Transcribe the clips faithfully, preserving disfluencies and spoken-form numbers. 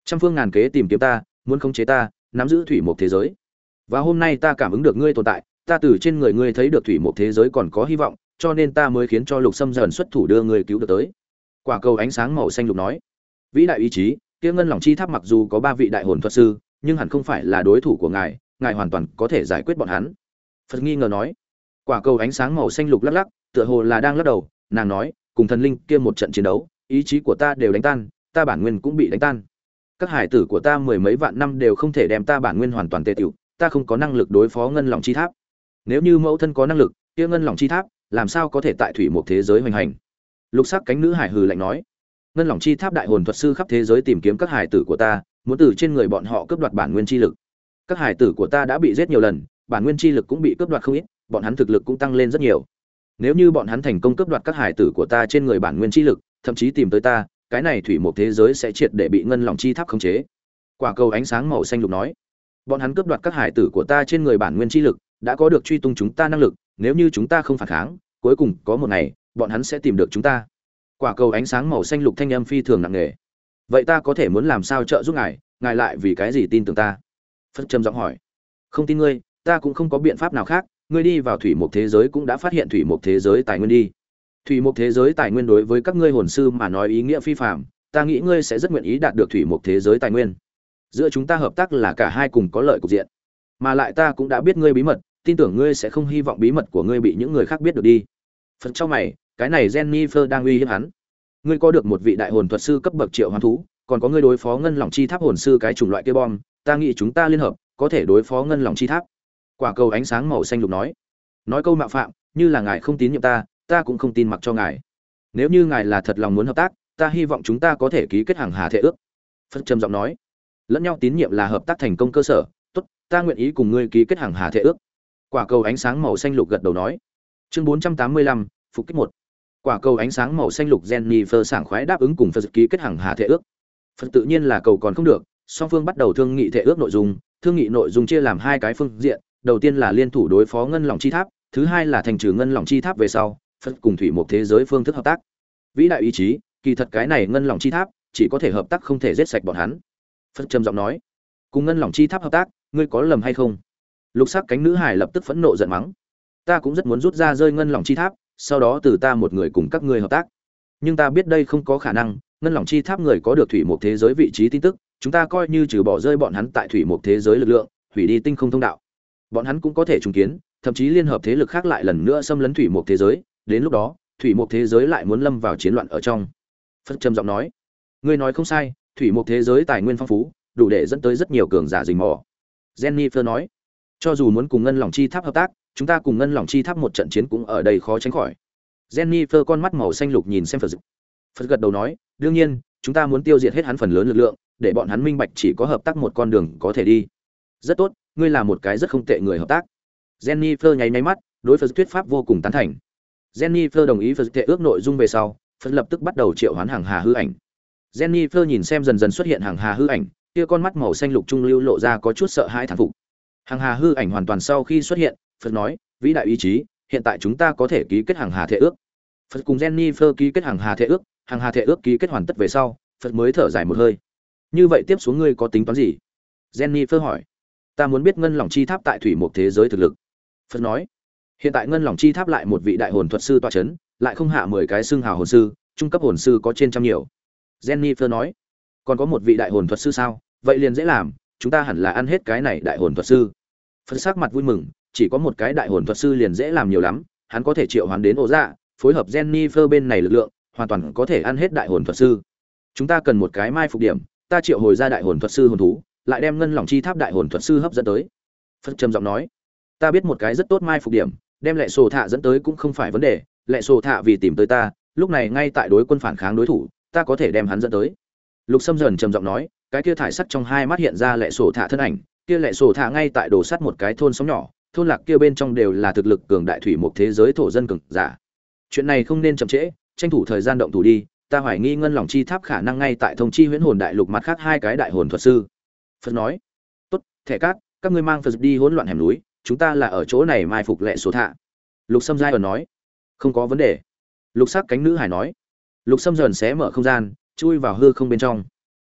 trăm phương ngàn kế tìm kiếm ta, muốn khống chế ta, nắm giữ thủy một thế giới. Và hôm nay ta cảm ứng được ngươi tồn tại, ta từ trên người ngươi thấy được thủy một thế giới còn có hy vọng, cho nên ta mới khiến cho Lục Sâm dần xuất thủ đưa ngươi cứu được tới. Quả cầu ánh sáng màu xanh lục nói, vĩ đại ý chí, kia ngân lòng chi tháp mặc dù có ba vị đại hồn thuật sư, nhưng hẳn không phải là đối thủ của ngài, ngài hoàn toàn có thể giải quyết bọn hắn. Phật nghi ngờ nói. Quả cầu ánh sáng màu xanh lục lắc lắc, tựa hồ là đang lắc đầu, nàng nói, cùng thần linh kia một trận chiến đấu, ý chí của ta đều đánh tan, ta bản nguyên cũng bị đánh tan. Các hải tử của ta mười mấy vạn năm đều không thể đem ta bản nguyên hoàn toàn tê tiểu, ta không có năng lực đối phó ngân lòng chi tháp. Nếu như mẫu thân có năng lực, kia ngân lòng chi tháp làm sao có thể tại thủy một thế giới hoành hành? Lục sắc cánh nữ hải hừ lạnh nói, ngân lòng chi tháp đại hồn thuật sư khắp thế giới tìm kiếm các hải tử của ta, muốn từ trên người bọn họ cướp đoạt bản nguyên chi lực. Các hải tử của ta đã bị giết nhiều lần, bản nguyên chi lực cũng bị cướp đoạt không ít, bọn hắn thực lực cũng tăng lên rất nhiều. Nếu như bọn hắn thành công cướp đoạt các hải tử của ta trên người bản nguyên chi lực, thậm chí tìm tới ta, cái này thủy một thế giới sẽ triệt để bị ngân lòng chi tháp khống chế. Quả cầu ánh sáng màu xanh lục nói, bọn hắn cướp đoạt các hải tử của ta trên người bản nguyên chi lực, đã có được truy tung chúng ta năng lực, nếu như chúng ta không phản kháng, cuối cùng có một ngày, bọn hắn sẽ tìm được chúng ta. Quả cầu ánh sáng màu xanh lục thanh âm phi thường nặng nề. Vậy ta có thể muốn làm sao trợ giúp ngài, ngài lại vì cái gì tin tưởng ta? Phật trầm giọng hỏi. Không tin ngươi, ta cũng không có biện pháp nào khác, ngươi đi vào thủy một thế giới cũng đã phát hiện thủy một thế giới tài nguyên đi. Thủy một thế giới tài nguyên đối với các ngươi hồn sư mà nói ý nghĩa phi phàm, ta nghĩ ngươi sẽ rất nguyện ý đạt được thủy một thế giới tài nguyên. Giữa chúng ta hợp tác là cả hai cùng có lợi cục diện. Mà lại ta cũng đã biết ngươi bí mật, tin tưởng ngươi sẽ không hy vọng bí mật của ngươi bị những người khác biết được đi. Phật trong mày, cái này Jennifer đang uy hiếp hắn. Ngươi có được một vị đại hồn thuật sư cấp bậc triệu hoán thú, còn có ngươi đối phó ngân lòng chi tháp hồn sư cái chủng loại kia bom, ta nghĩ chúng ta liên hợp, có thể đối phó ngân lòng chi tháp. Quả cầu ánh sáng màu xanh lục nói. Nói câu mạo phạm, như là ngài không tín nhiệm ta, ta cũng không tin mặc cho ngài. Nếu như ngài là thật lòng muốn hợp tác, ta hy vọng chúng ta có thể ký kết hàng hà thể ước. Phật trầm giọng nói. Lẫn nhau tín nhiệm là hợp tác thành công cơ sở, tốt, ta nguyện ý cùng ngươi ký kết hàng hà thể ước. Quả cầu ánh sáng màu xanh lục gật đầu nói. Chương bốn trăm tám mươi lăm, phục kích một. Quả cầu ánh sáng màu xanh lục Jennifer sảng khoái đáp ứng cùng Phật ký kết hàng hà thể ước. Phật tự nhiên là cầu còn không được, song phương bắt đầu thương nghị thể ước nội dung, thương nghị nội dung chia làm hai cái phương diện, đầu tiên là liên thủ đối phó ngân lòng chi tháp, thứ hai là thành trừ ngân lòng chi tháp về sau, Phật cùng thủy một thế giới phương thức hợp tác. Vĩ đại ý chí, kỳ thật cái này ngân lòng chi tháp chỉ có thể hợp tác không thể giết sạch bọn hắn. Phật trầm giọng nói, cùng ngân lòng chi tháp hợp tác, ngươi có lầm hay không? Lục sắc cánh nữ hải lập tức phẫn nộ giận mắng, ta cũng rất muốn rút ra rơi ngân lòng chi tháp, sau đó từ ta một người cùng các ngươi hợp tác, nhưng ta biết đây không có khả năng. Ngân lòng chi tháp người có được thủy một thế giới vị trí tin tức, chúng ta coi như trừ bỏ rơi bọn hắn tại thủy một thế giới lực lượng, hủy đi tinh không thông đạo, bọn hắn cũng có thể trùng kiến, thậm chí liên hợp thế lực khác lại lần nữa xâm lấn thủy một thế giới, đến lúc đó thủy một thế giới lại muốn lâm vào chiến loạn ở trong. Phật trầm giọng nói, ngươi nói không sai, thủy một thế giới tài nguyên phong phú, đủ để dẫn tới rất nhiều cường giả rình mò. Jennifer nói, cho dù muốn cùng ngân lòng chi tháp hợp tác, chúng ta cùng ngân lòng chi tháp một trận chiến cũng ở đây khó tránh khỏi. Jennifer con mắt màu xanh lục nhìn xem Phật. Phật gật đầu nói, đương nhiên, chúng ta muốn tiêu diệt hết hắn phần lớn lực lượng, để bọn hắn minh bạch chỉ có hợp tác một con đường có thể đi. Rất tốt, ngươi là một cái rất không tệ người hợp tác. Jennifer nháy nháy mắt, đối Phật thuyết pháp vô cùng tán thành. Jennifer đồng ý Phật tệ ước nội dung về sau, Phật lập tức bắt đầu triệu hoán hàng hà hư ảnh. Jennifer nhìn xem dần dần xuất hiện hàng hà hư ảnh, kia con mắt màu xanh lục trung lưu lộ ra có chút sợ hãi thán phục. Hàng hà hư ảnh hoàn toàn sau khi xuất hiện, Phật nói, vĩ đại ý chí, hiện tại chúng ta có thể ký kết hàng hà thể ước. Phật cùng Jennifer ký kết hàng hà thể ước, hàng hà thể ước ký kết hoàn tất về sau, Phật mới thở dài một hơi. Như vậy tiếp xuống ngươi có tính toán gì? Jennifer hỏi. Ta muốn biết ngân lòng chi tháp tại thủy một thế giới thực lực. Phật nói, hiện tại ngân lòng chi tháp lại một vị đại hồn thuật sư tọa chấn, lại không hạ mười cái xương hào hồn sư, trung cấp hồn sư có trên trăm nhiều. Jennifer nói, còn có một vị đại hồn thuật sư sao? Vậy liền dễ làm, chúng ta hẳn là ăn hết cái này đại hồn thuật sư. Phật sắc mặt vui mừng, chỉ có một cái đại hồn thuật sư liền dễ làm nhiều lắm, hắn có thể triệu hoán đến ổ dạ, phối hợp Jennifer bên này lực lượng, hoàn toàn có thể ăn hết đại hồn thuật sư. Chúng ta cần một cái mai phục điểm, ta triệu hồi ra đại hồn thuật sư hồn thú, lại đem ngân lòng chi tháp đại hồn thuật sư hấp dẫn tới. Phật trầm giọng nói, ta biết một cái rất tốt mai phục điểm, đem lệ sổ thạ dẫn tới cũng không phải vấn đề, lệ sổ thạ vì tìm tới ta, lúc này ngay tại đối quân phản kháng đối thủ, ta có thể đem hắn dẫn tới. Lục Sâm dần trầm giọng nói, cái kia thải sắt trong hai mắt hiện ra lệ sổ thạ thân ảnh, kia lệ sổ thạ ngay tại đổ sắt một cái thôn sóng nhỏ, thôn lạc kia bên trong đều là thực lực cường đại thủy một thế giới thổ dân cường giả. Chuyện này không nên chậm trễ, tranh thủ thời gian động thủ đi, ta hoài nghi ngân lòng chi tháp khả năng ngay tại thông chi huyễn hồn đại lục mặt khác hai cái đại hồn thuật sư. Phật nói, tốt, thẻ cát, các ngươi mang Phật đi hỗn loạn hẻm núi, chúng ta là ở chỗ này mai phục lệ số thạ. Lục Sâm giai ẩn nói, không có vấn đề. Lục sắc cánh nữ hải nói, Lục Sâm dần xé mở không gian, chui vào hư không bên trong.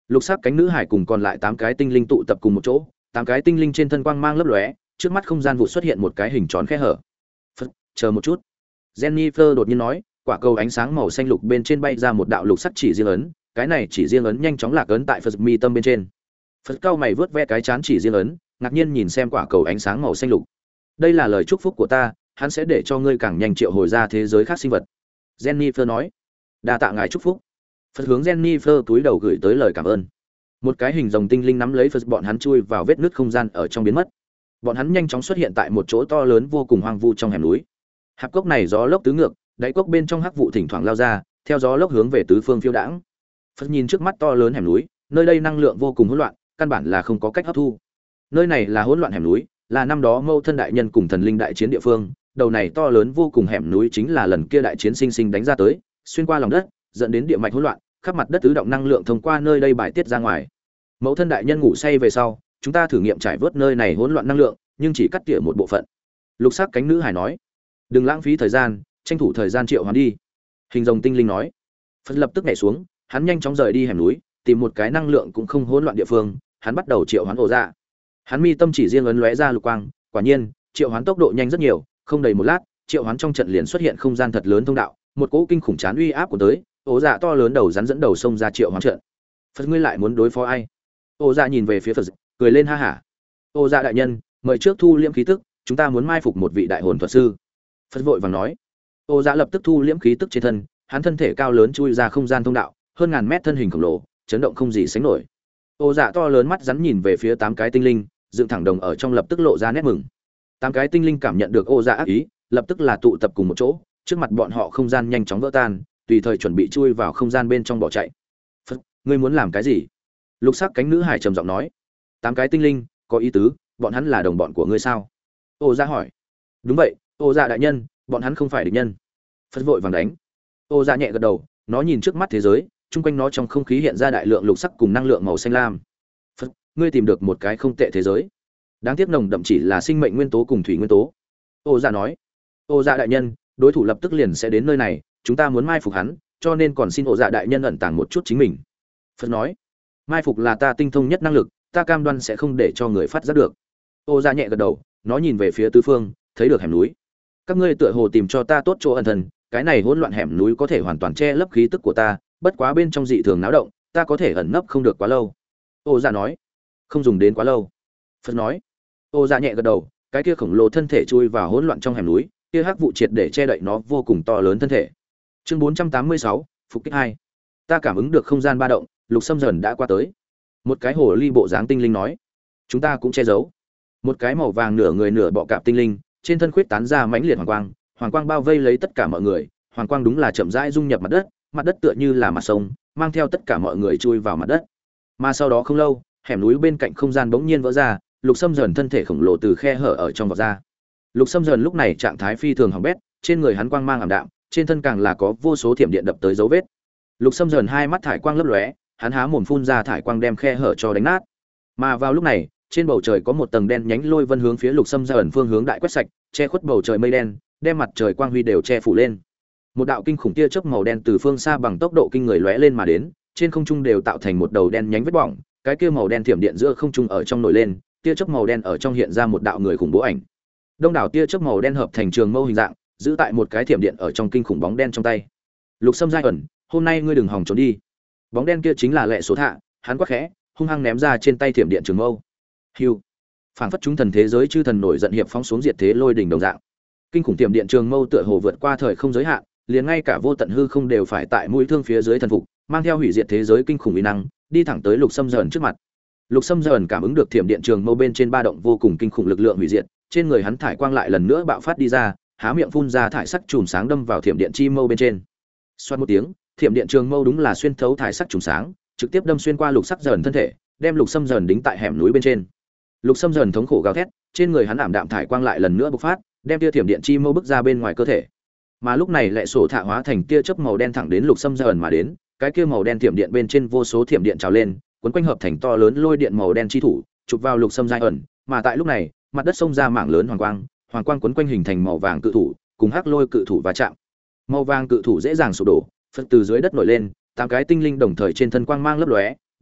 Lục sắc cánh nữ hải cùng còn lại tám cái tinh linh tụ tập cùng một chỗ, tám cái tinh linh trên thân quang mang lấp lóe, trước mắt không gian vụ xuất hiện một cái hình tròn khe hở. Phật, chờ một chút. Jennifer đột nhiên nói, quả cầu ánh sáng màu xanh lục bên trên bay ra một đạo lục sắc chỉ riêng ấn, cái này chỉ riêng ấn nhanh chóng lạc ấn tại Phật mi tâm bên trên. Phật cao mày vớt ve cái chán chỉ riêng ấn, ngạc nhiên nhìn xem quả cầu ánh sáng màu xanh lục. Đây là lời chúc phúc của ta, hắn sẽ để cho ngươi càng nhanh triệu hồi ra thế giới khác sinh vật. Jennifer nói. Đa tạ ngài chúc phúc. Phật hướng Jennifer túi đầu gửi tới lời cảm ơn. Một cái hình rồng tinh linh nắm lấy Phật, bọn hắn chui vào vết nứt không gian ở trong biến mất. Bọn hắn nhanh chóng xuất hiện tại một chỗ to lớn vô cùng hoang vu trong hẻm núi. Hạp cốc này gió lốc tứ ngược, đáy cốc bên trong hắc vụ thỉnh thoảng lao ra, theo gió lốc hướng về tứ phương phiêu đãng. Phật nhìn trước mắt to lớn hẻm núi, nơi đây năng lượng vô cùng hỗn loạn, căn bản là không có cách hấp thu. Nơi này là hỗn loạn hẻm núi, là năm đó Mâu Thân đại nhân cùng thần linh đại chiến địa phương, đầu này to lớn vô cùng hẻm núi chính là lần kia đại chiến sinh sinh đánh ra tới, xuyên qua lòng đất, dẫn đến địa mạch hỗn loạn, khắp mặt đất tứ động năng lượng thông qua nơi đây bài tiết ra ngoài. Mẫu Thân đại nhân ngủ say về sau, chúng ta thử nghiệm trải vớt nơi này hỗn loạn năng lượng, nhưng chỉ cắt tỉa một bộ phận. Lục sắc cánh nữ hải nói, đừng lãng phí thời gian, tranh thủ thời gian triệu hoán đi. Hình rồng tinh linh nói. Phật lập tức nhảy xuống, hắn nhanh chóng rời đi hẻm núi, tìm một cái năng lượng cũng không hỗn loạn địa phương, hắn bắt đầu triệu hoán ổ dạ. Hắn mi tâm chỉ riêng ấn lóe ra lục quang, quả nhiên, triệu hoán tốc độ nhanh rất nhiều, không đầy một lát, triệu hoán trong trận liền xuất hiện không gian thật lớn thông đạo, một cỗ kinh khủng chán uy áp của tới, ổ dạ to lớn đầu rắn dẫn đầu xông ra triệu hoán trận. Phật ngươi lại muốn đối phó ai? Ổ dạ nhìn về phía Phật, cười lên ha hả. Ổ dạ đại nhân, mời trước thu liễm khí tức, chúng ta muốn mai phục một vị đại hồn thuật sư. Phật vội vàng nói. Ổ dạ lập tức thu liễm khí tức trên thân, hắn thân thể cao lớn chui ra không gian thông đạo, hơn ngàn mét thân hình khổng lồ, chấn động không gì sánh nổi. Ổ dạ to lớn mắt rắn nhìn về phía tám cái tinh linh, dựng thẳng đồng ở trong lập tức lộ ra nét mừng. Tám cái tinh linh cảm nhận được Ổ dạ ác ý, lập tức là tụ tập cùng một chỗ, trước mặt bọn họ không gian nhanh chóng vỡ tan, tùy thời chuẩn bị chui vào không gian bên trong bỏ chạy. Phật, ngươi muốn làm cái gì? Lục sắc cánh nữ hải trầm giọng nói. Tám cái tinh linh, có ý tứ, bọn hắn là đồng bọn của ngươi sao? Ổ dạ hỏi. Đúng vậy, Ổ dạ đại nhân, bọn hắn không phải địch nhân. Phật vội vàng đánh. Ổ dạ nhẹ gật đầu, nó nhìn trước mắt thế giới, chung quanh nó trong không khí hiện ra đại lượng lục sắc cùng năng lượng màu xanh lam. Phật, ngươi tìm được một cái không tệ thế giới. Đáng tiếc nồng đậm chỉ là sinh mệnh nguyên tố cùng thủy nguyên tố. Ổ dạ nói. Ổ dạ đại nhân, đối thủ lập tức liền sẽ đến nơi này, chúng ta muốn mai phục hắn, cho nên còn xin Ổ dạ đại nhân ẩn tàng một chút chính mình. Phật nói. Mai phục là ta tinh thông nhất năng lực, ta cam đoan sẽ không để cho người phát giác được. Ổ dạ nhẹ gật đầu, nó nhìn về phía tứ phương, thấy được hẻm núi. Các ngươi tựa hồ tìm cho ta tốt chỗ ẩn thân, cái này hỗn loạn hẻm núi có thể hoàn toàn che lấp khí tức của ta, bất quá bên trong dị thường náo động, ta có thể ẩn nấp không được quá lâu. Ổ dạ nói. Không dùng đến quá lâu. Phật nói. Ổ dạ nhẹ gật đầu, cái kia khổng lồ thân thể chui vào hỗn loạn trong hẻm núi, kia hắc vụ triệt để che đậy nó vô cùng to lớn thân thể. Chương bốn trăm tám mươi sáu, phục kích hai. Ta cảm ứng được không gian ba động, Lục Sâm dần đã qua tới. Một cái hồ ly bộ dáng tinh linh nói, chúng ta cũng che giấu. Một cái màu vàng nửa người nửa bọ cạp tinh linh, trên thân khuyết tán ra mãnh liệt hoàng quang, hoàng quang bao vây lấy tất cả mọi người, hoàng quang đúng là chậm rãi dung nhập mặt đất, mặt đất tựa như là mặt sông, mang theo tất cả mọi người chui vào mặt đất. Mà sau đó không lâu, hẻm núi bên cạnh không gian bỗng nhiên vỡ ra, Lục Sâm dần thân thể khổng lồ từ khe hở ở trong vọt ra. Lục Sâm dần lúc này trạng thái phi thường hỏng bét, trên người hắn quang mang ảm đạm, trên thân càng là có vô số thiểm điện đập tới dấu vết. Lục Sâm dần hai mắt thải quang lấp lóe, hắn há mồm phun ra thải quang đem khe hở cho đánh nát. Mà vào lúc này, trên bầu trời có một tầng đen nhánh lôi vân hướng phía Lục Sâm dần phương hướng đại quét sạch, che khuất bầu trời mây đen, đem mặt trời quang huy đều che phủ lên. Một đạo kinh khủng tia chớp màu đen từ phương xa bằng tốc độ kinh người lóe lên mà đến, trên không trung đều tạo thành một đầu đen nhánh vết bỏng, cái kia màu đen thiểm điện giữa không trung ở trong nổi lên, tia chớp màu đen ở trong hiện ra một đạo người khủng bố ảnh. Đông đảo tia chớp màu đen hợp thành trường mâu hình dạng, giữ tại một cái thiểm điện ở trong kinh khủng bóng đen trong tay. Lục Sâm giai ẩn, hôm nay ngươi đừng hòng trốn đi. Bóng đen kia chính là Lệ Số Thạ, hắn quát khẽ, hung hăng ném ra trên tay thiểm điện trường mâu. Hưu. Phảng phất chúng thần thế giới chư thần nổi giận hiệp phóng xuống diệt thế lôi đỉnh đồng dạng. Kinh khủng thiểm điện trường mâu tựa hồ vượt qua thời không giới hạn, liền ngay cả vô tận hư không đều phải tại mũi thương phía dưới thần phục, mang theo hủy diệt thế giới kinh khủng uy năng, đi thẳng tới Lục Sâm dần trước mặt. Lục Sâm dần cảm ứng được thiểm điện trường mâu bên trên ba động vô cùng kinh khủng lực lượng hủy diệt, trên người hắn thải quang lại lần nữa bạo phát đi ra, há miệng phun ra thải sắc chùm sáng đâm vào thiểm điện chi mâu bên trên. Xoát một tiếng, thiểm điện trường mâu đúng là xuyên thấu thải sắc chùm sáng, trực tiếp đâm xuyên qua Lục Sắc dần thân thể, đem Lục Sâm dần đính tại hẻm núi bên trên. Lục Sâm dần thống khổ gào thét, trên người hắn ảm đạm thải quang lại lần nữa bộc phát, đem tia thiểm điện chi mâu bức ra bên ngoài cơ thể. Mà lúc này Lệ Sổ Thạ hóa thành tia chớp màu đen thẳng đến Lục Sâm dần mà đến, cái kia màu đen thiểm điện bên trên vô số thiểm điện trào lên, cuốn quanh hợp thành to lớn lôi điện màu đen chi thủ, chụp vào Lục Sâm giai ẩn, mà tại lúc này, mặt đất xông ra mảng lớn hoàng quang, hoàng quang cuốn quanh hình thành màu vàng cự thủ, cùng hắc lôi cự thủ va chạm. Màu vàng cự thủ dễ dàng sụp đổ, phật từ dưới đất nổi lên, tám cái tinh linh đồng thời trên thân quang mang lấp lóe,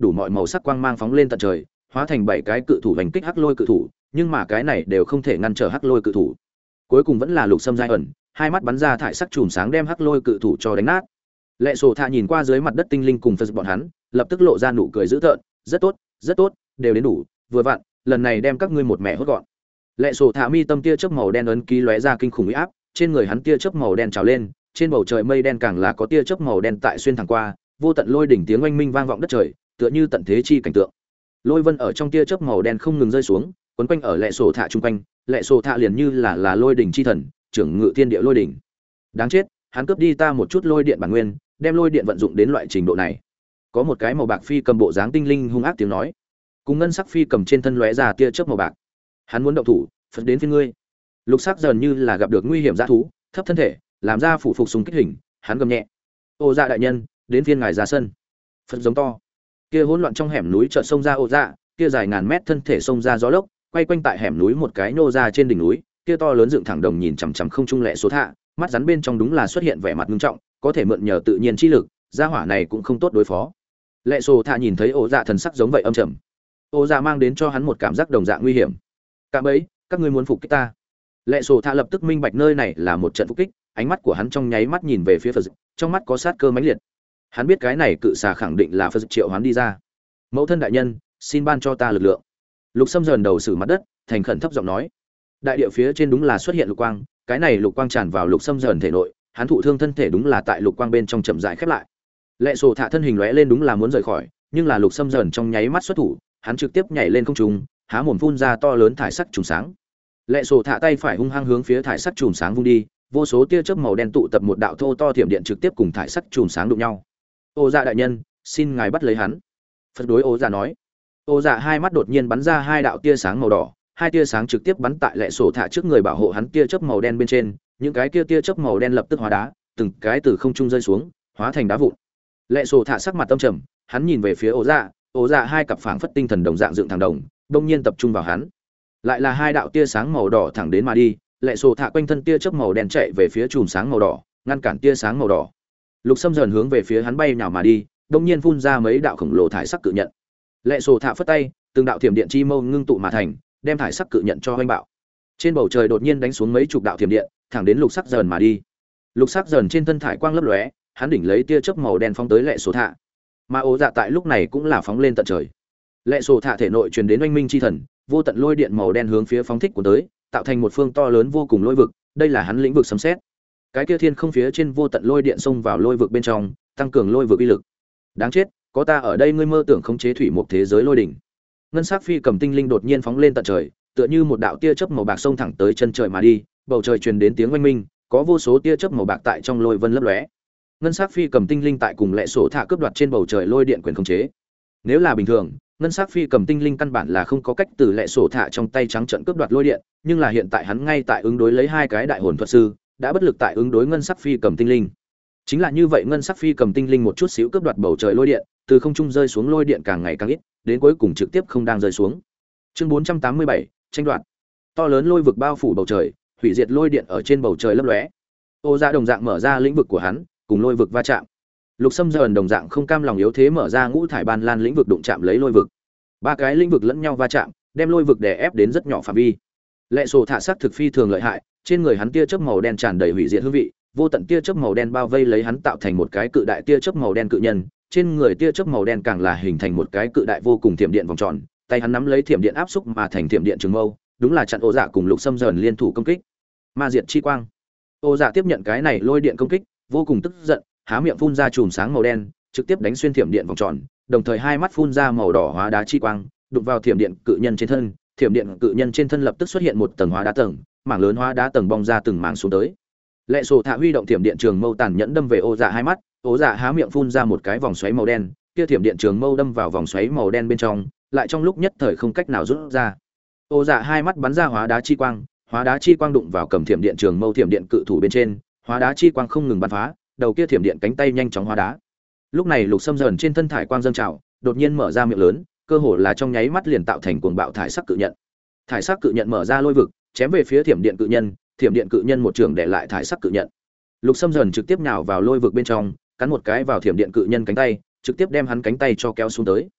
đủ mọi màu sắc quang mang phóng lên tận trời, hóa thành bảy cái cự thủ hành kích hắc lôi cự thủ, nhưng mà cái này đều không thể ngăn trở hắc lôi cự thủ. Cuối cùng vẫn là Lục Sâm giai ẩn, hai mắt bắn ra thải sắc chùm sáng đem hắc lôi cự thủ cho đánh nát. Lệ Sổ Thạ nhìn qua dưới mặt đất tinh linh cùng Phật bọn hắn, lập tức lộ ra nụ cười dữ tợn, rất tốt, rất tốt, đều đến đủ, vừa vặn, lần này đem các ngươi một mẹ hốt gọn. Lệ Sổ Thạ mi tâm tia chớp màu đen ấn ký lóe ra kinh khủng uy áp, trên người hắn tia chớp màu đen trào lên, trên bầu trời mây đen càng là có tia chớp màu đen tại xuyên thẳng qua, vô tận lôi đỉnh tiếng oanh minh vang vọng đất trời, tựa như tận thế chi cảnh tượng. Lôi vân ở trong tia chớp màu đen không ngừng rơi xuống, quấn quanh ở Lệ Sổ Thạ trung quanh, Lệ Sổ Thạ liền như là là lôi đỉnh chi thần, trưởng ngự thiên địa lôi đỉnh. Đáng chết, hắn cướp đi ta một chút lôi điện bản nguyên, đem lôi điện vận dụng đến loại trình độ này. Có một cái màu bạc phi cầm bộ dáng tinh linh hung ác tiếng nói, cùng ngân sắc phi cầm trên thân lóe ra tia chớp màu bạc. Hắn muốn động thủ, phật đến phía ngươi. Lục sắc dần như là gặp được nguy hiểm dã thú, thấp thân thể, làm ra phủ phục súng kích hình, hắn gầm nhẹ. Ô Dạ đại nhân, đến phiên ngài ra sân. Phật giống to. Kia hỗn loạn trong hẻm núi chợt xông ra Ô Dạ, kia dài ngàn mét thân thể xông ra gió lốc, quay quanh tại hẻm núi một cái nô ra trên đỉnh núi, kia to lớn dựng thẳng đồng nhìn chằm chằm không trung Lệ Số Thạ, mắt rắn bên trong đúng là xuất hiện vẻ mặt nghiêm trọng, có thể mượn nhờ tự nhiên chi lực, gia hỏa này cũng không tốt đối phó. Lệ Số Thạ nhìn thấy Ô Dạ thần sắc giống vậy âm trầm. Ô Dạ mang đến cho hắn một cảm giác đồng dạng nguy hiểm. Cả bấy, các ngươi muốn phục kích ta. Lệ Sổ Thạ lập tức minh bạch nơi này là một trận phục kích, ánh mắt của hắn trong nháy mắt nhìn về phía Phật, trong mắt có sát cơ mãnh liệt. Hắn biết cái này cự xà khẳng định là Phật triệu hoán đi ra. Mẫu thân đại nhân, xin ban cho ta lực lượng. Lục Sâm dần đầu sử mặt đất, thành khẩn thấp giọng nói. Đại địa phía trên đúng là xuất hiện lục quang, cái này lục quang tràn vào Lục Sâm dần thể nội, hắn thụ thương thân thể đúng là tại lục quang bên trong chậm rãi khép lại. Lệ Sổ Thạ thân hình lóe lên đúng là muốn rời khỏi, nhưng là Lục Sâm dần trong nháy mắt xuất thủ, hắn trực tiếp nhảy lên không trung, há mồm phun ra to lớn thải sắc trùng sáng. Lệ Sổ Thạ tay phải hung hăng hướng phía thải sắc chùm sáng vung đi, vô số tia chớp màu đen tụ tập một đạo thô to thiểm điện trực tiếp cùng thải sắc chùm sáng đụng nhau. Ô Dạ đại nhân, xin ngài bắt lấy hắn. Phật đối Ô Dạ nói. Ô Dạ hai mắt đột nhiên bắn ra hai đạo tia sáng màu đỏ, hai tia sáng trực tiếp bắn tại Lệ Sổ Thạ trước người bảo hộ hắn tia chớp màu đen bên trên, những cái kia tia chớp màu đen lập tức hóa đá, từng cái từ không trung rơi xuống, hóa thành đá vụn. Lệ Sổ Thạ sắc mặt tâm trầm, hắn nhìn về phía Ô Dạ, Ô Dạ hai cặp phảng phất tinh thần đồng dạng dựng thẳng đồng, đông nhiên tập trung vào hắn. Lại là hai đạo tia sáng màu đỏ thẳng đến mà đi, Lệ Sổ Thạ quanh thân tia chớp màu đen chạy về phía chùm sáng màu đỏ, ngăn cản tia sáng màu đỏ. Lục Sâm dần hướng về phía hắn bay nhào mà đi, đông nhiên phun ra mấy đạo khổng lồ thải sắc cự nhận. Lệ Sổ Thạ phất tay, từng đạo thiểm điện chi mâu ngưng tụ mà thành, đem thải sắc cự nhận cho hoành bạo. Trên bầu trời đột nhiên đánh xuống mấy chục đạo thiểm điện, thẳng đến Lục Sắc dần mà đi. Lục Sắc dần trên thân thải quang lấp lóe, hắn đỉnh lấy tia chớp màu đen phóng tới Lệ Sổ Thạ. Mà Ô Dạ tại lúc này cũng là phóng lên tận trời. Lệ Sổ Thạ thể nội truyền đến oanh minh chi thần, vô tận lôi điện màu đen hướng phía phóng thích của tới, tạo thành một phương to lớn vô cùng lôi vực, đây là hắn lĩnh vực sấm sét. Cái kia thiên không phía trên vô tận lôi điện xông vào lôi vực bên trong, tăng cường lôi vực uy lực. Đáng chết, có ta ở đây ngươi mơ tưởng khống chế thủy một thế giới lôi đỉnh. Ngân sắc phi cầm tinh linh đột nhiên phóng lên tận trời, tựa như một đạo tia chớp màu bạc xông thẳng tới chân trời mà đi, bầu trời truyền đến tiếng oanh minh, có vô số tia chớp màu bạc tại trong lôi vân lấp lóe. Ngân sắc phi cầm tinh linh tại cùng Lệ Sổ Thạ cướp đoạt trên bầu trời lôi điện quyền khống chế. Nếu là bình thường, ngân sắc phi cầm tinh linh căn bản là không có cách từ Lệ Sổ Thạ trong tay trắng trợn cướp đoạt lôi điện, nhưng là hiện tại hắn ngay tại ứng đối lấy hai cái đại hồn thuật sư, đã bất lực tại ứng đối ngân sắc phi cầm tinh linh. Chính là như vậy, ngân sắc phi cầm tinh linh một chút xíu cướp đoạt bầu trời lôi điện, từ không trung rơi xuống lôi điện càng ngày càng ít, đến cuối cùng trực tiếp không đang rơi xuống. Chương bốn trăm tám mươi bảy, tranh đoạt. To lớn lôi vực bao phủ bầu trời, hủy diệt lôi điện ở trên bầu trời lấp lóe. Ô Dạ đồng dạng mở ra lĩnh vực của hắn, cùng lôi vực va chạm. Lục Sâm dần đồng dạng không cam lòng yếu thế mở ra ngũ thải ban lan lĩnh vực đụng chạm lấy lôi vực. Ba cái lĩnh vực lẫn nhau va chạm, đem lôi vực đè ép đến rất nhỏ phạm vi. Lệ Sổ Thạ sắc thực phi thường lợi hại, trên người hắn tia chớp màu đen tràn đầy hủy diệt hương vị, vô tận tia chớp màu đen bao vây lấy hắn tạo thành một cái cự đại tia chớp màu đen cự nhân, trên người tia chớp màu đen càng là hình thành một cái cự đại vô cùng thiểm điện vòng tròn, tay hắn nắm lấy thiểm điện áp xúc mà thành thiểm điện trường mâu, đúng là chặn Ô Dạ cùng Lục Sâm dần liên thủ công kích. Ma diệt chi quang. Ô Dạ tiếp nhận cái này lôi điện công kích, vô cùng tức giận, há miệng phun ra chùm sáng màu đen, trực tiếp đánh xuyên thiểm điện vòng tròn, đồng thời hai mắt phun ra màu đỏ hóa đá chi quang, đụng vào thiểm điện cự nhân trên thân, thiểm điện cự nhân trên thân lập tức xuất hiện một tầng hóa đá tầng, mảng lớn hóa đá tầng bong ra từng mảng xuống tới. Lệ Sổ Thạ huy động thiểm điện trường mâu tàn nhẫn đâm về Ô Dạ hai mắt, Ô Dạ há miệng phun ra một cái vòng xoáy màu đen, kia thiểm điện trường mâu đâm vào vòng xoáy màu đen bên trong, lại trong lúc nhất thời không cách nào rút ra. Ô Dạ hai mắt bắn ra hóa đá chi quang, hóa đá chi quang đụng vào cầm thiểm điện trường mâu thiểm điện cự thủ bên trên, hóa đá chi quang không ngừng bắn phá, đầu kia thiểm điện cánh tay nhanh chóng hóa đá. Lúc này Lục Sâm dần trên thân thải quang dâng trào, đột nhiên mở ra miệng lớn, cơ hồ là trong nháy mắt liền tạo thành cuồng bạo thải sắc cự nhận. Thải sắc cự nhận mở ra lôi vực, chém về phía thiểm điện cự nhân, thiểm điện cự nhân một trường để lại thải sắc cự nhận. Lục Sâm dần trực tiếp nhào vào lôi vực bên trong, cắn một cái vào thiểm điện cự nhân cánh tay, trực tiếp đem hắn cánh tay cho kéo xuống tới.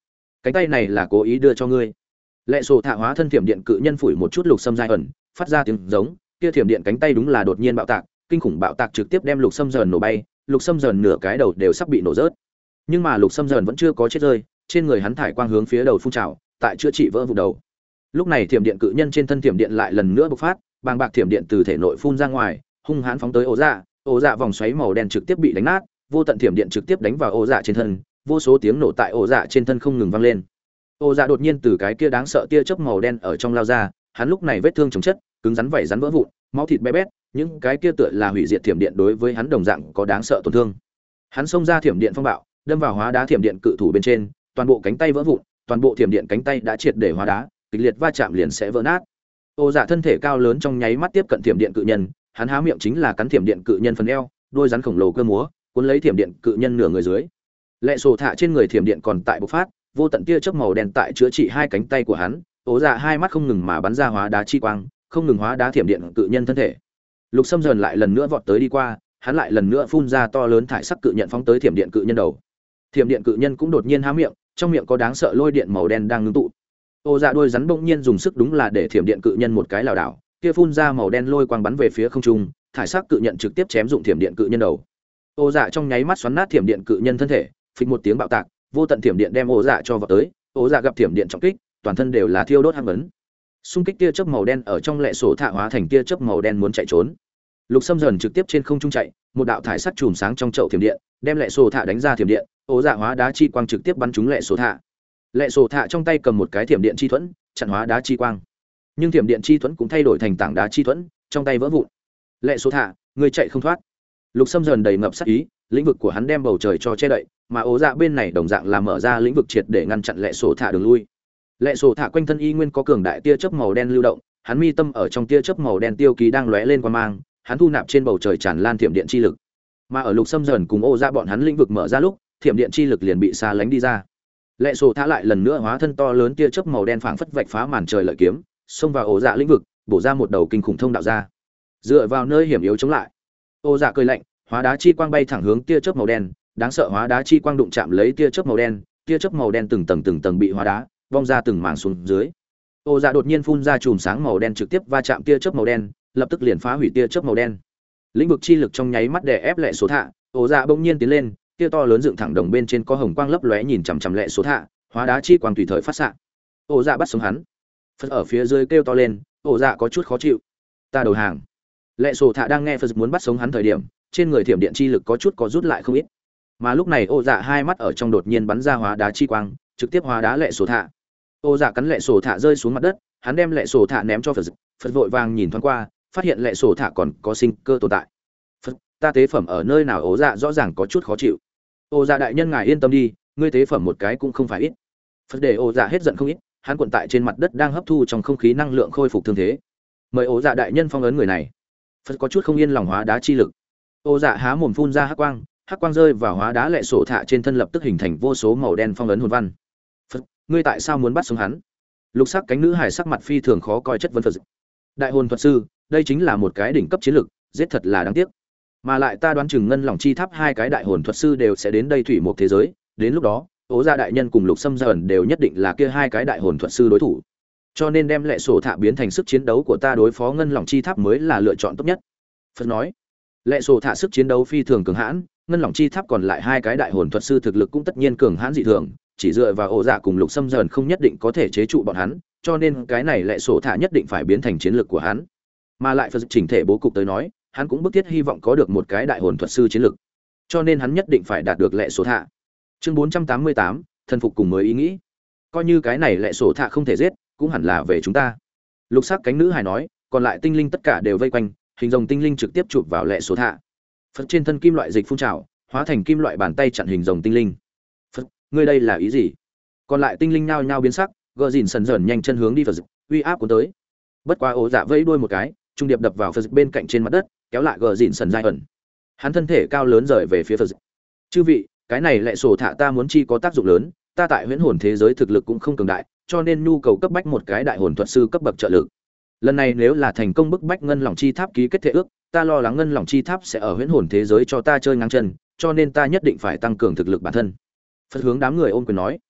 cánh tay này là cố ý đưa cho ngươi. Lệ sổ thạ hóa thân thiểm điện cự nhân phủi một chút lục sâm giai ẩn, phát ra tiếng giống, kia thiểm điện cánh tay đúng là đột nhiên bạo tạc, kinh khủng bạo tạc trực tiếp đem lục sâm dần nổ bay, lục sâm dần nửa cái đầu đều sắp bị nổ rớt. Nhưng mà lục sâm dần vẫn chưa có chết rơi, trên người hắn thải quang hướng phía đầu phun trào, tại chữa trị vỡ vụ đầu. Lúc này thiểm điện cự nhân trên thân thiểm điện lại lần nữa bộc phát, bàng bạc thiểm điện từ thể nội phun ra ngoài, hung hãn phóng tới ổ dạ, ổ dạ vòng xoáy màu đen trực tiếp bị đánh nát, vô tận thiểm điện trực tiếp đánh vào ổ dạ trên thân, vô số tiếng nổ tại ổ dạ trên thân không ngừng vang lên. Ổ dạ đột nhiên từ cái kia đáng sợ tia chớp màu đen ở trong lao ra, hắn lúc này vết thương chồng chất, cứng rắn vảy rắn vỡ vụn, máu thịt bé bét, những cái kia tựa là hủy diệt thiểm điện đối với hắn đồng dạng có đáng sợ tổn thương. Hắn xông ra thiểm điện phong bạo, đâm vào hóa đá thiểm điện cự thủ bên trên, toàn bộ cánh tay vỡ vụn, toàn bộ thiểm điện cánh tay đã triệt để hóa đá, kịch liệt va chạm liền sẽ vỡ nát. Ổ dạ thân thể cao lớn trong nháy mắt tiếp cận thiểm điện cự nhân, hắn há miệng chính là cắn thiểm điện cự nhân phần eo, đôi rắn khổng lồ cơ múa, cuốn lấy thiểm điện cự nhân nửa người dưới. Lệ sổ thạ trên người thiểm điện còn tại bộc phát, vô tận tia chớp màu đen tại chữa trị hai cánh tay của hắn, ố dạ hai mắt không ngừng mà bắn ra hóa đá chi quang, không ngừng hóa đá thiểm điện cự nhân thân thể. Lục Sâm dần lại lần nữa vọt tới đi qua, hắn lại lần nữa phun ra to lớn thải sắc cự nhận phóng tới thiểm điện cự nhân đầu. Thiểm điện cự nhân cũng đột nhiên há miệng, trong miệng có đáng sợ lôi điện màu đen đang ngưng tụ. Ố dạ đôi rắn bỗng nhiên dùng sức đúng là để thiểm điện cự nhân một cái lảo đảo, kia phun ra màu đen lôi quang bắn về phía không trung, thải sắc cự nhận trực tiếp chém dụng thiểm điện cự nhân đầu. Ố dạ trong nháy mắt xoắn nát thiểm điện cự nhân thân thể, phịch một tiếng bạo tạc, vô tận thiểm điện đem ố dạ cho vào tới, ố dạ gặp thiểm điện trọng kích, toàn thân đều là thiêu đốt hăng vấn. Xung kích tia chớp màu đen ở trong lệ sổ thạ hóa thành tia chớp màu đen muốn chạy trốn. Lục Sâm dần trực tiếp trên không trung chạy, một đạo thải sắc chùm sáng trong chậu thiểm điện, đem lệ sổ thạ đánh ra thiểm điện, ố dạ hóa đá chi quang trực tiếp bắn trúng lệ sổ thạ. Lệ sổ thạ trong tay cầm một cái thiểm điện chi thuẫn, chặn hóa đá chi quang. Nhưng thiểm điện chi thuẫn cũng thay đổi thành tảng đá chi thuẫn, trong tay vỡ vụn. Lệ sổ thạ, người chạy không thoát. Lục Sâm dần đầy ngập sát ý, lĩnh vực của hắn đem bầu trời cho che đậy, mà ố dạ bên này đồng dạng là mở ra lĩnh vực triệt để ngăn chặn lệ sổ thạ đường lui. Lệ sổ thạ quanh thân y nguyên có cường đại tia chớp màu đen lưu động, hắn mi tâm ở trong tia chớp màu đen tiêu ký đang lóe lên quang mang, hắn thu nạp trên bầu trời tràn lan thiểm điện chi lực. Mà ở Lục Sâm dần cùng ố dạ bọn hắn lĩnh vực mở ra lúc, thiểm điện chi lực liền bị xa lánh đi ra. Lệ sổ thạ lại lần nữa hóa thân to lớn tia chớp màu đen phảng phất vạch phá màn trời lợi kiếm, xông vào ố dạ lĩnh vực, bổ ra một đầu kinh khủng thông đạo ra. Dựa vào nơi hiểm yếu chống lại, ố dạ cười lạnh, hóa đá chi quang bay thẳng hướng tia chớp màu đen, đáng sợ hóa đá chi quang đụng chạm lấy tia chớp màu đen, tia chớp màu đen từng tầng từng tầng bị hóa đá vong ra từng mảng xuống dưới. Ố dạ đột nhiên phun ra chùm sáng màu đen trực tiếp va chạm tia chớp màu đen, lập tức liền phá hủy tia chớp màu đen. Lĩnh vực chi lực trong nháy mắt đè ép lệ số thạ, ố dạ bỗng nhiên tiến lên, tia to lớn dựng thẳng đồng bên trên có hồng quang lấp lóe nhìn chằm chằm lệ số thạ, hóa đá chi quang tùy thời phát xạ. Ố dạ bắt sống hắn. Phật ở phía dưới kêu to lên, ố dạ có chút khó chịu. Ta đầu hàng. Lệ sổ thạ đang nghe Phật muốn bắt sống hắn thời điểm, trên người thiểm điện chi lực có chút có rút lại không ít. Mà lúc này ố dạ hai mắt ở trong đột nhiên bắn ra hóa đá chi quang, trực tiếp hóa đá lệ sổ thạ. Ố dạ cắn lệ sổ thạ rơi xuống mặt đất, hắn đem lệ sổ thạ ném cho Phật. Phật vội vàng nhìn thoáng qua, phát hiện lệ sổ thạ còn có sinh cơ tồn tại. Phật, ta tế phẩm ở nơi nào? Ố dạ rõ ràng có chút khó chịu. Ố dạ đại nhân ngài yên tâm đi, ngươi tế phẩm một cái cũng không phải ít. Phật để ố dạ hết giận không ít, hắn cuộn tại trên mặt đất đang hấp thu trong không khí năng lượng khôi phục thương thế. Mời ố dạ đại nhân phong ấn người này. Phật có chút không yên lòng hóa đá chi lực. Ố dạ há mồm phun ra hắc quang, hắc quang rơi vào hóa đá lệ sổ thạ trên thân lập tức hình thành vô số màu đen phong ấn hồn văn. Phật, ngươi tại sao muốn bắt sống hắn? Lục sắc cánh nữ hài sắc mặt phi thường khó coi chất vấn Phật. Đại hồn thuật sư, đây chính là một cái đỉnh cấp chiến lực, giết thật là đáng tiếc. Mà lại ta đoán chừng ngân lòng chi tháp hai cái đại hồn thuật sư đều sẽ đến đây thủy một thế giới, đến lúc đó, Ố Dạ đại nhân cùng Lục Sâm Dần đều nhất định là kia hai cái đại hồn thuật sư đối thủ. Cho nên đem lệ sổ thạ biến thành sức chiến đấu của ta đối phó ngân lòng chi tháp mới là lựa chọn tốt nhất. Phật nói, lệ sổ thạ sức chiến đấu phi thường cường hãn, ngân lòng chi tháp còn lại hai cái đại hồn thuật sư thực lực cũng tất nhiên cường hãn dị thường, chỉ dựa vào Ố Dạ cùng Lục Sâm Dần không nhất định có thể chế trụ bọn hắn, cho nên cái này lệ sổ thạ nhất định phải biến thành chiến lược của hắn. Mà lại Phật chỉnh thể bố cục tới nói, hắn cũng bức thiết hy vọng có được một cái đại hồn thuật sư chiến lược, cho nên hắn nhất định phải đạt được lệ sổ thạ. Chương bốn trăm tám mươi tám, thần phục cùng mới ý nghĩ. Coi như cái này lệ sổ thạ không thể giết, cũng hẳn là về chúng ta. Lục sắc cánh nữ hài nói, còn lại tinh linh tất cả đều vây quanh, hình rồng tinh linh trực tiếp chụp vào lệ sổ thạ. Phật trên thân kim loại dịch phun trào, hóa thành kim loại bàn tay chặn hình rồng tinh linh. Phật, ngươi đây là ý gì? Còn lại tinh linh nhao nhao biến sắc, gờ dìn sần dần nhanh chân hướng đi Phật, uy áp cuốn tới. Bất quá Ố Dạ vẫy đuôi một cái, trung điệp đập vào Phật bên cạnh trên mặt đất, kéo lại gờ dìn sần giai ẩn. Hắn thân thể cao lớn rời về phía Phật. Chư vị, cái này lệ sổ thạ ta muốn chi có tác dụng lớn, ta tại huyễn hồn thế giới thực lực cũng không cường đại, cho nên nhu cầu cấp bách một cái đại hồn thuật sư cấp bậc trợ lực. Lần này nếu là thành công bức bách ngân lòng chi tháp ký kết thể ước, ta lo lắng ngân lòng chi tháp sẽ ở huyễn hồn thế giới cho ta chơi ngang chân, cho nên ta nhất định phải tăng cường thực lực bản thân. Phật hướng đám người ôm quyền nói.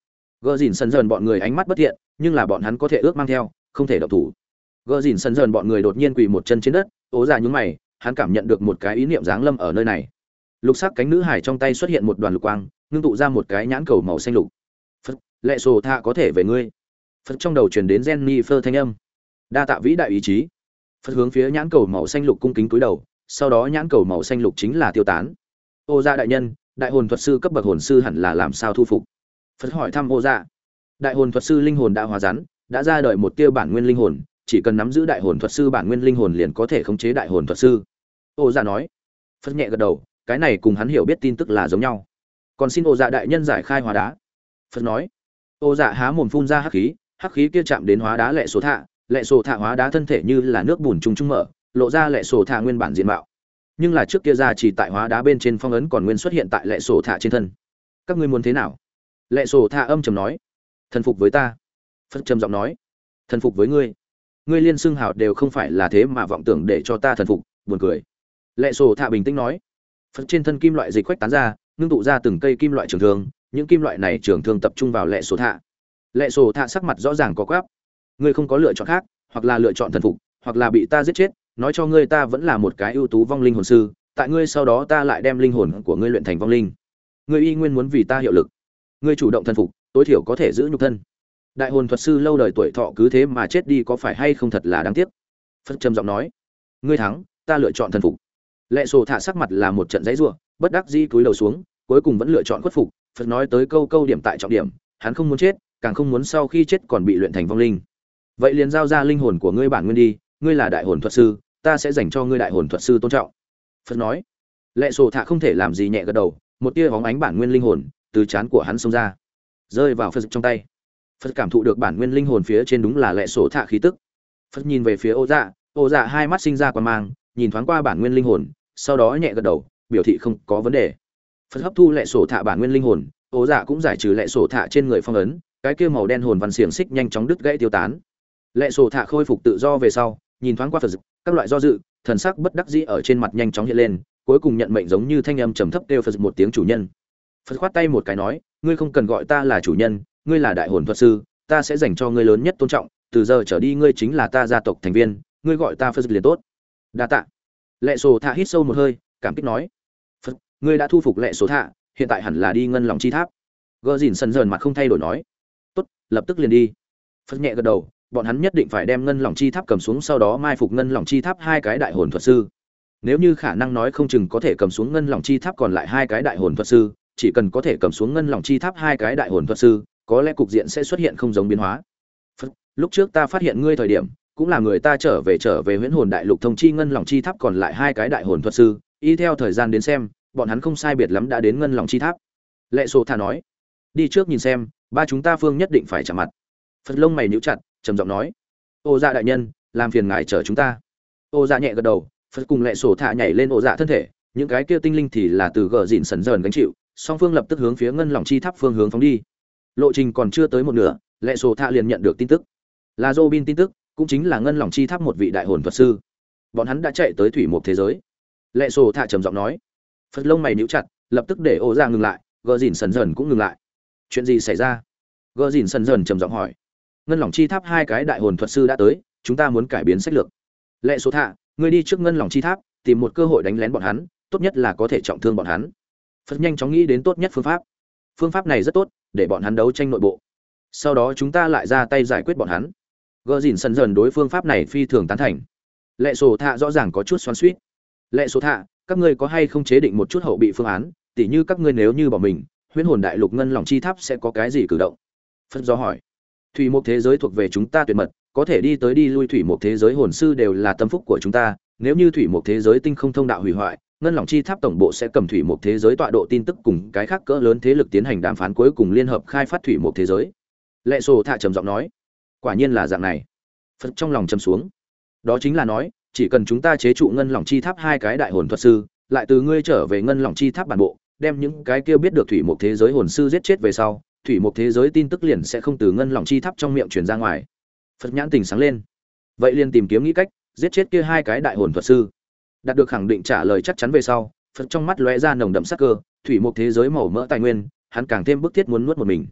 Gờ dìn sần dần bọn người ánh mắt bất thiện, nhưng là bọn hắn có thể ước mang theo, không thể động thủ. Gờ dìn sần dần bọn người đột nhiên quỳ một chân trên đất, ố dạ nhướng mày, hắn cảm nhận được một cái ý niệm giáng lâm ở nơi này. Lục sắc cánh nữ hải trong tay xuất hiện một đoàn lục quang, ngưng tụ ra một cái nhãn cầu màu xanh lục. Phật, lệ sổ thạ có thể về ngươi. Phật trong đầu truyền đến Jennifer thanh âm. Đa tạ vĩ đại ý chí. Phật hướng phía nhãn cầu màu xanh lục cung kính cúi đầu, sau đó nhãn cầu màu xanh lục chính là tiêu tán. Ô dạ đại nhân, đại hồn thuật sư cấp bậc hồn sư hẳn là làm sao thu phục? Phật hỏi thăm Ô dạ. Đại hồn thuật sư linh hồn đã hóa rắn, đã ra đời một tia bản nguyên linh hồn, chỉ cần nắm giữ đại hồn thuật sư bản nguyên linh hồn liền có thể khống chế đại hồn thuật sư. Ô dạ nói. Phật nhẹ gật đầu, cái này cùng hắn hiểu biết tin tức là giống nhau. Còn xin Ô dạ đại nhân giải khai hóa đá. Phật nói. Ô dạ há mồm phun ra hắc khí, hắc khí kia chạm đến hóa đá lệ số thạ, lệ số thạ hóa đá thân thể như là nước bùn trung trung mở, lộ ra lệ số thạ nguyên bản diện mạo. Nhưng là trước kia ra chỉ tại hóa đá bên trên phong ấn còn nguyên xuất hiện tại lệ số thạ trên thân. Các ngươi muốn thế nào? Lệ số thạ âm trầm nói. Thần phục với ta. Phật trầm giọng nói. Thần phục với ngươi. Ngươi liên xưng hào đều không phải là thế mà vọng tưởng để cho ta thần phục, buồn cười. Lệ số thạ bình tĩnh nói. Phật trên thân kim loại dịch khuếch tán ra, ngưng tụ ra từng cây kim loại trường thương, những kim loại này trường thương tập trung vào lệ số thạ. Lệ số thạ sắc mặt rõ ràng có quáp. Ngươi không có lựa chọn khác, hoặc là lựa chọn thần phục, hoặc là bị ta giết chết, nói cho ngươi ta vẫn là một cái ưu tú vong linh hồn sư, tại ngươi sau đó ta lại đem linh hồn của ngươi luyện thành vong linh. Ngươi y nguyên muốn vì ta hiệu lực. Ngươi chủ động thần phục, tối thiểu có thể giữ nhục thân. Đại hồn thuật sư lâu đời tuổi thọ cứ thế mà chết đi có phải hay không thật là đáng tiếc. Phật trầm giọng nói. Ngươi thắng, ta lựa chọn thần phục. Lệ sổ thả sắc mặt là một trận giãy giụa, bất đắc dĩ cúi đầu xuống, cuối cùng vẫn lựa chọn khuất phục. Phật nói tới câu câu điểm tại trọng điểm, hắn không muốn chết, càng không muốn sau khi chết còn bị luyện thành vong linh. Vậy liền giao ra linh hồn của ngươi bản nguyên đi, ngươi là đại hồn thuật sư, ta sẽ dành cho ngươi đại hồn thuật sư tôn trọng. Phật nói. Lệ sổ thả không thể làm gì nhẹ gật đầu, một tia bóng ánh bản nguyên linh hồn từ trán của hắn xông ra, rơi vào Phật trong tay. Phật cảm thụ được bản nguyên linh hồn phía trên đúng là lệ sổ thả khí tức. Phật nhìn về phía Ô Dạ, Ô Dạ hai mắt sinh ra quan mang, nhìn thoáng qua bản nguyên linh hồn, sau đó nhẹ gật đầu, biểu thị không có vấn đề. Phật hấp thu lệ sổ thả bản nguyên linh hồn, Ô Dạ cũng giải trừ lệ sổ thả trên người phong ấn, cái kia màu đen hồn văn xiềng xích nhanh chóng đứt gãy tiêu tán. Lệ sổ thả khôi phục tự do về sau, nhìn thoáng qua Phật, các loại do dự, thần sắc bất đắc dĩ ở trên mặt nhanh chóng hiện lên, cuối cùng nhận mệnh giống như thanh âm trầm thấp kêu Phật một tiếng chủ nhân. Phật khoát tay một cái nói, ngươi không cần gọi ta là chủ nhân, ngươi là đại hồn thuật sư, ta sẽ dành cho ngươi lớn nhất tôn trọng, từ giờ trở đi ngươi chính là ta gia tộc thành viên, ngươi gọi ta Phật liền tốt. Đa tạ. Lệ sổ thạ hít sâu một hơi, cảm kích nói, Phật, ngươi đã thu phục lệ sổ thạ, hiện tại hẳn là đi ngân lòng chi tháp. Gơ dìn sần dần mặt không thay đổi nói, tốt, lập tức liền đi. Phật nhẹ gật đầu, bọn hắn nhất định phải đem ngân lòng chi tháp cầm xuống, sau đó mai phục ngân lòng chi tháp hai cái đại hồn thuật sư. Nếu như khả năng nói không chừng có thể cầm xuống ngân lòng chi tháp còn lại hai cái đại hồn thuật sư, chỉ cần có thể cầm xuống ngân lòng chi tháp hai cái đại hồn thuật sư, có lẽ cục diện sẽ xuất hiện không giống biến hóa. Phật, lúc trước ta phát hiện ngươi thời điểm, cũng là người ta trở về trở về huyễn hồn đại lục thông chi ngân lòng chi tháp còn lại hai cái đại hồn thuật sư, y theo thời gian đến xem, bọn hắn không sai biệt lắm đã đến ngân lòng chi tháp. Lệ Sô Thà nói, đi trước nhìn xem, ba chúng ta phương nhất định phải chạm mặt. Phật lông mày nhíu chặt, trầm giọng nói, Ô Dạ đại nhân, làm phiền ngài chở chúng ta. Ô Dạ nhẹ gật đầu, Phật cùng Lệ Sô Thà nhảy lên Ô Dạ thân thể, những cái kia tinh linh thì là từ gờ dịn sần dần gánh chịu, song phương lập tức hướng phía ngân lòng chi tháp phương hướng phóng đi. Lộ trình còn chưa tới một nửa, Lệ Sô Thà liền nhận được tin tức, là Robin tin tức, cũng chính là ngân lòng chi tháp một vị đại hồn thuật sư. Bọn hắn đã chạy tới thủy mục thế giới. Lệ Sô Thà trầm giọng nói. Phật lông mày nhíu chặt, lập tức để Ô Dạ ngừng lại, gờ dịn sần dần cũng ngừng lại. Chuyện gì xảy ra? Gờ dịn sần dần trầm giọng hỏi. Ngân lòng chi tháp hai cái đại hồn thuật sư đã tới, chúng ta muốn cải biến sách lược. Lệ Sô Thà, ngươi đi trước ngân lòng chi tháp, tìm một cơ hội đánh lén bọn hắn, tốt nhất là có thể trọng thương bọn hắn. Phật nhanh chóng nghĩ đến tốt nhất phương pháp. Phương pháp này rất tốt, để bọn hắn đấu tranh nội bộ. Sau đó chúng ta lại ra tay giải quyết bọn hắn. Gờ dìn sần dần đối phương pháp này phi thường tán thành. Lệ Sô Thà rõ ràng có chút xoắn xuýt. Lệ Sô Thà, các ngươi có hay không chế định một chút hậu bị phương án, tỉ như các ngươi nếu như bỏ mình, huyễn hồn đại lục ngân lòng chi tháp sẽ có cái gì cử động? Phật do hỏi. Thủy mục thế giới thuộc về chúng ta tuyệt mật, có thể đi tới đi lui thủy mục thế giới hồn sư đều là tâm phúc của chúng ta, nếu như thủy mục thế giới tinh không thông đạo hủy hoại, ngân lòng chi tháp tổng bộ sẽ cầm thủy mục thế giới tọa độ tin tức cùng cái khác cỡ lớn thế lực tiến hành đàm phán cuối cùng liên hợp khai phát thủy mục thế giới. Lệ Sô Thà trầm giọng nói, quả nhiên là dạng này. Phật trong lòng trầm xuống. Đó chính là nói, chỉ cần chúng ta chế trụ ngân lòng chi tháp hai cái đại hồn thuật sư, lại từ ngươi trở về ngân lòng chi tháp bản bộ, đem những cái kia biết được thủy mục thế giới hồn sư giết chết về sau, thủy mục thế giới tin tức liền sẽ không từ ngân lòng chi tháp trong miệng truyền ra ngoài. Phật nhãn tình sáng lên. Vậy liền tìm kiếm nghĩ cách giết chết kia hai cái đại hồn thuật sư. Đạt được khẳng định trả lời chắc chắn về sau, Phật trong mắt lóe ra nồng đậm sắc cơ, thủy mục thế giới màu mỡ tài nguyên, hắn càng thêm bức thiết muốn nuốt một mình.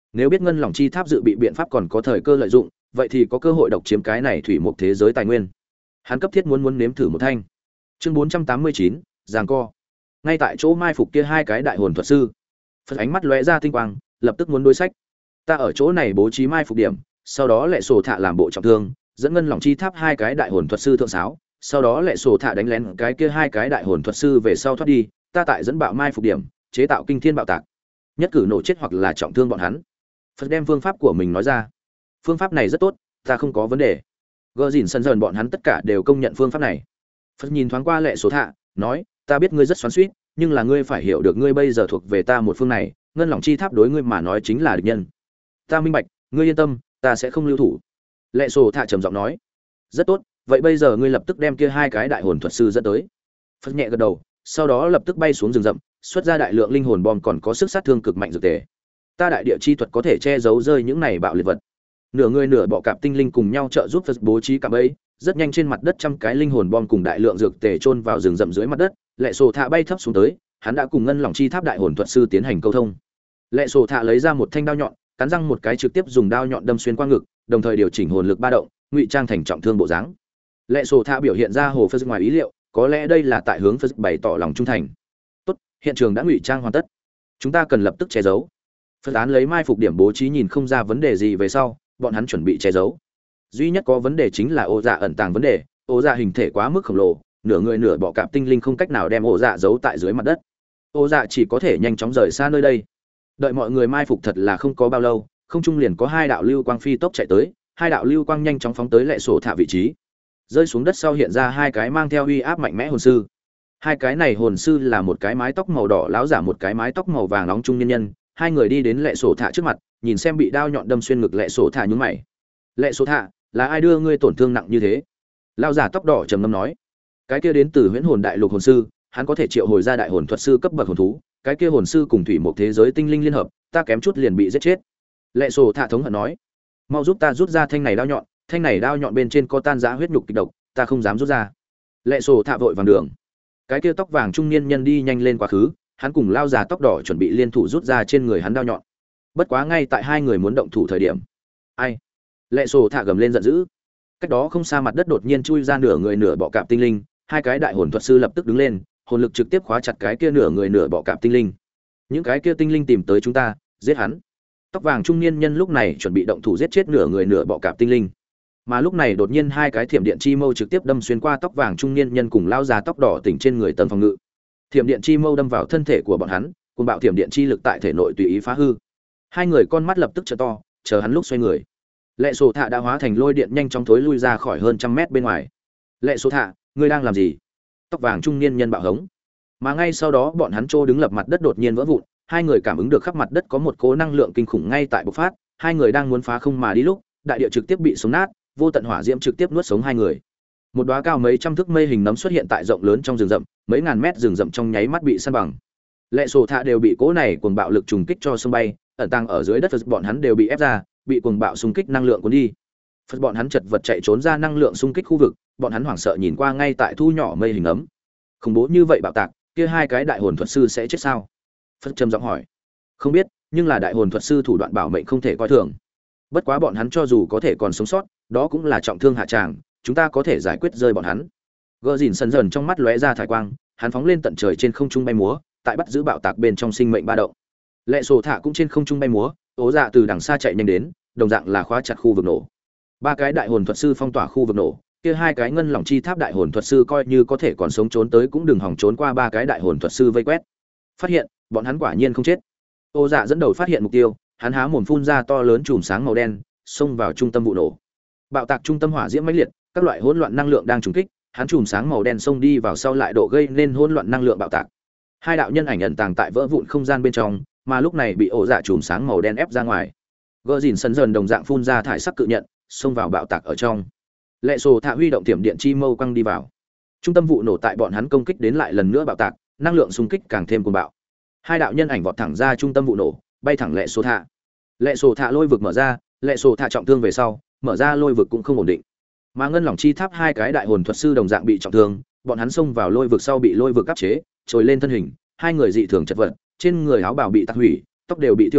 Nếu biết ngân lòng chi tháp dự bị biện pháp còn có thời cơ lợi dụng, vậy thì có cơ hội độc chiếm cái này thủy mục thế giới tài nguyên. Hắn cấp thiết muốn muốn nếm thử một thanh. Chương bốn trăm tám mươi chín, giằng co. Ngay tại chỗ mai phục kia hai cái đại hồn thuật sư, Phật ánh mắt lóe ra tinh quang, lập tức muốn đối sách. Ta ở chỗ này bố trí mai phục điểm, sau đó lệ sổ thạ làm bộ trọng thương, dẫn ngân lòng chi tháp hai cái đại hồn thuật sư thượng sáo, sau đó lệ sổ thạ đánh lén cái kia hai cái đại hồn thuật sư về sau thoát đi, ta tại dẫn bạo mai phục điểm, chế tạo kinh thiên bạo tạc, nhất cử nổ chết hoặc là trọng thương bọn hắn. Phật đem phương pháp của mình nói ra. Phương pháp này rất tốt, ta không có vấn đề. Gờ dìn sân dần bọn hắn tất cả đều công nhận phương pháp này. Phật nhìn thoáng qua lệ sổ thạ, nói, ta biết ngươi rất xoắn xuýt, nhưng là ngươi phải hiểu được ngươi bây giờ thuộc về ta một phương này, ngân lòng chi tháp đối ngươi mà nói chính là địch nhân. Ta minh bạch, ngươi yên tâm, ta sẽ không lưu thủ. Lệ sổ thạ trầm giọng nói. Rất tốt, vậy bây giờ ngươi lập tức đem kia hai cái đại hồn thuật sư dẫn tới. Phật nhẹ gật đầu, sau đó lập tức bay xuống rừng rậm, xuất ra đại lượng linh hồn bom còn có sức sát thương cực mạnh dược tề. Ta đại địa chi thuật có thể che giấu rơi những này bạo liệt vật. Nửa người nửa bọ cạp tinh linh cùng nhau trợ giúp Phật bố trí cạm bẫy, rất nhanh trên mặt đất trăm cái linh hồn bom cùng đại lượng dược tề chôn vào rừng rậm dưới mặt đất. Lệ sổ thạ bay thấp xuống tới, hắn đã cùng ngân lòng chi tháp đại hồn thuật sư tiến hành câu thông. Lệ sổ thạ lấy ra một thanh đao nhọn, cắn răng một cái trực tiếp dùng đao nhọn đâm xuyên qua ngực, đồng thời điều chỉnh hồn lực ba động, ngụy trang thành trọng thương bộ dáng. Lệ sổ thạ biểu hiện ra hồ Phật ngoài ý liệu, có lẽ đây là tại hướng Phật bày tỏ lòng trung thành. Tốt, hiện trường đã ngụy trang hoàn tất, chúng ta cần lập tức che giấu. Phật án lấy mai phục điểm bố trí nhìn không ra vấn đề gì về sau, bọn hắn chuẩn bị che giấu. Duy nhất có vấn đề chính là ổ dạ ẩn tàng vấn đề, ổ dạ hình thể quá mức khổng lồ, nửa người nửa bọ cạp tinh linh không cách nào đem ổ dạ giấu tại dưới mặt đất. Ổ dạ chỉ có thể nhanh chóng rời xa nơi đây. Đợi mọi người mai phục thật là không có bao lâu, không trung liền có hai đạo lưu quang phi tốc chạy tới, hai đạo lưu quang nhanh chóng phóng tới lệ sổ thạ vị trí. Rơi xuống đất sau hiện ra hai cái mang theo uy áp mạnh mẽ hồn sư. Hai cái này hồn sư là một cái mái tóc màu đỏ lão giả, một cái mái tóc màu vàng nóng trung niên nhân. Hai người đi đến lệ sổ thạ trước mặt, nhìn xem bị đao nhọn đâm xuyên ngực lệ sổ thạ nhướng mày. Lệ sổ thạ, là ai đưa ngươi tổn thương nặng như thế? Lão giả tóc đỏ trầm ngâm nói. Cái kia đến từ huyễn hồn đại lục hồn sư, hắn có thể triệu hồi ra đại hồn thuật sư cấp bậc hồn thú. Cái kia hồn sư cùng thủy một thế giới tinh linh liên hợp, ta kém chút liền bị giết chết. Lệ sổ thạ thống hận nói. Mau giúp ta rút ra thanh này đao nhọn, thanh này đao nhọn bên trên có tan rã huyết nhục kịch độc, ta không dám rút ra. Lệ sổ thạ vội vàng đường. Cái kia tóc vàng trung niên nhân đi nhanh lên quá khứ, hắn cùng lao già tóc đỏ chuẩn bị liên thủ rút ra trên người hắn đao nhọn. Bất quá ngay tại hai người muốn động thủ thời điểm, ai? Lệ sổ thạ gầm lên giận dữ. Cách đó không xa mặt đất đột nhiên chui ra nửa người nửa bọ cạp tinh linh, hai cái đại hồn thuật sư lập tức đứng lên, hồn lực trực tiếp khóa chặt cái kia nửa người nửa bọ cạp tinh linh. Những cái kia tinh linh tìm tới chúng ta, giết hắn. Tóc vàng trung niên nhân lúc này chuẩn bị động thủ giết chết nửa người nửa bọ cạp tinh linh. Mà lúc này đột nhiên hai cái thiểm điện chi mâu trực tiếp đâm xuyên qua tóc vàng trung niên nhân cùng lao già tóc đỏ tỉnh trên người tầng phòng ngự. Thiểm điện chi mâu đâm vào thân thể của bọn hắn, cùng bạo thiểm điện chi lực tại thể nội tùy ý phá hư. Hai người con mắt lập tức trợ to, chờ hắn lúc xoay người. Lệ sổ thạ đã hóa thành lôi điện nhanh chóng thối lui ra khỏi hơn trăm mét bên ngoài. Lệ sổ thạ, ngươi đang làm gì? Tóc vàng trung niên nhân bạo hống. Mà ngay sau đó bọn hắn trô đứng lập mặt đất đột nhiên vỡ vụn, hai người cảm ứng được khắp mặt đất có một cỗ năng lượng kinh khủng ngay tại bộc phát, hai người đang muốn phá không mà đi lúc, đại địa trực tiếp bị sống nát, vô tận hỏa diễm trực tiếp nuốt sống hai người. Một đóa cao mấy trăm thước mây hình nấm xuất hiện tại rộng lớn trong rừng rậm, mấy ngàn mét rừng rậm trong nháy mắt bị san bằng. Lệ sổ thạ đều bị cỗ này cuồng bạo lực trùng kích cho sông bay, ẩn tàng ở dưới đất Phật bọn hắn đều bị ép ra, bị cuồng bạo xung kích năng lượng cuốn đi. Phật bọn hắn chật vật chạy trốn ra năng lượng xung kích khu vực, bọn hắn hoảng sợ nhìn qua ngay tại thu nhỏ mây hình nấm. Khủng bố như vậy bạo tạc, kia hai cái đại hồn thuật sư sẽ chết sao? Phật trầm giọng hỏi. Không biết, nhưng là đại hồn thuật sư thủ đoạn bảo mệnh không thể coi thường. Bất quá bọn hắn cho dù có thể còn sống sót, đó cũng là trọng thương hạ tràng, chúng ta có thể giải quyết rơi bọn hắn. Gờ dìn sần dần trong mắt lóe ra thải quang, hắn phóng lên tận trời trên không trung bay múa, tại bắt giữ bạo tạc bên trong sinh mệnh ba động. Lệ sổ thạ cũng trên không trung bay múa, ố dạ từ đằng xa chạy nhanh đến, đồng dạng là khóa chặt khu vực nổ. Ba cái đại hồn thuật sư phong tỏa khu vực nổ, kia hai cái ngân lòng chi tháp đại hồn thuật sư coi như có thể còn sống trốn tới cũng đừng hòng trốn qua ba cái đại hồn thuật sư vây quét. Phát hiện, bọn hắn quả nhiên không chết. Ô dạ dẫn đầu phát hiện mục tiêu, hắn há mồm phun ra to lớn chùm sáng màu đen, xông vào trung tâm vụ nổ. Bạo tạc trung tâm hỏa diễm mãnh liệt, các loại hỗn loạn năng lượng đang trùng kích, hắn chùm sáng màu đen xông đi vào sau lại độ gây nên hỗn loạn năng lượng bạo tạc. Hai đạo nhân ảnh ẩn tàng tại vỡ vụn không gian bên trong, mà lúc này bị ổ dạ chùm sáng màu đen ép ra ngoài. Gờ dìn sần dần đồng dạng phun ra thải sắc cự nhận, xông vào bạo tạc ở trong. Lệ sổ thạ huy động tiềm điện chi mâu quăng đi vào. Trung tâm vụ nổ tại bọn hắn công kích đến lại lần nữa bạo tạc, năng lượng xung kích càng thêm cuồng bạo. Hai đạo nhân ảnh vọt thẳng ra trung tâm vụ nổ, bay thẳng lệ sổ thạ. Lệ sổ thạ lôi vực mở ra, lệ sổ thạ trọng thương về sau, mở ra lôi vực cũng không ổn định. Mà ngân lòng chi tháp hai cái đại hồn thuật sư đồng dạng bị trọng thương, bọn hắn xông vào lôi vực sau bị lôi vực áp chế, trồi lên thân hình, hai người dị thường chật vật, trên người áo bào bị tạc hủy, tóc đều bị tiêu hủy,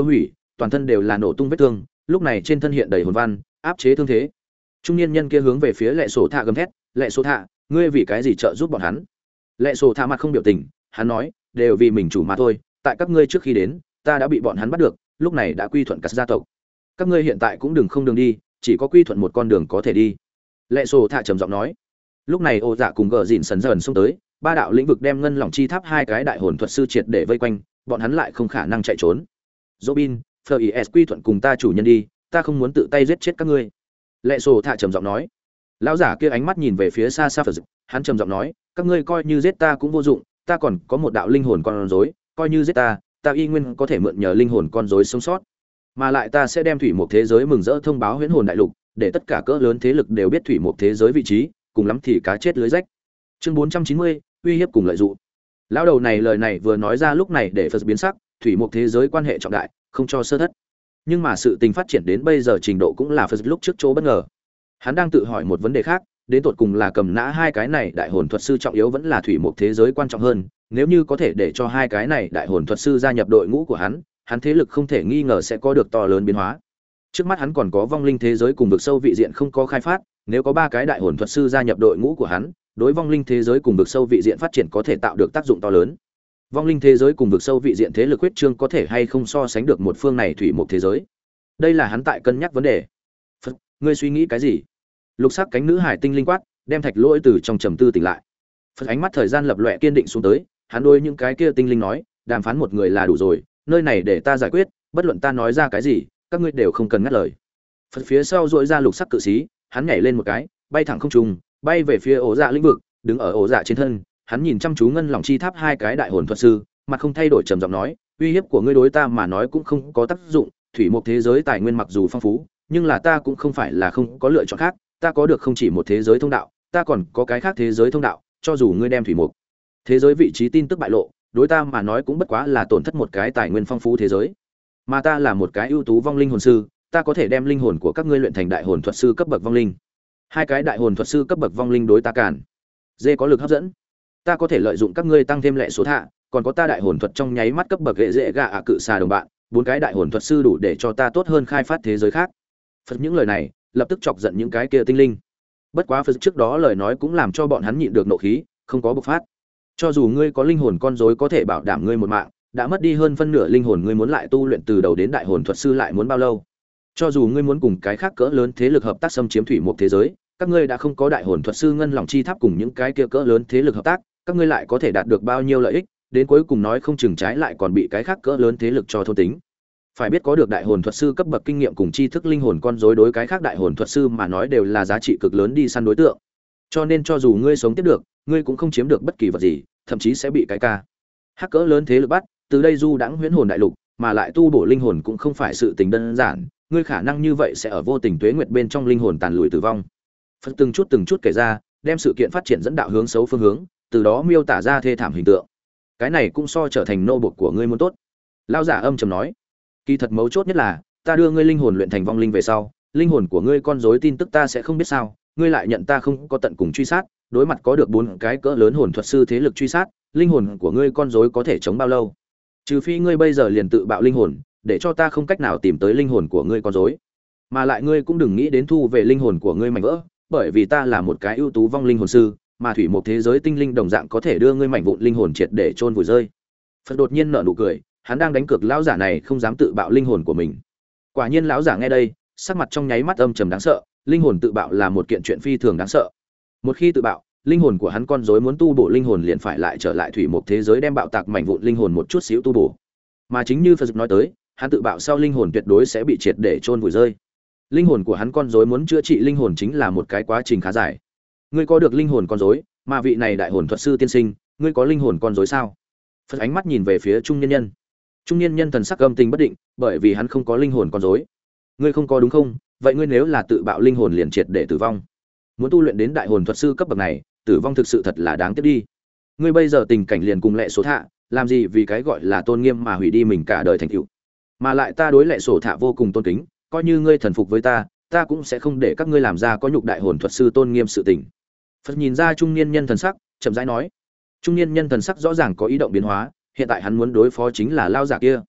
toàn thân đều là nổ tung vết thương, lúc này trên thân hiện đầy hồn văn, áp chế thương thế. Trung niên nhân kia hướng về phía Lệ Sổ Thạ gầm thét, "Lệ Sổ Thạ, ngươi vì cái gì trợ giúp bọn hắn?" Lệ Sổ Thạ mặt không biểu tình, hắn nói, "Đều vì mình chủ mà thôi, tại các ngươi trước khi đến, ta đã bị bọn hắn bắt được, lúc này đã quy thuận cả gia tộc. Các ngươi hiện tại cũng đừng không đường đi, chỉ có quy thuận một con đường có thể đi." Lệ Sổ Thạ trầm giọng nói. Lúc này Ô Dạ cùng Gở Dịn sần dần xông tới, ba đạo lĩnh vực đem ngân lòng chi tháp hai cái đại hồn thuật sư triệt để vây quanh, bọn hắn lại không khả năng chạy trốn. Robin, Fleis quy thuận cùng ta chủ nhân đi, ta không muốn tự tay giết chết các ngươi. Lệ Sổ Thạ trầm giọng nói. Lão giả kia ánh mắt nhìn về phía xa xa Phật, hắn trầm giọng nói, các ngươi coi như giết ta cũng vô dụng, ta còn có một đạo linh hồn con rối, coi như giết ta, ta y nguyên có thể mượn nhờ linh hồn con rối sống sót. Mà lại ta sẽ đem thủy một thế giới mừng rỡ thông báo huyễn hồn đại lục, để tất cả cỡ lớn thế lực đều biết thủy một thế giới vị trí, cùng lắm thì cá chết lưới rách. Chương bốn trăm chín mươi, uy hiếp cùng lợi dụng. Lão đầu này lời này vừa nói ra lúc này để Phật biến sắc, thủy một thế giới quan hệ trọng đại, không cho sơ thất. Nhưng mà sự tình phát triển đến bây giờ trình độ cũng là Phật lúc trước chỗ bất ngờ. Hắn đang tự hỏi một vấn đề khác, đến tột cùng là cầm nã hai cái này đại hồn thuật sư trọng yếu vẫn là thủy một thế giới quan trọng hơn, nếu như có thể để cho hai cái này đại hồn thuật sư gia nhập đội ngũ của hắn, hắn thế lực không thể nghi ngờ sẽ có được to lớn biến hóa. Trước mắt hắn còn có vong linh thế giới cùng vực sâu vị diện không có khai phát, nếu có ba cái đại hồn thuật sư gia nhập đội ngũ của hắn, đối vong linh thế giới cùng vực sâu vị diện phát triển có thể tạo được tác dụng to lớn. Vong linh thế giới cùng vực sâu vị diện thế lực huyết trương có thể hay không so sánh được một phương này thủy một thế giới. Đây là hắn tại cân nhắc vấn đề. Phật, ngươi suy nghĩ cái gì? Lục sắc cánh nữ hải tinh linh quát, đem Thạch Lỗi từ trong trầm tư tỉnh lại. Phật ánh mắt thời gian lập lòe kiên định xuống tới, hắn đối những cái kia tinh linh nói, đàm phán một người là đủ rồi, nơi này để ta giải quyết, bất luận ta nói ra cái gì, các ngươi đều không cần ngắt lời. Phật phía sau duỗi ra lục sắc cự xí, hắn nhảy lên một cái, bay thẳng không trung, bay về phía ổ dạ lĩnh vực, đứng ở ổ dạ trên thân, hắn nhìn chăm chú ngân lòng chi tháp hai cái đại hồn thuật sư, mặt không thay đổi trầm giọng nói, uy hiếp của ngươi đối ta mà nói cũng không có tác dụng, thủy một thế giới tài nguyên mặc dù phong phú, nhưng là ta cũng không phải là không có lựa chọn khác, ta có được không chỉ một thế giới thông đạo, ta còn có cái khác thế giới thông đạo, cho dù ngươi đem thủy một thế giới vị trí tin tức bại lộ, đối ta mà nói cũng bất quá là tổn thất một cái tài nguyên phong phú thế giới. Mà ta là một cái ưu tú vong linh hồn sư, ta có thể đem linh hồn của các ngươi luyện thành đại hồn thuật sư cấp bậc vong linh. Hai cái đại hồn thuật sư cấp bậc vong linh đối ta cản. Dê có lực hấp dẫn. Ta có thể lợi dụng các ngươi tăng thêm lệ số thạ, còn có ta đại hồn thuật trong nháy mắt cấp bậc hệ dễ gạ ạ cự xà đồng bạn, bốn cái đại hồn thuật sư đủ để cho ta tốt hơn khai phát thế giới khác. Phật những lời này, lập tức chọc giận những cái kia tinh linh. Bất quá Phật trước đó lời nói cũng làm cho bọn hắn nhịn được nộ khí, không có bộc phát. Cho dù ngươi có linh hồn con rối có thể bảo đảm ngươi một mạng, đã mất đi hơn phân nửa linh hồn, ngươi muốn lại tu luyện từ đầu đến đại hồn thuật sư lại muốn bao lâu? Cho dù ngươi muốn cùng cái khác cỡ lớn thế lực hợp tác xâm chiếm thủy một thế giới, các ngươi đã không có đại hồn thuật sư ngân lòng chi tháp cùng những cái kia cỡ lớn thế lực hợp tác, các ngươi lại có thể đạt được bao nhiêu lợi ích, đến cuối cùng nói không chừng trái lại còn bị cái khác cỡ lớn thế lực cho thôn tính. Phải biết có được đại hồn thuật sư cấp bậc kinh nghiệm cùng tri thức linh hồn con rối đối cái khác đại hồn thuật sư mà nói đều là giá trị cực lớn đi săn đối tượng. Cho nên cho dù ngươi sống tiếp được, ngươi cũng không chiếm được bất kỳ vật gì, thậm chí sẽ bị cái ca hắc cỡ lớn thế lực bắt, từ đây du đãng huyễn hồn đại lục, mà lại tu bổ linh hồn cũng không phải sự tình đơn giản, ngươi khả năng như vậy sẽ ở vô tình tuế nguyệt bên trong linh hồn tàn lùi tử vong. Phật từng chút từng chút kể ra, đem sự kiện phát triển dẫn đạo hướng xấu phương hướng, từ đó miêu tả ra thê thảm hình tượng. Cái này cũng so trở thành nô bộc của ngươi muốn tốt. Lão giả âm trầm nói, kỳ thật mấu chốt nhất là, ta đưa ngươi linh hồn luyện thành vong linh về sau, linh hồn của ngươi con rối tin tức ta sẽ không biết sao, ngươi lại nhận ta không có tận cùng truy sát, đối mặt có được bốn cái cỡ lớn hồn thuật sư thế lực truy sát, linh hồn của ngươi con rối có thể chống bao lâu? Trừ phi ngươi bây giờ liền tự bạo linh hồn, để cho ta không cách nào tìm tới linh hồn của ngươi con rối. Mà lại ngươi cũng đừng nghĩ đến thu về linh hồn của ngươi mảnh vỡ, bởi vì ta là một cái ưu tú vong linh hồn sư, mà thủy một thế giới tinh linh đồng dạng có thể đưa ngươi mảnh vụn linh hồn triệt để chôn vùi rơi. Phật đột nhiên nở nụ cười, hắn đang đánh cược lão giả này không dám tự bạo linh hồn của mình. Quả nhiên lão giả nghe đây, sắc mặt trong nháy mắt âm trầm đáng sợ, linh hồn tự bạo là một kiện chuyện phi thường đáng sợ. Một khi tự bạo, linh hồn của hắn con rối muốn tu bổ linh hồn liền phải lại trở lại thủy một thế giới đem bạo tạc mảnh vụn linh hồn một chút xíu tu bổ. Mà chính như Phật nói tới, hắn tự bạo sau linh hồn tuyệt đối sẽ bị triệt để chôn vùi rơi. Linh hồn của hắn con rối muốn chữa trị linh hồn chính là một cái quá trình khá dài. Ngươi có được linh hồn con rối, mà vị này đại hồn thuật sư tiên sinh, ngươi có linh hồn con rối sao? Phật ánh mắt nhìn về phía trung nhân nhân. Trung nhân nhân thần sắc âm tình bất định, bởi vì hắn không có linh hồn con rối. Ngươi không có đúng không? Vậy ngươi nếu là tự bạo linh hồn liền triệt để tử vong. Muốn tu luyện đến đại hồn thuật sư cấp bậc này, tử vong thực sự thật là đáng tiếc đi. Ngươi bây giờ tình cảnh liền cùng lệ số thạ, làm gì vì cái gọi là tôn nghiêm mà hủy đi mình cả đời thành tựu. Mà lại ta đối lệ sổ thạ vô cùng tôn kính, coi như ngươi thần phục với ta, ta cũng sẽ không để các ngươi làm ra có nhục đại hồn thuật sư tôn nghiêm sự tình. Phật nhìn ra trung niên nhân thần sắc, chậm rãi nói. Trung niên nhân thần sắc rõ ràng có ý động biến hóa, hiện tại hắn muốn đối phó chính là lao giả kia.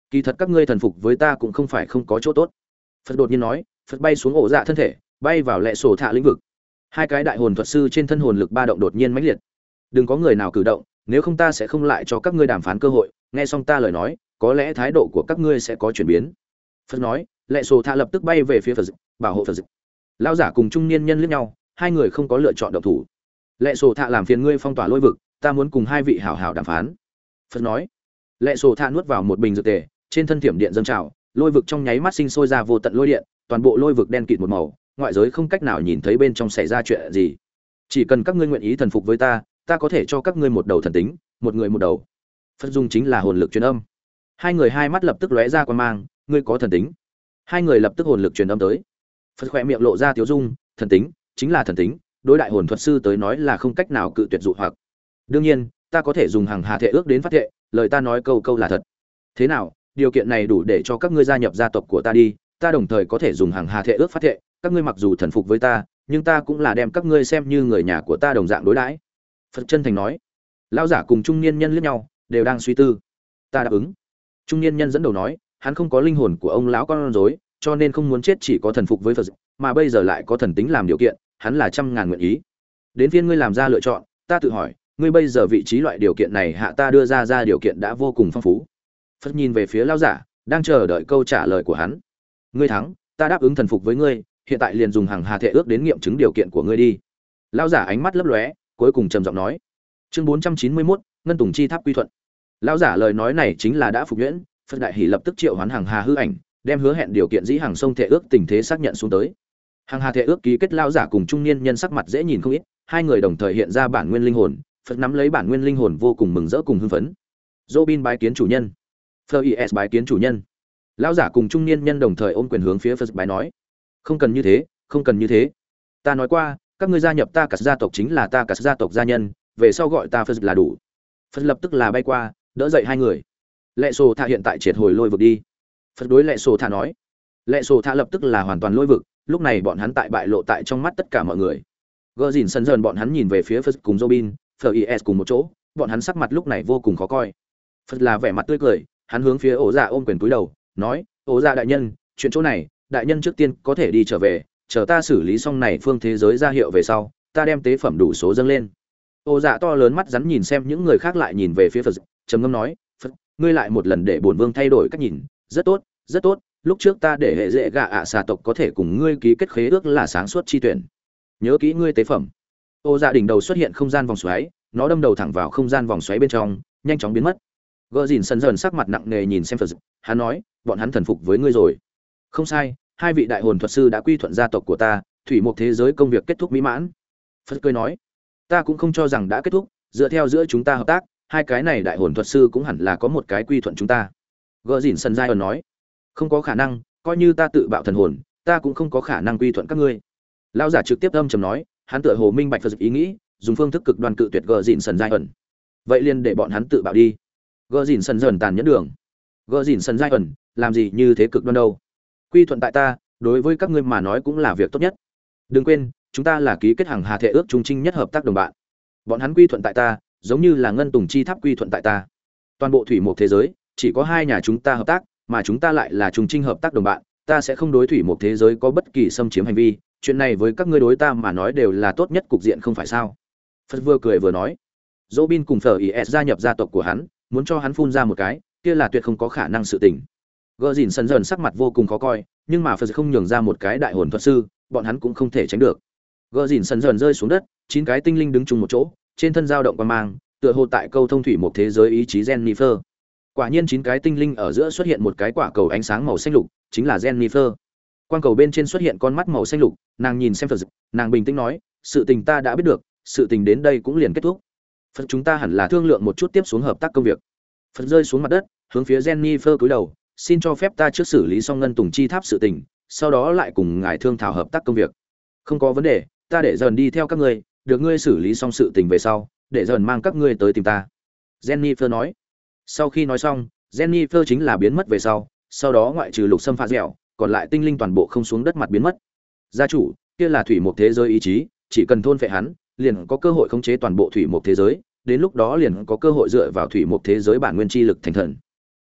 kỳ thật các ngươi thần phục với ta cũng không phải không có chỗ tốt. Phật đột nhiên nói, Phật bay xuống ổ dạ thân thể, bay vào lệ sổ thạ lĩnh vực. Hai cái đại hồn thuật sư trên thân hồn lực ba động đột nhiên mãnh liệt. Đừng có người nào cử động, nếu không ta sẽ không lại cho các ngươi đàm phán cơ hội. Nghe xong ta lời nói, có lẽ thái độ của các ngươi sẽ có chuyển biến. Phật nói, lệ sổ thạ lập tức bay về phía Phật, bảo hộ Phật. Lão giả cùng trung niên nhân liếc nhau, hai người không có lựa chọn động thủ. Lệ sổ thạ làm phiền ngươi phong tỏa lôi vực, ta muốn cùng hai vị hảo hảo đàm phán. Phật nói. Lệ sổ thạ nuốt vào một bình dược tề, trên thân thiểm điện dâng trào, lôi vực trong nháy mắt sinh sôi ra vô tận lôi điện, toàn bộ lôi vực đen kịt một màu, ngoại giới không cách nào nhìn thấy bên trong xảy ra chuyện gì. Chỉ cần các ngươi nguyện ý thần phục với ta, ta có thể cho các ngươi một đầu thần tính, một người một đầu. Phật dùng chính là hồn lực truyền âm. Hai người hai mắt lập tức lóe ra quan mang, ngươi có thần tính. Hai người lập tức hồn lực truyền âm tới. Phật khỏe miệng lộ ra tiếu dung, thần tính chính là thần tính, đối đại hồn thuật sư tới nói là không cách nào cự tuyệt dụ hoặc. Đương nhiên, ta có thể dùng hàng hà thệ ước đến phát thệ, lời ta nói câu câu là thật. Thế nào, điều kiện này đủ để cho các ngươi gia nhập gia tộc của ta đi, ta đồng thời có thể dùng hàng hà thệ ước phát thệ, các ngươi mặc dù thần phục với ta, nhưng ta cũng là đem các ngươi xem như người nhà của ta đồng dạng đối đãi. Phật chân thành nói. Lão giả cùng trung niên nhân liếc nhau, đều đang suy tư. Ta đáp ứng. Trung niên nhân dẫn đầu nói, hắn không có linh hồn của ông lão con rối, cho nên không muốn chết chỉ có thần phục với Phật, mà bây giờ lại có thần tính làm điều kiện, hắn là trăm ngàn nguyện ý. Đến phiên ngươi làm ra lựa chọn, ta tự hỏi, ngươi bây giờ vị trí loại điều kiện này hạ ta đưa ra ra điều kiện đã vô cùng phong phú. Phật nhìn về phía lão giả, đang chờ đợi câu trả lời của hắn. Ngươi thắng, ta đáp ứng thần phục với ngươi, hiện tại liền dùng hàng hà thệ ước đến nghiệm chứng điều kiện của ngươi đi. Lão giả ánh mắt lấp lóe, cuối cùng trầm giọng nói. Chương bốn trăm chín mươi mốt, ngân tùng chi tháp quy thuận. Lão giả lời nói này chính là đã phục nhuyễn, Phật đại hỉ lập tức triệu hoán hàng hà hư ảnh, đem hứa hẹn điều kiện dĩ hàng sông thệ ước tình thế xác nhận xuống tới. Hàng hà thệ ước ký kết, lão giả cùng trung niên nhân sắc mặt dễ nhìn không ít, hai người đồng thời hiện ra bản nguyên linh hồn, Phật nắm lấy bản nguyên linh hồn vô cùng mừng rỡ cùng hưng phấn. Robin bái kiến chủ nhân. Fis bái kiến chủ nhân. Lão giả cùng trung niên nhân đồng thời ôm quyền hướng phía Phật bái nói. Không cần như thế, không cần như thế. Ta nói qua, các ngươi gia nhập ta cả gia tộc chính là ta cả gia tộc gia nhân, về sau gọi ta Phật là đủ. Phật lập tức là bay qua, đỡ dậy hai người. Lệ sổ thạ hiện tại triệt hồi lôi vực đi. Phật đối lệ sổ thạ nói. Lệ sổ thạ lập tức là hoàn toàn lôi vực, lúc này bọn hắn tại bại lộ tại trong mắt tất cả mọi người. Gờ dìn sân dần bọn hắn nhìn về phía Phật cùng Robin, Fis cùng một chỗ, bọn hắn sắc mặt lúc này vô cùng khó coi. Phật là vẻ mặt tươi cười, hắn hướng phía ổ dạ ôm quyền cúi đầu, nói: "Ổ dạ đại nhân, chuyện chỗ này, đại nhân trước tiên có thể đi trở về, chờ ta xử lý xong này phương thế giới ra hiệu về sau, ta đem tế phẩm đủ số dâng lên." Ổ dạ to lớn mắt rắn nhìn xem những người khác lại nhìn về phía Phật, trầm ngâm nói: "Phật, ngươi lại một lần để bổn vương thay đổi cách nhìn, rất tốt, rất tốt, lúc trước ta để hệ dễ gạ ạ xà tộc có thể cùng ngươi ký kết khế ước là sáng suốt chi tuyển. Nhớ kỹ ngươi tế phẩm." Ô dạ đỉnh đầu xuất hiện không gian vòng xoáy, nó đâm đầu thẳng vào không gian vòng xoáy bên trong, nhanh chóng biến mất. Gờ dìn sần dần sắc mặt nặng nề nhìn xem Phật, hắn nói: "Bọn hắn thần phục với ngươi rồi." "Không sai, hai vị đại hồn thuật sư đã quy thuận gia tộc của ta, thủy một thế giới công việc kết thúc mỹ mãn." Phật cười nói: "Ta cũng không cho rằng đã kết thúc, dựa theo giữa chúng ta hợp tác, hai cái này đại hồn thuật sư cũng hẳn là có một cái quy thuận chúng ta." Gờ dìn sần dai nói: "Không có khả năng, coi như ta tự bạo thần hồn, ta cũng không có khả năng quy thuận các ngươi." Lão giả trực tiếp âm trầm nói, hắn tựa hồ minh bạch Phật ý nghĩ, dùng phương thức cực đoan cự tuyệt gờ dìn sần giai ẩn. Vậy liền để bọn hắn tự bạo đi. Gờ dìn sần dần tàn nhẫn đường. Gờ dìn sần giai ẩn, làm gì như thế cực đoan đâu? Quy thuận tại ta, đối với các ngươi mà nói cũng là việc tốt nhất. Đừng quên, chúng ta là ký kết hàng hà thệ ước trung trinh nhất hợp tác đồng bạn. Bọn hắn quy thuận tại ta, giống như là ngân tùng chi tháp quy thuận tại ta. Toàn bộ thủy một thế giới, chỉ có hai nhà chúng ta hợp tác, mà chúng ta lại là trung trinh hợp tác đồng bạn, ta sẽ không đối thủy một thế giới có bất kỳ xâm chiếm hành vi. Chuyện này với các ngươi đối ta mà nói đều là tốt nhất cục diện không phải sao? Phật vừa cười vừa nói. Robin cùng Fis gia nhập gia tộc của hắn, muốn cho hắn phun ra một cái, kia là tuyệt không có khả năng sự tình. Gờ dìn sần dần sắc mặt vô cùng khó coi, nhưng mà Phật không nhường ra một cái đại hồn thuật sư, bọn hắn cũng không thể tránh được. Gờ dìn sần dần rơi xuống đất, chín cái tinh linh đứng chung một chỗ, trên thân dao động quang mang, tựa hồ tại câu thông thủy một thế giới ý chí Jennifer. Quả nhiên chín cái tinh linh ở giữa xuất hiện một cái quả cầu ánh sáng màu xanh lục, chính là Jennifer. Quang cầu bên trên xuất hiện con mắt màu xanh lục, nàng nhìn xem Phật, nàng bình tĩnh nói: "Sự tình ta đã biết được, sự tình đến đây cũng liền kết thúc. Phật chúng ta hẳn là thương lượng một chút tiếp xuống hợp tác công việc." Phật rơi xuống mặt đất, hướng phía Jennifer cúi đầu: "Xin cho phép ta trước xử lý xong ngân tùng chi tháp sự tình, sau đó lại cùng ngài thương thảo hợp tác công việc." "Không có vấn đề, ta để dần đi theo các ngươi, được ngươi xử lý xong sự tình về sau, để dần mang các ngươi tới tìm ta." Jennifer nói. Sau khi nói xong, Jennifer chính là biến mất về sau, sau đó ngoại trừ lục xâm phá dẻo, còn lại tinh linh toàn bộ không xuống đất mặt biến mất. Gia chủ, kia là thủy một thế giới ý chí, chỉ cần thôn phệ hắn, liền có cơ hội khống chế toàn bộ thủy một thế giới, đến lúc đó liền có cơ hội dựa vào thủy một thế giới bản nguyên chi lực thành thần.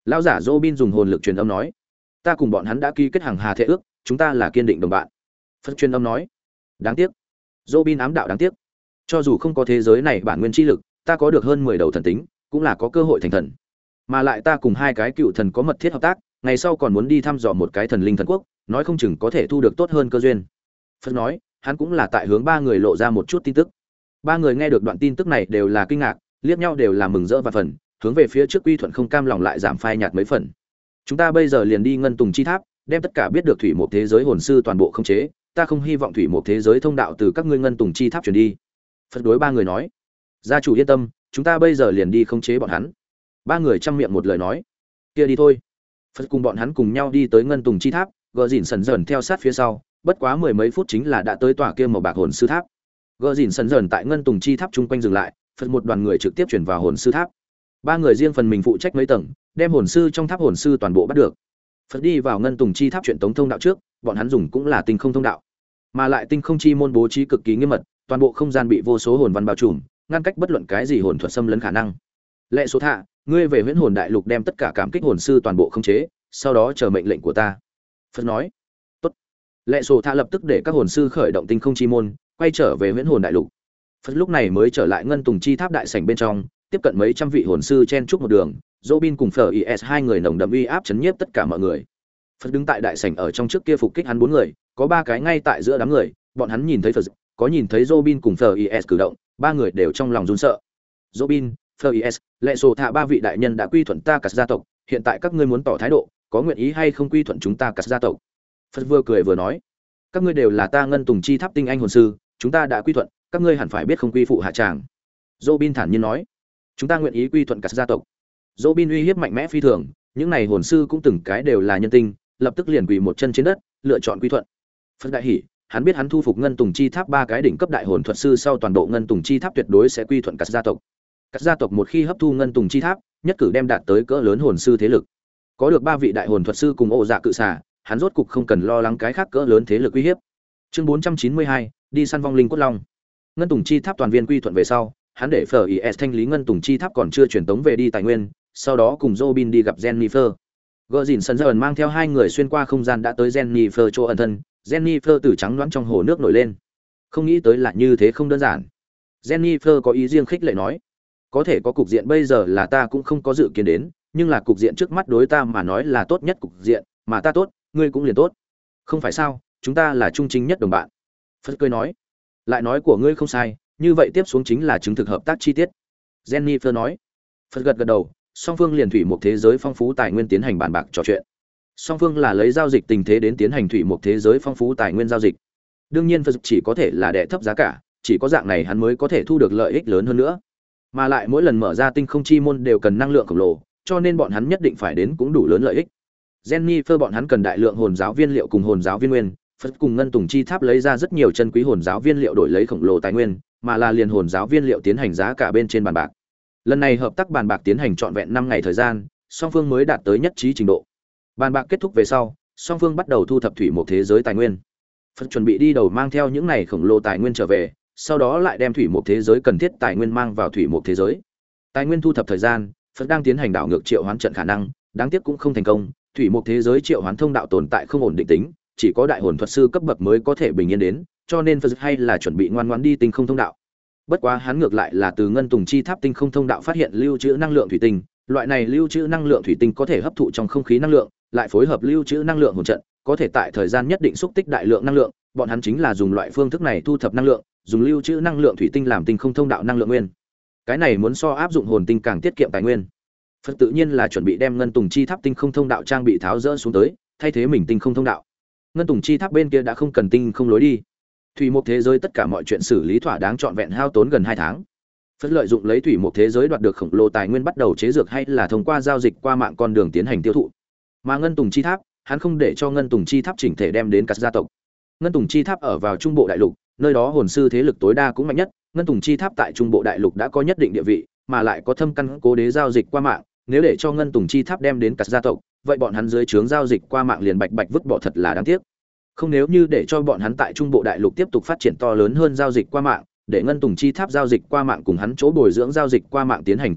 Lão giả Robin dùng hồn lực truyền âm nói, ta cùng bọn hắn đã ký kết hàng hà thệ ước, chúng ta là kiên định đồng bạn. Phật truyền âm nói, đáng tiếc. Robin ám đạo đáng tiếc. Cho dù không có thế giới này bản nguyên chi lực, ta có được hơn mười đầu thần tính, cũng là có cơ hội thành thần. Mà lại ta cùng hai cái cựu thần có mật thiết hợp tác, ngày sau còn muốn đi thăm dò một cái thần linh thần quốc, nói không chừng có thể thu được tốt hơn cơ duyên. Phật nói, hắn cũng là tại hướng ba người lộ ra một chút tin tức. Ba người nghe được đoạn tin tức này đều là kinh ngạc, liếc nhau đều là mừng rỡ và phần, hướng về phía trước Quy Thuận không cam lòng lại giảm phai nhạt mấy phần. Chúng ta bây giờ liền đi Ngân Tùng chi tháp, đem tất cả biết được thủy một thế giới hồn sư toàn bộ khống chế, ta không hy vọng thủy một thế giới thông đạo từ các ngươi Ngân Tùng chi tháp truyền đi. Phật đối ba người nói, gia chủ yên tâm, chúng ta bây giờ liền đi khống chế bọn hắn. Ba người chăm miệng một lời nói, kia đi thôi. Phật cùng bọn hắn cùng nhau đi tới Ngân Tùng chi tháp, Gờ Dỉn sần dần theo sát phía sau, bất quá mười mấy phút chính là đã tới tòa kia màu bạc hồn sư tháp. Gờ Dỉn sần dần tại Ngân Tùng chi tháp chung quanh dừng lại, Phật một đoàn người trực tiếp chuyển vào hồn sư tháp. Ba người riêng phần mình phụ trách mấy tầng, đem hồn sư trong tháp hồn sư toàn bộ bắt được. Phật đi vào Ngân Tùng chi tháp chuyện tống thông đạo trước, bọn hắn dùng cũng là tinh không thông đạo, mà lại tinh không chi môn bố trí cực kỳ nghiêm mật, toàn bộ không gian bị vô số hồn văn bao trùm, ngăn cách bất luận cái gì hồn thuật xâm lấn khả năng. Lệ số thạ, ngươi về Huyễn Hồn Đại Lục đem tất cả cảm kích hồn sư toàn bộ khống chế, sau đó chờ mệnh lệnh của ta. Phật nói. Tốt. Lệ số thạ lập tức để các hồn sư khởi động tinh không chi môn, quay trở về Huyễn Hồn Đại Lục. Phật lúc này mới trở lại Ngân Tùng chi tháp đại sảnh bên trong, tiếp cận mấy trăm vị hồn sư chen chúc một đường, Robin cùng Phở i ét hai người nồng đậm uy áp chấn nhiếp tất cả mọi người. Phật đứng tại đại sảnh ở trong trước kia phục kích hắn bốn người, có ba cái ngay tại giữa đám người, bọn hắn nhìn thấy Phật, có nhìn thấy Robin cùng Phở i ét cử động, ba người đều trong lòng run sợ. Robin, Phở i ét, Lệ Sổ Thạ ba vị đại nhân đã quy thuận ta cả gia tộc, hiện tại các ngươi muốn tỏ thái độ, có nguyện ý hay không quy thuận chúng ta cả gia tộc? Phật vừa cười vừa nói, các ngươi đều là ta Ngân Tùng chi tháp tinh anh hồn sư, chúng ta đã quy thuận, các ngươi hẳn phải biết không quy phụ hạ tràng. Robin thản nhiên nói, chúng ta nguyện ý quy thuận cả gia tộc. Robin uy hiếp mạnh mẽ phi thường, những này hồn sư cũng từng cái đều là nhân tinh, lập tức liền quỳ một chân trên đất, lựa chọn quy thuận. Phật đại hỉ, hắn biết hắn thu phục Ngân Tùng chi tháp ba cái đỉnh cấp đại hồn thuật sư sau toàn bộ Ngân Tùng chi tháp tuyệt đối sẽ quy thuận cả gia tộc. Các gia tộc một khi hấp thu Ngân Tùng chi tháp, nhất cử đem đạt tới cỡ lớn hồn sư thế lực. Có được ba vị đại hồn thuật sư cùng Ô Dạ cự xà, hắn rốt cục không cần lo lắng cái khác cỡ lớn thế lực uy hiếp. Chương bốn trăm chín mươi hai, đi săn vong linh cốt long. Ngân Tùng chi tháp toàn viên quy thuận về sau, hắn để Phở i ét thanh lý Ngân Tùng chi tháp còn chưa truyền tống về đi tài nguyên, sau đó cùng Robin đi gặp Jennifer. Gờ Dỉn sần dần mang theo hai người xuyên qua không gian đã tới Jennifer chỗ ẩn thân, Jennifer từ trắng loãng trong hồ nước nổi lên. Không nghĩ tới là như thế không đơn giản. Jennifer có ý riêng khích lệ nói, có thể có cục diện bây giờ là ta cũng không có dự kiến đến, nhưng là cục diện trước mắt đối ta mà nói là tốt nhất cục diện, mà ta tốt, ngươi cũng liền tốt. Không phải sao, chúng ta là trung chính nhất đồng bạn. Phật cười nói, lại nói của ngươi không sai, như vậy tiếp xuống chính là chứng thực hợp tác chi tiết. Jennifer nói. Phật gật gật đầu, song phương liền thủy một thế giới phong phú tài nguyên tiến hành bàn bạc trò chuyện. Song phương là lấy giao dịch tình thế đến tiến hành thủy một thế giới phong phú tài nguyên giao dịch. Đương nhiên Phật chỉ có thể là đẻ thấp giá cả, chỉ có dạng này hắn mới có thể thu được lợi ích lớn hơn nữa. Mà lại mỗi lần mở ra tinh không chi môn đều cần năng lượng khổng lồ, cho nên bọn hắn nhất định phải đến cũng đủ lớn lợi ích. Jennifer bọn hắn cần đại lượng hồn giáo viên liệu cùng hồn giáo viên nguyên, Phật cùng Ngân Tùng chi tháp lấy ra rất nhiều chân quý hồn giáo viên liệu đổi lấy khổng lồ tài nguyên, mà là liền hồn giáo viên liệu tiến hành giá cả bên trên bàn bạc. Lần này hợp tác bàn bạc tiến hành trọn vẹn năm ngày thời gian, song phương mới đạt tới nhất trí trình độ. Bàn bạc kết thúc về sau, song phương bắt đầu thu thập thủy một thế giới tài nguyên. Phật chuẩn bị đi đầu mang theo những này khổng lồ tài nguyên trở về, sau đó lại đem thủy một thế giới cần thiết tài nguyên mang vào thủy một thế giới. Tài nguyên thu thập thời gian, Phật đang tiến hành đảo ngược triệu hoán trận khả năng, đáng tiếc cũng không thành công, thủy một thế giới triệu hoán thông đạo tồn tại không ổn định tính, chỉ có đại hồn thuật sư cấp bậc mới có thể bình yên đến, cho nên Phật hay là chuẩn bị ngoan ngoãn đi tinh không thông đạo. Bất quá hắn ngược lại là từ Ngân Tùng chi tháp tinh không thông đạo phát hiện lưu trữ năng lượng thủy tinh, loại này lưu trữ năng lượng thủy tinh có thể hấp thụ trong không khí năng lượng, lại phối hợp lưu trữ năng lượng hồn trận, có thể tại thời gian nhất định xúc tích đại lượng năng lượng, bọn hắn chính là dùng loại phương thức này thu thập năng lượng, dùng lưu trữ năng lượng thủy tinh làm tinh không thông đạo năng lượng nguyên. Cái này muốn so áp dụng hồn tinh càng tiết kiệm tài nguyên. Phật tự nhiên là chuẩn bị đem Ngân Tùng chi tháp tinh không thông đạo trang bị tháo rỡ xuống tới, thay thế mình tinh không thông đạo. Ngân Tùng chi tháp bên kia đã không cần tinh không lối đi. Thủy một thế giới tất cả mọi chuyện xử lý thỏa đáng trọn vẹn hao tốn gần hai tháng. Phật lợi dụng lấy thủy một thế giới đoạt được khổng lồ tài nguyên bắt đầu chế dược hay là thông qua giao dịch qua mạng con đường tiến hành tiêu thụ. Mà Ngân Tùng chi tháp, hắn không để cho Ngân Tùng chi tháp chỉnh thể đem đến các gia tộc. Ngân Tùng chi tháp ở vào trung bộ đại lục, nơi đó hồn sư thế lực tối đa cũng mạnh nhất, Ngân Tùng chi tháp tại trung bộ đại lục đã có nhất định địa vị, mà lại có thâm căn cố đế giao dịch qua mạng, nếu để cho Ngân Tùng chi tháp đem đến các gia tộc, vậy bọn hắn dưới trướng giao dịch qua mạng liền bạch bạch vứt bỏ thật là đáng tiếc. Không nếu như để cho bọn hắn tại trung bộ đại lục tiếp tục phát triển to lớn hơn giao dịch qua mạng, để Ngân Tùng chi tháp giao dịch qua mạng cùng hắn chỗ bồi dưỡng giao dịch qua mạng tiến hành kết nối,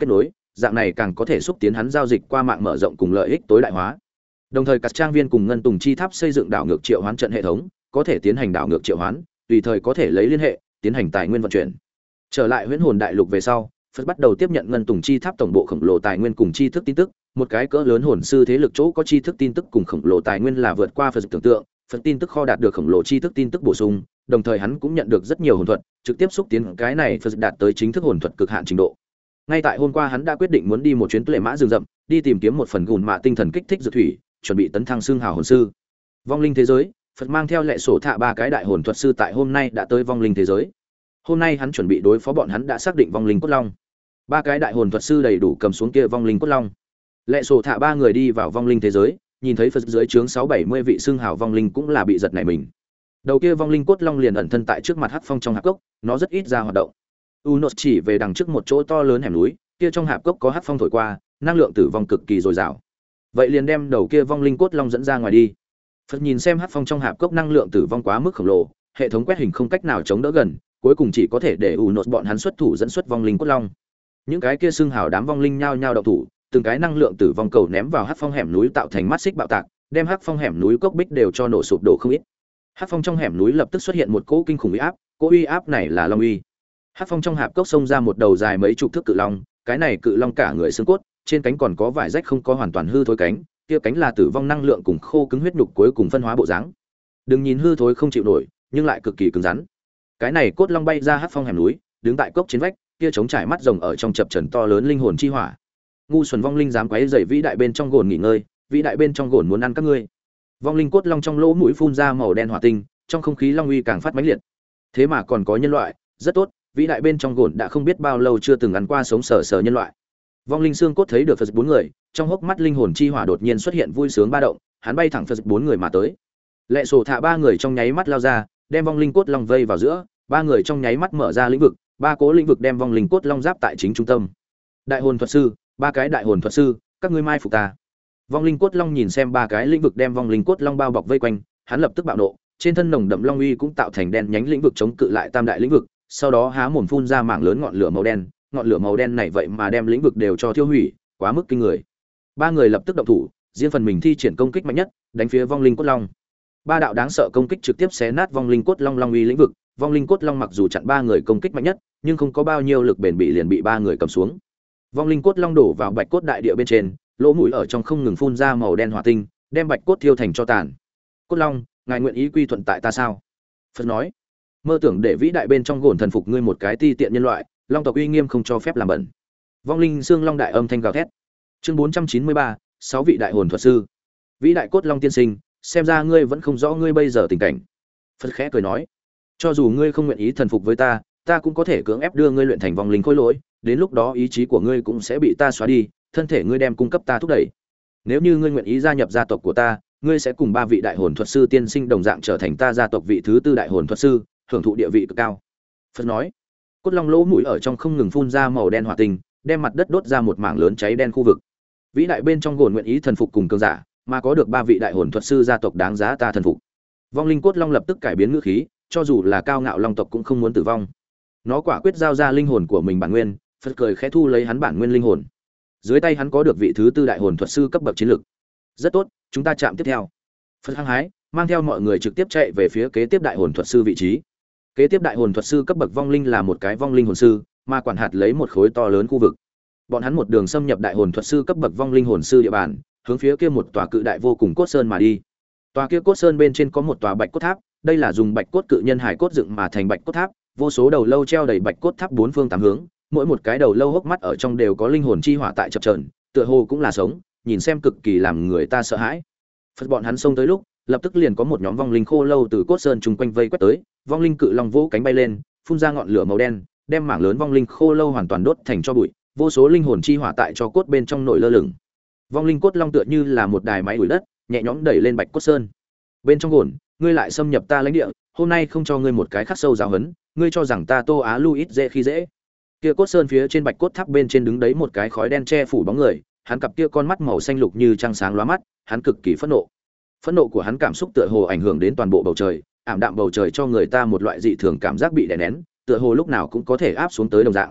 dạng này càng có thể xúc tiến hắn giao dịch qua mạng mở rộng cùng lợi ích tối đại hóa. Đồng thời các trang viên cùng ngân tùng chi tháp xây dựng đảo ngược triệu hoán trận hệ thống, có thể tiến hành đảo ngược triệu hoán, tùy thời có thể lấy liên hệ, tiến hành tài nguyên vận chuyển. Trở lại Huyễn Hồn Đại Lục về sau, Phật bắt đầu tiếp nhận ngân tùng chi tháp tổng bộ khổng lồ tài nguyên cùng tri thức tin tức, một cái cỡ lớn hồn sư thế lực chỗ có tri thức tin tức cùng khổng lồ tài nguyên là vượt qua Phật tưởng tượng, Phật tin tức kho đạt được khổng lồ tri thức tin tức bổ sung, đồng thời hắn cũng nhận được rất nhiều hồn thuật, trực tiếp xúc tiến cái này Phật đạt tới chính thức hồn thuật cực hạn trình độ. Ngay tại hôm qua hắn đã quyết định muốn đi một chuyến tuệ mã rừng rậm, đi tìm kiếm một phần gùn mạ tinh thần kích thích dược thủy, chuẩn bị tấn thăng xương hào hồn sư. Vong linh thế giới, Phật mang theo lệ sổ thạ ba cái đại hồn thuật sư tại hôm nay đã tới vong linh thế giới. Hôm nay hắn chuẩn bị đối phó bọn hắn đã xác định vong linh cốt long. Ba cái đại hồn thuật sư đầy đủ cầm xuống kia vong linh cốt long. Lệ sổ thạ ba người đi vào vong linh thế giới, nhìn thấy Phật dưới trướng sáu bảy mươi vị xương hào vong linh cũng là bị giật nảy mình. Đầu kia vong linh cốt long liền ẩn thân tại trước mặt Hắc Phong trong hạp cốc, nó rất ít ra hoạt động. Unos chỉ về đằng trước một chỗ to lớn hẻm núi, kia trong hạp cốc có Hắc Phong thổi qua, năng lượng tử vong cực kỳ dồi dào. Vậy liền đem đầu kia vong linh cốt long dẫn ra ngoài đi. Phật nhìn xem Hắc Phong trong hạp cốc năng lượng tử vong quá mức khổng lồ, hệ thống quét hình không cách nào chống đỡ gần, cuối cùng chỉ có thể để Unos bọn hắn xuất thủ dẫn xuất vong linh cốt long. Những cái kia xương hào đám vong linh nhao nhao động thủ, từng cái năng lượng tử vong cầu ném vào Hắc Phong hẻm núi tạo thành mắt xích bạo tạc, đem Hắc Phong hẻm núi cốc bích đều cho nổ sụp đổ không ít. Hắc Phong trong hẻm núi lập tức xuất hiện một cỗ kinh khủng uy áp, cỗ uy áp này là long uy. Hắc Phong trong hạp cốc xông ra một đầu dài mấy chục thước cự long, cái này cự long cả người xương cốt, trên cánh còn có vải rách không có hoàn toàn hư thối cánh, kia cánh là tử vong năng lượng cùng khô cứng huyết nhục cuối cùng phân hóa bộ dáng. Đừng nhìn hư thối không chịu nổi, nhưng lại cực kỳ cứng rắn. Cái này cốt long bay ra Hắc Phong hẻm núi, đứng tại cốc trên vách, kia chống trải mắt rồng ở trong chập trần to lớn linh hồn chi hỏa. Ngu xuẩn vong linh dám quấy rầy vĩ đại bên trong gồn nghỉ ngơi, vĩ đại bên trong gồn muốn ăn các ngươi. Vong linh cốt long trong lỗ mũi phun ra màu đen hỏa tinh, trong không khí long uy càng phát mãnh liệt. Thế mà còn có nhân loại, rất tốt, vĩ đại bên trong gồn đã không biết bao lâu chưa từng ăn qua sống sờ sờ nhân loại. Vong linh xương cốt thấy được Phật bốn người, trong hốc mắt linh hồn chi hỏa đột nhiên xuất hiện vui sướng ba động, hắn bay thẳng Phật bốn người mà tới. Lệ sổ thả ba người trong nháy mắt lao ra, đem vong linh cốt long vây vào giữa, ba người trong nháy mắt mở ra lĩnh vực, ba cố lĩnh vực đem vong linh cốt long giáp tại chính trung tâm. Đại hồn thuật sư, ba cái đại hồn thuật sư, các ngươi mai phục ta. Vong linh cốt long nhìn xem ba cái lĩnh vực đem vong linh cốt long bao bọc vây quanh, hắn lập tức bạo nộ, trên thân nồng đậm long uy cũng tạo thành đen nhánh lĩnh vực chống cự lại tam đại lĩnh vực, sau đó há mồm phun ra mảng lớn ngọn lửa màu đen, ngọn lửa màu đen này vậy mà đem lĩnh vực đều cho thiêu hủy, quá mức kinh người. Ba người lập tức động thủ, riêng phần mình thi triển công kích mạnh nhất, đánh phía vong linh cốt long. Ba đạo đáng sợ công kích trực tiếp xé nát vong linh cốt long long uy lĩnh vực, vong linh cốt long mặc dù chặn ba người công kích mạnh nhất, nhưng không có bao nhiêu lực bền bỉ liền bị ba người cầm xuống. Vong linh cốt long đổ vào bạch cốt đại địa bên trên, lỗ mũi ở trong không ngừng phun ra màu đen hỏa tinh, đem bạch cốt thiêu thành cho tàn. Cốt long, ngài nguyện ý quy thuận tại ta sao? Phật nói, mơ tưởng để vĩ đại bên trong gồn thần phục ngươi một cái ti tiện nhân loại, long tộc uy nghiêm không cho phép làm bẩn. Vong linh xương long đại âm thanh gào thét. Chương bốn trăm chín mươi ba, sáu vị đại hồn thuật sư. Vĩ đại cốt long tiên sinh, xem ra ngươi vẫn không rõ ngươi bây giờ tình cảnh. Phật khẽ cười nói, cho dù ngươi không nguyện ý thần phục với ta, ta cũng có thể cưỡng ép đưa ngươi luyện thành vong linh khối lỗi, đến lúc đó ý chí của ngươi cũng sẽ bị ta xóa đi, thân thể ngươi đem cung cấp ta thúc đẩy. Nếu như ngươi nguyện ý gia nhập gia tộc của ta, ngươi sẽ cùng ba vị đại hồn thuật sư tiên sinh đồng dạng trở thành ta gia tộc vị thứ tư đại hồn thuật sư, hưởng thụ địa vị cực cao. Phật nói, cốt long lỗ mũi ở trong không ngừng phun ra màu đen hỏa tinh, đem mặt đất đốt ra một mảng lớn cháy đen khu vực. Vĩ đại bên trong gồn nguyện ý thần phục cùng cường giả, mà có được ba vị đại hồn thuật sư gia tộc đáng giá ta thần phục. Vong linh cốt long lập tức cải biến ngữ khí, cho dù là cao ngạo long tộc cũng không muốn tử vong. Nó quả quyết giao ra linh hồn của mình bản nguyên, Phật cười khẽ thu lấy hắn bản nguyên linh hồn. Dưới tay hắn có được vị thứ tư đại hồn thuật sư cấp bậc chiến lực. Rất tốt, chúng ta chạm tiếp theo. Phật hăng hái, mang theo mọi người trực tiếp chạy về phía kế tiếp đại hồn thuật sư vị trí. Kế tiếp đại hồn thuật sư cấp bậc vong linh là một cái vong linh hồn sư, mà quản hạt lấy một khối to lớn khu vực. Bọn hắn một đường xâm nhập đại hồn thuật sư cấp bậc vong linh hồn sư địa bàn, hướng phía kia một tòa cự đại vô cùng cốt sơn mà đi. Tòa kia cốt sơn bên trên có một tòa bạch cốt tháp, đây là dùng bạch cốt cự nhân hải cốt dựng mà thành bạch cốt tháp, vô số đầu lâu treo đầy bạch cốt tháp bốn phương tám hướng, mỗi một cái đầu lâu hốc mắt ở trong đều có linh hồn chi hỏa tại chập chờn, tựa hồ cũng là sống, nhìn xem cực kỳ làm người ta sợ hãi. Phật bọn hắn xông tới lúc, lập tức liền có một nhóm vong linh khô lâu từ cốt sơn chung quanh vây quét tới, vong linh cự long vỗ cánh bay lên, phun ra ngọn lửa màu đen, đem mảng lớn vong linh khô lâu hoàn toàn đốt thành tro bụi, vô số linh hồn chi hỏa tại cho cốt bên trong nổi lơ lửng. Vong linh cốt long tựa như là một đài máy đuổi đất, nhẹ nhõm đẩy lên bạch cốt sơn. Bên trong gồn, ngươi lại xâm nhập ta lãnh địa, hôm nay không cho ngươi một cái khắc sâu giáo huấn, ngươi cho rằng ta Tô Á Luis dễ khi dễ. Kia cốt sơn phía trên bạch cốt tháp bên trên đứng đấy một cái khói đen che phủ bóng người, hắn cặp kia con mắt màu xanh lục như trăng sáng lóa mắt, hắn cực kỳ phẫn nộ. Phẫn nộ của hắn cảm xúc tựa hồ ảnh hưởng đến toàn bộ bầu trời, ảm đạm bầu trời cho người ta một loại dị thường cảm giác bị đè nén, tựa hồ lúc nào cũng có thể áp xuống tới đồng dạng.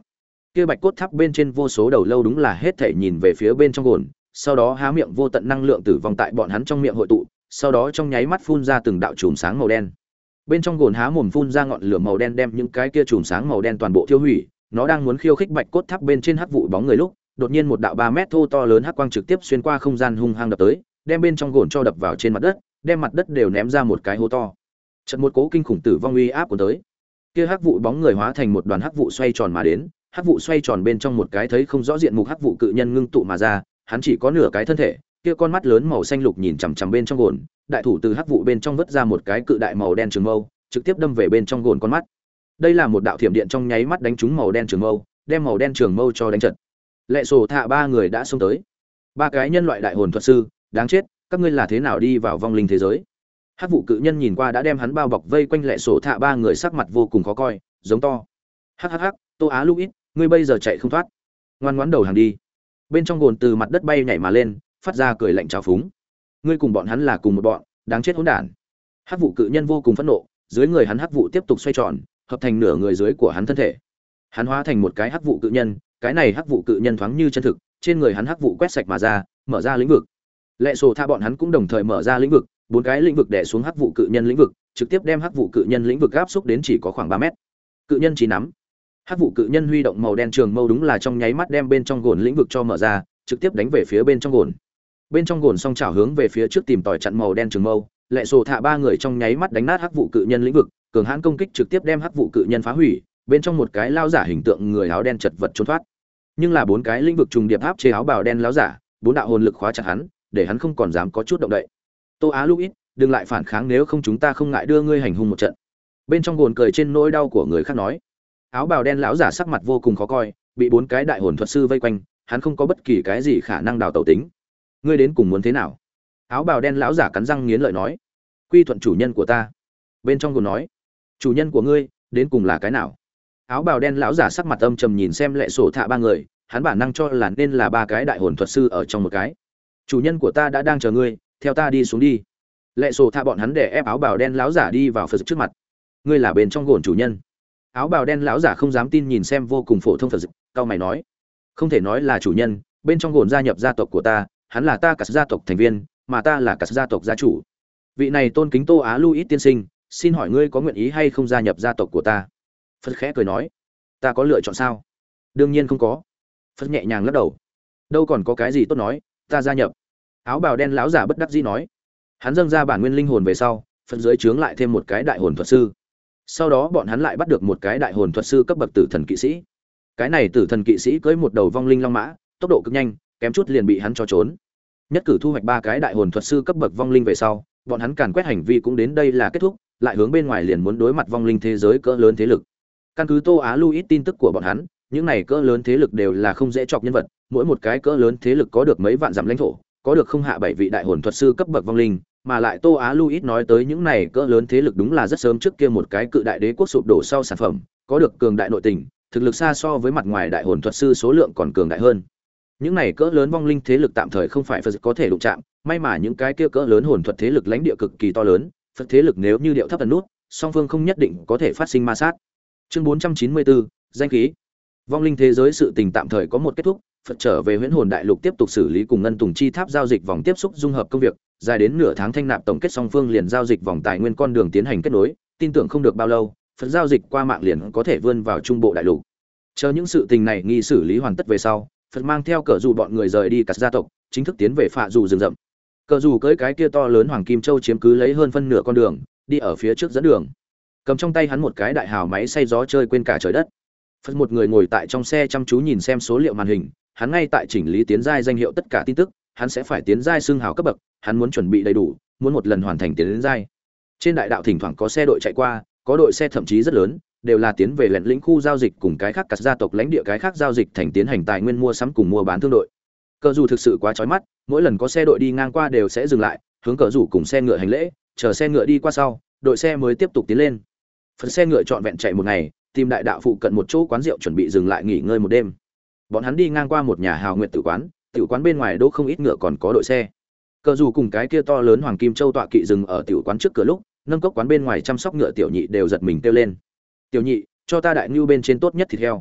Kia bạch cốt tháp bên trên vô số đầu lâu đúng là hết thể nhìn về phía bên trong gồn, sau đó há miệng vô tận năng lượng tử vong tại bọn hắn trong miệng hội tụ, sau đó trong nháy mắt phun ra từng đạo chùm sáng màu đen. Bên trong gồn há mồm phun ra ngọn lửa màu đen đem những cái kia chùm sáng màu đen toàn bộ tiêu hủy, nó đang muốn khiêu khích bạch cốt tháp bên trên hắc vụ bóng người lúc, đột nhiên một đạo ba mét thô to lớn hắc quang trực tiếp xuyên qua không gian hung hăng đập tới, đem bên trong gồn cho đập vào trên mặt đất, đem mặt đất đều ném ra một cái hố to. Chợt một cỗ kinh khủng tử vong uy áp cuốn tới. Kia hắc vụ bóng người hóa thành một đoàn hắc vụ xoay tròn mà đến, hắc vụ xoay tròn bên trong một cái thấy không rõ diện mục hắc vụ cự nhân ngưng tụ mà ra, hắn chỉ có nửa cái thân thể, kia con mắt lớn màu xanh lục nhìn chằm chằm bên trong gồn, đại thủ từ hắc vụ bên trong vứt ra một cái cự đại màu đen trường mâu, trực tiếp đâm về bên trong gồn con mắt. Đây là một đạo thiểm điện trong nháy mắt đánh trúng màu đen trường mâu, đem màu đen trường mâu cho đánh trật. Lệ Sổ Thạ ba người đã xông tới. Ba cái nhân loại đại hồn thuật sư, đáng chết, các ngươi là thế nào đi vào vong linh thế giới? Hắc vụ cự nhân nhìn qua đã đem hắn bao bọc vây quanh Lệ Sổ Thạ ba người, sắc mặt vô cùng khó coi, giống to. Hắc hắc hắc, Tô Á Luis, ngươi bây giờ chạy không thoát. Ngoan ngoãn đầu hàng đi. Bên trong gồn từ mặt đất bay nhảy mà lên, phát ra cười lạnh trào phúng. Ngươi cùng bọn hắn là cùng một bọn, đáng chết hỗn đản. Hắc vụ cự nhân vô cùng phẫn nộ, dưới người hắn hắc vụ tiếp tục xoay tròn, hợp thành nửa người dưới của hắn thân thể. Hắn hóa thành một cái hắc vụ cự nhân, cái này hắc vụ cự nhân thoáng như chân thực, trên người hắn hắc vụ quét sạch mà ra, mở ra lĩnh vực. Lệ Sổ Tha bọn hắn cũng đồng thời mở ra lĩnh vực, bốn cái lĩnh vực đè xuống hắc vụ cự nhân lĩnh vực, trực tiếp đem hắc vụ cự nhân lĩnh vực áp xúc đến chỉ có khoảng ba mét. Cự nhân chỉ nắm. Hắc vụ cự nhân huy động màu đen trường mâu đúng là trong nháy mắt đem bên trong gồn lĩnh vực cho mở ra, trực tiếp đánh về phía bên trong gồn. Bên trong gồn song chảo hướng về phía trước tìm tòi chặn màu đen trường mâu, Lệ Sổ Thạ ba người trong nháy mắt đánh nát hắc vụ cự nhân lĩnh vực, cường hãn công kích trực tiếp đem hắc vụ cự nhân phá hủy, bên trong một cái lao giả hình tượng người áo đen chật vật trốn thoát. Nhưng là bốn cái lĩnh vực trùng điệp áp chế áo bào đen lão giả, bốn đạo hồn lực khóa chặt hắn, để hắn không còn dám có chút động đậy. Tô Á Luis, đừng lại phản kháng, nếu không chúng ta không ngại đưa ngươi hành hung một trận. Bên trong gồn cười trên nỗi đau của người khác nói. Áo bào đen lão giả sắc mặt vô cùng khó coi, bị bốn cái đại hồn thuật sư vây quanh, hắn không có bất kỳ cái gì khả năng đào tẩu tính. Ngươi đến cùng muốn thế nào? Áo bào đen lão giả cắn răng nghiến lợi nói. Quy thuận chủ nhân của ta. Bên trong gồn nói. Chủ nhân của ngươi đến cùng là cái nào? Áo bào đen lão giả sắc mặt âm trầm nhìn xem Lệ Sổ Thạ ba người, hắn bản năng cho là nên là ba cái đại hồn thuật sư ở trong một cái. Chủ nhân của ta đã đang chờ ngươi, theo ta đi xuống đi. Lệ Sổ Thạ bọn hắn để ép áo bào đen lão giả đi vào Phật trước mặt. Ngươi là bên trong gồn chủ nhân. Áo bào đen lão giả không dám tin nhìn xem vô cùng phổ thông Phật, cao mày nói, không thể nói là chủ nhân, bên trong gồn gia nhập gia tộc của ta, hắn là ta cả gia tộc thành viên, mà ta là cả gia tộc gia chủ. Vị này tôn kính Tô Á Luis tiên sinh, xin hỏi ngươi có nguyện ý hay không gia nhập gia tộc của ta? Phật khẽ cười nói, ta có lựa chọn sao? Đương nhiên không có. Phật nhẹ nhàng lắc đầu, đâu còn có cái gì tốt nói, ta gia nhập. Áo bào đen lão giả bất đắc dĩ nói, hắn dâng ra bản nguyên linh hồn về sau, Phật dưới trướng lại thêm một cái đại hồn thuật sư. Sau đó bọn hắn lại bắt được một cái đại hồn thuật sư cấp bậc tử thần kỵ sĩ. Cái này tử thần kỵ sĩ cưỡi một đầu vong linh long mã, tốc độ cực nhanh, kém chút liền bị hắn cho trốn. Nhất cử thu hoạch ba cái đại hồn thuật sư cấp bậc vong linh về sau, bọn hắn càn quét hành vi cũng đến đây là kết thúc, lại hướng bên ngoài liền muốn đối mặt vong linh thế giới cỡ lớn thế lực. Căn cứ Tô Á Luis tin tức của bọn hắn, những này cỡ lớn thế lực đều là không dễ chọc nhân vật, mỗi một cái cỡ lớn thế lực có được mấy vạn dặm lãnh thổ, có được không hạ bảy vị đại hồn thuật sư cấp bậc vong linh, mà lại Tô Á Luis nói tới những này cỡ lớn thế lực đúng là rất sớm trước kia một cái cự đại đế quốc sụp đổ sau sản phẩm, có được cường đại nội tình, thực lực xa so với mặt ngoài đại hồn thuật sư số lượng còn cường đại hơn. Những này cỡ lớn vong linh thế lực tạm thời không phải Phật có thể đụng chạm, may mà những cái kia cỡ lớn hồn thuật thế lực lãnh địa cực kỳ to lớn, Phật thế lực nếu như điệu thấp ẩn nút, song phương không nhất định có thể phát sinh ma sát. Chương bốn trăm chín mươi bốn, danh khí. Vong linh thế giới sự tình tạm thời có một kết thúc, Phật trở về Huyễn Hồn Đại Lục tiếp tục xử lý cùng Ngân Tùng Chi Tháp giao dịch vòng tiếp xúc dung hợp công việc, dài đến nửa tháng thanh nạp tổng kết song phương liền giao dịch vòng tài nguyên con đường tiến hành kết nối, tin tưởng không được bao lâu, Phật giao dịch qua mạng liền có thể vươn vào trung bộ đại lục. Chờ những sự tình này nghi xử lý hoàn tất về sau, Phật mang theo cờ dù bọn người rời đi cả gia tộc, chính thức tiến về phạ dù rừng rậm. Cờ dù cưỡi cái kia to lớn hoàng kim châu chiếm cứ lấy hơn phân nửa con đường, đi ở phía trước dẫn đường. Cầm trong tay hắn một cái đại hào máy xay gió chơi quên cả trời đất. Phật một người ngồi tại trong xe chăm chú nhìn xem số liệu màn hình, hắn ngay tại chỉnh lý tiến giai danh hiệu tất cả tin tức, hắn sẽ phải tiến giai xương hào cấp bậc, hắn muốn chuẩn bị đầy đủ, muốn một lần hoàn thành tiến đến giai. Trên đại đạo thỉnh thoảng có xe đội chạy qua, có đội xe thậm chí rất lớn, đều là tiến về lệnh lĩnh khu giao dịch cùng cái khác các gia tộc lãnh địa cái khác giao dịch thành tiến hành tài nguyên mua sắm cùng mua bán thương đội. Cờ dù thực sự quá chói mắt, mỗi lần có xe đội đi ngang qua đều sẽ dừng lại, hướng cờ dù cùng xe ngựa hành lễ, chờ xe ngựa đi qua sau, đội xe mới tiếp tục tiến lên. Phần xe ngựa trọn vẹn chạy một ngày, tìm đại đạo phụ cận một chỗ quán rượu chuẩn bị dừng lại nghỉ ngơi một đêm. Bọn hắn đi ngang qua một nhà hào nguyệt tử quán, tiểu quán bên ngoài đỗ không ít ngựa còn có đội xe. Cờ dù cùng cái kia to lớn hoàng kim châu tọa kỵ dừng ở tiểu quán trước cửa lúc, nâng cốc quán bên ngoài chăm sóc ngựa tiểu nhị đều giật mình kêu lên. Tiểu nhị, cho ta đại ngưu bên trên tốt nhất thịt heo.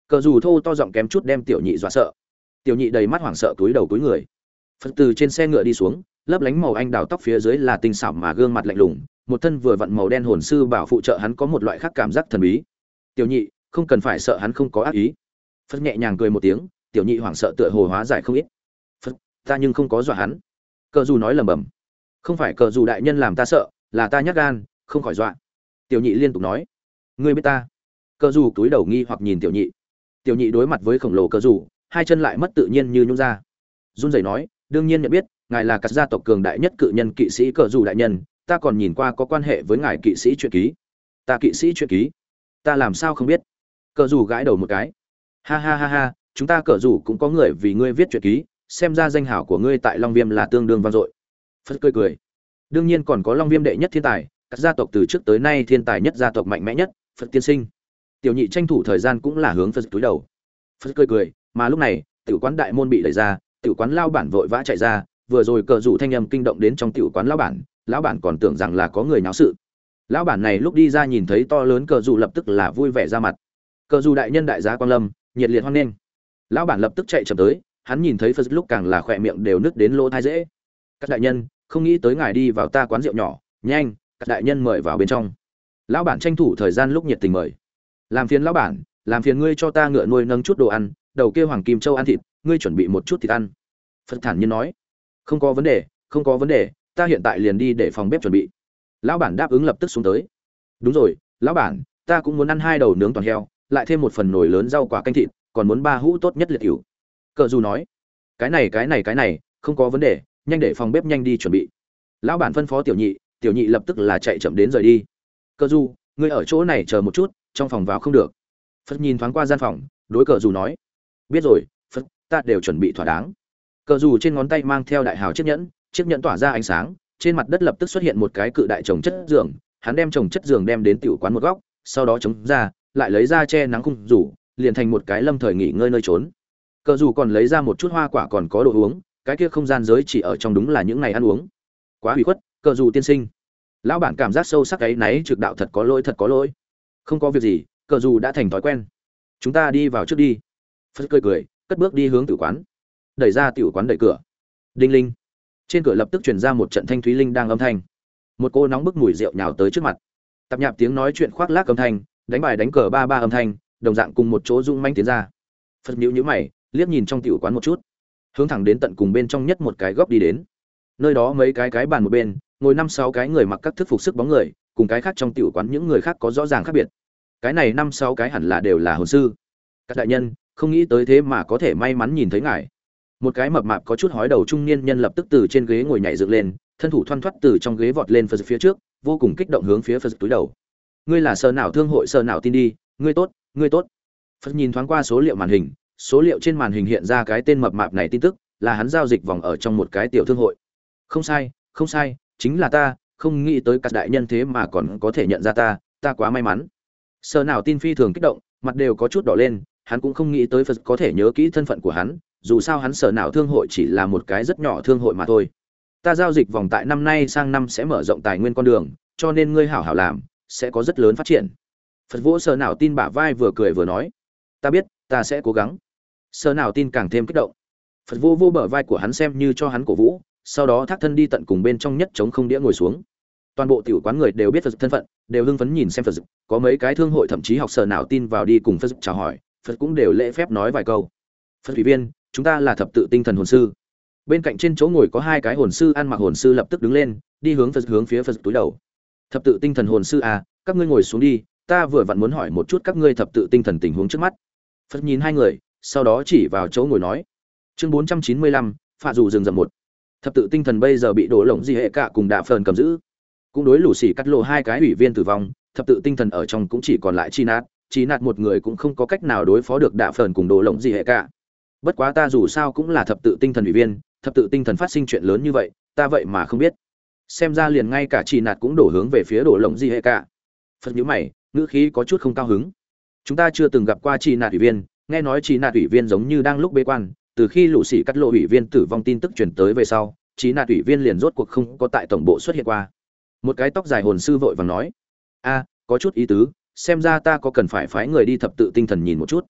Cờ dù thô to giọng kém chút đem tiểu nhị dọa sợ. Tiểu nhị đầy mắt hoảng sợ túi đầu túi người. Phật từ trên xe ngựa đi xuống, lấp lánh màu anh đào tóc phía dưới là tinh xảo mà gương mặt lạnh lùng, một thân vừa vặn màu đen hồn sư bảo phụ trợ hắn có một loại khác cảm giác thần bí. Tiểu nhị, không cần phải sợ hắn không có ác ý. Phật nhẹ nhàng cười một tiếng, tiểu nhị hoảng sợ tựa hồ hóa giải không ít. Phật, ta nhưng không có dọa hắn. Cờ dù nói lẩm bẩm. Không phải cờ dù đại nhân làm ta sợ, là ta nhát gan, không khỏi dọa. Tiểu nhị liên tục nói. Ngươi biết ta? Cờ dù túi đầu nghi hoặc nhìn tiểu nhị. Tiểu nhị đối mặt với khổng lồ cờ dù, hai chân lại mất tự nhiên như nhũn ra. Run rẩy nói, đương nhiên nhận biết, ngài là các gia tộc cường đại nhất cự nhân kỵ sĩ cờ dù đại nhân, ta còn nhìn qua có quan hệ với ngài kỵ sĩ truyện ký. Ta kỵ sĩ truyện ký? Ta làm sao không biết? Cờ dù gãi đầu một cái. Ha ha ha ha, chúng ta cờ dù cũng có người vì ngươi viết truyện ký, xem ra danh hảo của ngươi tại Long Viêm là tương đương vang dội. Phật cười cười. Đương nhiên còn có Long Viêm đệ nhất thiên tài, các gia tộc từ trước tới nay thiên tài nhất gia tộc mạnh mẽ nhất, Phật tiên sinh. Tiểu nhị tranh thủ thời gian cũng là hướng Phật túi đầu. Phật cười cười, mà lúc này, tiểu quán đại môn bị đẩy ra, tiểu quán lao bản vội vã chạy ra, vừa rồi cờ rủ thanh âm kinh động đến trong tiểu quán lão bản, lão bản còn tưởng rằng là có người náo sự. Lão bản này lúc đi ra nhìn thấy to lớn cờ rủ lập tức là vui vẻ ra mặt. Cờ rủ đại nhân đại giá quang lâm, nhiệt liệt hoan nghênh. Lão bản lập tức chạy chậm tới, hắn nhìn thấy Phật lúc càng là khỏe miệng đều nứt đến lỗ tai dễ. Các đại nhân, không nghĩ tới ngài đi vào ta quán rượu nhỏ, nhanh, các đại nhân mời vào bên trong. Lão bản tranh thủ thời gian lúc nhiệt tình mời. Làm phiền lão bản, làm phiền ngươi cho ta ngựa nuôi nâng chút đồ ăn, đầu kia hoàng kim châu ăn thịt, ngươi chuẩn bị một chút thịt ăn. Phật thản nhiên nói. Không có vấn đề, không có vấn đề, ta hiện tại liền đi để phòng bếp chuẩn bị. Lão bản đáp ứng lập tức xuống tới. Đúng rồi, lão bản, ta cũng muốn ăn hai đầu nướng toàn heo, lại thêm một phần nồi lớn rau quả canh thịt, còn muốn ba hũ tốt nhất liệt hữu. Cờ dù nói. Cái này cái này cái này, không có vấn đề, nhanh để phòng bếp nhanh đi chuẩn bị. Lão bản phân phó tiểu nhị, tiểu nhị lập tức là chạy chậm đến rời đi. Cờ dù, ngươi ở chỗ này chờ một chút, trong phòng vào không được. Phật nhìn thoáng qua gian phòng, đối cờ dù nói. Biết rồi, Phật, ta đều chuẩn bị thỏa đáng. Cờ dù trên ngón tay mang theo đại hào chiếc nhẫn, chiếc nhẫn tỏa ra ánh sáng, trên mặt đất lập tức xuất hiện một cái cự đại chồng chất giường, hắn đem chồng chất giường đem đến tiểu quán một góc, sau đó chống ra, lại lấy ra che nắng khung rủ, liền thành một cái lâm thời nghỉ ngơi nơi trốn. Cờ dù còn lấy ra một chút hoa quả còn có đồ uống, cái kia không gian giới chỉ ở trong đúng là những ngày ăn uống. Quá hủy khuất, cờ dù tiên sinh. Lão bản cảm giác sâu sắc ấy náy trực đạo thật có lỗi thật có lỗi. Không có việc gì, cờ dù đã thành thói quen. Chúng ta đi vào trước đi. Phật cười cười, cất bước đi hướng tiểu quán. Đẩy ra tiểu quán đẩy cửa. Đinh linh. Trên cửa lập tức truyền ra một trận thanh thúy linh đang âm thanh. Một cô nóng bức mùi rượu nhào tới trước mặt. Tạp nhạp tiếng nói chuyện khoác lác âm thanh, đánh bài đánh cờ ba ba âm thanh, đồng dạng cùng một chỗ rung manh tiến ra. Phật nhíu nhíu mày, liếc nhìn trong tiểu quán một chút, hướng thẳng đến tận cùng bên trong nhất một cái góc đi đến. Nơi đó mấy cái cái bàn một bên, ngồi năm sáu cái người mặc các thức phục sức bóng người, cùng cái khác trong tiểu quán những người khác có rõ ràng khác biệt. Cái này năm sáu cái hẳn là đều là hồn sư. Các đại nhân, không nghĩ tới thế mà có thể may mắn nhìn thấy ngài. Một cái mập mạp có chút hói đầu trung niên nhân lập tức từ trên ghế ngồi nhảy dựng lên, thân thủ thoăn thoắt từ trong ghế vọt lên Phật phía trước, vô cùng kích động hướng phía Phật túi đầu. Ngươi là sở nào thương hội sở nào tin đi, ngươi tốt, ngươi tốt. Phật nhìn thoáng qua số liệu màn hình, số liệu trên màn hình hiện ra cái tên mập mạp này tin tức, là hắn giao dịch vòng ở trong một cái tiểu thương hội. Không sai, không sai, chính là ta, không nghĩ tới các đại nhân thế mà còn có thể nhận ra ta, ta quá may mắn. Sở nào tin phi thường kích động, mặt đều có chút đỏ lên, hắn cũng không nghĩ tới Phật có thể nhớ kỹ thân phận của hắn, dù sao hắn sở nào thương hội chỉ là một cái rất nhỏ thương hội mà thôi. Ta giao dịch vòng tại năm nay sang năm sẽ mở rộng tài nguyên con đường, cho nên ngươi hảo hảo làm, sẽ có rất lớn phát triển. Phật vỗ sở nào tin bả vai vừa cười vừa nói, ta biết, ta sẽ cố gắng. Sở nào tin càng thêm kích động. Phật vô vô bờ vai của hắn xem như cho hắn cổ vũ, sau đó thác thân đi tận cùng bên trong nhất trống không đĩa ngồi xuống. Toàn bộ tiểu quán người đều biết Phật thân phận, đều hưng phấn nhìn xem Phật, có mấy cái thương hội thậm chí học sở nào tin vào đi cùng Phật chào hỏi, Phật cũng đều lễ phép nói vài câu. Phật ủy viên, chúng ta là thập tự tinh thần hồn sư. Bên cạnh trên chỗ ngồi có hai cái hồn sư ăn mặc hồn sư lập tức đứng lên, đi hướng Phật hướng phía Phật túi đầu. Thập tự tinh thần hồn sư à, các ngươi ngồi xuống đi, ta vừa vặn muốn hỏi một chút các ngươi thập tự tinh thần tình huống trước mắt. Phật nhìn hai người, sau đó chỉ vào chỗ ngồi nói. Chương bốn trăm chín mươi lăm, phạ dù rừng rậm một. Thập tự tinh thần bây giờ bị đổ lỏng gì hệ cả cùng đạ phờn cầm giữ. Cũng đối lũ xỉ cắt lộ hai cái ủy viên tử vong, thập tự tinh thần ở trong cũng chỉ còn lại chi nát, chi nát một người cũng không có cách nào đối phó được đạ phờn cùng đổ lỏng gì hệ cả. Bất quá ta dù sao cũng là thập tự tinh thần ủy viên, thập tự tinh thần phát sinh chuyện lớn như vậy, ta vậy mà không biết. Xem ra liền ngay cả chi nát cũng đổ hướng về phía đổ lỏng gì hệ cả. Phật nhíu mày, ngữ khí có chút không cao hứng. Chúng ta chưa từng gặp qua chi nát ủy viên, nghe nói chi nát ủy viên giống như đang lúc bế quan, từ khi lũ xỉ cắt lộ ủy viên tử vong tin tức truyền tới về sau, chi nát ủy viên liền rốt cuộc không có tại tổng bộ xuất hiện qua. Một cái tóc dài hồn sư vội vàng nói, a, có chút ý tứ, xem ra ta có cần phải phái người đi thập tự tinh thần nhìn một chút.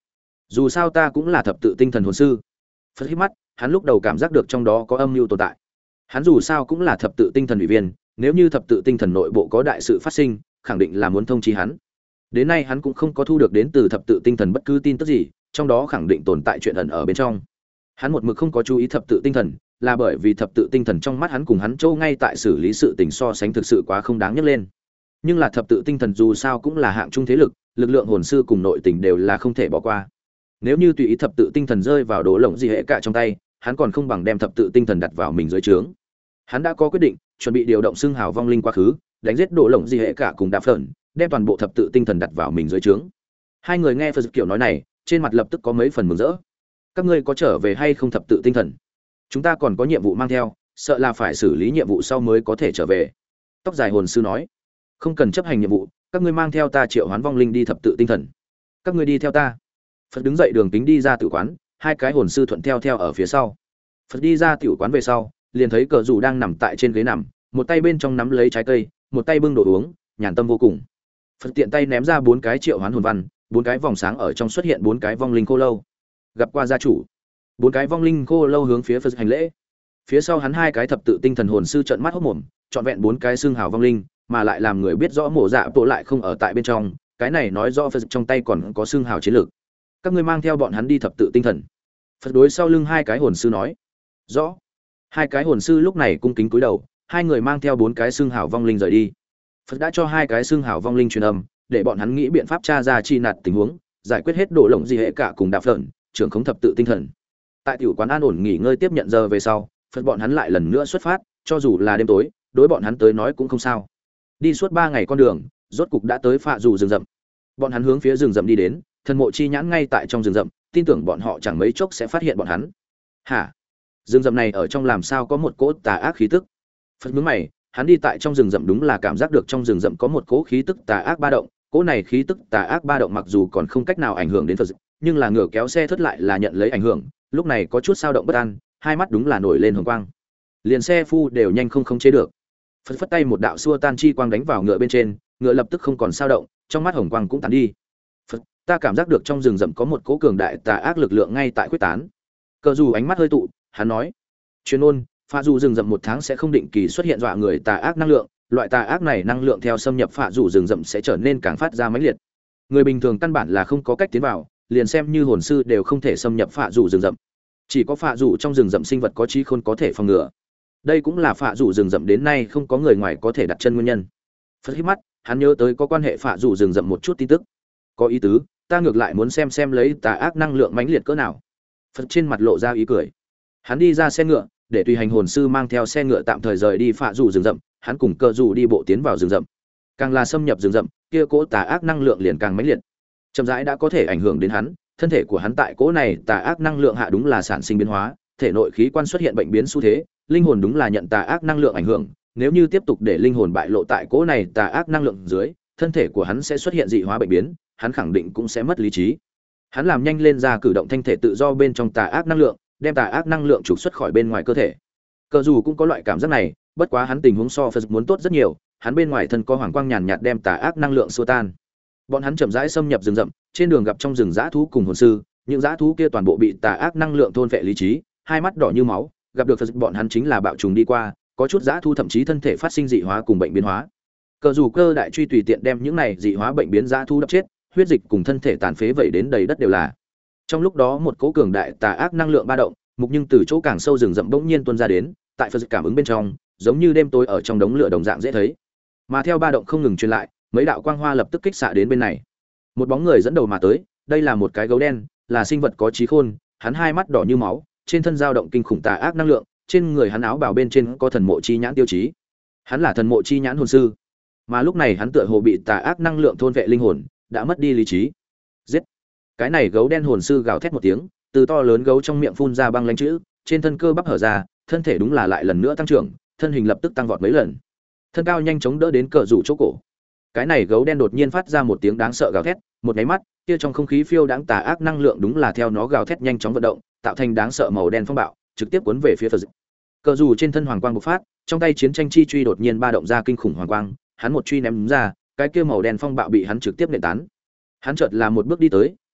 dù sao ta cũng là thập tự tinh thần hồn sư. Phật hít mắt, hắn lúc đầu cảm giác được trong đó có âm mưu tồn tại. Hắn dù sao cũng là thập tự tinh thần ủy viên, nếu như thập tự tinh thần nội bộ có đại sự phát sinh, khẳng định là muốn thông chi hắn. Đến nay hắn cũng không có thu được đến từ thập tự tinh thần bất cứ tin tức gì, trong đó khẳng định tồn tại chuyện ẩn ở bên trong. Hắn một mực không có chú ý thập tự tinh thần, là bởi vì thập tự tinh thần trong mắt hắn cùng hắn Châu ngay tại xử lý sự tình so sánh thực sự quá không đáng nhắc lên. Nhưng là thập tự tinh thần dù sao cũng là hạng trung thế lực, lực lượng hồn sư cùng nội tình đều là không thể bỏ qua. Nếu như tùy ý thập tự tinh thần rơi vào đồ lộng gì hệ cả trong tay, hắn còn không bằng đem thập tự tinh thần đặt vào mình dưới trướng. Hắn đã có quyết định, chuẩn bị điều động xương hào vong linh quá khứ, đánh giết đồ lộng gì hệ cả cùng đạp phởn, đem toàn bộ thập tự tinh thần đặt vào mình dưới trướng. Hai người nghe Phật kiểu nói này, trên mặt lập tức có mấy phần mừng rỡ. Các ngươi có trở về hay không thập tự tinh thần? Chúng ta còn có nhiệm vụ mang theo, sợ là phải xử lý nhiệm vụ sau mới có thể trở về. Tóc dài hồn sư nói, không cần chấp hành nhiệm vụ, các ngươi mang theo ta triệu hoán vong linh đi thập tự tinh thần. Các ngươi đi theo ta. Phật đứng dậy đường tính đi ra tử quán, hai cái hồn sư thuận theo theo ở phía sau. Phật đi ra tiểu quán về sau, liền thấy cờ rủ đang nằm tại trên ghế nằm, một tay bên trong nắm lấy trái cây, một tay bưng đồ uống, nhàn tâm vô cùng. Phật tiện tay ném ra bốn cái triệu hoán hồn văn, bốn cái vòng sáng ở trong xuất hiện bốn cái vong linh khô lâu. Gặp qua gia chủ. Bốn cái vong linh khô lâu hướng phía Phật hành lễ. Phía sau hắn hai cái thập tự tinh thần hồn sư trợn mắt hốt mồm, trọn vẹn bốn cái xương hào vong linh, mà lại làm người biết rõ mổ dạ bộ lại không ở tại bên trong, cái này nói rõ Phật trong tay còn có xương hào chiến lược. Các ngươi mang theo bọn hắn đi thập tự tinh thần. Phật đối sau lưng hai cái hồn sư nói. Rõ. Hai cái hồn sư lúc này cung kính cúi đầu, hai người mang theo bốn cái xương hào vong linh rời đi. Phật đã cho hai cái xương hào vong linh truyền âm, để bọn hắn nghĩ biện pháp tra ra chi nạt tình huống, giải quyết hết độ lộng gì hệ cả cùng đạp phởn, trưởng khống thập tự tinh thần. Tại tiểu quán an ổn nghỉ ngơi tiếp nhận giờ về sau, Phật bọn hắn lại lần nữa xuất phát, cho dù là đêm tối, đối bọn hắn tới nói cũng không sao. Đi suốt ba ngày con đường, rốt cục đã tới phạ dù rừng rậm. Bọn hắn hướng phía rừng rậm đi đến, thần mộ chi nhãn ngay tại trong rừng rậm, tin tưởng bọn họ chẳng mấy chốc sẽ phát hiện bọn hắn. Hả? Rừng rậm này ở trong làm sao có một cỗ tà ác khí tức? Phật nhướng mày, hắn đi tại trong rừng rậm đúng là cảm giác được trong rừng rậm có một cỗ khí tức tà ác ba động, cỗ này khí tức tà ác ba động mặc dù còn không cách nào ảnh hưởng đến Phật, nhưng là ngựa kéo xe thất lại là nhận lấy ảnh hưởng, lúc này có chút dao động bất an, hai mắt đúng là nổi lên hồng quang. Liền xe phu đều nhanh không khống chế được. Phật phất tay một đạo xua tan chi quang đánh vào ngựa bên trên, ngựa lập tức không còn dao động, trong mắt hồng quang cũng tán đi. Phật, ta cảm giác được trong rừng rậm có một cỗ cường đại tà ác lực lượng ngay tại quyết tán. Cờ dù ánh mắt hơi tụ, hắn nói: "Chuyên ôn, phạ dù rừng rậm một tháng sẽ không định kỳ xuất hiện dọa người tà ác năng lượng, loại tà ác này năng lượng theo xâm nhập phạ dù rừng rậm sẽ trở nên càng phát ra mãnh liệt. Người bình thường căn bản là không có cách tiến vào, liền xem như hồn sư đều không thể xâm nhập phạ dù rừng rậm. Chỉ có phạ dù trong rừng rậm sinh vật có trí khôn có thể phòng ngừa. Đây cũng là phạ dù rừng rậm đến nay không có người ngoài có thể đặt chân nguyên nhân." Phật hít mắt, hắn nhớ tới có quan hệ phạ dù rừng rậm một chút tin tức. Có ý tứ, ta ngược lại muốn xem xem lấy tà ác năng lượng mãnh liệt cỡ nào. Phật trên mặt lộ ra ý cười. Hắn đi ra xe ngựa, để tùy hành hồn sư mang theo xe ngựa tạm thời rời đi phạ dù rừng rậm, hắn cùng cờ dù đi bộ tiến vào rừng rậm. Càng là xâm nhập rừng rậm, kia cỗ tà ác năng lượng liền càng mãnh liệt. Chậm rãi đã có thể ảnh hưởng đến hắn, thân thể của hắn tại cỗ này tà ác năng lượng hạ đúng là sản sinh biến hóa, thể nội khí quan xuất hiện bệnh biến xu thế, linh hồn đúng là nhận tà ác năng lượng ảnh hưởng, nếu như tiếp tục để linh hồn bại lộ tại cỗ này tà ác năng lượng dưới, thân thể của hắn sẽ xuất hiện dị hóa bệnh biến, hắn khẳng định cũng sẽ mất lý trí. Hắn làm nhanh lên ra cử động thanh thể tự do bên trong tà ác năng lượng, đem tà ác năng lượng trục xuất khỏi bên ngoài cơ thể. Cờ dù cũng có loại cảm giác này, bất quá hắn tình huống so Phật muốn tốt rất nhiều, hắn bên ngoài thân có hoàng quang nhàn nhạt đem tà ác năng lượng xua tan. Bọn hắn chậm rãi xâm nhập rừng rậm, trên đường gặp trong rừng dã thú cùng hồn sư, những dã thú kia toàn bộ bị tà ác năng lượng thôn phệ lý trí, hai mắt đỏ như máu, gặp được Phật bọn hắn chính là bạo trùng đi qua, có chút dã thú thậm chí thân thể phát sinh dị hóa cùng bệnh biến hóa. Cờ dù cơ đại truy tùy tiện đem những này dị hóa bệnh biến dã thú đập chết, huyết dịch cùng thân thể tàn phế vẩy đến đầy đất đều là. Trong lúc đó một cỗ cường đại tà ác năng lượng ba động, mục nhưng từ chỗ càng sâu rừng rậm bỗng nhiên tuôn ra đến, tại Phật cảm ứng bên trong, giống như đêm tối ở trong đống lửa đồng dạng dễ thấy. Mà theo ba động không ngừng truyền lại, mấy đạo quang hoa lập tức kích xạ đến bên này. Một bóng người dẫn đầu mà tới, đây là một cái gấu đen, là sinh vật có trí khôn, hắn hai mắt đỏ như máu, trên thân dao động kinh khủng tà ác năng lượng, trên người hắn áo bào bên trên có thần mộ chi nhãn tiêu chí. Hắn là thần mộ chi nhãn hồn sư. Mà lúc này hắn tựa hồ bị tà ác năng lượng thôn vệ linh hồn, đã mất đi lý trí. Giết! Cái này gấu đen hồn sư gào thét một tiếng, từ to lớn gấu trong miệng phun ra băng lãnh chữ, trên thân cơ bắp hở ra, thân thể đúng là lại lần nữa tăng trưởng, thân hình lập tức tăng vọt mấy lần. Thân cao nhanh chóng đỡ đến cờ rủ chỗ cổ. Cái này gấu đen đột nhiên phát ra một tiếng đáng sợ gào thét, một cái mắt, kia trong không khí phiêu đãng tà ác năng lượng đúng là theo nó gào thét nhanh chóng vận động, tạo thành đáng sợ màu đen phong bạo, trực tiếp cuốn về phía Phật. Cờ rủ trên thân hoàng quang bộc phát, trong tay chiến tranh chi truy đột nhiên ba động ra kinh khủng hoàng quang, hắn một truy ném ra, cái kia màu đen phong bạo bị hắn trực tiếp nện tán. Hắn chợt là một bước đi tới,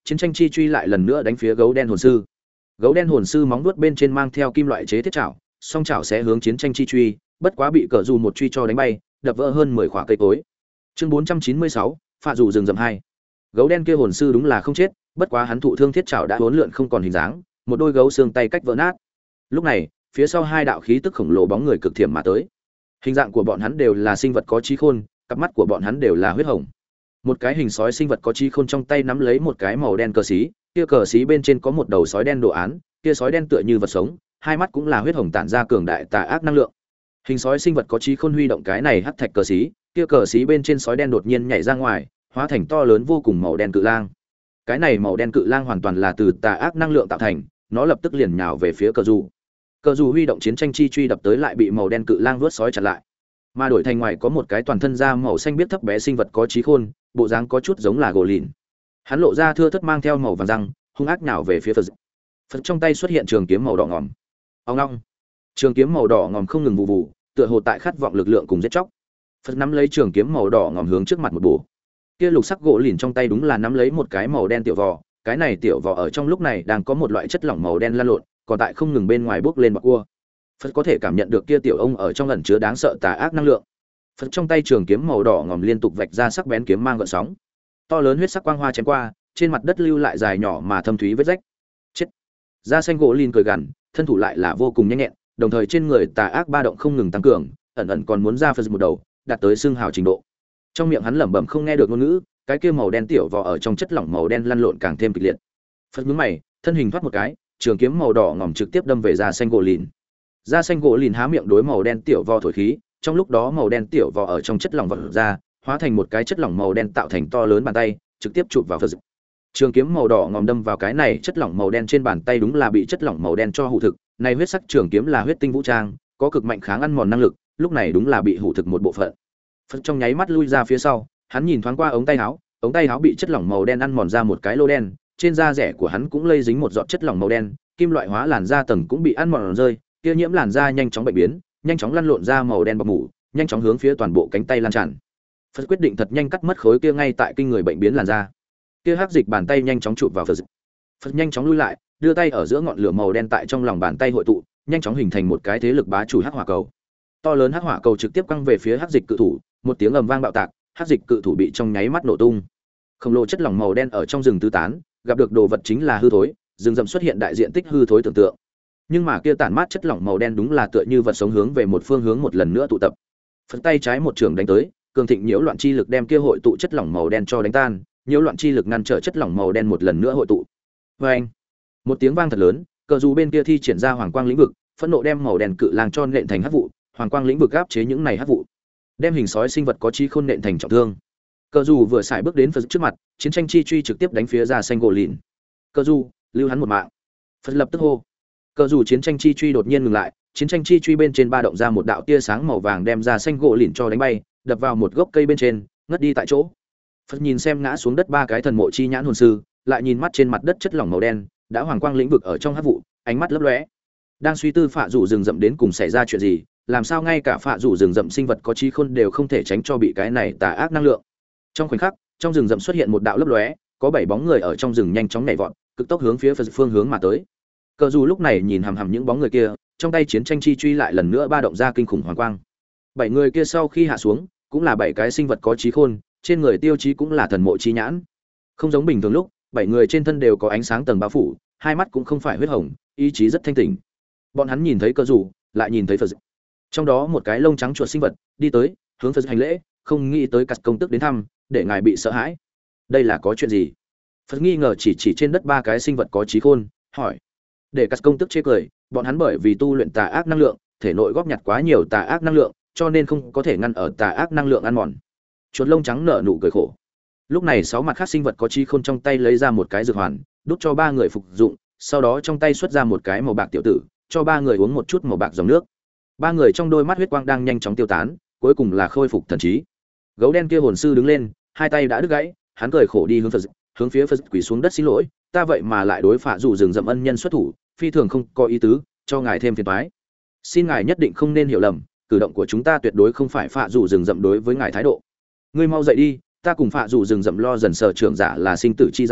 chiến tranh chi truy lại lần nữa đánh phía gấu đen hồn sư. Gấu đen hồn sư móng vuốt bên trên mang theo kim loại chế thiết chảo, song chảo sẽ hướng chiến tranh chi truy, bất quá bị cờ dù một truy cho đánh bay, đập vỡ hơn mười khỏa cây cối. Chương bốn trăm chín mươi sáu, phạ dù rừng rậm hai. Gấu đen kia hồn sư đúng là không chết, bất quá hắn thụ thương thiết chảo đã uốn lượn không còn hình dáng, một đôi gấu xương tay cách vỡ nát. Lúc này, phía sau hai đạo khí tức khổng lồ bóng người cực thiểm mà tới. Hình dạng của bọn hắn đều là sinh vật có trí khôn, cặp mắt của bọn hắn đều là huyết hồng. Một cái hình sói sinh vật có trí khôn trong tay nắm lấy một cái màu đen cờ xí, kia cờ xí bên trên có một đầu sói đen đồ án, kia sói đen tựa như vật sống, hai mắt cũng là huyết hồng tản ra cường đại tà ác năng lượng. Hình sói sinh vật có trí khôn huy động cái này hắc thạch cờ xí, kia cờ xí bên trên sói đen đột nhiên nhảy ra ngoài, hóa thành to lớn vô cùng màu đen cự lang. Cái này màu đen cự lang hoàn toàn là từ tà ác năng lượng tạo thành, nó lập tức liền nhào về phía cờ dù. Cờ dù huy động chiến tranh chi truy đập tới lại bị màu đen cự lang vớt sói chặn lại. Mà đổi thành ngoài có một cái toàn thân da màu xanh biết thấp bé sinh vật có trí khôn, bộ dáng có chút giống là gỗ lìn. Hắn lộ ra thưa thớt mang theo màu vàng răng, hung ác nhào về phía Phật. Phật trong tay xuất hiện trường kiếm màu đỏ ngòm. Ông long. Trường kiếm màu đỏ ngòm không ngừng vụ vụ, tựa hồ tại khát vọng lực lượng cùng giết chóc. Phật nắm lấy trường kiếm màu đỏ ngòm hướng trước mặt một bổ. Kia lục sắc gỗ lìn trong tay đúng là nắm lấy một cái màu đen tiểu vò, cái này tiểu vò ở trong lúc này đang có một loại chất lỏng màu đen lan lộn, còn tại không ngừng bên ngoài bốc lên bọt cua. Phật có thể cảm nhận được kia tiểu ông ở trong ẩn chứa đáng sợ tà ác năng lượng. Phật trong tay trường kiếm màu đỏ ngòm liên tục vạch ra sắc bén kiếm mang gợn sóng. To lớn huyết sắc quang hoa chém qua, trên mặt đất lưu lại dài nhỏ mà thâm thúy vết rách. Chết. Da xanh gỗ lìn cười gằn, thân thủ lại là vô cùng nhanh nhẹn, đồng thời trên người tà ác ba động không ngừng tăng cường, ẩn ẩn còn muốn ra Phật một đầu, đạt tới xương hào trình độ. Trong miệng hắn lẩm bẩm không nghe được ngôn ngữ, cái kia màu đen tiểu vỏ ở trong chất lỏng màu đen lăn lộn càng thêm kịch liệt. Phật nhướng mày, thân hình thoát một cái, trường kiếm màu đỏ ngòm trực tiếp đâm về da xanh gỗ lìn. Da xanh gỗ lìn há miệng đối màu đen tiểu vỏ thổi khí, trong lúc đó màu đen tiểu vỏ ở trong chất lỏng vọt ra, hóa thành một cái chất lỏng màu đen tạo thành to lớn bàn tay, trực tiếp chụp vào Phật. Trường kiếm màu đỏ ngòm đâm vào cái này chất lỏng màu đen trên bàn tay đúng là bị chất lỏng màu đen cho hủ thực, này huyết sắc trường kiếm là huyết tinh vũ trang, có cực mạnh kháng ăn mòn năng lực, lúc này đúng là bị hủ thực một bộ phận. Phật trong nháy mắt lui ra phía sau, hắn nhìn thoáng qua ống tay áo, ống tay áo bị chất lỏng màu đen ăn mòn ra một cái lỗ đen, trên da rẻ của hắn cũng lây dính một giọt chất lỏng màu đen, kim loại hóa làn da tầng cũng bị ăn mòn rơi, kia nhiễm làn da nhanh chóng bệnh biến, nhanh chóng lăn lộn ra màu đen bọt mủ, nhanh chóng hướng phía toàn bộ cánh tay lan tràn. Phật quyết định thật nhanh cắt mất khối kia ngay tại kinh người bệnh biến làn da. Kia hắc dịch bàn tay nhanh chóng chụp vào Phật. Phật nhanh chóng lui lại, đưa tay ở giữa ngọn lửa màu đen tại trong lòng bàn tay hội tụ, nhanh chóng hình thành một cái thế lực bá chủ hắc hỏa cầu. To lớn hắc hỏa cầu trực tiếp quăng về phía hắc dịch cự thủ, một tiếng ầm vang bạo tạc, hắc dịch cự thủ bị trong nháy mắt nổ tung. Khổng lồ chất lỏng màu đen ở trong rừng tứ tán, gặp được đồ vật chính là hư thối, rừng rậm xuất hiện đại diện tích hư thối tưởng tượng. Nhưng mà kia tản mát chất lỏng màu đen đúng là tựa như vật sống hướng về một phương hướng một lần nữa tụ tập. Phật tay trái một trường đánh tới, cường thịnh nhiễu loạn chi lực đem kia hội tụ chất lỏng màu đen cho đánh tan, nhiễu loạn chi lực ngăn trở chất lỏng màu đen một lần nữa hội tụ. Oeng! Một tiếng vang thật lớn, cờ dù bên kia thi triển ra hoàng quang lĩnh vực, phẫn nộ đem màu đen cự lang cho nện thành hắc vụ, hoàng quang lĩnh vực áp chế những này hắc vụ, đem hình sói sinh vật có trí khôn nện thành trọng thương. Cờ dù vừa xài bước đến Phật trước mặt, chiến tranh chi truy trực tiếp đánh phía ra xanh gỗ lìn. Cờ dù, lưu hắn một mạng. Phật lập tức hô. Cờ dù chiến tranh chi truy đột nhiên ngừng lại, chiến tranh chi truy bên trên ba động ra một đạo tia sáng màu vàng đem ra xanh gỗ lìn cho đánh bay, đập vào một gốc cây bên trên, ngất đi tại chỗ. Phật nhìn xem ngã xuống đất ba cái thần mộ chi nhãn hồn sư, lại nhìn mắt trên mặt đất chất lỏng màu đen, đã hoàng quang lĩnh vực ở trong hắc vụ, ánh mắt lấp lóe. Đang suy tư phạ rủ rừng rậm đến cùng xảy ra chuyện gì, làm sao ngay cả phạ rủ rừng rậm sinh vật có trí khôn đều không thể tránh cho bị cái này tà ác năng lượng. Trong khoảnh khắc, trong rừng rậm xuất hiện một đạo lấp lóe, có bảy bóng người ở trong rừng nhanh chóng nhảy vọt, cực tốc hướng phía Phật phương hướng mà tới. Cờ dù lúc này nhìn hằm hằm những bóng người kia, trong tay chiến tranh chi truy lại lần nữa ba động ra kinh khủng hoàng quang. Bảy người kia sau khi hạ xuống, cũng là bảy cái sinh vật có trí khôn, trên người tiêu chí cũng là thần mộ chi nhãn. Không giống bình thường lúc, bảy người trên thân đều có ánh sáng tầng bao phủ, hai mắt cũng không phải huyết hồng, ý chí rất thanh tỉnh. Bọn hắn nhìn thấy Cờ dù, lại nhìn thấy Phật. Trong đó một cái lông trắng chuột sinh vật đi tới, hướng Phật hành lễ, không nghĩ tới cắt công tức đến thăm, để ngài bị sợ hãi. Đây là có chuyện gì? Phật nghi ngờ chỉ chỉ trên đất ba cái sinh vật có trí khôn, hỏi. Để cắt công tức chế cười, bọn hắn bởi vì tu luyện tà ác năng lượng, thể nội góp nhặt quá nhiều tà ác năng lượng, cho nên không có thể ngăn ở tà ác năng lượng ăn mòn. Chuột lông trắng nở nụ cười khổ. Lúc này sáu mặt khác sinh vật có trí khôn trong tay lấy ra một cái dược hoàn, đút cho ba người phục dụng, sau đó trong tay xuất ra một cái màu bạc tiểu tử, cho ba người uống một chút màu bạc dòng nước. Ba người trong đôi mắt huyết quang đang nhanh chóng tiêu tán, cuối cùng là khôi phục thần trí. Gấu đen kia hồn sư đứng lên, hai tay đã đứt gãy, hắn cười khổ đi hướng Phật, hướng phía Phật quỳ xuống đất xin lỗi, ta vậy mà lại đối phạ rủ rừng rậm ân nhân xuất thủ, phi thường không có ý tứ, cho ngài thêm phiền toái. Xin ngài nhất định không nên hiểu lầm, cử động của chúng ta tuyệt đối không phải phạ rủ rừng rậm đối với ngài thái độ. Ngươi mau dậy đi, ta cùng phạ rủ rừng rậm lo dần sở trưởng giả là sinh tử chi giao,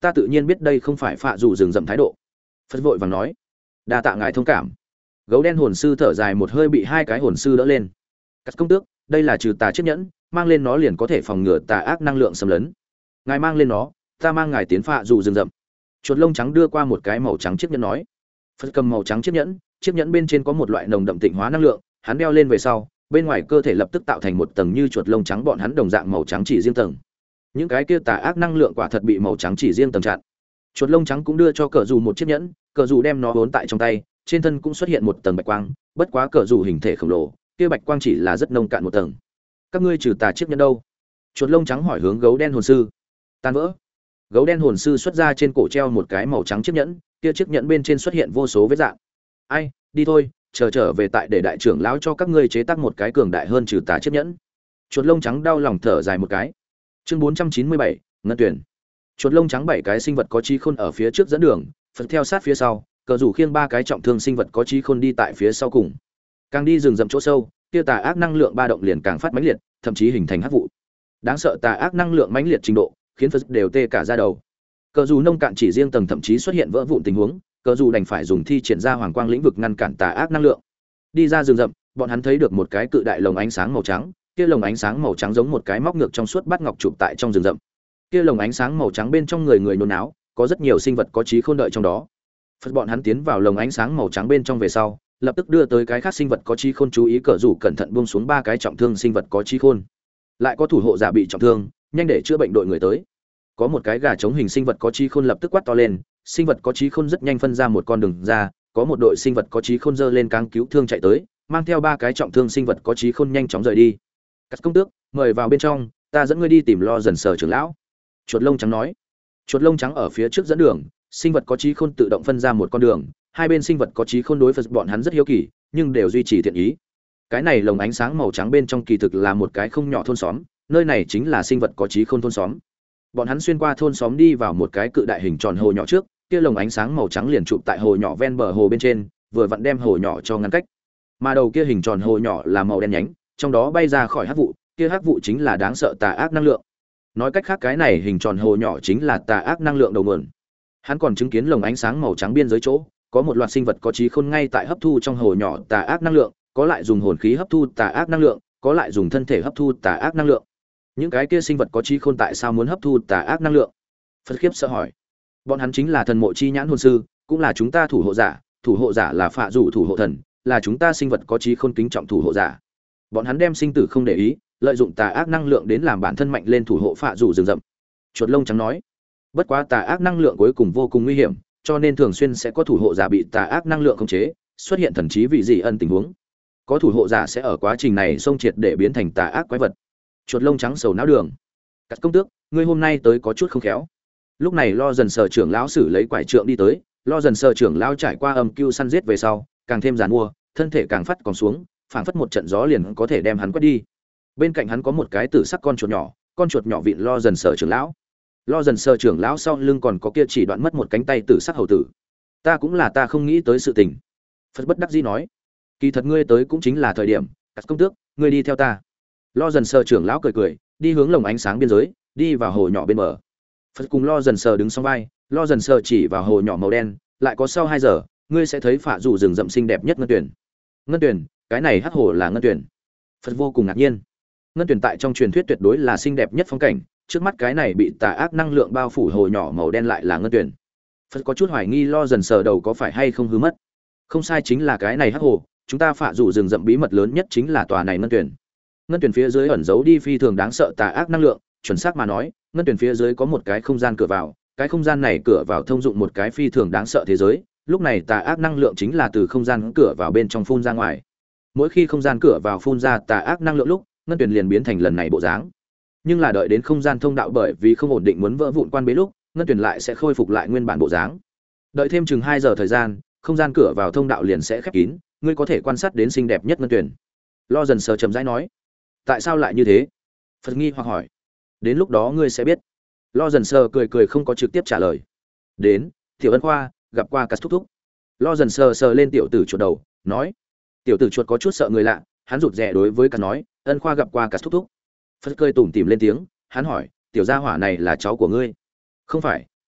ta tự nhiên biết đây không phải phạ dù rừng rậm thái độ. Phật vội vàng nói, đa tạ ngài thông cảm. Gấu đen hồn sư thở dài một hơi, bị hai cái hồn sư đỡ lên. Cắt công tước, đây là trừ tà chiếc nhẫn, mang lên nó liền có thể phòng ngừa tà ác năng lượng xâm lấn. Ngài mang lên nó, ta mang ngài tiến phạ dù rừng rậm. Chuột lông trắng đưa qua một cái màu trắng chiếc nhẫn nói. Phật cầm màu trắng chiếc nhẫn, chiếc nhẫn bên trên có một loại nồng đậm tịnh hóa năng lượng, hắn đeo lên về sau, bên ngoài cơ thể lập tức tạo thành một tầng như chuột lông trắng bọn hắn đồng dạng màu trắng chỉ riêng tầng. Những cái kia tà ác năng lượng quả thật bị màu trắng chỉ riêng tầng chặn. Chuột lông trắng cũng đưa cho cờ dù một chiếc nhẫn, cờ dù đem nó vốn tại trong tay, trên thân cũng xuất hiện một tầng bạch quang, bất quá cờ dù hình thể khổng lồ, kia bạch quang chỉ là rất nông cạn một tầng. Các ngươi trừ tà chiếc nhẫn đâu? Chuột lông trắng hỏi hướng gấu đen hồn sư. Tan vỡ. Gấu đen hồn sư xuất ra trên cổ treo một cái màu trắng chiếc nhẫn, kia chiếc nhẫn bên trên xuất hiện vô số vết dạng. Ai, đi thôi, chờ trở về tại để đại trưởng lão cho các ngươi chế tác một cái cường đại hơn trừ tà chiếc nhẫn. Chuột lông trắng đau lòng thở dài một cái. Chương bốn trăm chín mươi bảy, ngân tuyển. Chuột lông trắng bảy cái sinh vật có trí khôn ở phía trước dẫn đường, Phật theo sát phía sau, cờ rủ khiêng ba cái trọng thương sinh vật có trí khôn đi tại phía sau cùng. Càng đi rừng rậm chỗ sâu, kia tà ác năng lượng ba động liền càng phát mãnh liệt, thậm chí hình thành hắc vụ. Đáng sợ tà ác năng lượng mãnh liệt trình độ, khiến Phật đều tê cả da đầu. Cờ dù nông cạn chỉ riêng tầng thậm chí xuất hiện vỡ vụn tình huống, cờ dù đành phải dùng thi triển ra hoàng quang lĩnh vực ngăn cản tà ác năng lượng. Đi ra rừng rậm, bọn hắn thấy được một cái cự đại lồng ánh sáng màu trắng, kia lồng ánh sáng màu trắng giống một cái móc ngược trong suốt bát ngọc chụp tại trong rừng rậm. Kia lồng ánh sáng màu trắng bên trong người người nôn náo, có rất nhiều sinh vật có trí khôn đợi trong đó. Phật bọn hắn tiến vào lồng ánh sáng màu trắng bên trong về sau, lập tức đưa tới cái khác sinh vật có trí khôn chú ý, cờ rủ cẩn thận buông xuống ba cái trọng thương sinh vật có trí khôn. Lại có thủ hộ giả bị trọng thương, nhanh để chữa bệnh đội người tới. Có một cái gà trống hình sinh vật có trí khôn lập tức quát to lên, sinh vật có trí khôn rất nhanh phân ra một con đường ra, có một đội sinh vật có trí khôn giơ lên cáng cứu thương chạy tới, mang theo ba cái trọng thương sinh vật có trí khôn nhanh chóng rời đi. Cắt công tước, mời vào bên trong, ta dẫn ngươi đi tìm lo dần sở trưởng lão. Chuột lông trắng nói. Chuột lông trắng ở phía trước dẫn đường, sinh vật có trí khôn tự động phân ra một con đường, hai bên sinh vật có trí khôn đối Phật bọn hắn rất hiếu kỳ, nhưng đều duy trì thiện ý. Cái này lồng ánh sáng màu trắng bên trong kỳ thực là một cái không nhỏ thôn xóm, nơi này chính là sinh vật có trí khôn thôn xóm. Bọn hắn xuyên qua thôn xóm đi vào một cái cự đại hình tròn hồ nhỏ trước, kia lồng ánh sáng màu trắng liền chụp tại hồ nhỏ ven bờ hồ bên trên, vừa vặn đem hồ nhỏ cho ngăn cách. Mà đầu kia hình tròn hồ nhỏ là màu đen nhánh, trong đó bay ra khỏi hắc vụ, kia hắc vụ chính là đáng sợ tà ác năng lượng. Nói cách khác cái này hình tròn hồ nhỏ chính là tà ác năng lượng đầu nguồn. Hắn còn chứng kiến lồng ánh sáng màu trắng biên giới chỗ, có một loạt sinh vật có trí khôn ngay tại hấp thu trong hồ nhỏ tà ác năng lượng, có lại dùng hồn khí hấp thu tà ác năng lượng, có lại dùng thân thể hấp thu tà ác năng lượng. Những cái kia sinh vật có trí khôn tại sao muốn hấp thu tà ác năng lượng? Phật khiếp sợ hỏi. Bọn hắn chính là thần mộ chi nhãn hồn sư, cũng là chúng ta thủ hộ giả, thủ hộ giả là phạ rủ thủ hộ thần, là chúng ta sinh vật có trí khôn kính trọng thủ hộ giả. Bọn hắn đem sinh tử không để ý, lợi dụng tà ác năng lượng đến làm bản thân mạnh lên thủ hộ phạ rủ rừng rậm. Chuột lông trắng nói. Bất quá tà ác năng lượng cuối cùng vô cùng nguy hiểm, cho nên thường xuyên sẽ có thủ hộ giả bị tà ác năng lượng khống chế, xuất hiện thần trí vị dị ân tình huống. Có thủ hộ giả sẽ ở quá trình này xông triệt để biến thành tà ác quái vật. Chuột lông trắng sầu não đường. Cắt công tước, ngươi hôm nay tới có chút không khéo. Lúc này lo dần sở trưởng lão sử lấy quải trượng đi tới, lo dần sở trưởng lão trải qua âm cưu săn giết về sau, càng thêm giàn mua, thân thể càng phát còn xuống, phảng phất một trận gió liền có thể đem hắn quét đi. Bên cạnh hắn có một cái tử sắc con chuột nhỏ, con chuột nhỏ vịn lo dần sở trưởng lão. Lo dần sở trưởng lão sau lưng còn có kia chỉ đoạn mất một cánh tay tử sắc hầu tử. Ta cũng là ta không nghĩ tới sự tình. Phật bất đắc dĩ nói, kỳ thật ngươi tới cũng chính là thời điểm, Cắt công tước, ngươi đi theo ta. Lo dần sở trưởng lão cười cười, đi hướng lồng ánh sáng biên giới, đi vào hồ nhỏ bên bờ. Phật cùng lo dần sờ đứng song vai, lo dần sờ chỉ vào hồ nhỏ màu đen, lại có sau hai giờ, ngươi sẽ thấy phạ dù rừng rậm xinh đẹp nhất ngân tuyển. Ngân tuyển, cái này hắc hồ là ngân tuyển. Phật vô cùng ngạc nhiên. Ngân tuyển tại trong truyền thuyết tuyệt đối là xinh đẹp nhất phong cảnh, trước mắt cái này bị tà ác năng lượng bao phủ hồ nhỏ màu đen lại là ngân tuyển. Phật có chút hoài nghi lo dần sờ đầu có phải hay không hư mất. Không sai, chính là cái này hắc hồ, chúng ta phạ dù rừng rậm bí mật lớn nhất chính là tòa này ngân tuyển. Ngân tuyển phía dưới ẩn giấu đi phi thường đáng sợ tà ác năng lượng, chuẩn xác mà nói, ngân tuyển phía dưới có một cái không gian cửa vào, cái không gian này cửa vào thông dụng một cái phi thường đáng sợ thế giới, lúc này tà ác năng lượng chính là từ không gian cửa vào bên trong phun ra ngoài. Mỗi khi không gian cửa vào phun ra tà ác năng lượng lúc, ngân tuyển liền biến thành lần này bộ dáng. Nhưng là đợi đến không gian thông đạo bởi vì không ổn định muốn vỡ vụn quan bế lúc, ngân tuyển lại sẽ khôi phục lại nguyên bản bộ dáng. Đợi thêm chừng hai giờ thời gian, không gian cửa vào thông đạo liền sẽ khép kín, ngươi có thể quan sát đến xinh đẹp nhất ngân tuyển. Lo dần sờ chậm rãi nói, tại sao lại như thế? Phật nghi hoặc hỏi. Đến lúc đó ngươi sẽ biết. Lo dần sờ cười cười không có trực tiếp trả lời. Đến, tiểu ân khoa, gặp qua Cắt thúc thúc. Lo dần sờ sờ lên tiểu tử chuột đầu, nói. Tiểu tử chuột có chút sợ người lạ, hắn rụt rè đối với Cắt nói, ân khoa gặp qua Cắt thúc thúc. Phật cười tủm tỉm lên tiếng, hắn hỏi, tiểu gia hỏa này là cháu của ngươi? Không phải,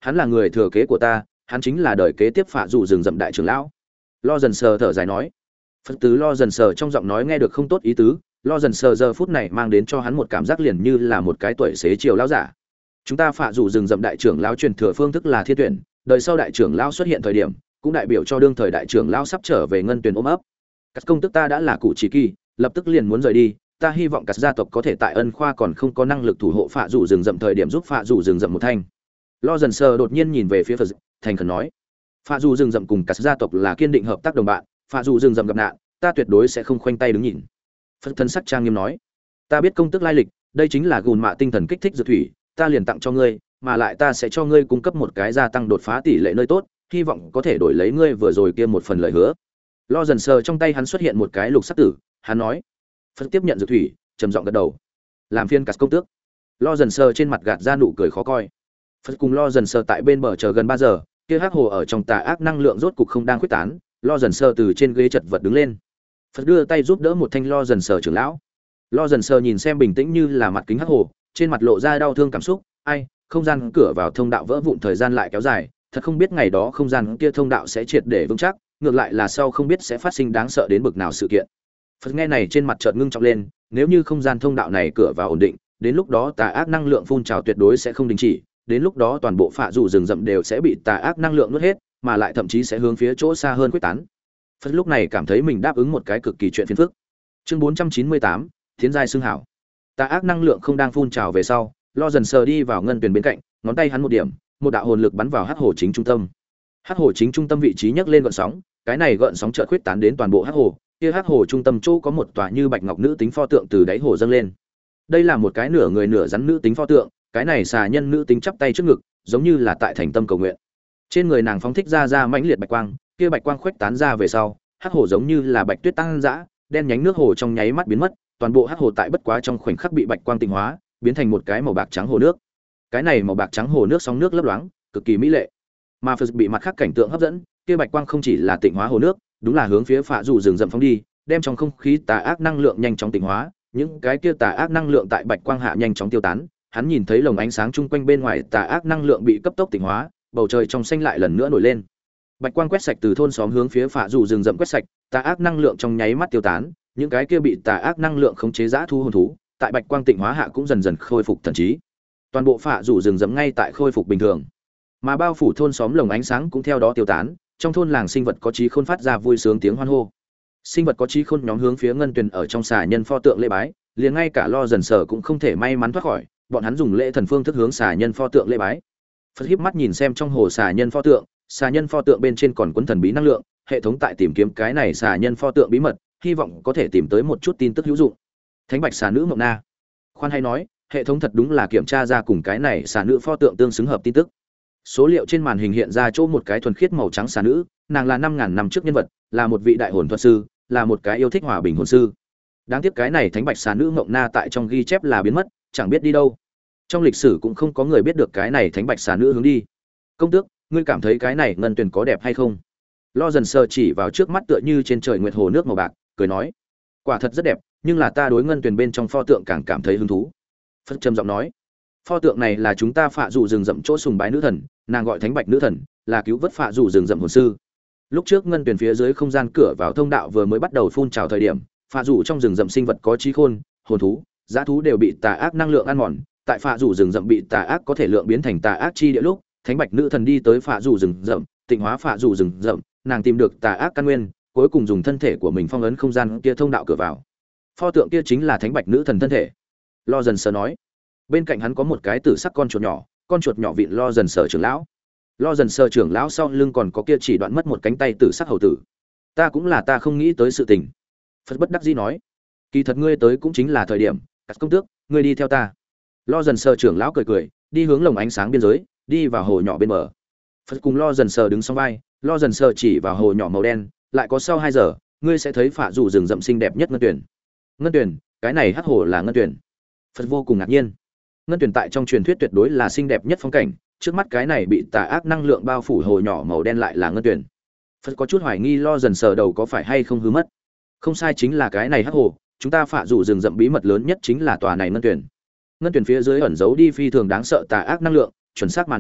hắn là người thừa kế của ta, hắn chính là đời kế tiếp phạ dù rừng rậm đại trưởng lão. Lo dần sờ thở dài nói. Phật tứ Lo dần sờ trong giọng nói nghe được không tốt ý tứ, Lo dần sờ giờ phút này mang đến cho hắn một cảm giác liền như là một cái tuổi xế chiều lão giả. Chúng ta phạ dù rừng rậm đại trưởng lão truyền thừa phương thức là thiên tuyển, đời sau đại trưởng lão xuất hiện thời điểm, cũng đại biểu cho đương thời đại trưởng lão sắp trở về ngân tuyển ôm ấp. Các công tức ta đã là cụ chỉ kỳ, lập tức liền muốn rời đi, ta hy vọng các gia tộc có thể tại ân khoa còn không có năng lực thủ hộ phạ dù rừng rậm thời điểm giúp phạ dù rừng rậm một thanh. Lo dần sờ đột nhiên nhìn về phía Phật, thành khẩn nói: phạ dù rừng rậm cùng các gia tộc là kiên định hợp tác đồng bạn, phạ dù rừng rậm gặp nạn, ta tuyệt đối sẽ không khoanh tay đứng nhìn. Phật thân sắc trang nghiêm nói: ta biết công tức lai lịch, đây chính là gùn mạ tinh thần kích thích dược thủy, ta liền tặng cho ngươi, mà lại ta sẽ cho ngươi cung cấp một cái gia tăng đột phá tỷ lệ nơi tốt, hy vọng có thể đổi lấy ngươi vừa rồi kia một phần lời hứa. Lo dần sờ trong tay hắn xuất hiện một cái lục sắc tử, hắn nói. Phật tiếp nhận dược thủy, trầm giọng gật đầu. Làm phiên cắt công tước. Lo dần sờ trên mặt gạt ra nụ cười khó coi. Phật cùng Lo dần sờ tại bên bờ chờ gần ba giờ, kia hắc hồ ở trong tà ác năng lượng rốt cục không đang khuếch tán, Lo dần sờ từ trên ghế chật vật đứng lên. Phật đưa tay giúp đỡ một thanh Lo dần sờ trưởng lão. Lo dần sờ nhìn xem bình tĩnh như là mặt kính hắc hồ, trên mặt lộ ra đau thương cảm xúc, ai, không gian cửa vào thông đạo vỡ vụn thời gian lại kéo dài, thật không biết ngày đó không gian kia thông đạo sẽ triệt để vững chắc, ngược lại là sau không biết sẽ phát sinh đáng sợ đến bực nào sự kiện. Phật nghe này trên mặt chợt ngưng trọng lên, nếu như không gian thông đạo này cửa vào ổn định, đến lúc đó tà ác năng lượng phun trào tuyệt đối sẽ không đình chỉ, đến lúc đó toàn bộ phạ dù rừng rậm đều sẽ bị tà ác năng lượng nuốt hết, mà lại thậm chí sẽ hướng phía chỗ xa hơn quyết tán. Phật lúc này cảm thấy mình đáp ứng một cái cực kỳ chuyện phiền phức. Chương bốn trăm chín mươi tám, Thiến giai xương hảo. Tà ác năng lượng không đang phun trào về sau, Lo dần sờ đi vào ngân tuyển bên cạnh, ngón tay hắn một điểm, một đạo hồn lực bắn vào hắc hồ chính trung tâm. Hắc hồ chính trung tâm vị trí nhấc lên gợn sóng, cái này gợn sóng chợt khuyết tán đến toàn bộ hắc hồ, kia hắc hồ trung tâm chỗ có một tòa như bạch ngọc nữ tính pho tượng từ đáy hồ dâng lên. Đây là một cái nửa người nửa rắn nữ tính pho tượng, cái này xà nhân nữ tính chắp tay trước ngực, giống như là tại thành tâm cầu nguyện. Trên người nàng phóng thích ra ra mãnh liệt bạch quang, kia bạch quang khuếch tán ra về sau, hắc hồ giống như là bạch tuyết tăng dã, đen nhánh nước hồ trong nháy mắt biến mất, toàn bộ hắc hồ tại bất quá trong khoảnh khắc bị bạch quang tịnh hóa, biến thành một cái màu bạc trắng hồ nước. Cái này màu bạc trắng hồ nước sóng nước lấp loáng, cực kỳ mỹ lệ. Mà Phật bị mặt khác cảnh tượng hấp dẫn, kia bạch quang không chỉ là tịnh hóa hồ nước, đúng là hướng phía phạ dù rừng rậm phóng đi, đem trong không khí tà ác năng lượng nhanh chóng tịnh hóa, những cái kia tà ác năng lượng tại bạch quang hạ nhanh chóng tiêu tán, hắn nhìn thấy lồng ánh sáng chung quanh bên ngoài tà ác năng lượng bị cấp tốc tịnh hóa, bầu trời trong xanh lại lần nữa nổi lên. Bạch quang quét sạch từ thôn xóm hướng phía phạ dù rừng rậm quét sạch, tà ác năng lượng trong nháy mắt tiêu tán, những cái kia bị tà ác năng lượng khống chế dã thu hồn thú, tại bạch quang tịnh hóa hạ cũng dần dần khôi phục thần trí. Toàn bộ phạ dù rừng rậm ngay tại khôi phục bình thường, mà bao phủ thôn xóm lồng ánh sáng cũng theo đó tiêu tán, trong thôn làng sinh vật có trí khôn phát ra vui sướng tiếng hoan hô. Sinh vật có trí khôn nhóm hướng phía ngân tuyền ở trong xà nhân pho tượng lễ bái, liền ngay cả Lo dần sờ cũng không thể may mắn thoát khỏi, bọn hắn dùng lễ thần phương thức hướng xà nhân pho tượng lễ bái. Phật híp mắt nhìn xem trong hồ xà nhân pho tượng, xà nhân pho tượng bên trên còn cuốn thần bí năng lượng, hệ thống tại tìm kiếm cái này xà nhân pho tượng bí mật, hy vọng có thể tìm tới một chút tin tức hữu dụng. Thánh bạch xà nữ Mộng Na. Khoan hay nói, hệ thống thật đúng là kiểm tra ra cùng cái này xà nữ pho tượng tương xứng hợp tin tức. Số liệu trên màn hình hiện ra chỗ một cái thuần khiết màu trắng xà nữ, nàng là năm ngàn năm trước nhân vật, là một vị đại hồn thuật sư, là một cái yêu thích hòa bình hồn sư. Đáng tiếc cái này thánh bạch xà nữ Mộng Na tại trong ghi chép là biến mất, chẳng biết đi đâu. Trong lịch sử cũng không có người biết được cái này thánh bạch xà nữ hướng đi. Công tước, ngươi cảm thấy cái này ngân tuyền có đẹp hay không? Lo dần sờ chỉ vào trước mắt tựa như trên trời nguyệt hồ nước màu bạc, cười nói: quả thật rất đẹp, nhưng là ta đối ngân tuyền bên trong pho tượng càng cảm thấy hứng thú. Phật trầm giọng nói: pho tượng này là chúng ta phạ dụ rừng rậm chỗ sùng bái nữ thần, nàng gọi thánh bạch nữ thần, là cứu vớt phạ dụ rừng rậm hồn sư. Lúc trước ngân tuyền phía dưới không gian cửa vào thông đạo vừa mới bắt đầu phun trào thời điểm, phạ dụ trong rừng rậm sinh vật có trí khôn, hồn thú, dã thú đều bị tà ác năng lượng ăn mòn, tại phạ dụ rừng rậm bị tà ác có thể lượng biến thành tà ác chi địa lúc, thánh bạch nữ thần đi tới phạ dụ rừng rậm, tịnh hóa phạ dụ rừng rậm, nàng tìm được tà ác căn nguyên, cuối cùng dùng thân thể của mình phong ấn không gian kia thông đạo cửa vào. Pho tượng kia chính là thánh bạch nữ thần thân thể. Lo dần sờ nói. Bên cạnh hắn có một cái tử sắc con chuột nhỏ, con chuột nhỏ vịn Lo dần sờ trưởng lão. Lo dần sờ trưởng lão sau lưng còn có kia chỉ đoạn mất một cánh tay tử sắc hầu tử. Ta cũng là ta không nghĩ tới sự tình. Phật bất đắc dĩ nói. Kỳ thật ngươi tới cũng chính là thời điểm, Cát công tước, ngươi đi theo ta. Lo dần sờ trưởng lão cười cười, đi hướng lồng ánh sáng biên giới, đi vào hồ nhỏ bên bờ. Phật cùng Lo dần sờ đứng song vai, Lo dần sờ chỉ vào hồ nhỏ màu đen, lại có sau hai giờ, ngươi sẽ thấy phạ dù rừng rậm xinh đẹp nhất ngân tuyển. Ngân tuyển, cái này hắc hồ là ngân tuyển. Phật vô cùng ngạc nhiên. Ngân tuyển tại trong truyền thuyết tuyệt đối là xinh đẹp nhất phong cảnh, trước mắt cái này bị tà ác năng lượng bao phủ hồ nhỏ màu đen lại là ngân tuyển. Phật có chút hoài nghi Lo dần sờ đầu có phải hay không hư mất. Không sai, chính là cái này hắc hồ, chúng ta phạ dù rừng rậm bí mật lớn nhất chính là tòa này ngân tuyển. Ngân tuyển phía dưới ẩn giấu đi phi thường đáng sợ tà ác năng lượng, chuẩn xác mà nói,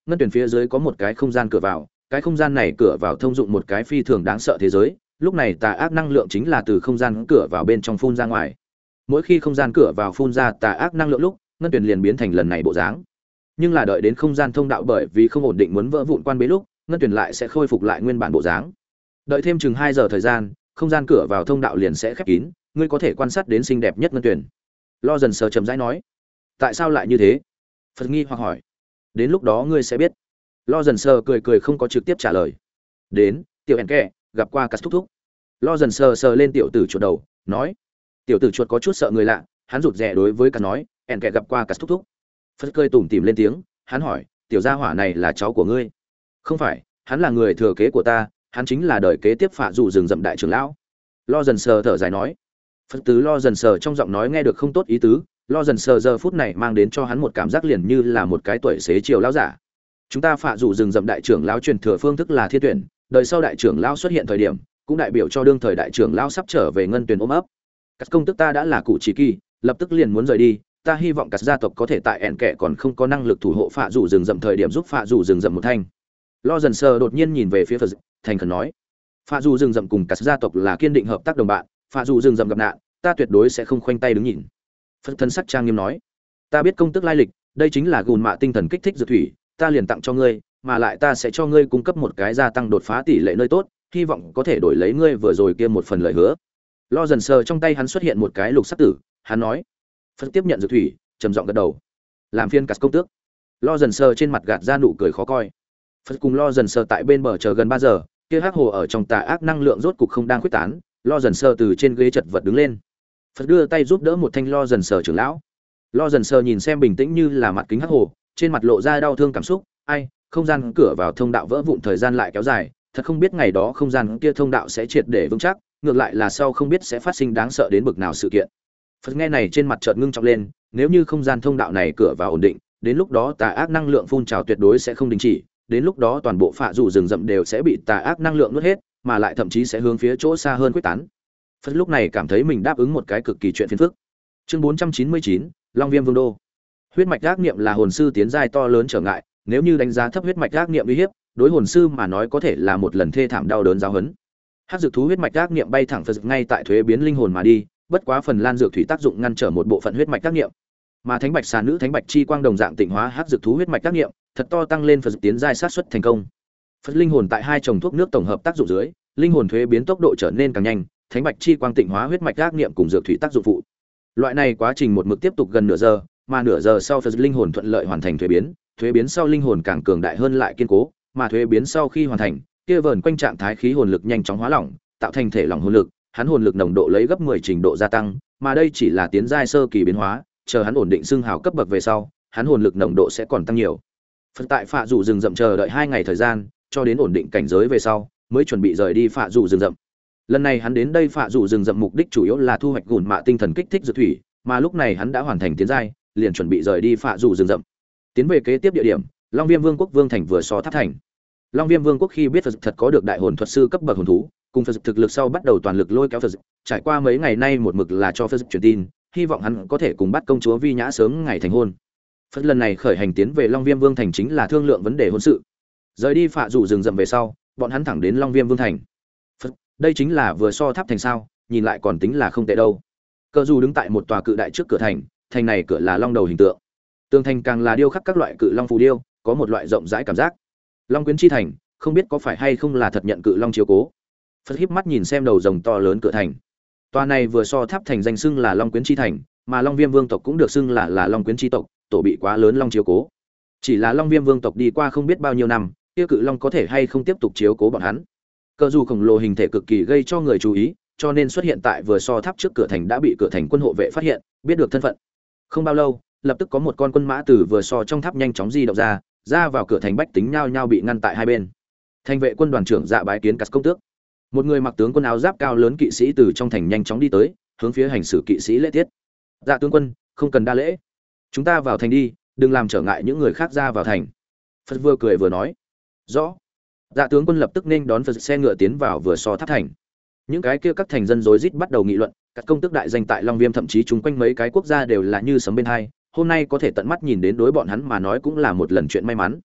ngân tuyển phía dưới có một cái không gian cửa vào, cái không gian này cửa vào thông dụng một cái phi thường đáng sợ thế giới, lúc này tà ác năng lượng chính là từ không gian cửa vào bên trong phun ra ngoài. Mỗi khi không gian cửa vào phun ra tà ác năng lượng lúc, ngân tuyển liền biến thành lần này bộ dáng. Nhưng là đợi đến không gian thông đạo bởi vì không ổn định muốn vỡ vụn quan bế lúc, ngân tuyển lại sẽ khôi phục lại nguyên bản bộ dáng. Đợi thêm chừng hai giờ thời gian, không gian cửa vào thông đạo liền sẽ khép kín, ngươi có thể quan sát đến xinh đẹp nhất ngân tuyển. Lo dần sờ chậm rãi nói. Tại sao lại như thế? Phật nghi hoặc hỏi. Đến lúc đó ngươi sẽ biết. Lo dần sờ cười cười không có trực tiếp trả lời. Đến, tiểu ẻn kẹ, gặp qua cắt thúc thúc. Lo dần sờ sờ lên tiểu tử chuột đầu, nói. Tiểu tử chuột có chút sợ người lạ, hắn rụt rè đối với cắt nói, ẻn kẹ gặp qua cắt thúc thúc. Phật cười tủm tỉm lên tiếng, hắn hỏi, tiểu gia hỏa này là cháu của ngươi? Không phải, hắn là người thừa kế của ta, hắn chính là đời kế tiếp phạ dụ rừng rậm đại trưởng lão. Lo dần sờ thở dài nói. Phật tứ lo dần sờ trong giọng nói nghe được không tốt ý tứ, lo dần sờ giờ phút này mang đến cho hắn một cảm giác liền như là một cái tuổi xế chiều lão giả. Chúng ta phạ dụ rừng rậm đại trưởng lão truyền thừa phương thức là thiên tuyển, đời sau đại trưởng lão xuất hiện thời điểm, cũng đại biểu cho đương thời đại trưởng lão sắp trở về ngân tuyển ôm ấp. Các công tức ta đã là cụ chỉ kỳ, lập tức liền muốn rời đi, ta hy vọng các gia tộc có thể tại ẻn kệ còn không có năng lực thủ hộ phạ dụ rừng rậm thời điểm giúp phạ dụ rừng rậm một thanh. Lo dần sờ đột nhiên nhìn về phía Phật, thành khẩn nói, phạ dụ rừng rậm cùng các gia tộc là kiên định hợp tác đồng bạn, phạ dụ rừng rậm gặp nạn, ta tuyệt đối sẽ không khoanh tay đứng nhìn. Phật thân sắc trang nghiêm nói, ta biết công tức lai lịch, đây chính là gùn mạ tinh thần kích thích dược thủy, ta liền tặng cho ngươi, mà lại ta sẽ cho ngươi cung cấp một cái gia tăng đột phá tỷ lệ nơi tốt, hy vọng có thể đổi lấy ngươi vừa rồi kia một phần lời hứa. Lo dần sờ trong tay hắn xuất hiện một cái lục sắc tử, hắn nói. Phật tiếp nhận dược thủy, trầm giọng gật đầu. Làm phiên cắt công tước. Lo dần sờ trên mặt gạt ra nụ cười khó coi. Phật cùng Lo dần sờ tại bên bờ chờ gần ba giờ, kia hắc hồ ở trong tà ác năng lượng rốt cục không đang quyết tán, Lo dần sờ từ trên ghế chật vật đứng lên. Phật đưa tay giúp đỡ một thanh Lo dần sờ trưởng lão. Lo dần sờ nhìn xem bình tĩnh như là mặt kính hắc hồ, trên mặt lộ ra đau thương cảm xúc, ai, không gian cửa vào thông đạo vỡ vụn thời gian lại kéo dài, thật không biết ngày đó không gian kia thông đạo sẽ triệt để vững chắc, ngược lại là sau không biết sẽ phát sinh đáng sợ đến bực nào sự kiện. Phật nghe này trên mặt chợt ngưng trọng lên, nếu như không gian thông đạo này cửa vào ổn định, đến lúc đó tà ác năng lượng phun trào tuyệt đối sẽ không đình chỉ, đến lúc đó toàn bộ phạ dụ rừng rậm đều sẽ bị tà ác năng lượng nuốt hết, mà lại thậm chí sẽ hướng phía chỗ xa hơn quyết tán. Phật lúc này cảm thấy mình đáp ứng một cái cực kỳ chuyện phiền phức. Chương bốn trăm chín mươi chín, Long Viêm Vương đô. Huyết mạch ác niệm là hồn sư tiến giai to lớn trở ngại, nếu như đánh giá thấp huyết mạch ác niệm uy hiếp, đối hồn sư mà nói có thể là một lần thê thảm đau đớn giáo huấn. Hắc dược thú huyết mạch ác niệm bay thẳng Phật ngay tại thuế biến linh hồn mà đi, bất quá phần lan dược thủy tác dụng ngăn trở một bộ phận huyết mạch ác niệm. Mà thánh bạch xà nữ thánh bạch chi quang đồng dạng tịnh hóa hắc dược thú huyết mạch ác niệm, thật to tăng lên Phật tiến giai sát suất thành công. Phật linh hồn tại hai chồng thuốc nước tổng hợp tác dụng dưới, linh hồn thuế biến tốc độ trở nên càng nhanh, thánh bạch chi quang tịnh hóa huyết mạch ác niệm cùng dược thủy tác dụng phụ. Loại này quá trình một mực tiếp tục gần nửa giờ, mà nửa giờ sau Phật linh hồn thuận lợi hoàn thành thuế biến, thuế biến sau linh hồn càng cường đại hơn lại kiên cố, mà thuế biến sau khi hoàn thành, kia vờn quanh trạng thái khí hồn lực nhanh chóng hóa lỏng, tạo thành thể lỏng hồn lực, hắn hồn lực nồng độ lấy gấp mười trình độ gia tăng, mà đây chỉ là tiến giai sơ kỳ biến hóa, chờ hắn ổn định xương hào cấp bậc về sau, hắn hồn lực nồng độ sẽ còn tăng nhiều. Phật tại phạ dụ rừng rậm chờ đợi hai ngày thời gian, cho đến ổn định cảnh giới về sau, mới chuẩn bị rời đi phạ dụ rừng rậm. Lần này hắn đến đây phạ dụ rừng rậm mục đích chủ yếu là thu hoạch gùn mạ tinh thần kích thích dược thủy, mà lúc này hắn đã hoàn thành tiến giai, liền chuẩn bị rời đi phạ dụ rừng rậm. Tiến về kế tiếp địa điểm, Long Viêm Vương quốc Vương thành vừa so tháp thành. Long Viêm Vương quốc khi biết Phật thật có được đại hồn thuật sư cấp bậc hồn thú, cùng Phật thực lực sau bắt đầu toàn lực lôi kéo Phật, trải qua mấy ngày nay một mực là cho Phật truyền tin, hy vọng hắn có thể cùng bắt công chúa Vi Nhã sớm ngày thành hôn. Phật lần này khởi hành tiến về Long Viêm Vương thành chính là thương lượng vấn đề hôn sự. Rời đi phạ dụ rừng rậm về sau, bọn hắn thẳng đến Long Viêm Vương thành. Phật, đây chính là vừa so tháp thành sao, nhìn lại còn tính là không tệ đâu. Cờ dù đứng tại một tòa cự đại trước cửa thành, thành này cửa là long đầu hình tượng. Tường thành càng là điêu khắc các loại cự long phù điêu, có một loại rộng rãi cảm giác. Long Quyến chi thành, không biết có phải hay không là thật nhận cự long chiếu cố. Phật híp mắt nhìn xem đầu rồng to lớn cửa thành. Tòa này vừa so tháp thành danh xưng là Long Quyến chi thành, mà Long Viêm Vương tộc cũng được xưng là là Long Quyến chi tộc, tổ bị quá lớn long chiếu cố. Chỉ là Long Viêm Vương tộc đi qua không biết bao nhiêu năm, kia cự long có thể hay không tiếp tục chiếu cố bọn hắn. Cờ dù khổng lồ hình thể cực kỳ gây cho người chú ý, cho nên xuất hiện tại vừa so tháp trước cửa thành đã bị cửa thành quân hộ vệ phát hiện, biết được thân phận. Không bao lâu, lập tức có một con quân mã từ vừa so trong tháp nhanh chóng di động ra, ra vào cửa thành bách tính nhao nhao bị ngăn tại hai bên. Thành vệ quân đoàn trưởng dạ bái kiến cắt công tước. Một người mặc tướng quân áo giáp cao lớn kỵ sĩ từ trong thành nhanh chóng đi tới, hướng phía hành xử kỵ sĩ lễ tiết. Dạ tướng quân, không cần đa lễ, chúng ta vào thành đi, đừng làm trở ngại những người khác ra vào thành. Phật vừa cười vừa nói. Rõ. Dạ tướng quân lập tức nên đón Phật xe ngựa tiến vào vừa so tháp thành. Những cái kia các thành dân rối rít bắt đầu nghị luận, các công tước đại danh tại Long Viêm thậm chí chung quanh mấy cái quốc gia đều là như sấm bên hai, hôm nay có thể tận mắt nhìn đến đối bọn hắn mà nói cũng là một lần chuyện may mắn.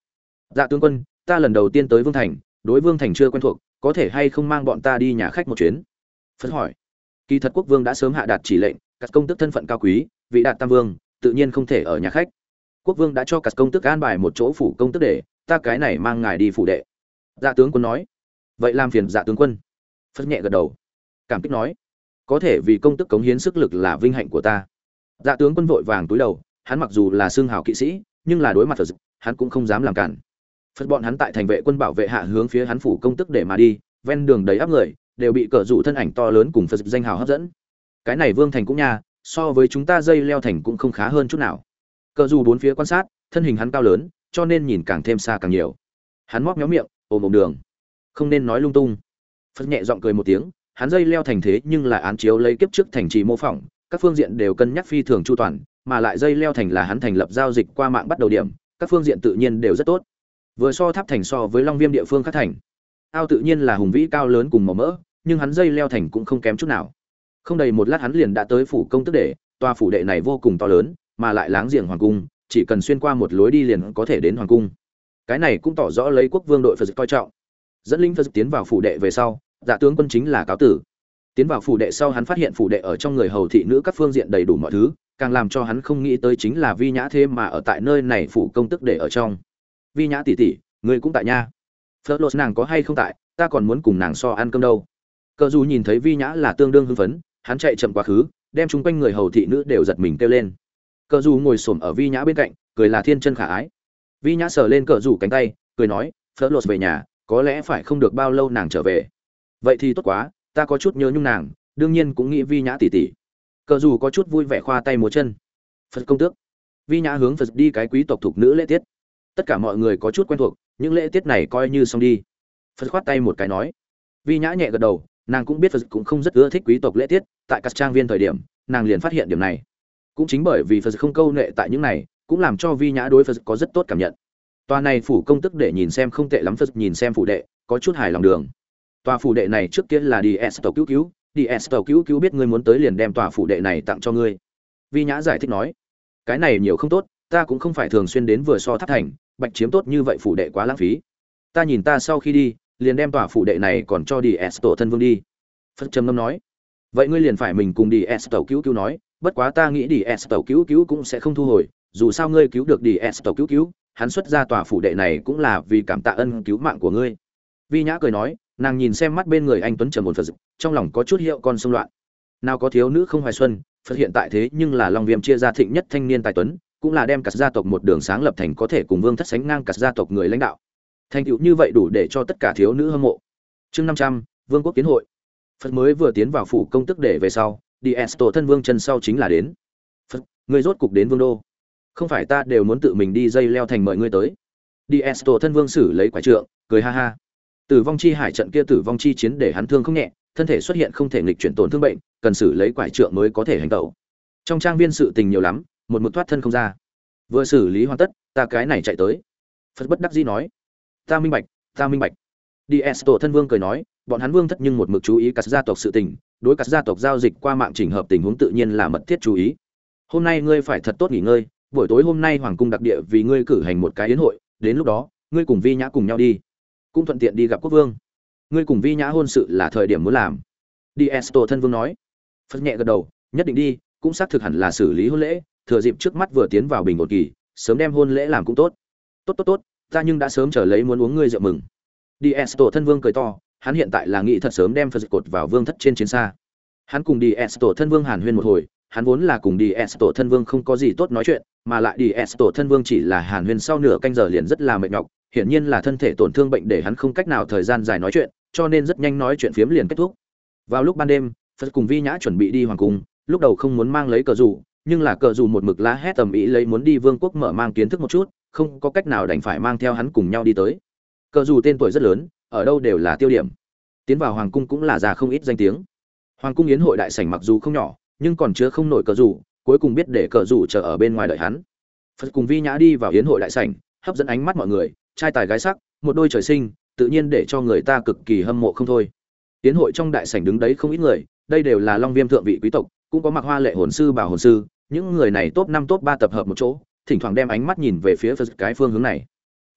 Dạ tướng quân, ta lần đầu tiên tới Vương thành, đối Vương thành chưa quen thuộc, có thể hay không mang bọn ta đi nhà khách một chuyến? Phật hỏi. Kỳ thật quốc vương đã sớm hạ đạt chỉ lệnh, các công tước thân phận cao quý, vị đạt tam vương, tự nhiên không thể ở nhà khách. Quốc vương đã cho các công tước an bài một chỗ phủ công tước để, ta cái này mang ngài đi phủ đệ. Dạ tướng quân nói. Vậy làm phiền dạ tướng quân. Phật nhẹ gật đầu, cảm kích nói, có thể vì công tước cống hiến sức lực là vinh hạnh của ta. Dạ tướng quân vội vàng túi đầu, hắn mặc dù là xương hào kỵ sĩ, nhưng là đối mặt Phật, hắn cũng không dám làm cản. Phật bọn hắn tại thành vệ quân bảo vệ hạ hướng phía hắn phủ công tước để mà đi, ven đường đầy áp người, đều bị cờ rủ thân ảnh to lớn cùng Phật danh hào hấp dẫn. Cái này Vương thành cũng nha, so với chúng ta dây leo thành cũng không khá hơn chút nào. Cờ rủ bốn phía quan sát, thân hình hắn cao lớn, cho nên nhìn càng thêm xa càng nhiều. Hắn móc méo miệng, ôm ôm đường, không nên nói lung tung. Phật nhẹ giọng cười một tiếng, hắn dây leo thành thế nhưng là án chiếu lấy kiếp trước thành trì mô phỏng, các phương diện đều cân nhắc phi thường chu toàn, mà lại dây leo thành là hắn thành lập giao dịch qua mạng bắt đầu điểm, các phương diện tự nhiên đều rất tốt. Vừa so tháp thành so với Long Viêm địa phương khác thành, ao tự nhiên là hùng vĩ cao lớn cùng màu mỡ, nhưng hắn dây leo thành cũng không kém chút nào. Không đầy một lát hắn liền đã tới phủ công tước đệ, tòa phủ đệ này vô cùng to lớn, mà lại láng giềng hoàng cung, chỉ cần xuyên qua một lối đi liền có thể đến hoàng cung. Cái này cũng tỏ rõ lấy quốc vương đội Phật coi trọng. Dẫn linh Phật tiến vào phủ đệ về sau, Dạ tướng quân chính là cáo tử. Tiến vào phủ đệ sau hắn phát hiện phủ đệ ở trong người hầu thị nữ các phương diện đầy đủ mọi thứ, càng làm cho hắn không nghĩ tới chính là Vi Nhã thế mà ở tại nơi này phủ công tước đệ ở trong. Vi Nhã tỷ tỷ, ngươi cũng tại nha. Phật lột nàng có hay không tại, ta còn muốn cùng nàng so ăn cơm đâu. Cờ dù nhìn thấy Vi Nhã là tương đương hưng phấn, hắn chạy chậm quá khứ, đem chung quanh người hầu thị nữ đều giật mình kêu lên. Cờ dù ngồi xổm ở Vi Nhã bên cạnh, cười là thiên chân khả ái. Vi Nhã sờ lên cờ dù cánh tay, cười nói, Phật lột về nhà, có lẽ phải không được bao lâu nàng trở về. Vậy thì tốt quá, ta có chút nhớ nhung nàng, đương nhiên cũng nghĩ Vi Nhã tỷ tỷ. Cờ dù có chút vui vẻ khoa tay múa chân. Phật công tước. Vi Nhã hướng Phật đi cái quý tộc thuộc nữ lễ tiết. Tất cả mọi người có chút quen thuộc, những lễ tiết này coi như xong đi. Phật khoát tay một cái nói. Vi Nhã nhẹ gật đầu, nàng cũng biết Phật cũng không rất ưa thích quý tộc lễ tiết, tại các trang viên thời điểm, nàng liền phát hiện điểm này. Cũng chính bởi vì Phật không câu nệ tại những này, cũng làm cho Vi Nhã đối Phật có rất tốt cảm nhận. Tòa này phủ công tức để nhìn xem không tệ lắm, Phật nhìn xem phủ đệ, có chút hài lòng đường. Tòa phủ đệ này trước kia là đi Estor cứu cứu, đi Estor cứu cứu biết ngươi muốn tới liền đem tòa phủ đệ này tặng cho ngươi. Vi Nhã giải thích nói, cái này nhiều không tốt, ta cũng không phải thường xuyên đến vừa so tháp thành, bạch chiếm tốt như vậy phủ đệ quá lãng phí. Ta nhìn ta sau khi đi, liền đem tòa phủ đệ này còn cho đi Estor thân vương đi. Phật trầm ngâm nói, vậy ngươi liền phải mình cùng đi Estor cứu cứu nói, bất quá ta nghĩ đi Estor cứu cứu cũng sẽ không thu hồi, dù sao ngươi cứu được đi Estor cứu cứu, hắn xuất ra tòa phủ đệ này cũng là vì cảm tạ ân cứu mạng của ngươi. Vi Nhã cười nói, nàng nhìn xem mắt bên người anh tuấn trầm một Phật, trong lòng có chút hiệu con xung loạn. Nào có thiếu nữ không hoài xuân, Phật hiện tại thế nhưng là Long Viêm chia ra thịnh nhất thanh niên tài tuấn, cũng là đem cả gia tộc một đường sáng lập thành có thể cùng vương thất sánh ngang cả gia tộc người lãnh đạo. Thành tựu như vậy đủ để cho tất cả thiếu nữ hâm mộ. Chương năm trăm, Vương quốc kiến hội. Phật mới vừa tiến vào phủ công tức để về sau, đi Estor thân vương chân sau chính là đến. Phật, ngươi rốt cục đến vương đô. Không phải ta đều muốn tự mình đi dây leo thành mời ngươi tới. Đi Estor thân vương xử lấy quả trượng, cười ha ha. Tử vong chi hải trận kia tử vong chi chiến để hắn thương không nhẹ, thân thể xuất hiện không thể nghịch chuyển tổn thương bệnh, cần xử lấy quải trượng mới có thể hành tẩu. Trong trang viên sự tình nhiều lắm, một mực thoát thân không ra. Vừa xử lý hoàn tất, ta cái này chạy tới. Phật bất đắc dĩ nói, ta minh bạch, ta minh bạch. Đi Estor thân vương cười nói, bọn hắn vương thất nhưng một mực chú ý các gia tộc sự tình, đối các gia tộc giao dịch qua mạng chỉnh hợp tình huống tự nhiên là mật thiết chú ý. Hôm nay ngươi phải thật tốt nghỉ ngơi, buổi tối hôm nay hoàng cung đặc địa vì ngươi cử hành một cái yến hội, đến lúc đó, ngươi cùng Vi Nhã cùng nhau đi, cũng thuận tiện đi gặp quốc vương. Ngươi cùng Vi Nhã hôn sự là thời điểm muốn làm. Đi Estor thân vương nói. Phật nhẹ gật đầu, nhất định đi, cũng xác thực hẳn là xử lý hôn lễ, thừa dịp trước mắt vừa tiến vào bình ổn kỳ, sớm đem hôn lễ làm cũng tốt. Tốt tốt tốt, ta nhưng đã sớm chờ lấy muốn uống ngươi rượu mừng. Đi Estor thân vương cười to, hắn hiện tại là nghĩ thật sớm đem Phật cột vào vương thất trên chiến xa. Hắn cùng đi Estor thân vương hàn huyên một hồi, hắn vốn là cùng đi Estor thân vương không có gì tốt nói chuyện, mà lại đi Estor thân vương chỉ là hàn huyên sau nửa canh giờ liền rất là mệt nhọc, hiển nhiên là thân thể tổn thương bệnh để hắn không cách nào thời gian dài nói chuyện, cho nên rất nhanh nói chuyện phiếm liền kết thúc. Vào lúc ban đêm, Phật cùng Vi Nhã chuẩn bị đi hoàng cung, lúc đầu không muốn mang lấy cờ dù, nhưng là cờ dù một mực la hét tầm ý lấy muốn đi vương quốc mở mang kiến thức một chút, không có cách nào đành phải mang theo hắn cùng nhau đi tới. Cờ dù tên tuổi rất lớn, ở đâu đều là tiêu điểm. Tiến vào hoàng cung cũng là già không ít danh tiếng. Hoàng cung yến hội đại sảnh mặc dù không nhỏ, nhưng còn chứa không nổi cờ dù, cuối cùng biết để cờ dù chờ ở bên ngoài đợi hắn. Phật cùng Vi Nhã đi vào yến hội đại sảnh, hấp dẫn ánh mắt mọi người, trai tài gái sắc, một đôi trời sinh, tự nhiên để cho người ta cực kỳ hâm mộ không thôi. Tiến hội trong đại sảnh đứng đấy không ít người, đây đều là Long Viêm thượng vị quý tộc, cũng có mặc hoa lệ hồn sư bảo hồn sư, những người này top năm top ba tập hợp một chỗ, thỉnh thoảng đem ánh mắt nhìn về phía Phật cái phương hướng này.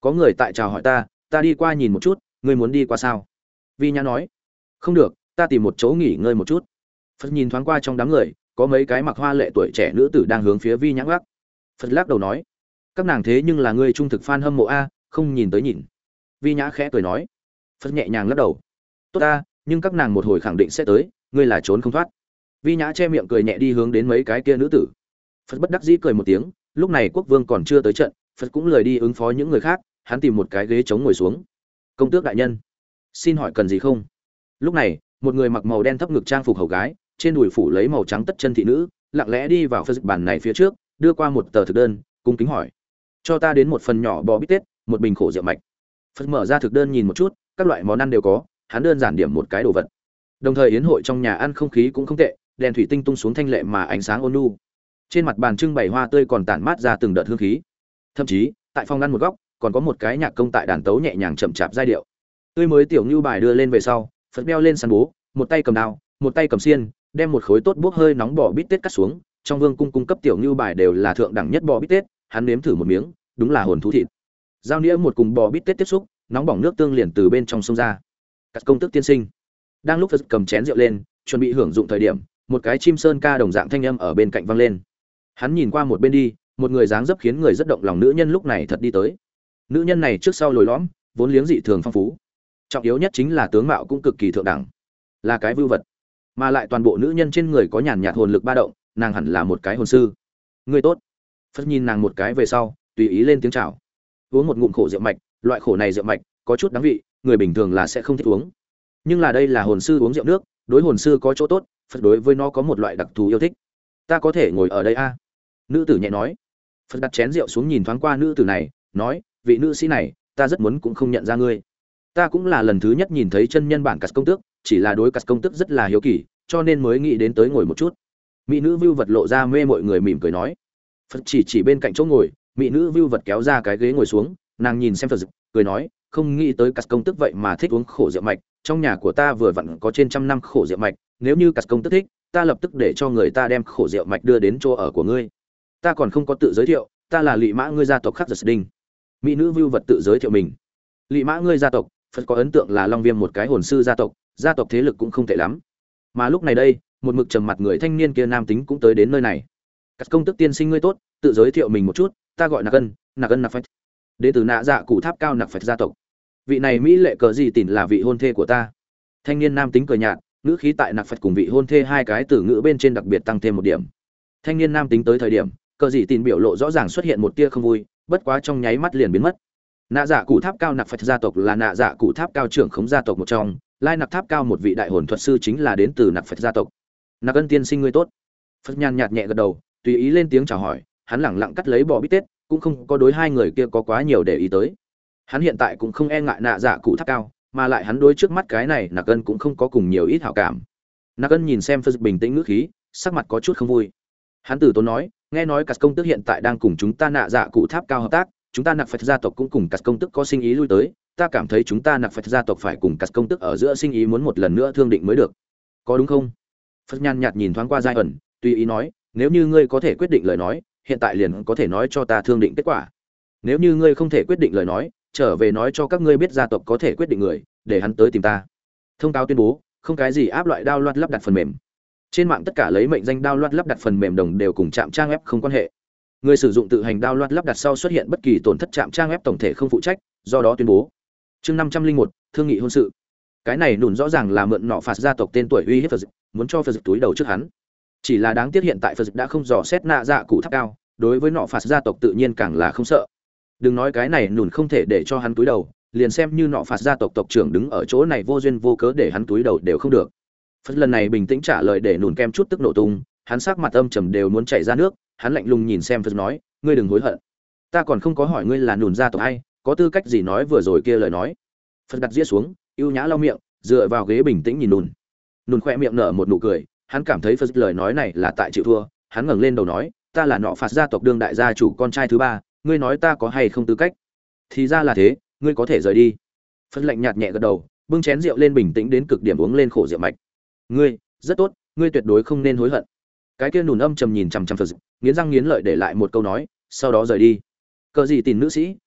có người tại chào hỏi ta, ta đi qua nhìn một chút, ngươi muốn đi qua sao? Vi Nhã nói. Không được, ta tìm một chỗ nghỉ ngơi một chút. Phật nhìn thoáng qua trong đám người, có mấy cái mặc hoa lệ tuổi trẻ nữ tử đang hướng phía Vi Nhã gác. Phật lắc đầu nói, các nàng thế nhưng là ngươi trung thực fan hâm mộ a, không nhìn tới nhìn. Vi Nhã khẽ cười nói. Phật nhẹ nhàng lắc đầu. Tốt ta, nhưng các nàng một hồi khẳng định sẽ tới, ngươi là trốn không thoát. Vi Nhã che miệng cười nhẹ đi hướng đến mấy cái kia nữ tử. Phật bất đắc dĩ cười một tiếng, lúc này quốc vương còn chưa tới trận, Phật cũng lười đi ứng phó những người khác, hắn tìm một cái ghế trống ngồi xuống. Công tước đại nhân, xin hỏi cần gì không? Lúc này, một người mặc màu đen thấp ngực trang phục hầu gái, trên đùi phủ lấy màu trắng tất chân thị nữ, lặng lẽ đi vào Phật bàn này phía trước, đưa qua một tờ thực đơn, cung kính hỏi: "Cho ta đến một phần nhỏ bò bít tết, một bình khổ rượu mạch." Phật mở ra thực đơn nhìn một chút, các loại món ăn đều có, hắn đơn giản điểm một cái đồ vật. Đồng thời yến hội trong nhà ăn không khí cũng không tệ, đèn thủy tinh tung xuống thanh lệ mà ánh sáng ôn nhu. Trên mặt bàn trưng bày hoa tươi còn tản mát ra từng đợt hương khí. Thậm chí, tại phòng ăn một góc, còn có một cái nhạc công tại đàn tấu nhẹ nhàng chậm chạp giai điệu. Tươi mới tiểu nưu bài đưa lên về sau, Phật đeo lên sàn bố, một tay cầm đao, một tay cầm xiên, đem một khối tốt bốc hơi nóng bò bít tết cắt xuống, trong vương cung cung cấp tiểu nưu bài đều là thượng đẳng nhất bò bít tết, hắn nếm thử một miếng, đúng là hồn thú thịt. Giao nĩa một cùng bò bít tết tiếp xúc, nóng bỏng nước tương liền từ bên trong sông ra. Cắt công tức tiên sinh. Đang lúc Phật cầm chén rượu lên, chuẩn bị hưởng dụng thời điểm, một cái chim sơn ca đồng dạng thanh âm ở bên cạnh vang lên. Hắn nhìn qua một bên đi, một người dáng dấp khiến người rất động lòng nữ nhân lúc này thật đi tới. Nữ nhân này trước sau lồi lõm, vốn liếng dị thường phong phú. Trọng yếu nhất chính là tướng mạo cũng cực kỳ thượng đẳng, là cái vưu vật, mà lại toàn bộ nữ nhân trên người có nhàn nhạt hồn lực ba động, nàng hẳn là một cái hồn sư. Người tốt. Phật nhìn nàng một cái về sau, tùy ý lên tiếng chào. Uống một ngụm khổ rượu mạch, loại khổ này rượu mạch có chút đắng vị, người bình thường là sẽ không thích uống. Nhưng là đây là hồn sư uống rượu nước, đối hồn sư có chỗ tốt, Phật đối với nó có một loại đặc thù yêu thích. Ta có thể ngồi ở đây a? À? Nữ tử nhẹ nói. Phật đặt chén rượu xuống nhìn thoáng qua nữ tử này, nói, vị nữ sĩ này, ta rất muốn cũng không nhận ra ngươi. Ta cũng là lần thứ nhất nhìn thấy chân nhân bản Cắt công tước, chỉ là đối Cắt công tước rất là hiếu kỳ, cho nên mới nghĩ đến tới ngồi một chút. Mỹ nữ vưu vật lộ ra mê mọi người mỉm cười nói. Phật chỉ chỉ bên cạnh chỗ ngồi, mỹ nữ vưu vật kéo ra cái ghế ngồi xuống, nàng nhìn xem Phật, cười nói, không nghĩ tới Cắt công tước vậy mà thích uống khổ rượu mạch, trong nhà của ta vừa vặn có trên trăm năm khổ rượu mạch, nếu như Cắt công tước thích, ta lập tức để cho người ta đem khổ rượu mạch đưa đến chỗ ở của ngươi. Ta còn không có tự giới thiệu, ta là Lị Mã ngươi gia tộc Khắc Giật Đinh. Mỹ nữ vưu vật tự giới thiệu mình. Lị Mã ngươi gia tộc, Phật có ấn tượng là Long Viêm một cái hồn sư gia tộc, gia tộc thế lực cũng không tệ lắm. Mà lúc này đây, một mực trầm mặt người thanh niên kia nam tính cũng tới đến nơi này. Cắt công tức tiên sinh ngươi tốt, tự giới thiệu mình một chút, ta gọi Nạc Ân, Nạc Ân Nạc Phách. Đến từ Nạ Dạ Cụ Tháp Cao Nạc Phách gia tộc. Vị này mỹ lệ cờ gì tỉn là vị hôn thê của ta. Thanh niên nam tính cười nhạt, ngữ khí tại Nạc Phách cùng vị hôn thê hai cái từ ngữ bên trên đặc biệt tăng thêm một điểm. Thanh niên nam tính tới thời điểm, cờ gì tỉn biểu lộ rõ ràng xuất hiện một tia không vui, bất quá trong nháy mắt liền biến mất. Nạ Dạ Cụ Tháp Cao Nạc Phách gia tộc là Nạ Dạ Cụ Tháp Cao trưởng khống gia tộc một trong, lai Nạc Tháp Cao một vị đại hồn thuật sư chính là đến từ Nạc Phách gia tộc. Nạc Ân tiên sinh ngươi tốt. Phật nhàn nhạt nhẹ gật đầu, tùy ý lên tiếng chào hỏi, hắn lẳng lặng cắt lấy bò bít tết, cũng không có đối hai người kia có quá nhiều để ý tới. Hắn hiện tại cũng không e ngại Nạ Dạ Cụ Tháp Cao, mà lại hắn đối trước mắt cái này Nạc Ân cũng không có cùng nhiều ít hảo cảm. Nạc Ân nhìn xem Phật bình tĩnh ngữ khí, sắc mặt có chút không vui. Hắn từ tốn nói, nghe nói Cắt công tức hiện tại đang cùng chúng ta Nạ Dạ Cụ Tháp Cao hợp tác, chúng ta Nạc Phách gia tộc cũng cùng Cắt công tức có sinh ý lui tới, ta cảm thấy chúng ta Nạc Phách gia tộc phải cùng Cắt công tức ở giữa sinh ý muốn một lần nữa thương định mới được. Có đúng không? Phật nhàn nhạt nhìn thoáng qua Giai ẩn, tùy ý nói, nếu như ngươi có thể quyết định lời nói, hiện tại liền có thể nói cho ta thương định kết quả. Nếu như ngươi không thể quyết định lời nói, trở về nói cho các ngươi biết gia tộc có thể quyết định người, để hắn tới tìm ta. Thông cáo tuyên bố, không cái gì áp loại đao loạt lắp đặt phần mềm. Trên mạng tất cả lấy mệnh danh đao loạt lắp đặt phần mềm đồng đều cùng trạm trang web không quan hệ. Người sử dụng tự hành đao loạt lắp đặt sau xuất hiện bất kỳ tổn thất trạm trang web tổng thể không phụ trách, do đó tuyên bố. Chương năm trăm linh một, thương nghị hôn sự. Cái này nùn rõ ràng là mượn nọ phạt gia tộc tên tuổi uy hiếp Phật, muốn cho Phật túi đầu trước hắn. Chỉ là đáng tiếc hiện tại Phật đã không dò xét Nạ Dạ Cụ Tháp Cao, đối với nọ phạt gia tộc tự nhiên càng là không sợ. Đừng nói cái này nùn không thể để cho hắn túi đầu, liền xem như nọ phạt gia tộc tộc trưởng đứng ở chỗ này vô duyên vô cớ để hắn túi đầu đều không được. Phật lần này bình tĩnh trả lời để nùn kem chút tức nổ tung, hắn sắc mặt âm trầm đều muốn chảy ra nước, hắn lạnh lùng nhìn xem Phật nói, ngươi đừng hối hận. Ta còn không có hỏi ngươi là nùn gia tộc hay, có tư cách gì nói vừa rồi kia lời nói. Phật đặt dĩa xuống, ưu nhã lau miệng, dựa vào ghế bình tĩnh nhìn nùn. Nùn khẽ miệng nở một nụ cười, hắn cảm thấy Phật lời nói này là tại chịu thua, hắn ngẩng lên đầu nói, ta là nọ phạt gia tộc đương đại gia chủ con trai thứ ba, ngươi nói ta có hay không tư cách? Thì ra là thế, ngươi có thể rời đi. Phật lạnh nhạt nhẹ gật đầu, bưng chén rượu lên bình tĩnh đến cực điểm uống lên khổ rượu mạch. Ngươi, rất tốt, ngươi tuyệt đối không nên hối hận. Cái kia nùn âm trầm nhìn chằm chằm Phật, nghiến răng nghiến lợi để lại một câu nói, sau đó rời đi. Cờ gì tìm nữ sĩ,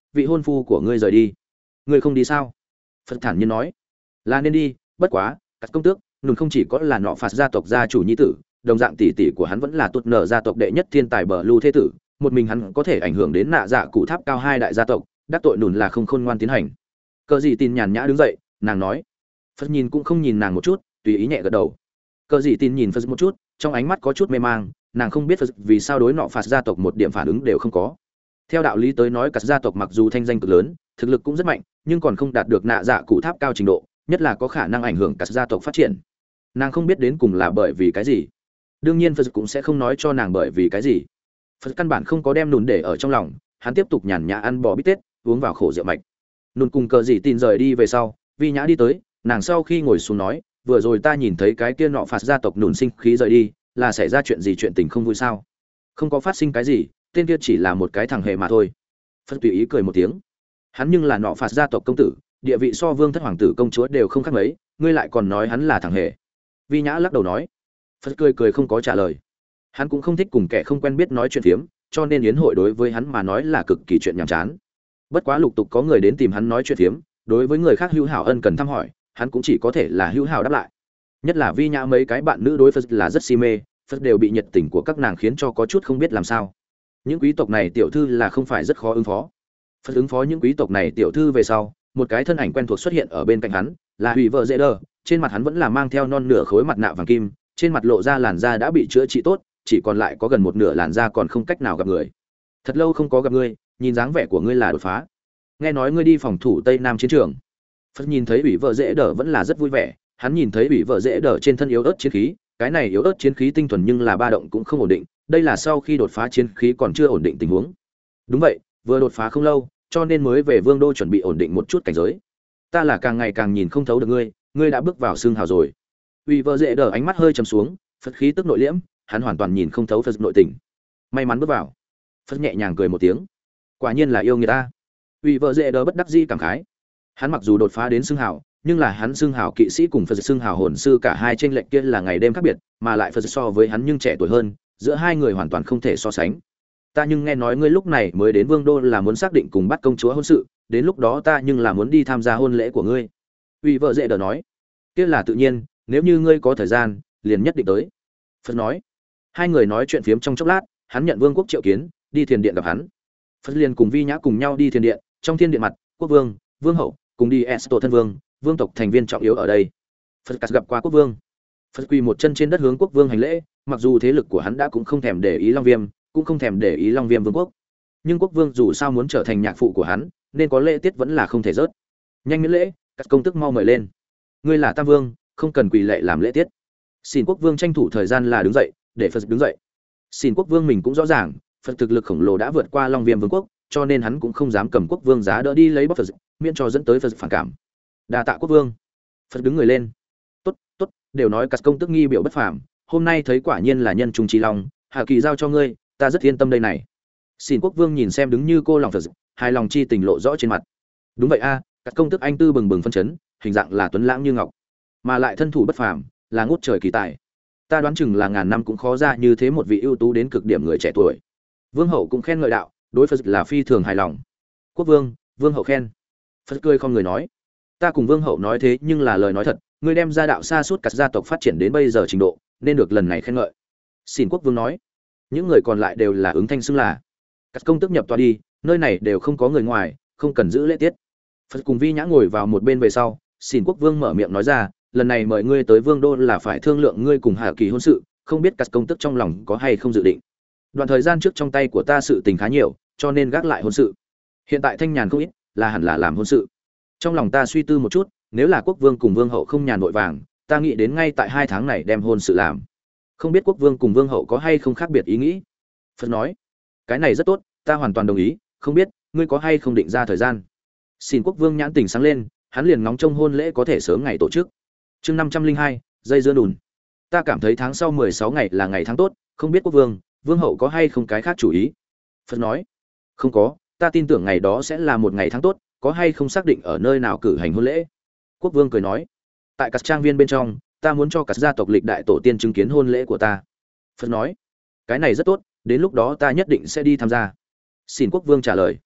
vị hôn phu của ngươi rời đi. Ngươi không đi sao? Phật thản nhiên nói. Là nên đi, bất quá, các công tước, nùn không chỉ có là nọ phạt gia tộc gia chủ nhi tử, đồng dạng tỷ tỷ của hắn vẫn là tuột nở gia tộc đệ nhất thiên tài bờ lưu thế tử, một mình hắn có thể ảnh hưởng đến nạ dạ cụ tháp cao hai đại gia tộc, đắc tội nùn là không khôn ngoan tiến hành. Cờ gì tin nhàn nhã đứng dậy, nàng nói. Phật nhìn cũng không nhìn nàng một chút, tùy ý nhẹ gật đầu. Cờ gì tin nhìn Phật một chút, trong ánh mắt có chút mê mang, nàng không biết Phật vì sao đối nọ phạt gia tộc một điểm phản ứng đều không có. Theo đạo lý tới nói, cả gia tộc mặc dù thanh danh cực lớn, thực lực cũng rất mạnh, nhưng còn không đạt được nạ dạ cụ tháp cao trình độ, nhất là có khả năng ảnh hưởng cả gia tộc phát triển. Nàng không biết đến cùng là bởi vì cái gì. Đương nhiên Phật cũng sẽ không nói cho nàng bởi vì cái gì. Phật căn bản không có đem nùn để ở trong lòng, hắn tiếp tục nhàn nhã ăn bò bít tết, uống vào khổ rượu mạch. Nùn cùng cờ gì tin rời đi về sau, Vi Nhã đi tới, nàng sau khi ngồi xuống nói, vừa rồi ta nhìn thấy cái kia nọ phạt gia tộc nùn sinh khí rời đi, là xảy ra chuyện gì, chuyện tình không vui sao? Không có phát sinh cái gì, tên kia chỉ là một cái thằng hề mà thôi. Phật tùy ý cười một tiếng. Hắn nhưng là nọ phạt gia tộc công tử, địa vị so vương thất hoàng tử công chúa đều không khác mấy, ngươi lại còn nói hắn là thằng hề. Vi Nhã lắc đầu nói. Phật cười cười không có trả lời. Hắn cũng không thích cùng kẻ không quen biết nói chuyện phiếm, cho nên yến hội đối với hắn mà nói là cực kỳ chuyện nhàm chán. Bất quá lục tục có người đến tìm hắn nói chuyện phiếm, đối với người khác hữu hảo ân cần thăm hỏi, hắn cũng chỉ có thể là hữu hảo đáp lại. Nhất là Vi Nhã mấy cái bạn nữ đối Phật là rất si mê, Phật đều bị nhiệt tình của các nàng khiến cho có chút không biết làm sao. Những quý tộc này tiểu thư là không phải rất khó ứng phó. Phật ứng phó những quý tộc này tiểu thư về sau, một cái thân ảnh quen thuộc xuất hiện ở bên cạnh hắn, là Hủy Vợ Dễ Đờ, trên mặt hắn vẫn là mang theo non nửa khối mặt nạ vàng kim, trên mặt lộ ra làn da đã bị chữa trị tốt, chỉ còn lại có gần một nửa làn da còn không cách nào gặp người. Thật lâu không có gặp ngươi, nhìn dáng vẻ của ngươi là đột phá. Nghe nói ngươi đi phòng thủ Tây Nam chiến trường. Phật nhìn thấy Hủy Vợ Dễ Đờ vẫn là rất vui vẻ, hắn nhìn thấy Hủy Vợ Dễ Đờ trên thân yếu ớt chiến khí, cái này yếu ớt chiến khí tinh thuần nhưng là ba động cũng không ổn định, đây là sau khi đột phá chiến khí còn chưa ổn định tình huống. Đúng vậy, vừa đột phá không lâu, cho nên mới về Vương đô chuẩn bị ổn định một chút cảnh giới. Ta là càng ngày càng nhìn không thấu được ngươi, ngươi đã bước vào xương hào rồi. Uy Vợ Dễ Đờ ánh mắt hơi trầm xuống, Phật khí tức nội liễm, hắn hoàn toàn nhìn không thấu Phật nội tình. May mắn bước vào. Phật nhẹ nhàng cười một tiếng. Quả nhiên là yêu người ta. Uy Vợ Dễ Đờ bất đắc dĩ cảm khái. Hắn mặc dù đột phá đến xương hào, nhưng là hắn xương hào kỵ sĩ cùng Phật xương hào hồn sư cả hai trên lệnh kia là ngày đêm khác biệt, mà lại Phật so với hắn nhưng trẻ tuổi hơn, giữa hai người hoàn toàn không thể so sánh. Ta nhưng nghe nói ngươi lúc này mới đến Vương đô là muốn xác định cùng bắt công chúa hôn sự, đến lúc đó ta nhưng là muốn đi tham gia hôn lễ của ngươi. Uy Vợ Dễ Đờ nói. Kia là tự nhiên, nếu như ngươi có thời gian, liền nhất định tới. Phật nói. Hai người nói chuyện phiếm trong chốc lát, hắn nhận Vương quốc triệu kiến, đi thiền điện gặp hắn. Phật liền cùng Vi Nhã cùng nhau đi thiền điện, trong thiên điện mặt, quốc vương, vương hậu, cùng đi Esto thân vương, vương tộc thành viên trọng yếu ở đây. Phật cắt gặp qua quốc vương. Phật quỳ một chân trên đất hướng quốc vương hành lễ, mặc dù thế lực của hắn đã cũng không thèm để ý Long Viêm, cũng không thèm để ý Long Viêm vương quốc. Nhưng quốc vương dù sao muốn trở thành nhạc phụ của hắn, nên có lễ tiết vẫn là không thể rớt. Nhanh miễn lễ, các công tức mau mời lên. Ngươi là Tam vương, không cần quỳ lệ làm lễ tiết. Xin quốc vương tranh thủ thời gian là đứng dậy, để Phật đứng dậy. Xin quốc vương mình cũng rõ ràng, Phật thực lực khổng lồ đã vượt qua Long Viêm vương quốc, cho nên hắn cũng không dám cầm quốc vương giá đỡ đi lấy bóc Phật, miễn cho dẫn tới Phật phản cảm. Đa tạ quốc vương. Phật đứng người lên. Tốt, tốt, đều nói các công tức nghi biểu bất phàm, hôm nay thấy quả nhiên là nhân trung trí long, hạ kỳ giao cho ngươi, ta rất yên tâm đây này. Xin quốc vương nhìn xem đứng như cô lòng Phật, hài lòng chi tình lộ rõ trên mặt. Đúng vậy a, à, các công tức anh tư bừng bừng phân chấn, hình dạng là tuấn lãng như ngọc, mà lại thân thủ bất phàm, là ngút trời kỳ tài. Ta đoán chừng là ngàn năm cũng khó ra như thế một vị ưu tú đến cực điểm người trẻ tuổi. Vương hậu cũng khen ngợi đạo, đối Phật là phi thường hài lòng. Quốc vương, vương hậu khen. Phật cười không người nói, ta cùng vương hậu nói thế nhưng là lời nói thật, ngươi đem gia đạo xa suốt cả gia tộc phát triển đến bây giờ trình độ, nên được lần này khen ngợi. Xin quốc vương nói, những người còn lại đều là ứng thanh xưng là. Các công tức nhập tòa đi, nơi này đều không có người ngoài, không cần giữ lễ tiết. Phật cùng Vi Nhã ngồi vào một bên về sau, xin quốc vương mở miệng nói ra, lần này mời ngươi tới Vương đô là phải thương lượng ngươi cùng Hạ Kỳ hôn sự, không biết các công tức trong lòng có hay không dự định. Đoạn thời gian trước trong tay của ta sự tình khá nhiều, cho nên gác lại hôn sự. Hiện tại thanh nhàn không ít, là hẳn là làm hôn sự. Trong lòng ta suy tư một chút, nếu là quốc vương cùng vương hậu không nhàn vội vàng, ta nghĩ đến ngay tại hai tháng này đem hôn sự làm. Không biết quốc vương cùng vương hậu có hay không khác biệt ý nghĩ. Phật nói, cái này rất tốt, ta hoàn toàn đồng ý, không biết ngươi có hay không định ra thời gian. Xin quốc vương nhãn tình sáng lên, hắn liền ngóng trông hôn lễ có thể sớm ngày tổ chức. Chương năm trăm linh hai, dây dưa đùn. Ta cảm thấy tháng sau mười sáu ngày là ngày tháng tốt, không biết quốc vương, vương hậu có hay không cái khác chủ ý. Phật nói, không có, ta tin tưởng ngày đó sẽ là một ngày tháng tốt, có hay không xác định ở nơi nào cử hành hôn lễ. Quốc vương cười nói, tại các trang viên bên trong, ta muốn cho các gia tộc lịch đại tổ tiên chứng kiến hôn lễ của ta. Phật nói, cái này rất tốt, đến lúc đó ta nhất định sẽ đi tham gia. Xin quốc vương trả lời.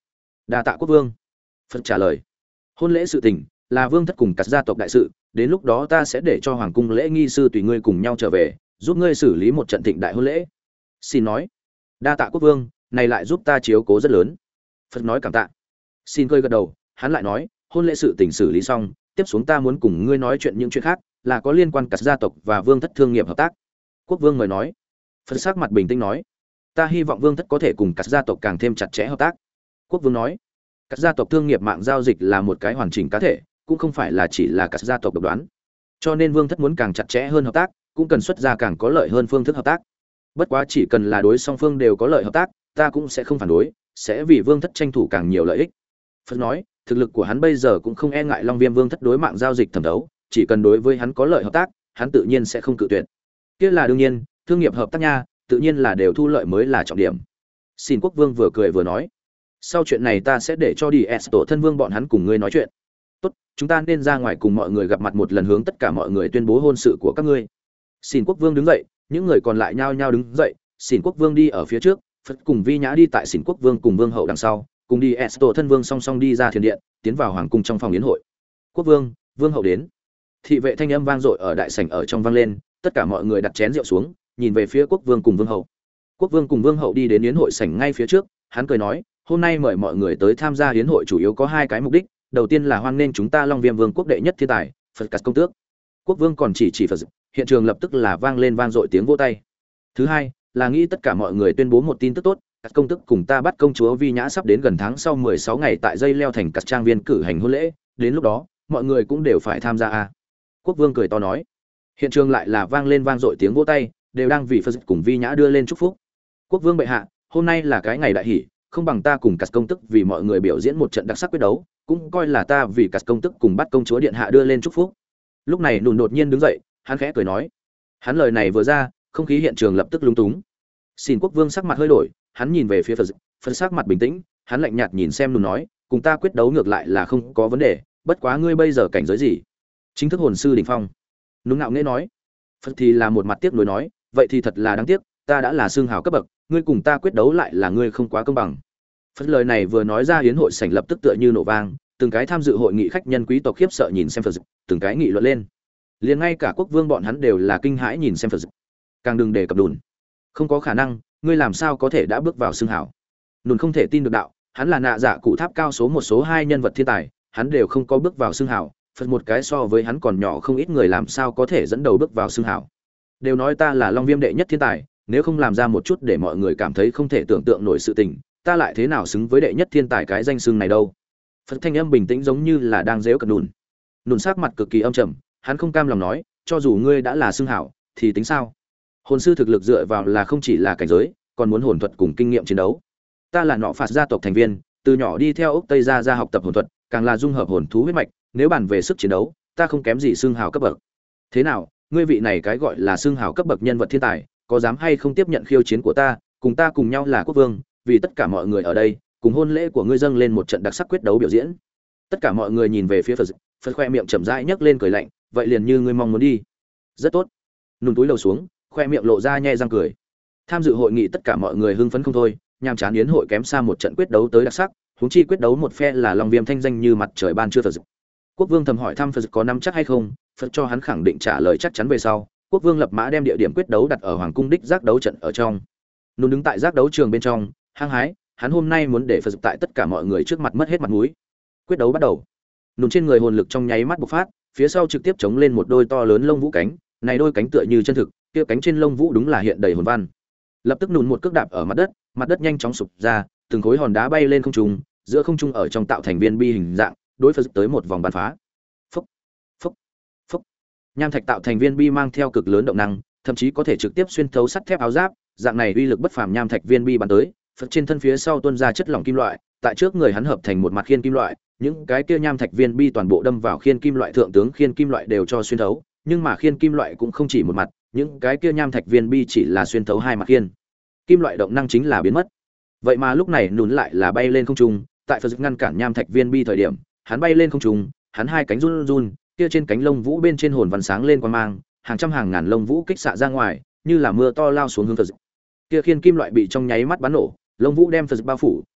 Đa tạ quốc vương. Phật trả lời. Hôn lễ sự tình là vương thất cùng các gia tộc đại sự, đến lúc đó ta sẽ để cho hoàng cung lễ nghi sư tùy ngươi cùng nhau trở về, giúp ngươi xử lý một trận thịnh đại hôn lễ. Xin nói. Đa tạ quốc vương, này lại giúp ta chiếu cố rất lớn. Phật nói cảm tạ. Xin cười gật đầu, hắn lại nói, hôn lễ sự tình xử lý xong, tiếp xuống ta muốn cùng ngươi nói chuyện những chuyện khác, là có liên quan cả gia tộc và vương thất thương nghiệp hợp tác. Quốc vương mời nói. Phật sắc mặt bình tĩnh nói, ta hy vọng vương thất có thể cùng cả gia tộc càng thêm chặt chẽ hợp tác. Quốc vương nói, các gia tộc thương nghiệp mạng giao dịch là một cái hoàn chỉnh cá thể, cũng không phải là chỉ là các gia tộc độc đoán, cho nên vương thất muốn càng chặt chẽ hơn hợp tác, cũng cần xuất ra càng có lợi hơn phương thức hợp tác. Bất quá chỉ cần là đối song phương đều có lợi hợp tác, ta cũng sẽ không phản đối, sẽ vì vương thất tranh thủ càng nhiều lợi ích. Phật nói, thực lực của hắn bây giờ cũng không e ngại Long Viêm vương thất đối mạng giao dịch thẩm đấu, chỉ cần đối với hắn có lợi hợp tác, hắn tự nhiên sẽ không cự tuyệt. Kia là đương nhiên, thương nghiệp hợp tác nha, tự nhiên là đều thu lợi mới là trọng điểm. Xin quốc vương vừa cười vừa nói, sau chuyện này ta sẽ để cho đi s tổ thân vương bọn hắn cùng ngươi nói chuyện. Tốt, chúng ta nên ra ngoài cùng mọi người gặp mặt một lần, hướng tất cả mọi người tuyên bố hôn sự của các ngươi. Xin quốc vương đứng dậy, những người còn lại nhao nhao đứng dậy. Xin quốc vương đi ở phía trước, Phật cùng Vi Nhã đi tại Xin quốc vương cùng vương hậu đằng sau, cùng đi s tổ thân vương song song đi ra thiền điện, tiến vào hoàng cung trong phòng yến hội. Quốc vương, vương hậu đến. Thị vệ thanh âm vang dội ở đại sảnh ở trong vang lên, tất cả mọi người đặt chén rượu xuống, nhìn về phía quốc vương cùng vương hậu. Quốc vương cùng vương hậu đi đến yến hội sảnh ngay phía trước, hắn cười nói, hôm nay mời mọi người tới tham gia yến hội chủ yếu có hai cái mục đích, đầu tiên là hoan nghênh chúng ta Long Viêm vương quốc đệ nhất thiên tài, Phật Cát công tước. Quốc vương còn chỉ chỉ Phật, hiện trường lập tức là vang lên vang dội tiếng vỗ tay. Thứ hai, là nghĩ tất cả mọi người tuyên bố một tin tức tốt, Cát công tước cùng ta bắt công chúa Vi Nhã sắp đến gần tháng sau mười sáu ngày tại dây leo thành Cát trang viên cử hành hôn lễ, đến lúc đó, mọi người cũng đều phải tham gia a. Quốc vương cười to nói. Hiện trường lại là vang lên vang dội tiếng vỗ tay, đều đang vì Phật cùng Vi Nhã đưa lên chúc phúc. Quốc vương bệ hạ, hôm nay là cái ngày đại hỷ, không bằng ta cùng Cát công tức vì mọi người biểu diễn một trận đặc sắc quyết đấu, cũng coi là ta vì Cát công tức cùng bắt công chúa điện hạ đưa lên chúc phúc. Lúc này Nùn đột nhiên đứng dậy, hắn khẽ cười nói. Hắn lời này vừa ra, không khí hiện trường lập tức lúng túng. Xin quốc vương sắc mặt hơi đổi, hắn nhìn về phía Phật, Phật sắc mặt bình tĩnh, hắn lạnh nhạt nhìn xem Nùn nói, cùng ta quyết đấu ngược lại là không có vấn đề, bất quá ngươi bây giờ cảnh giới gì? Chính thức hồn sư đỉnh phong. Nùn ngạo nghễ nói. Phật thì là một mặt tiếc nuối nói, vậy thì thật là đáng tiếc, ta đã là xương hào cấp bậc, ngươi cùng ta quyết đấu lại là ngươi không quá công bằng. Phật lời này vừa nói ra, yến hội sảnh lập tức tựa như nổ vang, từng cái tham dự hội nghị khách nhân quý tộc khiếp sợ nhìn xem Phật, từng cái nghị luận lên. Liền ngay cả quốc vương bọn hắn đều là kinh hãi nhìn xem Phật. Càng đừng đề cập Nùn. Không có khả năng, ngươi làm sao có thể đã bước vào xương hào? Nùn không thể tin được đạo, hắn là nạ dạ cụ tháp cao số một số hai nhân vật thiên tài, hắn đều không có bước vào xương hào, Phật một cái so với hắn còn nhỏ không ít người làm sao có thể dẫn đầu bước vào xương hào? Đều nói ta là Long Viêm đệ nhất thiên tài, nếu không làm ra một chút để mọi người cảm thấy không thể tưởng tượng nổi sự tình, ta lại thế nào xứng với đệ nhất thiên tài cái danh xưng này đâu? Phật thanh âm bình tĩnh giống như là đang giễu cợt Nùn. Nùn sắc mặt cực kỳ âm trầm, hắn không cam lòng nói, cho dù ngươi đã là xưng hảo, thì tính sao? Hồn sư thực lực dựa vào là không chỉ là cảnh giới, còn muốn hồn thuật cùng kinh nghiệm chiến đấu. Ta là nọ phạt gia tộc thành viên, từ nhỏ đi theo ốc Tây gia gia học tập hồn thuật, càng là dung hợp hồn thú huyết mạch, nếu bàn về sức chiến đấu, ta không kém gì xưng hào cấp bậc. Thế nào, ngươi vị này cái gọi là xưng hào cấp bậc nhân vật thiên tài, có dám hay không tiếp nhận khiêu chiến của ta, cùng ta cùng nhau là quốc vương, vì tất cả mọi người ở đây, cùng hôn lễ của ngươi dâng lên một trận đặc sắc quyết đấu biểu diễn. Tất cả mọi người nhìn về phía Phật, Phật khoe miệng chậm rãi nhấc lên cười lạnh, vậy liền như ngươi mong muốn đi. Rất tốt. Nùn túi lầu xuống, khoe miệng lộ ra nhe răng cười. Tham dự hội nghị tất cả mọi người hưng phấn không thôi, nhàm chán yến hội kém xa một trận quyết đấu tới đặc sắc, huống chi quyết đấu một phe là Long Viêm thanh danh như mặt trời ban trưa Phật. Quốc vương thầm hỏi thăm Phật có nắm chắc hay không, Phật cho hắn khẳng định trả lời chắc chắn về sau, quốc vương lập mã đem địa điểm quyết đấu đặt ở hoàng cung đích giác đấu trận ở trong. Nùn đứng tại giác đấu trường bên trong, hăng hái, hắn hôm nay muốn để Phật tại tất cả mọi người trước mặt mất hết mặt mũi. Quyết đấu bắt đầu. Nùn trên người hồn lực trong nháy mắt bộc phát, phía sau trực tiếp chống lên một đôi to lớn lông vũ cánh, này đôi cánh tựa như chân thực, kia cánh trên lông vũ đúng là hiện đầy hồn văn. Lập tức Nùn một cước đạp ở mặt đất, mặt đất nhanh chóng sụp ra, từng khối hòn đá bay lên không trung, giữa không trung ở trong tạo thành viên bi hình dạng, đối Phật tới một vòng bắn phá. Phốc, phốc, phốc. Nham thạch tạo thành viên bi mang theo cực lớn động năng, thậm chí có thể trực tiếp xuyên thấu sắt thép áo giáp, dạng này uy lực bất phàm nham thạch viên bi bắn tới, Phật trên thân phía sau tuôn ra chất lỏng kim loại, tại trước người hắn hợp thành một mặt khiên kim loại, những cái kia nham thạch viên bi toàn bộ đâm vào khiên kim loại thượng tướng khiên kim loại đều cho xuyên thấu, nhưng mà khiên kim loại cũng không chỉ một mặt, những cái kia nham thạch viên bi chỉ là xuyên thấu hai mặt khiên. Kim loại động năng chính là biến mất. Vậy mà lúc này Nùn lại là bay lên không trung, tại Phật ngăn cản nham thạch viên bi thời điểm, hắn bay lên không trung, hắn hai cánh run run, kia trên cánh lông vũ bên trên hồn văn sáng lên quang mang, hàng trăm hàng ngàn lông vũ kích xạ ra ngoài, như là mưa to lao xuống hướng Phật. Kia khiên kim loại bị trong nháy mắt bắn nổ, lông vũ đem Phật bao phủ,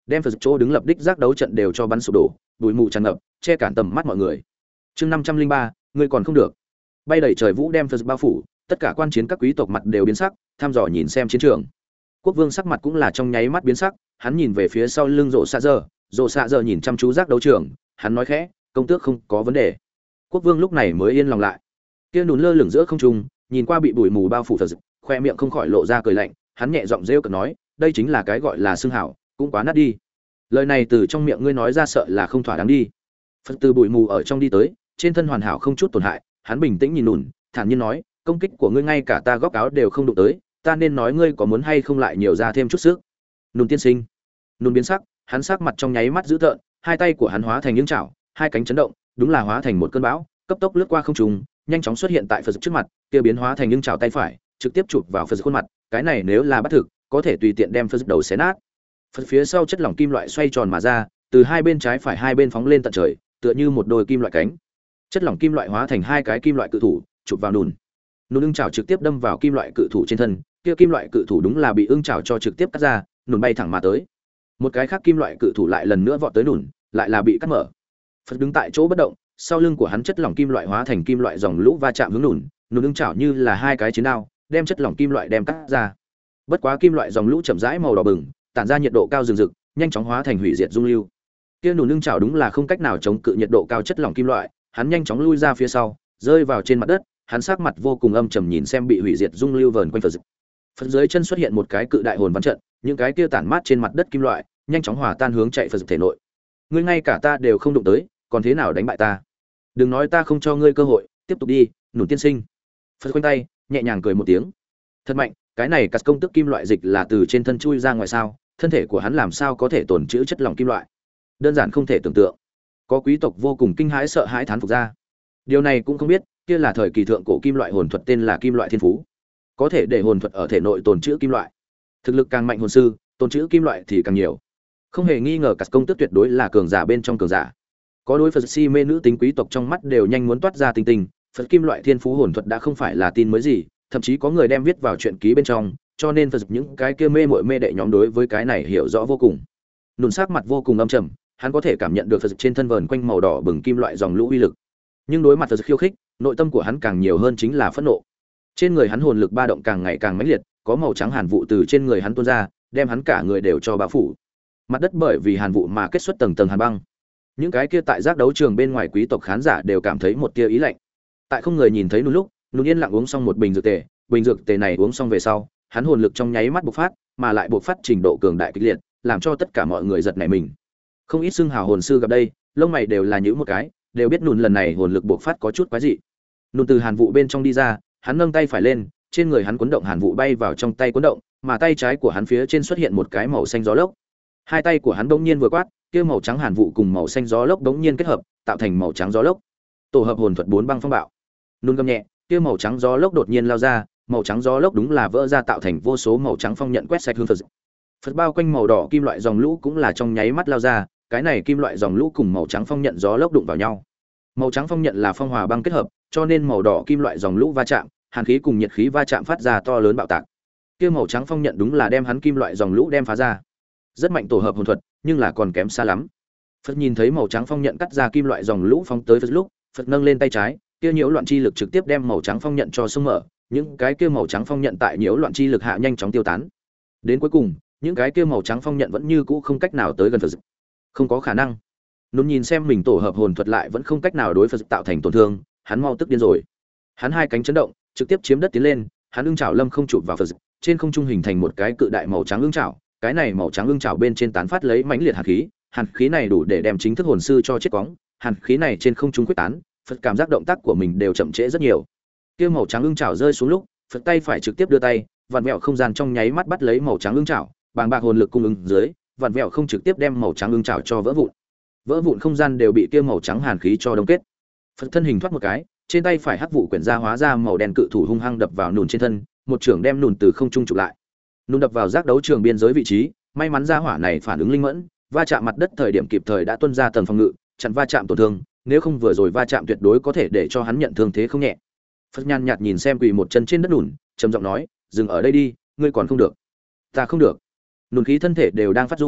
đem Phật chỗ đứng lập đích giác đấu trận đều cho bắn sụp đổ, bụi mù tràn ngập, che cản tầm mắt mọi người. Chương năm trăm linh ba, ngươi còn không được. Bay đầy trời vũ đem Phật bao phủ, tất cả quan chiến các quý tộc mặt đều biến sắc, thăm dò nhìn xem chiến trường. Quốc vương sắc mặt cũng là trong nháy mắt biến sắc, hắn nhìn về phía sau lưng Rộ Xạ Dơ, Rộ Xạ Dơ nhìn chăm chú giác đấu trường, hắn nói khẽ, công tước không có vấn đề. Quốc vương lúc này mới yên lòng lại. Kia nùn lơ lửng giữa không trung, nhìn qua bị bụi mù bao phủ Phật, khoe miệng không khỏi lộ ra cười lạnh, hắn nhẹ giọng rêu cợt nói, đây chính là cái gọi là xương hảo, cũng quá nát đi. Lời này từ trong miệng ngươi nói ra sợ là không thỏa đáng đi. Phật từ bụi mù ở trong đi tới, trên thân hoàn hảo không chút tổn hại, hắn bình tĩnh nhìn nùn, thản nhiên nói, công kích của ngươi ngay cả ta góc áo đều không đụng tới, ta nên nói ngươi có muốn hay không lại nhiều ra thêm chút sức. Nùn tiên sinh. Nùn biến sắc, hắn sắc mặt trong nháy mắt dữ tợn, hai tay của hắn hóa thành những chảo, hai cánh chấn động, đúng là hóa thành một cơn bão, cấp tốc lướt qua không trung, nhanh chóng xuất hiện tại Phật trước mặt, kia biến hóa thành những chảo tay phải, trực tiếp chụp vào Phật khuôn mặt, cái này nếu là bắt thực, có thể tùy tiện đem Phật đầu xé nát. Phật phía sau chất lỏng kim loại xoay tròn mà ra, từ hai bên trái phải hai bên phóng lên tận trời, tựa như một đôi kim loại cánh. Chất lỏng kim loại hóa thành hai cái kim loại cự thủ, chụp vào nùn. Nùn ưng chảo trực tiếp đâm vào kim loại cự thủ trên thân, kia kim loại cự thủ đúng là bị ưng chảo cho trực tiếp cắt ra, nùn bay thẳng mà tới. Một cái khác kim loại cự thủ lại lần nữa vọt tới nùn, lại là bị cắt mở. Phật đứng tại chỗ bất động, sau lưng của hắn chất lỏng kim loại hóa thành kim loại dòng lũ va chạm hướng nùn, nùn ưng chảo như là hai cái chiến đao, đem chất lỏng kim loại đem cắt ra. Bất quá kim loại dòng lũ chậm rãi màu đỏ bừng, tản ra nhiệt độ cao rừng rực, nhanh chóng hóa thành hủy diệt dung lưu. Kia nùn ưng chảo đúng là không cách nào chống cự nhiệt độ cao chất lỏng kim loại, hắn nhanh chóng lui ra phía sau, rơi vào trên mặt đất, hắn sắc mặt vô cùng âm trầm nhìn xem bị hủy diệt dung lưu vờn quanh Phật. Phật dưới chân xuất hiện một cái cự đại hồn văn trận, những cái kia tản mát trên mặt đất kim loại, nhanh chóng hòa tan hướng chạy Phật thể nội. Ngươi ngay cả ta đều không đụng tới, còn thế nào đánh bại ta? Đừng nói ta không cho ngươi cơ hội, tiếp tục đi, nùn tiên sinh. Phật khoanh tay, nhẹ nhàng cười một tiếng. Thật mạnh, cái này cắt công tức kim loại dịch là từ trên thân chui ra ngoài sao? Thân thể của hắn làm sao có thể tồn trữ chất lỏng kim loại? Đơn giản không thể tưởng tượng. Có quý tộc vô cùng kinh hãi sợ hãi thán phục ra. Điều này cũng không biết, kia là thời kỳ thượng cổ kim loại hồn thuật tên là kim loại thiên phú, có thể để hồn thuật ở thể nội tồn trữ kim loại. Thực lực càng mạnh hồn sư, tồn trữ kim loại thì càng nhiều. Không hề nghi ngờ cắt công tức tuyệt đối là cường giả bên trong cường giả. Có đối Phật si mê nữ tính quý tộc trong mắt đều nhanh muốn toát ra tinh tinh, Phật kim loại thiên phú hồn thuật đã không phải là tin mới gì, thậm chí có người đem viết vào truyện ký bên trong, cho nên Phật những cái kia mê muội mê đệ nhóm đối với cái này hiểu rõ vô cùng. Nùn sắc mặt vô cùng âm trầm, hắn có thể cảm nhận được Phật trên thân vờn quanh màu đỏ bừng kim loại dòng lũ uy lực. Nhưng đối mặt Phật khiêu khích, nội tâm của hắn càng nhiều hơn chính là phẫn nộ. Trên người hắn hồn lực ba động càng ngày càng mãnh liệt, có màu trắng hàn vụ từ trên người hắn tuôn ra, đem hắn cả người đều cho bao phủ. Mặt đất bởi vì hàn vụ mà kết xuất tầng tầng hàn băng. Những cái kia tại giác đấu trường bên ngoài quý tộc khán giả đều cảm thấy một tia ý lạnh. Tại không người nhìn thấy Nùn lúc, Nùn yên lặng uống xong một bình dược tề, bình dược tề này uống xong về sau, hắn hồn lực trong nháy mắt bộc phát, mà lại bộc phát trình độ cường đại kịch liệt, làm cho tất cả mọi người giật nảy mình. Không ít xưng hào hồn sư gặp đây, lông mày đều là nhíu một cái, đều biết Nùn lần này hồn lực bộc phát có chút quái dị. Nùn từ hàn vụ bên trong đi ra, hắn nâng tay phải lên, trên người hắn cuốn động hàn vụ bay vào trong tay cuốn động, mà tay trái của hắn phía trên xuất hiện một cái màu xanh gió lốc. Hai tay của hắn bỗng nhiên vừa quát, kia màu trắng hàn vụ cùng màu xanh gió lốc bỗng nhiên kết hợp, tạo thành màu trắng gió lốc. Tổ hợp hồn thuật bốn băng phong bạo. Nùn gầm nhẹ, kia màu trắng gió lốc đột nhiên lao ra, màu trắng gió lốc đúng là vỡ ra tạo thành vô số màu trắng phong nhận quét sạch hướng Phật. Phật bao quanh màu đỏ kim loại dòng lũ cũng là trong nháy mắt lao ra, cái này kim loại dòng lũ cùng màu trắng phong nhận gió lốc đụng vào nhau. Màu trắng phong nhận là phong hòa băng kết hợp, cho nên màu đỏ kim loại dòng lũ va chạm, hàn khí cùng nhiệt khí va chạm phát ra to lớn bạo tạc. Kia màu trắng phong nhận đúng là đem hắn kim loại dòng lũ đem phá ra. Rất mạnh tổ hợp hồn thuật, nhưng là còn kém xa lắm. Phật nhìn thấy màu trắng phong nhận cắt ra kim loại dòng lũ phóng tới Phật lúc, Phật nâng lên tay trái, kia nhiễu loạn chi lực trực tiếp đem màu trắng phong nhận cho xung mở, những cái kia màu trắng phong nhận tại nhiễu loạn chi lực hạ nhanh chóng tiêu tán. Đến cuối cùng, những cái kia màu trắng phong nhận vẫn như cũ không cách nào tới gần Phật. Không có khả năng. Nôn nhìn xem mình tổ hợp hồn thuật lại vẫn không cách nào đối Phật tạo thành tổn thương, hắn mau tức điên rồi. Hắn hai cánh chấn động, trực tiếp chiếm đất tiến lên, hắn ưng chảo lâm không chụp vào Phật, trên không trung hình thành một cái cự đại màu trắng ưng chảo, cái này màu trắng ưng chảo bên trên tán phát lấy mãnh liệt hàn khí, hàn khí này đủ để đem chính thức hồn sư cho chết quóng, hàn khí này trên không trung quyết tán, Phật cảm giác động tác của mình đều chậm trễ rất nhiều. Kia màu trắng ưng chảo rơi xuống lúc, Phật tay phải trực tiếp đưa tay, vặn vẹo không gian trong nháy mắt bắt lấy màu trắng ưng chảo, bàng bạc hồn lực cung ứng dưới, vặn vẹo không trực tiếp đem màu trắng ưng chảo cho vỡ vụn. Vỡ vụn không gian đều bị kia màu trắng hàn khí cho đông kết. Phật thân hình thoát một cái, trên tay phải hắc vụ quyển ra hóa ra màu đen cự thủ hung hăng đập vào Nùn trên thân, một chưởng đem Nùn từ không trung chụp lại. Nùn đập vào giác đấu trường biên giới vị trí, may mắn ra hỏa này phản ứng linh mẫn, va chạm mặt đất thời điểm kịp thời đã tuôn ra tầng phòng ngự, chặn va chạm tổn thương, nếu không vừa rồi va chạm tuyệt đối có thể để cho hắn nhận thương thế không nhẹ. Phật nhàn nhạt nhìn xem quỳ một chân trên đất Nùn, trầm giọng nói, "Dừng ở đây đi, ngươi còn không được." "Ta không được." Nùn khí thân thể đều đang phát run,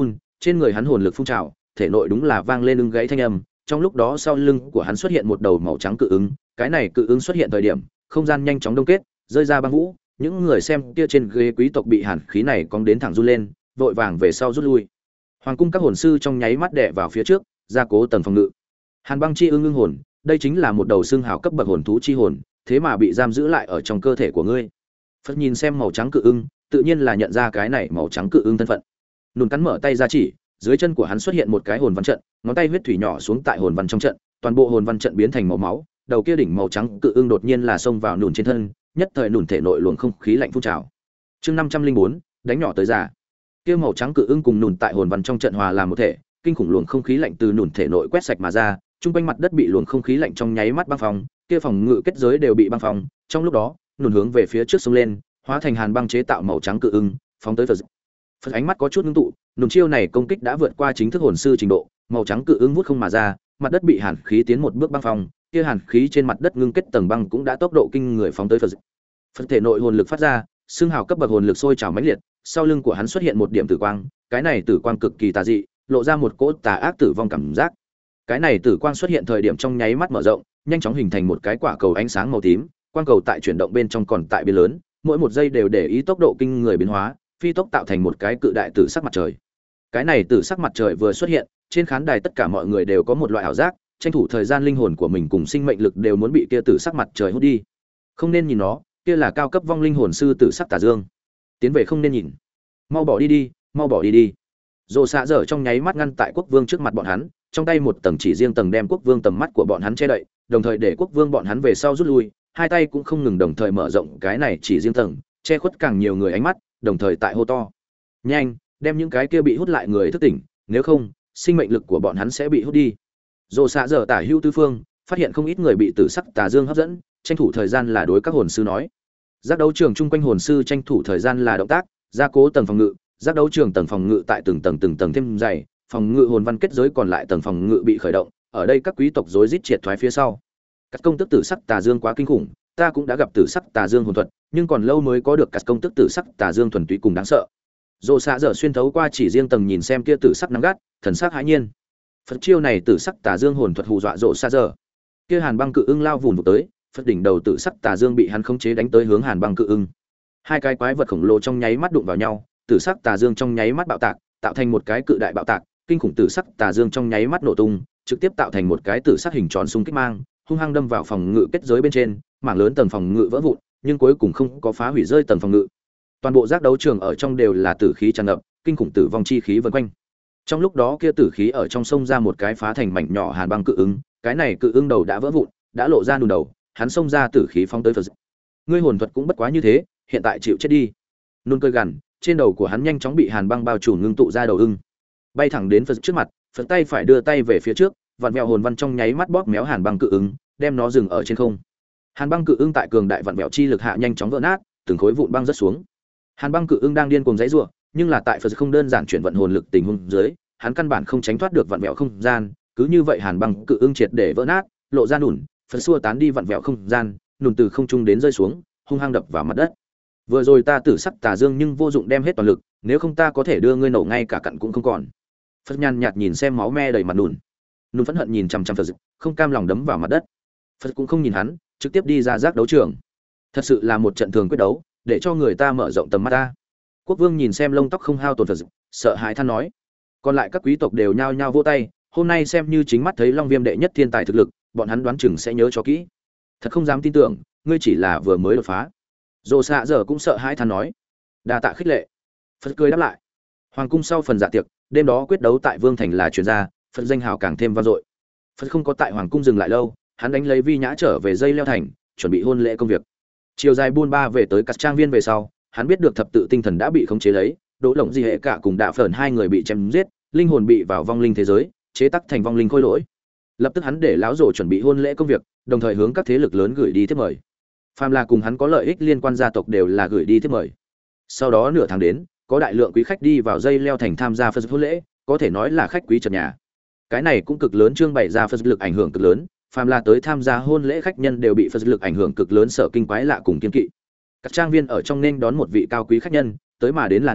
trên người hắn hồn lực phun trào, thể nội đúng là vang lên ưng gãy thanh âm, trong lúc đó sau lưng của hắn xuất hiện một đầu màu trắng cự ứng, cái này cự ứng xuất hiện thời điểm, không gian nhanh chóng đông kết, rơi ra băng vũ, những người xem kia trên ghế quý tộc bị hàn khí này cong đến thẳng run lên, vội vàng về sau rút lui. Hoàng cung các hồn sư trong nháy mắt đè vào phía trước, gia cố tầng phòng ngự. Hàn băng chi ưng ưng hồn, đây chính là một đầu xương hào cấp bậc hồn thú chi hồn, thế mà bị giam giữ lại ở trong cơ thể của ngươi. Phật nhìn xem màu trắng cự ưng, tự nhiên là nhận ra cái này màu trắng cự ưng thân phận. Nùn cắn mở tay ra chỉ, dưới chân của hắn xuất hiện một cái hồn văn trận, ngón tay huyết thủy nhỏ xuống tại hồn văn trong trận, toàn bộ hồn văn trận biến thành màu máu, đầu kia đỉnh màu trắng cự ưng đột nhiên là xông vào nùn trên thân, nhất thời nùn thể nội luồng không khí lạnh phun trào. Chương năm trăm linh bốn, đánh nhỏ tới già. Kia màu trắng cự ưng cùng nùn tại hồn văn trong trận hòa làm một thể, kinh khủng luồng không khí lạnh từ nùn thể nội quét sạch mà ra, trung quanh mặt đất bị luồng không khí lạnh trong nháy mắt băng phong, kia phòng ngự kết giới đều bị băng phong, trong lúc đó, nùn hướng về phía trước xông lên, hóa thành hàn băng chế tạo màu trắng cự ưng, phóng tới Phật. Phật ánh mắt có chút ngưng tụ, nùn chiêu này công kích đã vượt qua chính thức hồn sư trình độ, màu trắng cự ưng vút không mà ra, mặt đất bị hàn khí tiến một bước băng phong, kia hàn khí trên mặt đất ngưng kết tầng băng cũng đã tốc độ kinh người phóng tới Phật. Phật thể nội hồn lực phát ra, xương hào cấp bậc hồn lực sôi trào mãnh liệt, sau lưng của hắn xuất hiện một điểm tử quang, cái này tử quang cực kỳ tà dị, lộ ra một cỗ tà ác tử vong cảm giác. Cái này tử quang xuất hiện thời điểm trong nháy mắt mở rộng, nhanh chóng hình thành một cái quả cầu ánh sáng màu tím, quang cầu tại chuyển động bên trong còn tại biến lớn, mỗi một giây đều để ý tốc độ kinh người biến hóa, phi tốc tạo thành một cái cự đại tử sắc mặt trời. Cái này tử sắc mặt trời vừa xuất hiện, trên khán đài tất cả mọi người đều có một loại ảo giác, tranh thủ thời gian linh hồn của mình cùng sinh mệnh lực đều muốn bị kia tử sắc mặt trời hút đi. Không nên nhìn nó, kia là cao cấp vong linh hồn sư tử sắc tà dương. Tiến về không nên nhìn. Mau bỏ đi đi, mau bỏ đi đi. Dỗ xạ dở trong nháy mắt ngăn tại quốc vương trước mặt bọn hắn, trong tay một tầng chỉ riêng tầng đem quốc vương tầm mắt của bọn hắn che đậy, đồng thời để quốc vương bọn hắn về sau rút lui, hai tay cũng không ngừng đồng thời mở rộng cái này chỉ riêng tầng, che khuất càng nhiều người ánh mắt, đồng thời tại hô to: nhanh, đem những cái kia bị hút lại người thức tỉnh, nếu không sinh mệnh lực của bọn hắn sẽ bị hút đi. Dỗ xạ dở tả hữu tứ phương, phát hiện không ít người bị tử sắc tà dương hấp dẫn, tranh thủ thời gian là đối các hồn sư nói. Giác đấu trường chung quanh hồn sư tranh thủ thời gian là động tác, gia cố tầng phòng ngự, giác đấu trường tầng phòng ngự tại từng tầng từng tầng thêm dày, phòng ngự hồn văn kết giới còn lại tầng phòng ngự bị khởi động, ở đây các quý tộc rối rít triệt thoái phía sau. Các công tức tử sắc tà dương quá kinh khủng, ta cũng đã gặp tử sắc tà dương hồn thuật, nhưng còn lâu mới có được các công tức tử sắc tà dương thuần túy cùng đáng sợ. Dỗ xạ dở xuyên thấu qua chỉ riêng tầng nhìn xem kia tử sắc nắm gắt, thần sắc hãi nhiên. Phật chiêu này tử sắc tà dương hồn thuật hù dọa Dỗ xạ dở. Kia hàn băng cự ưng lao vụn vụt tới, Phật đỉnh đầu tử sắc tà dương bị hắn khống chế đánh tới hướng hàn băng cự ưng. Hai cái quái vật khổng lồ trong nháy mắt đụng vào nhau, tử sắc tà dương trong nháy mắt bạo tạc, tạo thành một cái cự đại bạo tạc, kinh khủng tử sắc tà dương trong nháy mắt nổ tung, trực tiếp tạo thành một cái tử sắc hình tròn xung kích mang, hung hăng đâm vào phòng ngự kết giới bên trên, mảng lớn tầng phòng ngự vỡ vụn, nhưng cuối cùng không có phá hủy rơi tầng phòng ngự. Toàn bộ giác đấu trường ở trong đều là tử khí tràn ngập, kinh khủng tử vong chi khí vần quanh. Trong lúc đó kia tử khí ở trong sông ra một cái phá thành mảnh nhỏ hàn băng cự ứng, cái này cự ứng đầu đã vỡ vụn, đã lộ ra nùn đầu, hắn xông ra tử khí phóng tới Phật. Ngươi hồn thuật cũng bất quá như thế, hiện tại chịu chết đi. Nùn cười gằn, trên đầu của hắn nhanh chóng bị hàn băng bao trùm ngưng tụ ra đầu ưng, bay thẳng đến Phật trước mặt, Phật tay phải đưa tay về phía trước, vặn vẹo hồn văn trong nháy mắt bóp méo hàn băng cự ứng, đem nó dừng ở trên không. Hàn băng cự ứng tại cường đại vặn vẹo chi lực hạ nhanh chóng vỡ nát, từng khối vụn băng rớt xuống. Hàn băng cự ứng đang điên cuồng giãy giụa, nhưng là tại Phật không đơn giản chuyển vận hồn lực tình huống dưới, hắn căn bản không tránh thoát được vặn vẹo không gian, cứ như vậy hàn băng cự ứng triệt để vỡ nát, lộ ra nùn, Phật xua tán đi vặn vẹo không gian, nùn từ không trung đến rơi xuống, hung hăng đập vào mặt đất. Vừa rồi ta tử sắc tà dương nhưng vô dụng đem hết toàn lực, nếu không ta có thể đưa ngươi nổ ngay cả cặn cũng không còn. Phật nhàn nhạt nhìn xem máu me đầy mặt nùn, nùn phẫn hận nhìn chằm chằm Phật, không cam lòng đấm vào mặt đất. Phật cũng không nhìn hắn, trực tiếp đi ra giác đấu trường. Thật sự là một trận thường quyết đấu, để cho người ta mở rộng tầm mắt ta. Quốc vương nhìn xem lông tóc không hao tổn Phật, sợ hãi than nói. Còn lại các quý tộc đều nhao nhao vỗ tay, hôm nay xem như chính mắt thấy Long Viêm đệ nhất thiên tài thực lực, bọn hắn đoán chừng sẽ nhớ cho kỹ. Thật không dám tin tưởng, ngươi chỉ là vừa mới đột phá. Dỗ xạ giờ cũng sợ hãi than nói. Đa tạ khích lệ. Phật cười đáp lại. Hoàng cung sau phần dạ tiệc, đêm đó quyết đấu tại Vương thành là truyền ra, Phật danh hào càng thêm vang dội. Phật không có tại hoàng cung dừng lại lâu, hắn đánh lấy Vi Nhã trở về dây leo thành, chuẩn bị hôn lễ công việc. Chiều dài buôn ba về tới cắt trang viên về sau, hắn biết được thập tự tinh thần đã bị khống chế lấy, Đỗ Lộng Di hệ cả cùng Đạ Phởn hai người bị chém giết, linh hồn bị vào vong linh thế giới, chế tác thành vong linh khôi lỗi. Lập tức hắn để lão rồ chuẩn bị hôn lễ công việc, đồng thời hướng các thế lực lớn gửi đi thiếp mời. Phàm là cùng hắn có lợi ích liên quan gia tộc đều là gửi đi thiếp mời. Sau đó nửa tháng đến, có đại lượng quý khách đi vào dây leo thành tham gia Phật hôn lễ, có thể nói là khách quý trần nhà. Cái này cũng cực lớn trương bày ra Phật lực ảnh hưởng cực lớn, phàm là tới tham gia hôn lễ khách nhân đều bị Phật lực ảnh hưởng cực lớn sợ kinh quái lạ cùng kiên kỵ. Các trang viên ở trong nên đón một vị cao quý khách nhân, tới mà đến là nùn,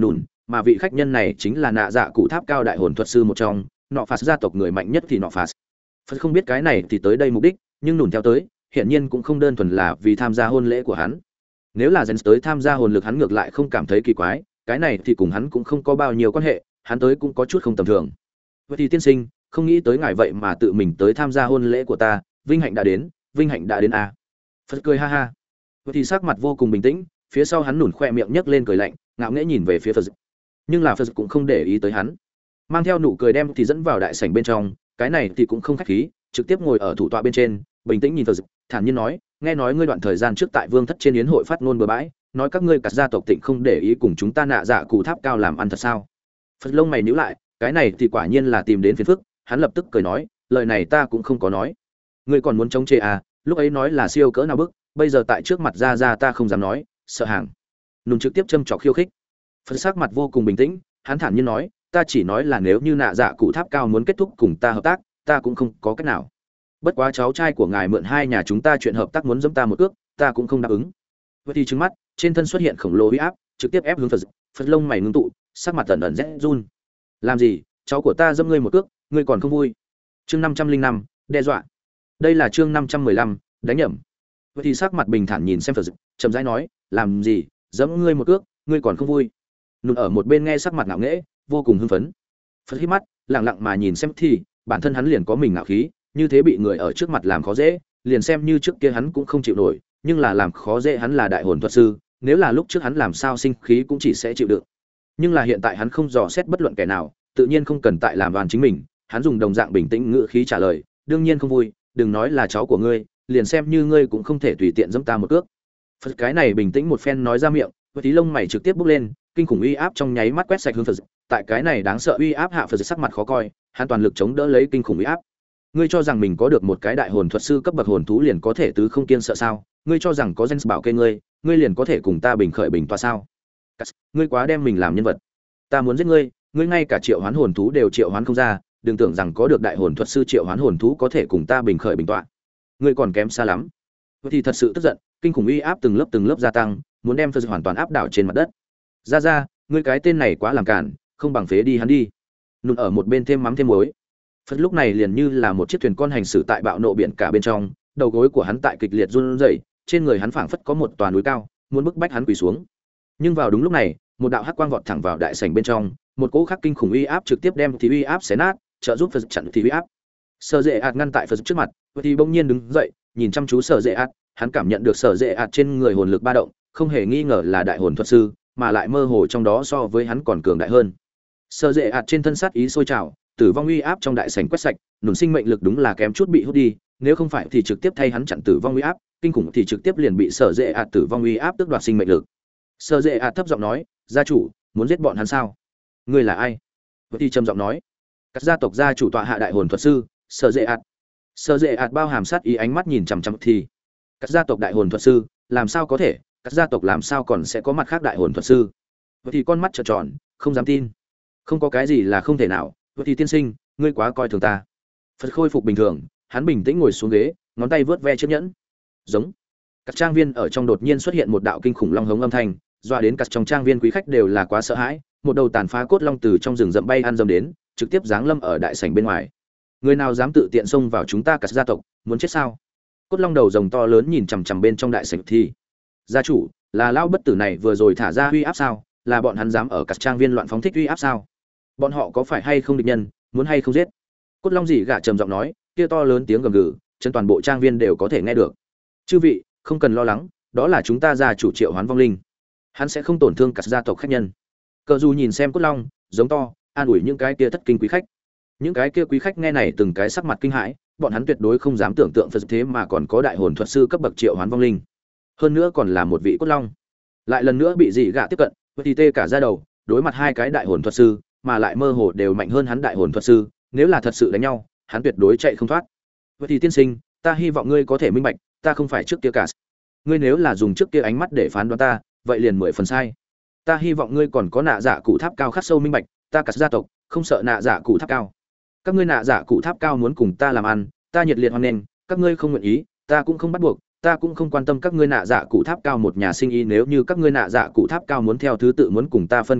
mà vị khách nhân này chính là nạ dạ cụ tháp cao đại hồn thuật sư một trong nọ phạt gia tộc người mạnh nhất thì nọ phạt. Phật không biết cái này thì tới đây mục đích, nhưng nùn theo tới hiển nhiên cũng không đơn thuần là vì tham gia hôn lễ của hắn. Nếu là Jens tới tham gia hồn lực hắn ngược lại không cảm thấy kỳ quái, cái này thì cùng hắn cũng không có bao nhiêu quan hệ, hắn tới cũng có chút không tầm thường. Vậy thì tiên sinh, không nghĩ tới ngài vậy mà tự mình tới tham gia hôn lễ của ta, vinh hạnh đã đến, vinh hạnh đã đến à. Phật cười ha ha. Vậy thì sắc mặt vô cùng bình tĩnh, phía sau hắn nủn khoe miệng nhấc lên cười lạnh, ngạo nghễ nhìn về phía Phật. Nhưng là Phật cũng không để ý tới hắn. Mang theo nụ cười đem thì dẫn vào đại sảnh bên trong, cái này thì cũng không khách khí, trực tiếp ngồi ở thủ tọa bên trên, bình tĩnh nhìn Phật, thản nhiên nói, nghe nói ngươi đoạn thời gian trước tại Vương thất trên yến hội phát ngôn bừa bãi, nói các ngươi cả gia tộc Tịnh không để ý cùng chúng ta nạ dạ cụ tháp cao làm ăn thật sao? Phật lông mày nhíu lại, cái này thì quả nhiên là tìm đến phiền phức, hắn lập tức cười nói, lời này ta cũng không có nói. Ngươi còn muốn chống chê à, lúc ấy nói là siêu cỡ nào bức, bây giờ tại trước mặt ra ra ta không dám nói, sợ hàng. Nùn trực tiếp châm chọc khiêu khích. Phật sắc mặt vô cùng bình tĩnh, hắn thản nhiên nói, ta chỉ nói là nếu như nạ dạ cụ tháp cao muốn kết thúc cùng ta hợp tác, ta cũng không có cách nào. Bất quá cháu trai của ngài mượn hai nhà chúng ta chuyện hợp tác muốn giẫm ta một cước, ta cũng không đáp ứng. Vậy thì trừng mắt, trên thân xuất hiện khổng lồ uy áp, trực tiếp ép hướng Phật. Phật lông mày ngưng tụ, sắc mặt ẩn ẩn rét run. Làm gì? Cháu của ta giẫm ngươi một cước, ngươi còn không vui? Chương năm trăm linh năm, đe dọa. Đây là chương năm trăm mười lăm, đánh nhầm. Vậy thì sắc mặt bình thản nhìn xem Phật, chậm rãi nói, làm gì? Giẫm ngươi một cước, ngươi còn không vui? Nụn ở một bên nghe sắc mặt ngạo nghễ, vô cùng hưng phấn. Phật hít mắt, lặng lặng mà nhìn xem thì, bản thân hắn liền có mình ngạo khí, như thế bị người ở trước mặt làm khó dễ, liền xem như trước kia hắn cũng không chịu nổi, nhưng là làm khó dễ hắn là đại hồn thuật sư, nếu là lúc trước hắn làm sao sinh khí cũng chỉ sẽ chịu đựng. Nhưng là hiện tại hắn không dò xét bất luận kẻ nào, tự nhiên không cần tại làm đoàn chính mình, hắn dùng đồng dạng bình tĩnh ngữ khí trả lời, đương nhiên không vui, đừng nói là cháu của ngươi, liền xem như ngươi cũng không thể tùy tiện giẫm ta một cước. Phật cái này bình tĩnh một phen nói ra miệng, với tí lông mày trực tiếp bốc lên, kinh khủng uy áp trong nháy mắt quét sạch hướng Phật. Tại cái này đáng sợ uy áp hạ, Phật sắc mặt khó coi, hắn toàn lực chống đỡ lấy kinh khủng uy áp. Ngươi cho rằng mình có được một cái đại hồn thuật sư cấp bậc hồn thú liền có thể tứ không kiên sợ sao? Ngươi cho rằng có Jens bảo kê ngươi, ngươi liền có thể cùng ta bình khởi bình tọa sao? Ngươi quá đem mình làm nhân vật. Ta muốn giết ngươi, ngươi ngay cả triệu hoán hồn thú đều triệu hoán không ra, đừng tưởng rằng có được đại hồn thuật sư triệu hoán hồn thú có thể cùng ta bình khởi bình tọa. Ngươi còn kém xa lắm. Vậy thì thật sự tức giận, kinh khủng uy áp từng lớp từng lớp gia tăng, muốn đem Phật hoàn toàn áp đảo trên mặt đất. Ra ra, ngươi cái tên này quá làm cản, không bằng phế đi hắn đi. Nụn ở một bên thêm mắm thêm muối. Phật lúc này liền như là một chiếc thuyền con hành xử tại bạo nộ biển cả bên trong, đầu gối của hắn tại kịch liệt run rẩy, trên người hắn phảng phất có một tòa núi cao, muốn bức bách hắn quỳ xuống. Nhưng vào đúng lúc này, một đạo hắc quang vọt thẳng vào đại sảnh bên trong, một cỗ khắc kinh khủng uy áp trực tiếp đem thì uy áp xé nát, trợ giúp Phật chặn thì uy áp. Sở Dệ ạt ngăn tại Phật trước mặt, thì bỗng nhiên đứng dậy, nhìn chăm chú Sở Dệ ạt, hắn cảm nhận được Sở Dệ ạt trên người hồn lực ba động, không hề nghi ngờ là đại hồn thuật sư, mà lại mơ hồ trong đó so với hắn còn cường đại hơn. Sở Dệ ạt trên thân sát ý sôi trào, tử vong uy áp trong đại sảnh quét sạch, nổn sinh mệnh lực đúng là kém chút bị hút đi, nếu không phải thì trực tiếp thay hắn chặn tử vong uy áp, kinh khủng thì trực tiếp liền bị Sở Dệ ạt tử vong uy áp tước đoạt sinh mệnh lực. Sở Dệ ạt thấp giọng nói, "Gia chủ, muốn giết bọn hắn sao? Ngươi là ai?" Vậy thì trầm giọng nói, "Các gia tộc gia chủ tọa hạ đại hồn thuật sư, Sở Dệ ạt." Sở Dệ ạt bao hàm sát ý ánh mắt nhìn chằm chằm thì, "Các gia tộc đại hồn thuật sư, làm sao có thể, các gia tộc làm sao còn sẽ có mặt khác đại hồn thuật sư?" Vậy thì con mắt trợn tròn, không dám tin. "Không có cái gì là không thể nào, vậy thì tiên sinh, ngươi quá coi thường ta." Phật khôi phục bình thường, hắn bình tĩnh ngồi xuống ghế, ngón tay vớt ve chiếc nhẫn. Giống. Các trang viên ở trong đột nhiên xuất hiện một đạo kinh khủng long hống âm thanh, dọa đến các trong trang viên quý khách đều là quá sợ hãi, một đầu tàn phá cốt long từ trong rừng rậm bay ăn dầm đến, trực tiếp giáng lâm ở đại sảnh bên ngoài. Người nào dám tự tiện xông vào chúng ta cả gia tộc, muốn chết sao? Cốt long đầu rồng to lớn nhìn chằm chằm bên trong đại sảnh thì, gia chủ, là lão bất tử này vừa rồi thả ra uy áp sao? Là bọn hắn dám ở các trang viên loạn phóng thích uy áp sao? Bọn họ có phải hay không địch nhân, muốn hay không giết? Cốt long dị gạ trầm giọng nói, kia to lớn tiếng gầm gừ, chân toàn bộ trang viên đều có thể nghe được. Chư vị, không cần lo lắng, đó là chúng ta gia chủ triệu hoán vong linh, hắn sẽ không tổn thương cả gia tộc khách nhân. Cờ dù nhìn xem cốt long, giống to, an ủi những cái kia thất kinh quý khách. Những cái kia quý khách nghe này từng cái sắc mặt kinh hãi, bọn hắn tuyệt đối không dám tưởng tượng Phật thế mà còn có đại hồn thuật sư cấp bậc triệu hoán vong linh, hơn nữa còn là một vị cốt long. Lại lần nữa bị dị gạ tiếp cận, thì tê cả da đầu, đối mặt hai cái đại hồn thuật sư, mà lại mơ hồ đều mạnh hơn hắn đại hồn thuật sư, nếu là thật sự đánh nhau, hắn tuyệt đối chạy không thoát. Vậy thì tiên sinh, ta hy vọng ngươi có thể minh bạch, ta không phải trước kia cả. Ngươi nếu là dùng trước kia ánh mắt để phán đoán ta, vậy liền mười phần sai. Ta hy vọng ngươi còn có nạ dạ cụ tháp cao khắc sâu minh bạch, ta cả gia tộc không sợ nạ dạ cụ tháp cao. Các ngươi nạ dạ cụ tháp cao muốn cùng ta làm ăn, ta nhiệt liệt hoan nghênh, các ngươi không nguyện ý, ta cũng không bắt buộc, ta cũng không quan tâm các ngươi nạ dạ cụ tháp cao một nhà sinh ý, nếu như các ngươi nạ dạ cụ tháp cao muốn theo thứ tự muốn cùng ta phân cao thấp,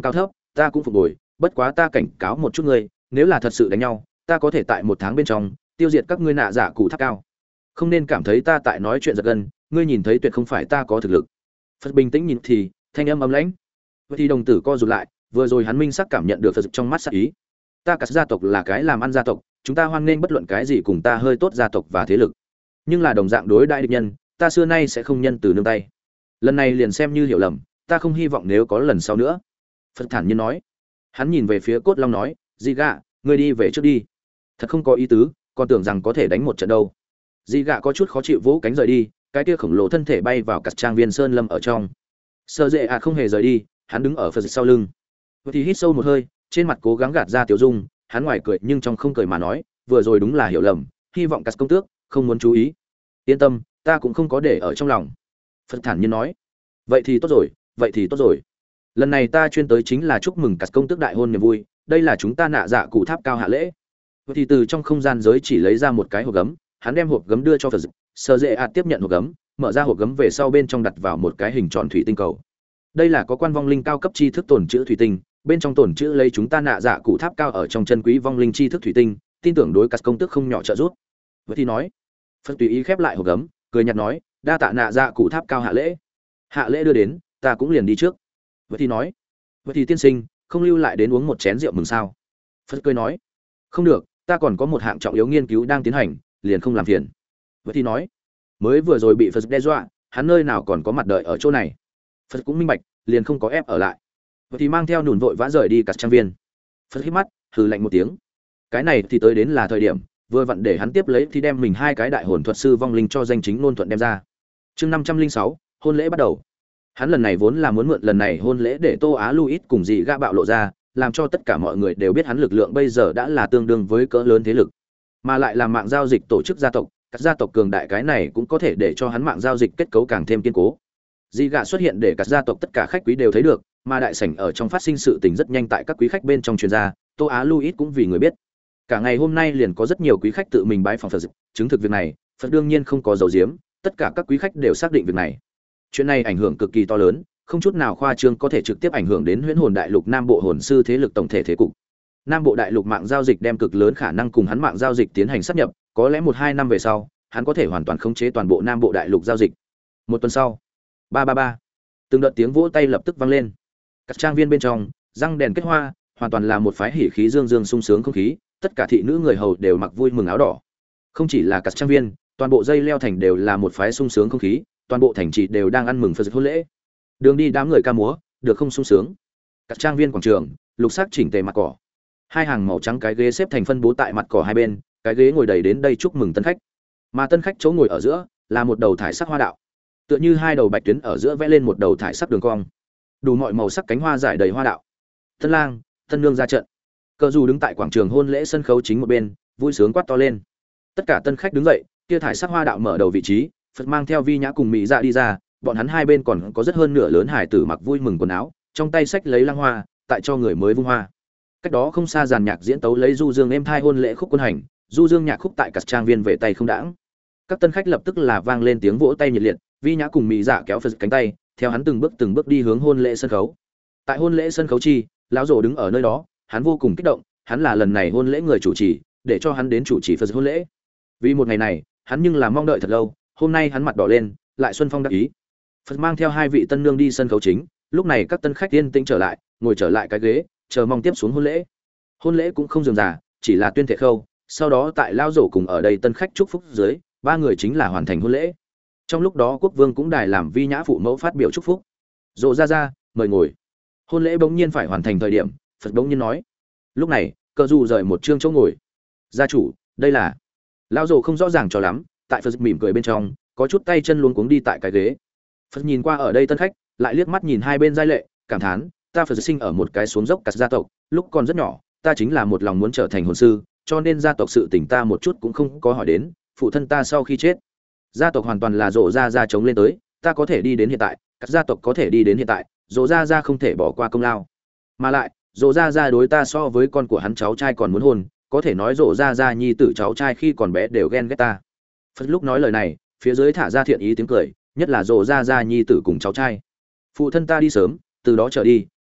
ta cũng phục hồi, bất quá ta cảnh cáo một chút ngươi, nếu là thật sự đánh nhau, ta có thể tại một tháng bên trong tiêu diệt các ngươi nạ giả cụ tháp cao. Không nên cảm thấy ta tại nói chuyện giật gân, ngươi nhìn thấy tuyệt không phải ta có thực lực. Phật bình tĩnh nhìn thì thanh âm ấm lãnh. Vậy thì đồng tử co rụt lại, vừa rồi hắn minh sắc cảm nhận được Phật trong mắt sắc ý. Ta cả gia tộc là cái làm ăn gia tộc, chúng ta hoan nghênh bất luận cái gì cùng ta hơi tốt gia tộc và thế lực. Nhưng là đồng dạng đối đại địch nhân, ta xưa nay sẽ không nhân từ nương tay. Lần này liền xem như hiểu lầm, ta không hy vọng nếu có lần sau nữa. Phật thản nhiên nói. Hắn nhìn về phía Cốt Long nói, "Dị gạ, ngươi đi về trước đi." Thật không có ý tứ, còn tưởng rằng có thể đánh một trận đâu. Dị gạ có chút khó chịu vỗ cánh rời đi, cái kia khổng lồ thân thể bay vào cắt trang viên sơn lâm ở trong. Sơ Dệ ạ không hề rời đi, hắn đứng ở Phật sau lưng. Vậy thì hít sâu một hơi, trên mặt cố gắng gạt ra tiểu dung, hắn ngoài cười nhưng trong không cười mà nói, vừa rồi đúng là hiểu lầm, hy vọng cắt công tước không muốn chú ý. Yên tâm, ta cũng không có để ở trong lòng. Phật thản nhiên nói. Vậy thì tốt rồi, vậy thì tốt rồi. Lần này ta chuyên tới chính là chúc mừng cắt công tước đại hôn niềm vui, đây là chúng ta nạ dạ cụ tháp cao hạ lễ. Vậy thì từ trong không gian giới chỉ lấy ra một cái hộp gấm, hắn đem hộp gấm đưa cho Phật. Sơ Dệ ạ tiếp nhận hộp gấm, mở ra hộp gấm về sau bên trong đặt vào một cái hình tròn thủy tinh cầu. Đây là có quan vong linh cao cấp tri thức tồn trữ thủy tinh, bên trong tồn trữ lấy chúng ta nạ dạ cụ tháp cao ở trong chân quý vong linh tri thức thủy tinh, tin tưởng đối cắt công tước không nhỏ trợ giúp. Vậy thì nói, Phật tùy ý khép lại hộp gấm, cười nhạt nói, đa tạ nạ dạ cụ tháp cao hạ lễ. Hạ lễ đưa đến, ta cũng liền đi trước. Vậy thì nói, vậy thì tiên sinh, không lưu lại đến uống một chén rượu mừng sao? Phật cười nói, không được, ta còn có một hạng trọng yếu nghiên cứu đang tiến hành, liền không làm phiền. Vậy thì nói, mới vừa rồi bị Phật đe dọa, hắn nơi nào còn có mặt đợi ở chỗ này. Phật cũng minh bạch, liền không có ép ở lại. Vậy thì mang theo nùn vội vã rời đi cắt trang viên. Phật hít mắt, hừ lạnh một tiếng. Cái này thì tới đến là thời điểm, vừa vặn để hắn tiếp lấy thì đem mình hai cái đại hồn thuật sư vong linh cho danh chính ngôn thuận đem ra. Chương năm trăm linh sáu, hôn lễ bắt đầu. Hắn lần này vốn là muốn mượn lần này hôn lễ để Tô Á Luis cùng dì gã bạo lộ ra, làm cho tất cả mọi người đều biết hắn lực lượng bây giờ đã là tương đương với cỡ lớn thế lực, mà lại làm mạng giao dịch tổ chức gia tộc, các gia tộc cường đại cái này cũng có thể để cho hắn mạng giao dịch kết cấu càng thêm kiên cố. Dì gã xuất hiện để các gia tộc tất cả khách quý đều thấy được, mà đại sảnh ở trong phát sinh sự tình rất nhanh tại các quý khách bên trong truyền ra, Tô Á Luis cũng vì người biết. Cả ngày hôm nay liền có rất nhiều quý khách tự mình bái phòng Phật, chứng thực việc này, Phật đương nhiên không có giấu giếm, tất cả các quý khách đều xác định việc này. Chuyện này ảnh hưởng cực kỳ to lớn, không chút nào khoa trương, có thể trực tiếp ảnh hưởng đến Huyễn Hồn Đại Lục Nam Bộ hồn sư thế lực tổng thể thế cục. Nam Bộ Đại Lục mạng giao dịch đem cực lớn khả năng cùng hắn mạng giao dịch tiến hành sáp nhập, có lẽ một hai năm về sau, hắn có thể hoàn toàn khống chế toàn bộ Nam Bộ Đại Lục giao dịch. Một tuần sau, ba ba ba, từng đợt tiếng vỗ tay lập tức vang lên. Các trang viên bên trong, răng đèn kết hoa, hoàn toàn là một phái hỉ khí dương dương sung sướng không khí, tất cả thị nữ người hầu đều mặc vui mừng áo đỏ. Không chỉ là các trang viên, toàn bộ dây leo thành đều là một phái sung sướng không khí, toàn bộ thành trì đều đang ăn mừng Phật hôn lễ. Đường đi đám người ca múa, được không sung sướng. Các trang viên quảng trường, lục sắc chỉnh tề mặt cỏ. Hai hàng màu trắng cái ghế xếp thành phân bố tại mặt cỏ hai bên, cái ghế ngồi đầy đến đây chúc mừng tân khách. Mà tân khách chỗ ngồi ở giữa là một đầu thải sắc hoa đạo, tựa như hai đầu bạch tuyến ở giữa vẽ lên một đầu thải sắc đường cong. Đủ mọi màu sắc cánh hoa rải đầy hoa đạo. Tân lang, tân nương ra trận. Cờ dù đứng tại quảng trường hôn lễ sân khấu chính một bên, vui sướng quát to lên. Tất cả tân khách đứng dậy, kia thải sắc hoa đạo mở đầu vị trí, Phật mang theo Vi Nhã cùng Mỹ Dạ đi ra, bọn hắn hai bên còn có rất hơn nửa lớn hải tử mặc vui mừng quần áo, trong tay sách lấy lăng hoa, tại cho người mới vung hoa. Cách đó không xa dàn nhạc diễn tấu lấy du dương êm thai hôn lễ khúc quân hành, du dương nhạc khúc tại các trang viên về tay không đãng. Các tân khách lập tức là vang lên tiếng vỗ tay nhiệt liệt, Vi Nhã cùng Mỹ Dạ kéo Phật cánh tay, theo hắn từng bước từng bước đi hướng hôn lễ sân khấu. Tại hôn lễ sân khấu chi, lão rồ đứng ở nơi đó, hắn vô cùng kích động, hắn là lần này hôn lễ người chủ trì, để cho hắn đến chủ trì Phật hôn lễ. Vì một ngày này, hắn nhưng là mong đợi thật lâu, hôm nay hắn mặt đỏ lên, lại xuân phong đắc ý. Phật mang theo hai vị tân nương đi sân khấu chính, lúc này các tân khách yên tĩnh trở lại, ngồi trở lại cái ghế, chờ mong tiếp xuống hôn lễ. Hôn lễ cũng không rườm rà, chỉ là tuyên thệ khâu, sau đó tại lao rổ cùng ở đây tân khách chúc phúc dưới, ba người chính là hoàn thành hôn lễ. Trong lúc đó quốc vương cũng đài làm Vi Nhã phụ mẫu phát biểu chúc phúc. Rộ ra ra, mời ngồi. Hôn lễ bỗng nhiên phải hoàn thành thời điểm, Phật bỗng nhiên nói. Lúc này, Cờ Dù rời một chương chỗ ngồi. Gia chủ, đây là. Lao rổ không rõ ràng cho lắm, tại Phật mỉm cười bên trong, có chút tay chân luống cuống đi tại cái ghế. Phật nhìn qua ở đây tân khách, lại liếc mắt nhìn hai bên giai lệ, cảm thán, ta Phật sinh ở một cái xuống dốc cắt gia tộc, lúc còn rất nhỏ, ta chính là một lòng muốn trở thành hồn sư, cho nên gia tộc sự tình ta một chút cũng không có hỏi đến, phụ thân ta sau khi chết, gia tộc hoàn toàn là rộ ra ra chống lên tới, ta có thể đi đến hiện tại, các gia tộc có thể đi đến hiện tại, rộ ra ra không thể bỏ qua công lao. Mà lại, rộ ra ra đối ta so với con của hắn cháu trai còn muốn hôn, có thể nói rộ ra ra nhi tử cháu trai khi còn bé đều ghen ghét ta. Phật lúc nói lời này, phía dưới thả ra thiện ý tiếng cười, nhất là rộ ra ra nhi tử cùng cháu trai. Phụ thân ta đi sớm, từ đó trở đi,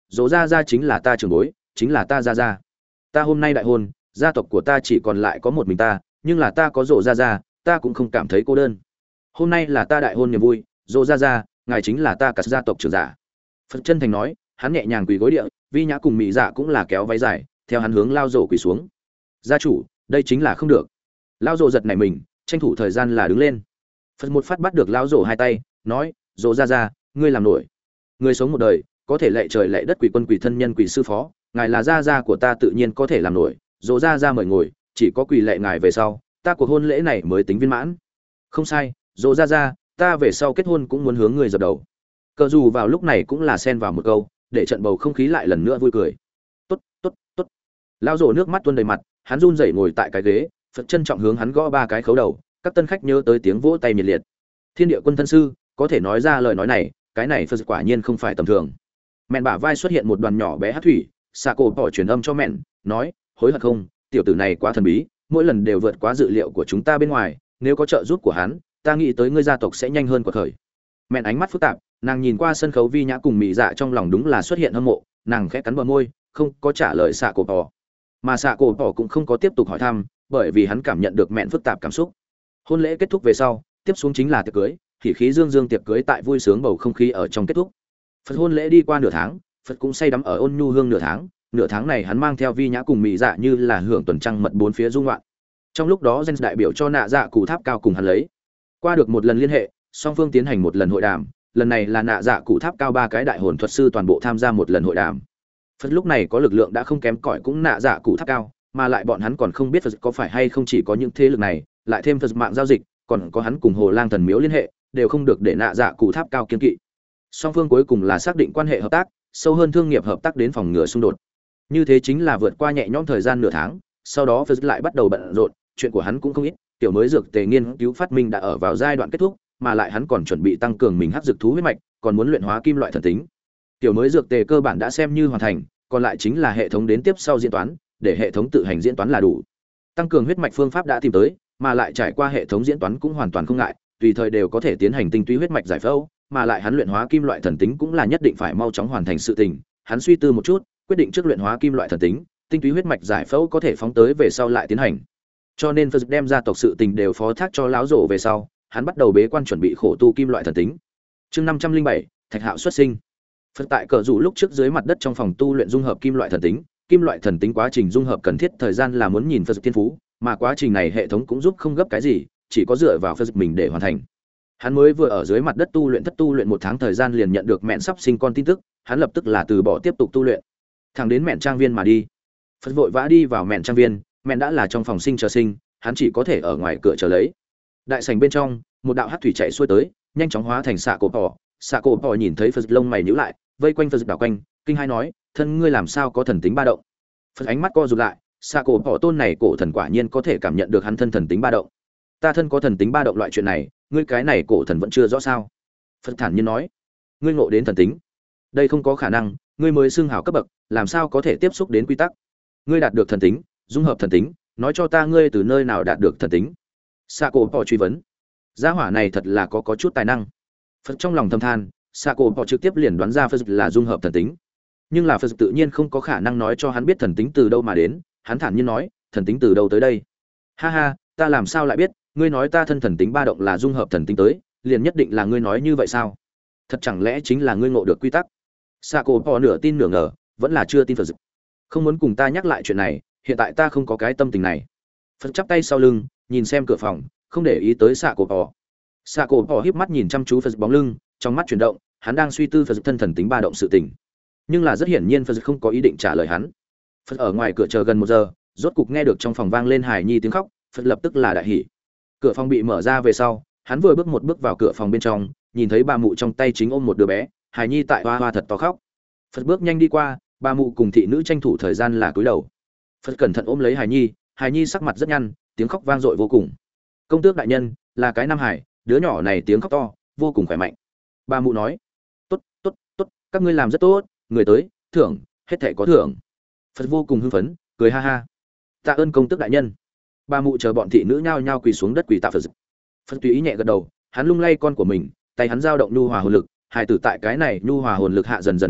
dỗ ra ra chính là ta trưởng bối, chính là ta ra ra. Ta hôm nay đại hôn, gia tộc của ta chỉ còn lại có một mình ta, nhưng là ta có dỗ ra ra, ta cũng không cảm thấy cô đơn. Hôm nay là ta đại hôn niềm vui, dỗ ra ra, ngài chính là ta cả gia tộc trưởng giả. Phật chân thành nói, hắn nhẹ nhàng quỳ gối địa, Vi Nhã cùng Mỹ Dạ cũng là kéo váy dài, theo hắn hướng lao dỗ quỳ xuống. Gia chủ, đây chính là không được. Lao dỗ giật nảy mình, tranh thủ thời gian là đứng lên. Phật một phát bắt được lao dỗ hai tay, nói, dỗ ra ra, ngươi làm nổi. Người sống một đời, có thể lạy trời lạy đất quỷ quân quỷ thân nhân quỷ sư phó, ngài là gia gia của ta tự nhiên có thể làm nổi, dỗ ra ra mời ngồi, chỉ có quỳ lạy ngài về sau, ta cuộc hôn lễ này mới tính viên mãn. Không sai, dỗ ra ra, ta về sau kết hôn cũng muốn hướng người dập đầu. Cờ dù vào lúc này cũng là xen vào một câu, để trận bầu không khí lại lần nữa vui cười. Tốt, tốt, tốt. Lao dỗ nước mắt tuôn đầy mặt, hắn run rẩy ngồi tại cái ghế, Phật trân trọng hướng hắn gõ ba cái khấu đầu, các tân khách nhớ tới tiếng vỗ tay nhiệt liệt. Thiên địa quân thân sư, có thể nói ra lời nói này, cái này Phật quả nhiên không phải tầm thường. Mẹn bả vai xuất hiện một đoàn nhỏ bé hát thủy, xạ cổ bỏ truyền âm cho mẹn, nói, hối hận không, tiểu tử này quá thần bí, mỗi lần đều vượt quá dự liệu của chúng ta bên ngoài, nếu có trợ giúp của hắn, ta nghĩ tới ngươi gia tộc sẽ nhanh hơn của thời. Mẹn ánh mắt phức tạp, nàng nhìn qua sân khấu Vi Nhã cùng Mỹ Dạ trong lòng đúng là xuất hiện hâm mộ, nàng khẽ cắn bờ môi, không có trả lời xạ cổ bỏ. Mà xạ cổ bỏ cũng không có tiếp tục hỏi thăm, bởi vì hắn cảm nhận được mẹn phức tạp cảm xúc. Hôn lễ kết thúc về sau, tiếp xuống chính là tiệc cưới, thì khí dương dương tiệc cưới tại vui sướng bầu không khí ở trong kết thúc. Phật hôn lễ đi qua nửa tháng, Phật cũng say đắm ở ôn nhu hương nửa tháng, nửa tháng này hắn mang theo Vi Nhã cùng Mỹ Dạ như là hưởng tuần trăng mật bốn phía dung loạn. Trong lúc đó Gen đại biểu cho nạ dạ cụ tháp cao cùng hắn lấy. Qua được một lần liên hệ, song phương tiến hành một lần hội đàm, lần này là nạ dạ cụ tháp cao ba cái đại hồn thuật sư toàn bộ tham gia một lần hội đàm. Phật lúc này có lực lượng đã không kém cỏi cũng nạ dạ cụ tháp cao, mà lại bọn hắn còn không biết Phật có phải hay không chỉ có những thế lực này, lại thêm Phật mạng giao dịch, còn có hắn cùng Hồ Lang thần miếu liên hệ, đều không được để nạ dạ cụ tháp cao kiên kỵ. Song phương cuối cùng là xác định quan hệ hợp tác, sâu hơn thương nghiệp hợp tác đến phòng ngừa xung đột. Như thế chính là vượt qua nhẹ nhõm thời gian nửa tháng, sau đó Phật lại bắt đầu bận rộn, chuyện của hắn cũng không ít, tiểu mới dược tề nghiên cứu phát minh đã ở vào giai đoạn kết thúc, mà lại hắn còn chuẩn bị tăng cường mình hắc dược thú huyết mạch, còn muốn luyện hóa kim loại thần tính. Tiểu mới dược tề cơ bản đã xem như hoàn thành, còn lại chính là hệ thống đến tiếp sau diễn toán, để hệ thống tự hành diễn toán là đủ. Tăng cường huyết mạch phương pháp đã tìm tới, mà lại trải qua hệ thống diễn toán cũng hoàn toàn không ngại, tùy thời đều có thể tiến hành tinh túy huyết mạch giải phẫu, mà lại hắn luyện hóa kim loại thần tính cũng là nhất định phải mau chóng hoàn thành sự tình. Hắn suy tư một chút, quyết định trước luyện hóa kim loại thần tính, tinh túy huyết mạch giải phẫu có thể phóng tới về sau lại tiến hành. Cho nên Phật đem gia tộc sự tình đều phó thác cho lão rổ về sau, hắn bắt đầu bế quan chuẩn bị khổ tu kim loại thần tính. Chương năm trăm linh bảy, Thạch Hạo xuất sinh. Phật tại cờ rủ lúc trước dưới mặt đất trong phòng tu luyện dung hợp kim loại thần tính, kim loại thần tính quá trình dung hợp cần thiết thời gian là muốn nhìn Phật thiên phú, mà quá trình này hệ thống cũng giúp không gấp cái gì, chỉ có dựa vào Phật mình để hoàn thành. Hắn mới vừa ở dưới mặt đất tu luyện thất tu luyện một tháng thời gian liền nhận được mẹn sắp sinh con tin tức, hắn lập tức là từ bỏ tiếp tục tu luyện, thẳng đến mẹn trang viên mà đi. Phật vội vã đi vào mẹn trang viên, mẹn đã là trong phòng sinh chờ sinh, hắn chỉ có thể ở ngoài cửa chờ lấy. Đại sảnh bên trong, một đạo hắc thủy chạy xuôi tới, nhanh chóng hóa thành xạ cổ bò. Xạ cổ bò nhìn thấy Phật lông mày nhíu lại, vây quanh Phật đảo quanh, kinh hai nói, thân ngươi làm sao có thần tính ba động? Phật ánh mắt co rụt lại, xạ cổ bò tôn này cổ thần quả nhiên có thể cảm nhận được hắn thân thần tính ba động. Ta thân có thần tính ba động loại chuyện này, ngươi cái này cổ thần vẫn chưa rõ sao? Phật thản nhiên nói, ngươi ngộ đến thần tính, đây không có khả năng, ngươi mới xưng hào cấp bậc, làm sao có thể tiếp xúc đến quy tắc? Ngươi đạt được thần tính, dung hợp thần tính, nói cho ta ngươi từ nơi nào đạt được thần tính? Xạ cổ bò truy vấn. Gia hỏa này thật là có có chút tài năng. Phật trong lòng thầm than, xạ cổ bò trực tiếp liền đoán ra Phật là dung hợp thần tính, nhưng là Phật tự nhiên không có khả năng nói cho hắn biết thần tính từ đâu mà đến. Hắn thản nhiên nói, thần tính từ đâu tới đây? Ha ha, ta làm sao lại biết? Ngươi nói ta thân thần tính ba động là dung hợp thần tính tới, liền nhất định là ngươi nói như vậy sao? Thật chẳng lẽ chính là ngươi ngộ được quy tắc? Xạ cổ bò nửa tin nửa ngờ, vẫn là chưa tin Phật. Không muốn cùng ta nhắc lại chuyện này, hiện tại ta không có cái tâm tình này. Phật chắp tay sau lưng, nhìn xem cửa phòng, không để ý tới xạ cổ bò. Xạ cổ bò híp mắt nhìn chăm chú Phật bóng lưng, trong mắt chuyển động, hắn đang suy tư Phật thân thần tính ba động sự tình. Nhưng là rất hiển nhiên Phật không có ý định trả lời hắn. Phật ở ngoài cửa chờ gần một giờ, rốt cục nghe được trong phòng vang lên hài nhi tiếng khóc, Phật lập tức là đại hỉ. Cửa phòng bị mở ra về sau, hắn vừa bước một bước vào cửa phòng bên trong, nhìn thấy bà mụ trong tay chính ôm một đứa bé, hài nhi tại hoa hoa thật to khóc. Phật bước nhanh đi qua, bà mụ cùng thị nữ tranh thủ thời gian là cúi đầu. Phật cẩn thận ôm lấy hài nhi, hài nhi sắc mặt rất nhăn, tiếng khóc vang dội vô cùng. Công tước đại nhân, là cái nam hải, đứa nhỏ này tiếng khóc to, vô cùng khỏe mạnh. Bà mụ nói, tốt, tốt, tốt, các ngươi làm rất tốt, người tới, thưởng, hết thảy có thưởng. Phật vô cùng hưng phấn, cười ha ha. Tạ ơn công tước đại nhân. Bà mụ chờ bọn thị nữ nhao nhao quỳ xuống đất quỳ tạ Phật. Phật tùy ý nhẹ gật đầu, hắn lung lay con của mình, tay hắn dao động nhu hòa hồn lực, hài tử tại cái này nhu hòa hồn lực hạ dần dần không khóc,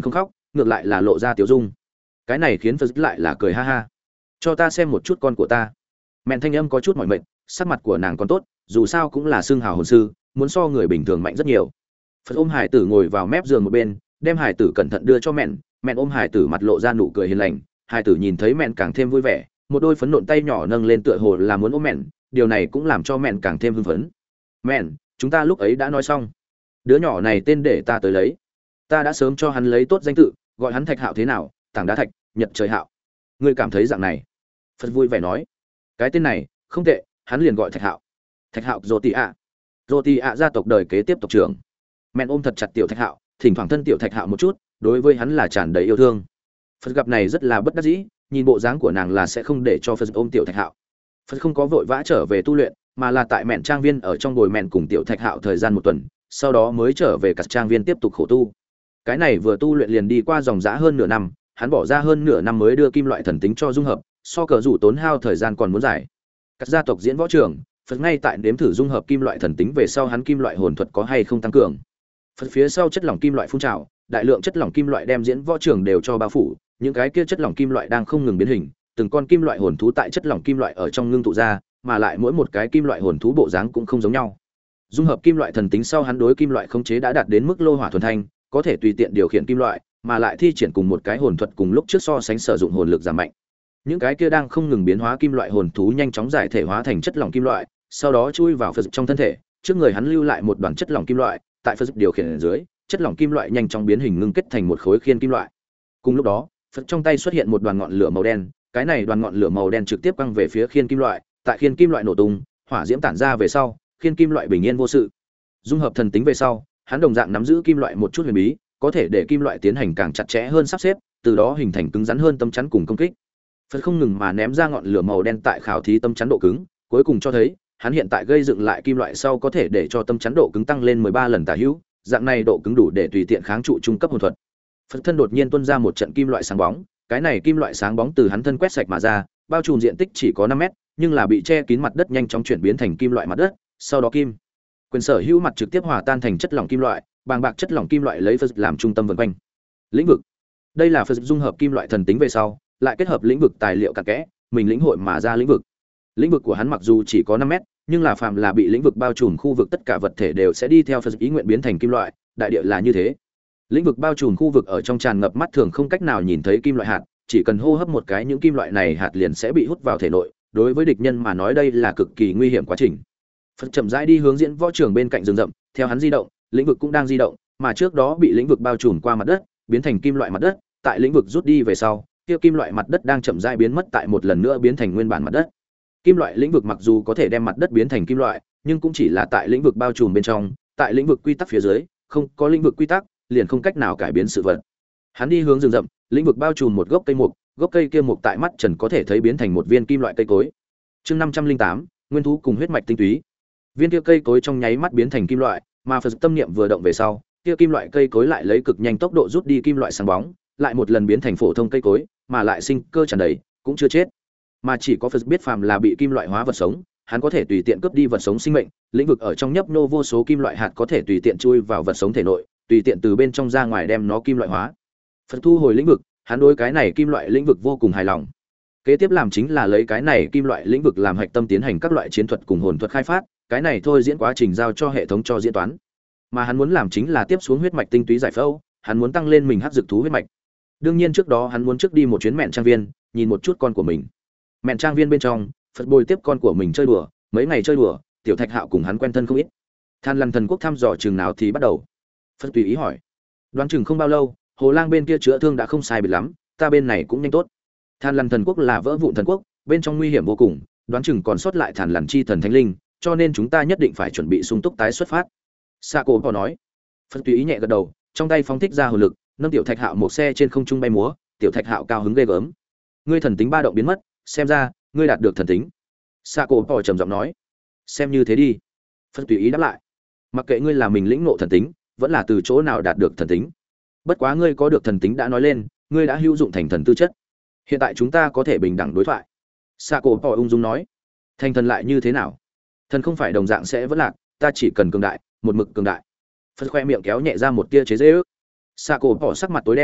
ngược lại là lộ ra tiểu dung. Cái này khiến Phật lại là cười ha ha. Cho ta xem một chút con của ta. Mẹn thanh âm có chút mỏi mệt, sắc mặt của nàng còn tốt, dù sao cũng là xương hào hồn sư, muốn so người bình thường mạnh rất nhiều. Phật ôm hải tử ngồi vào mép giường một bên, đem hải tử cẩn thận đưa cho mẹn, mẹn ôm hải tử mặt lộ ra nụ cười hiền lành, hải tử nhìn thấy mẹn càng thêm vui vẻ, một đôi phấn nộn tay nhỏ nâng lên tựa hồ là muốn ôm mẹn, điều này cũng làm cho mẹn càng thêm hưng phấn. Mẹn, chúng ta lúc ấy đã nói xong, đứa nhỏ này tên để ta tới lấy, ta đã sớm cho hắn lấy tốt danh tự, gọi hắn Thạch Hạo thế nào, tảng đá thạch, nhật trời hạo. Ngươi cảm thấy dạng này? Phật vui vẻ nói, cái tên này không tệ, hắn liền gọi Thạch Hạo. Thạch Hạo Dô Tì ạ, Dô Tì ạ gia tộc đời kế tiếp tộc trưởng. Mẹn ôm thật chặt tiểu Thạch Hạo, thỉnh thoảng thân tiểu Thạch Hạo một chút, đối với hắn là tràn đầy yêu thương. Phật gặp này rất là bất đắc dĩ, nhìn bộ dáng của nàng là sẽ không để cho Phật ôm tiểu Thạch Hạo. Phật không có vội vã trở về tu luyện, mà là tại mẹn trang viên ở trong bồi mẹn cùng tiểu Thạch Hạo thời gian một tuần, sau đó mới trở về cả trang viên tiếp tục khổ tu. Cái này vừa tu luyện liền đi qua dòng dã hơn nửa năm, hắn bỏ ra hơn nửa năm mới đưa kim loại thần tính cho dung hợp, so cờ rủ tốn hao thời gian còn muốn dài. Các gia tộc diễn võ trường, Phật ngay tại nếm thử dung hợp kim loại thần tính về sau hắn kim loại hồn thuật có hay không tăng cường. Phật phía sau chất lỏng kim loại phun trào, đại lượng chất lỏng kim loại đem diễn võ trường đều cho bao phủ, những cái kia chất lỏng kim loại đang không ngừng biến hình, từng con kim loại hồn thú tại chất lỏng kim loại ở trong ngưng tụ ra, mà lại mỗi một cái kim loại hồn thú bộ dáng cũng không giống nhau. Dung hợp kim loại thần tính sau hắn đối kim loại khống chế đã đạt đến mức lô hỏa thuần thanh, có thể tùy tiện điều khiển kim loại, mà lại thi triển cùng một cái hồn thuật cùng lúc trước so sánh sử dụng hồn lực giảm mạnh. Những cái kia đang không ngừng biến hóa kim loại hồn thú nhanh chóng giải thể hóa thành chất lỏng kim loại, sau đó chui vào Phật trong thân thể, trước người hắn lưu lại một đoàn chất lỏng kim loại, tại Phật điều khiển ở dưới, chất lỏng kim loại nhanh chóng biến hình ngưng kết thành một khối khiên kim loại. Cùng lúc đó, Phật trong tay xuất hiện một đoàn ngọn lửa màu đen, cái này đoàn ngọn lửa màu đen trực tiếp quăng về phía khiên kim loại, tại khiên kim loại nổ tung, hỏa diễm tản ra về sau, khiên kim loại bình yên vô sự. Dung hợp thần tính về sau, hắn đồng dạng nắm giữ kim loại một chút huyền bí, có thể để kim loại tiến hành càng chặt chẽ hơn sắp xếp, từ đó hình thành cứng rắn hơn tấm chắn cùng công kích. Phật không ngừng mà ném ra ngọn lửa màu đen tại khảo thí tấm chắn độ cứng, cuối cùng cho thấy, hắn hiện tại gây dựng lại kim loại sau có thể để cho tấm chắn độ cứng tăng lên mười ba lần tả hữu, dạng này độ cứng đủ để tùy tiện kháng trụ trung cấp hồn thuật. Phật thân đột nhiên tuôn ra một trận kim loại sáng bóng, cái này kim loại sáng bóng từ hắn thân quét sạch mà ra, bao trùm diện tích chỉ có năm mét, nhưng là bị che kín mặt đất nhanh chóng chuyển biến thành kim loại mặt đất, sau đó kim quyền sở hữu mặt trực tiếp hòa tan thành chất lỏng kim loại, bàng bạc chất lỏng kim loại lấy Phật làm trung tâm vần quanh. Lĩnh vực. Đây là Phật dung hợp kim loại thần tính về sau, lại kết hợp lĩnh vực tài liệu cặn kẽ, mình lĩnh hội mà ra lĩnh vực. Lĩnh vực của hắn mặc dù chỉ có năm mét, nhưng là phàm là bị lĩnh vực bao trùm khu vực tất cả vật thể đều sẽ đi theo Phật ý nguyện biến thành kim loại, đại địa là như thế. Lĩnh vực bao trùm khu vực ở trong tràn ngập mắt thường không cách nào nhìn thấy kim loại hạt, chỉ cần hô hấp một cái những kim loại này hạt liền sẽ bị hút vào thể nội, đối với địch nhân mà nói đây là cực kỳ nguy hiểm quá trình. Phật chậm rãi đi hướng diễn võ trường bên cạnh rừng rậm, theo hắn di động, lĩnh vực cũng đang di động, mà trước đó bị lĩnh vực bao trùm qua mặt đất, biến thành kim loại mặt đất, tại lĩnh vực rút đi về sau, kia kim loại mặt đất đang chậm rãi biến mất tại một lần nữa biến thành nguyên bản mặt đất. Kim loại lĩnh vực mặc dù có thể đem mặt đất biến thành kim loại, nhưng cũng chỉ là tại lĩnh vực bao trùm bên trong, tại lĩnh vực quy tắc phía dưới, không có lĩnh vực quy tắc, liền không cách nào cải biến sự vật. Hắn đi hướng rừng rậm, lĩnh vực bao trùm một gốc cây mục, gốc cây kia mục tại mắt trần có thể thấy biến thành một viên kim loại cây cối. Chương năm trăm linh tám, nguyên thú cùng huyết mạch tinh túy. Viên kia cây cối trong nháy mắt biến thành kim loại, mà Phật tâm niệm vừa động về sau, kia kim loại cây cối lại lấy cực nhanh tốc độ rút đi kim loại sáng bóng, lại một lần biến thành phổ thông cây cối, mà lại sinh cơ tràn đầy, cũng chưa chết. Mà chỉ có Phật biết phàm là bị kim loại hóa vật sống, hắn có thể tùy tiện cướp đi vật sống sinh mệnh, lĩnh vực ở trong nhấp nô vô số kim loại hạt có thể tùy tiện chui vào vật sống thể nội, tùy tiện từ bên trong ra ngoài đem nó kim loại hóa. Phật thu hồi lĩnh vực, hắn đối cái này kim loại lĩnh vực vô cùng hài lòng. Kế tiếp làm chính là lấy cái này kim loại lĩnh vực làm hạch tâm tiến hành các loại chiến thuật cùng hồn thuật khai phát, cái này thôi diễn quá trình giao cho hệ thống cho diễn toán. Mà hắn muốn làm chính là tiếp xuống huyết mạch tinh túy giải phẫu, hắn muốn tăng lên mình hắc dược thú huyết mạch. Đương nhiên trước đó hắn muốn trước đi một chuyến mẹn trang viên, nhìn một chút con của mình. Mẹn trang viên bên trong, Phật bồi tiếp con của mình chơi đùa, mấy ngày chơi đùa, tiểu Thạch Hạo cùng hắn quen thân không ít. Than Lằn Thần Quốc thăm dò chừng nào thì bắt đầu. Phật tùy ý hỏi. Đoán chừng không bao lâu, Hồ Lang bên kia chữa thương đã không sai biệt lắm, ta bên này cũng nhanh tốt. Than Lằn Thần Quốc là vỡ vụn thần quốc, bên trong nguy hiểm vô cùng, đoán chừng còn sót lại Than Lằn chi thần thánh linh, cho nên chúng ta nhất định phải chuẩn bị sung túc tái xuất phát. Sako có nói. Phật tùy ý nhẹ gật đầu, trong tay phóng thích ra hồn lực, nâng tiểu Thạch Hạo một xe trên không trung bay múa, tiểu Thạch Hạo cao hứng ghê gớm. Ngươi thần tính ba động biến mất, xem ra ngươi đạt được thần tính. Sako có trầm giọng nói. Xem như thế đi. Phật tùy ý đáp lại. Mặc kệ ngươi là mình lĩnh ngộ thần tính, vẫn là từ chỗ nào đạt được thần tính. Bất quá ngươi có được thần tính đã nói lên, ngươi đã hữu dụng thành thần tư chất. Hiện tại chúng ta có thể bình đẳng đối thoại. Sako có ung dung nói. Thành thần lại như thế nào? Thần không phải đồng dạng sẽ vẫn lạc, ta chỉ cần cường đại, một mực cường đại. Phật khoe miệng kéo nhẹ ra một tia chế giễu. Sako bỏ sắc mặt tối đen,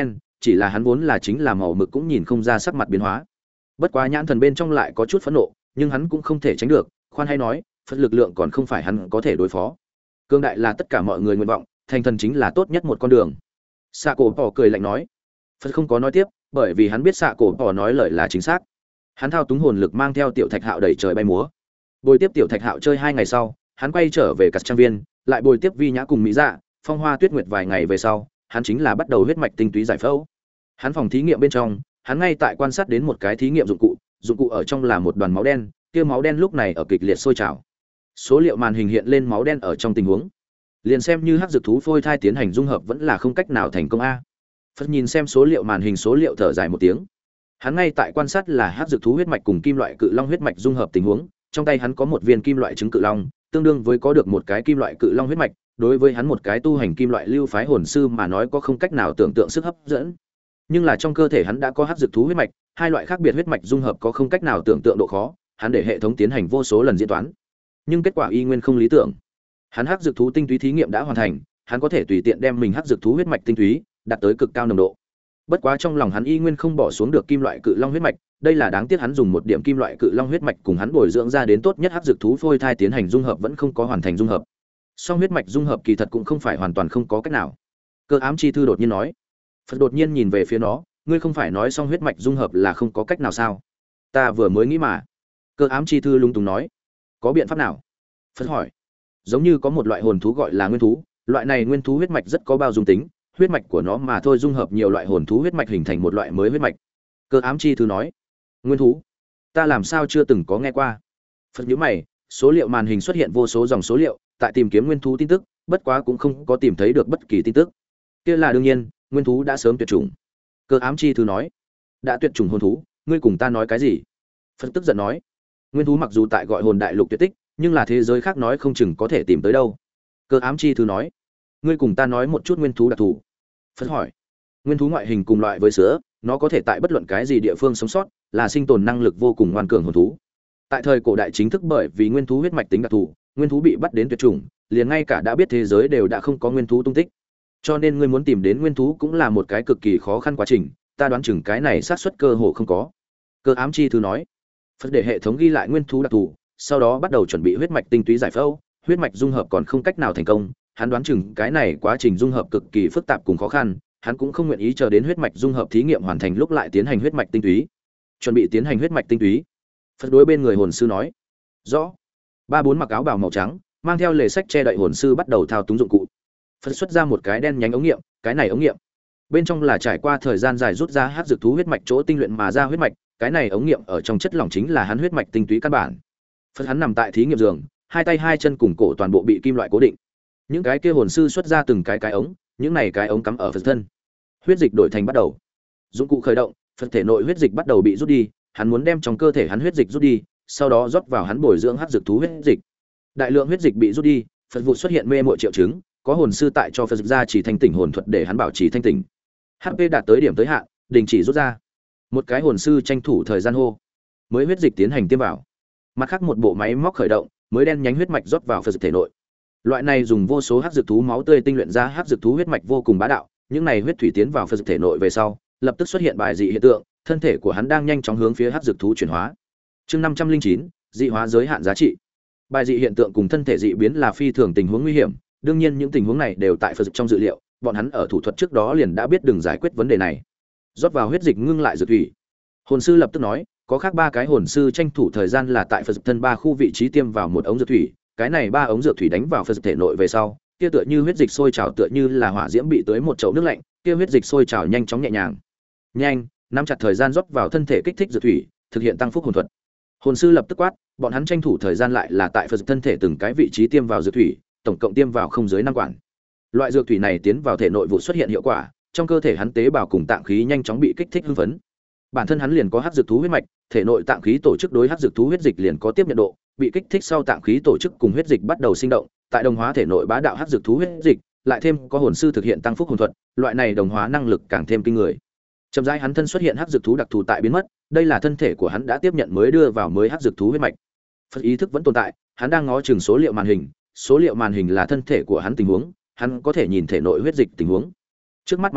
chỉ là hắn vốn là chính là màu mực cũng nhìn không ra sắc mặt biến hóa. Bất quá nhãn thần bên trong lại có chút phẫn nộ, nhưng hắn cũng không thể tránh được, khoan hay nói, Phật lực lượng còn không phải hắn có thể đối phó. Cương đại là tất cả mọi người nguyện vọng, thành thần chính là tốt nhất một con đường. Xạ Cổ Tỏ cười lạnh nói. Phật không có nói tiếp, bởi vì hắn biết Xạ Cổ Tỏ nói lời là chính xác. Hắn thao túng hồn lực mang theo Tiểu Thạch Hạo đẩy trời bay múa. Bồi tiếp Tiểu Thạch Hạo chơi hai ngày sau, hắn quay trở về Cát Trang Viên, lại bồi tiếp Vi Nhã cùng Mỹ Dạ, Phong Hoa Tuyết Nguyệt vài ngày về sau, hắn chính là bắt đầu huyết mạch tinh túy giải phẫu. Hắn phòng thí nghiệm bên trong, hắn ngay tại quan sát đến một cái thí nghiệm dụng cụ, dụng cụ ở trong là một đoàn máu đen, kia máu đen lúc này ở kịch liệt sôi trào. Số liệu màn hình hiện lên máu đen ở trong tình huống. Liền xem như hắc dược thú phôi thai tiến hành dung hợp vẫn là không cách nào thành công a. Phật nhìn xem số liệu màn hình số liệu thở dài một tiếng. Hắn ngay tại quan sát là hắc dược thú huyết mạch cùng kim loại cự long huyết mạch dung hợp tình huống, trong tay hắn có một viên kim loại trứng cự long, tương đương với có được một cái kim loại cự long huyết mạch, đối với hắn một cái tu hành kim loại lưu phái hồn sư mà nói có không cách nào tưởng tượng sức hấp dẫn. Nhưng là trong cơ thể hắn đã có hắc dược thú huyết mạch, hai loại khác biệt huyết mạch dung hợp có không cách nào tưởng tượng độ khó, hắn để hệ thống tiến hành vô số lần diễn toán. Nhưng kết quả y nguyên không lý tưởng. Hắn hắc dược thú tinh túy thí nghiệm đã hoàn thành, hắn có thể tùy tiện đem mình hắc dược thú huyết mạch tinh túy đạt tới cực cao nồng độ. Bất quá trong lòng hắn y nguyên không bỏ xuống được kim loại cự long huyết mạch, đây là đáng tiếc hắn dùng một điểm kim loại cự long huyết mạch cùng hắn bồi dưỡng ra đến tốt nhất hắc dược thú phôi thai tiến hành dung hợp vẫn không có hoàn thành dung hợp. Song huyết mạch dung hợp kỳ thật cũng không phải hoàn toàn không có cách nào. Cơ ám chi thư đột nhiên nói. Phật đột nhiên nhìn về phía nó, ngươi không phải nói song huyết mạch dung hợp là không có cách nào sao? Ta vừa mới nghĩ mà. Cơ ám chi thư lung tung nói. Có biện pháp nào? Phật hỏi. Giống như có một loại hồn thú gọi là nguyên thú, loại này nguyên thú huyết mạch rất có bao dung tính, huyết mạch của nó mà thôi dung hợp nhiều loại hồn thú huyết mạch hình thành một loại mới huyết mạch. Cơ ám chi thư nói. Nguyên thú? Ta làm sao chưa từng có nghe qua? Phật nhíu mày, số liệu màn hình xuất hiện vô số dòng số liệu, tại tìm kiếm nguyên thú tin tức, bất quá cũng không có tìm thấy được bất kỳ tin tức. Kia là đương nhiên, nguyên thú đã sớm tuyệt chủng. Cơ ám chi thư nói. Đã tuyệt chủng hồn thú, ngươi cùng ta nói cái gì? Phật tức giận nói. Nguyên thú mặc dù tại gọi hồn đại lục tuyệt tích, nhưng là thế giới khác nói không chừng có thể tìm tới đâu. Cơ ám chi thư nói. Ngươi cùng ta nói một chút nguyên thú đặc thù. Phật hỏi. Nguyên thú ngoại hình cùng loại với sữa, nó có thể tại bất luận cái gì địa phương sống sót, là sinh tồn năng lực vô cùng ngoan cường hồn thú. Tại thời cổ đại chính thức bởi vì nguyên thú huyết mạch tính đặc thù, nguyên thú bị bắt đến tuyệt chủng, liền ngay cả đã biết thế giới đều đã không có nguyên thú tung tích. Cho nên ngươi muốn tìm đến nguyên thú cũng là một cái cực kỳ khó khăn quá trình, ta đoán chừng cái này xác suất cơ hồ không có. Cơ ám chi thư nói. Phật để hệ thống ghi lại nguyên thú đặc thù, sau đó bắt đầu chuẩn bị huyết mạch tinh túy giải phẫu, huyết mạch dung hợp còn không cách nào thành công, hắn đoán chừng cái này quá trình dung hợp cực kỳ phức tạp cùng khó khăn, hắn cũng không nguyện ý chờ đến huyết mạch dung hợp thí nghiệm hoàn thành lúc lại tiến hành huyết mạch tinh túy. Chuẩn bị tiến hành huyết mạch tinh túy. Phật đối bên người hồn sư nói. Rõ. Ba bốn mặc áo bào màu trắng, mang theo lề sách che đậy hồn sư bắt đầu thao túng dụng cụ. Phật xuất ra một cái đen nhánh ống nghiệm, cái này ống nghiệm bên trong là trải qua thời gian dài rút ra hắc dược thú huyết mạch chỗ tinh luyện mà ra huyết mạch, cái này ống nghiệm ở trong chất lỏng chính là hắn huyết mạch tinh túy căn bản. Phật hắn nằm tại thí nghiệm giường, hai tay hai chân cùng cổ toàn bộ bị kim loại cố định. Những cái kia hồn sư xuất ra từng cái cái ống, những này cái ống cắm ở Phật thân. Huyết dịch đổi thành bắt đầu. Dụng cụ khởi động, Phật thể nội huyết dịch bắt đầu bị rút đi, hắn muốn đem trong cơ thể hắn huyết dịch rút đi, sau đó rót vào hắn bồi dưỡng hắc dược thú huyết dịch. Đại lượng huyết dịch bị rút đi, Phật vụ xuất hiện mê muội triệu chứng, có hồn sư tại cho Phật ra chỉ thanh tỉnh hồn thuật để hắn bảo trì thanh tỉnh. hát pê đạt tới điểm tới hạn, đình chỉ rút ra. Một cái hồn sư tranh thủ thời gian hô, mới huyết dịch tiến hành tiêm vào. Mặt khác một bộ máy móc khởi động, mới đen nhánh huyết mạch rót vào Phật thể nội. Loại này dùng vô số hắc dược thú máu tươi tinh luyện ra hắc dược thú huyết mạch vô cùng bá đạo, những này huyết thủy tiến vào Phật thể nội về sau, lập tức xuất hiện bài dị hiện tượng, thân thể của hắn đang nhanh chóng hướng phía hắc dược thú chuyển hóa. Chương năm trăm linh chín, dị hóa giới hạn giá trị. Bài dị hiện tượng cùng thân thể dị biến là phi thường tình huống nguy hiểm, đương nhiên những tình huống này đều tại Phật trong dự liệu, bọn hắn ở thủ thuật trước đó liền đã biết đường giải quyết vấn đề này. Rót vào huyết dịch ngưng lại dược thủy. Hồn sư lập tức nói, có khác ba cái hồn sư tranh thủ thời gian là tại Phật thân ba khu vị trí tiêm vào một ống dược thủy, cái này ba ống dược thủy đánh vào Phật thể nội về sau, kia tựa như huyết dịch sôi trào tựa như là hỏa diễm bị tưới một chậu nước lạnh, kia huyết dịch sôi trào nhanh chóng nhẹ nhàng. Nhanh, nắm chặt thời gian rót vào thân thể kích thích dược thủy, thực hiện tăng phúc hồn thuật. Hồn sư lập tức quát, bọn hắn tranh thủ thời gian lại là tại Phật thân thể từng cái vị trí tiêm vào dược thủy, tổng cộng tiêm vào không dưới năm quản. Loại dược thủy này tiến vào thể nội vụ xuất hiện hiệu quả, trong cơ thể hắn tế bào cùng tạng khí nhanh chóng bị kích thích hưng phấn. Bản thân hắn liền có hắc dược thú huyết mạch, thể nội tạng khí tổ chức đối hắc dược thú huyết dịch liền có tiếp nhận độ, bị kích thích sau tạng khí tổ chức cùng huyết dịch bắt đầu sinh động, tại đồng hóa thể nội bá đạo hắc dược thú huyết dịch, lại thêm có hồn sư thực hiện tăng phúc hồn thuật, loại này đồng hóa năng lực càng thêm kinh người. Chậm rãi hắn thân xuất hiện hắc dược thú đặc thù tại biến mất, đây là thân thể của hắn đã tiếp nhận mới đưa vào mới hắc dược thú huyết mạch. Phật ý thức vẫn tồn tại, hắn đang ngó chừng số liệu màn hình, số liệu màn hình là thân thể của hắn tình huống, hắn có thể nhìn thể nội huyết dịch tình huống. Trước mắt mà nói,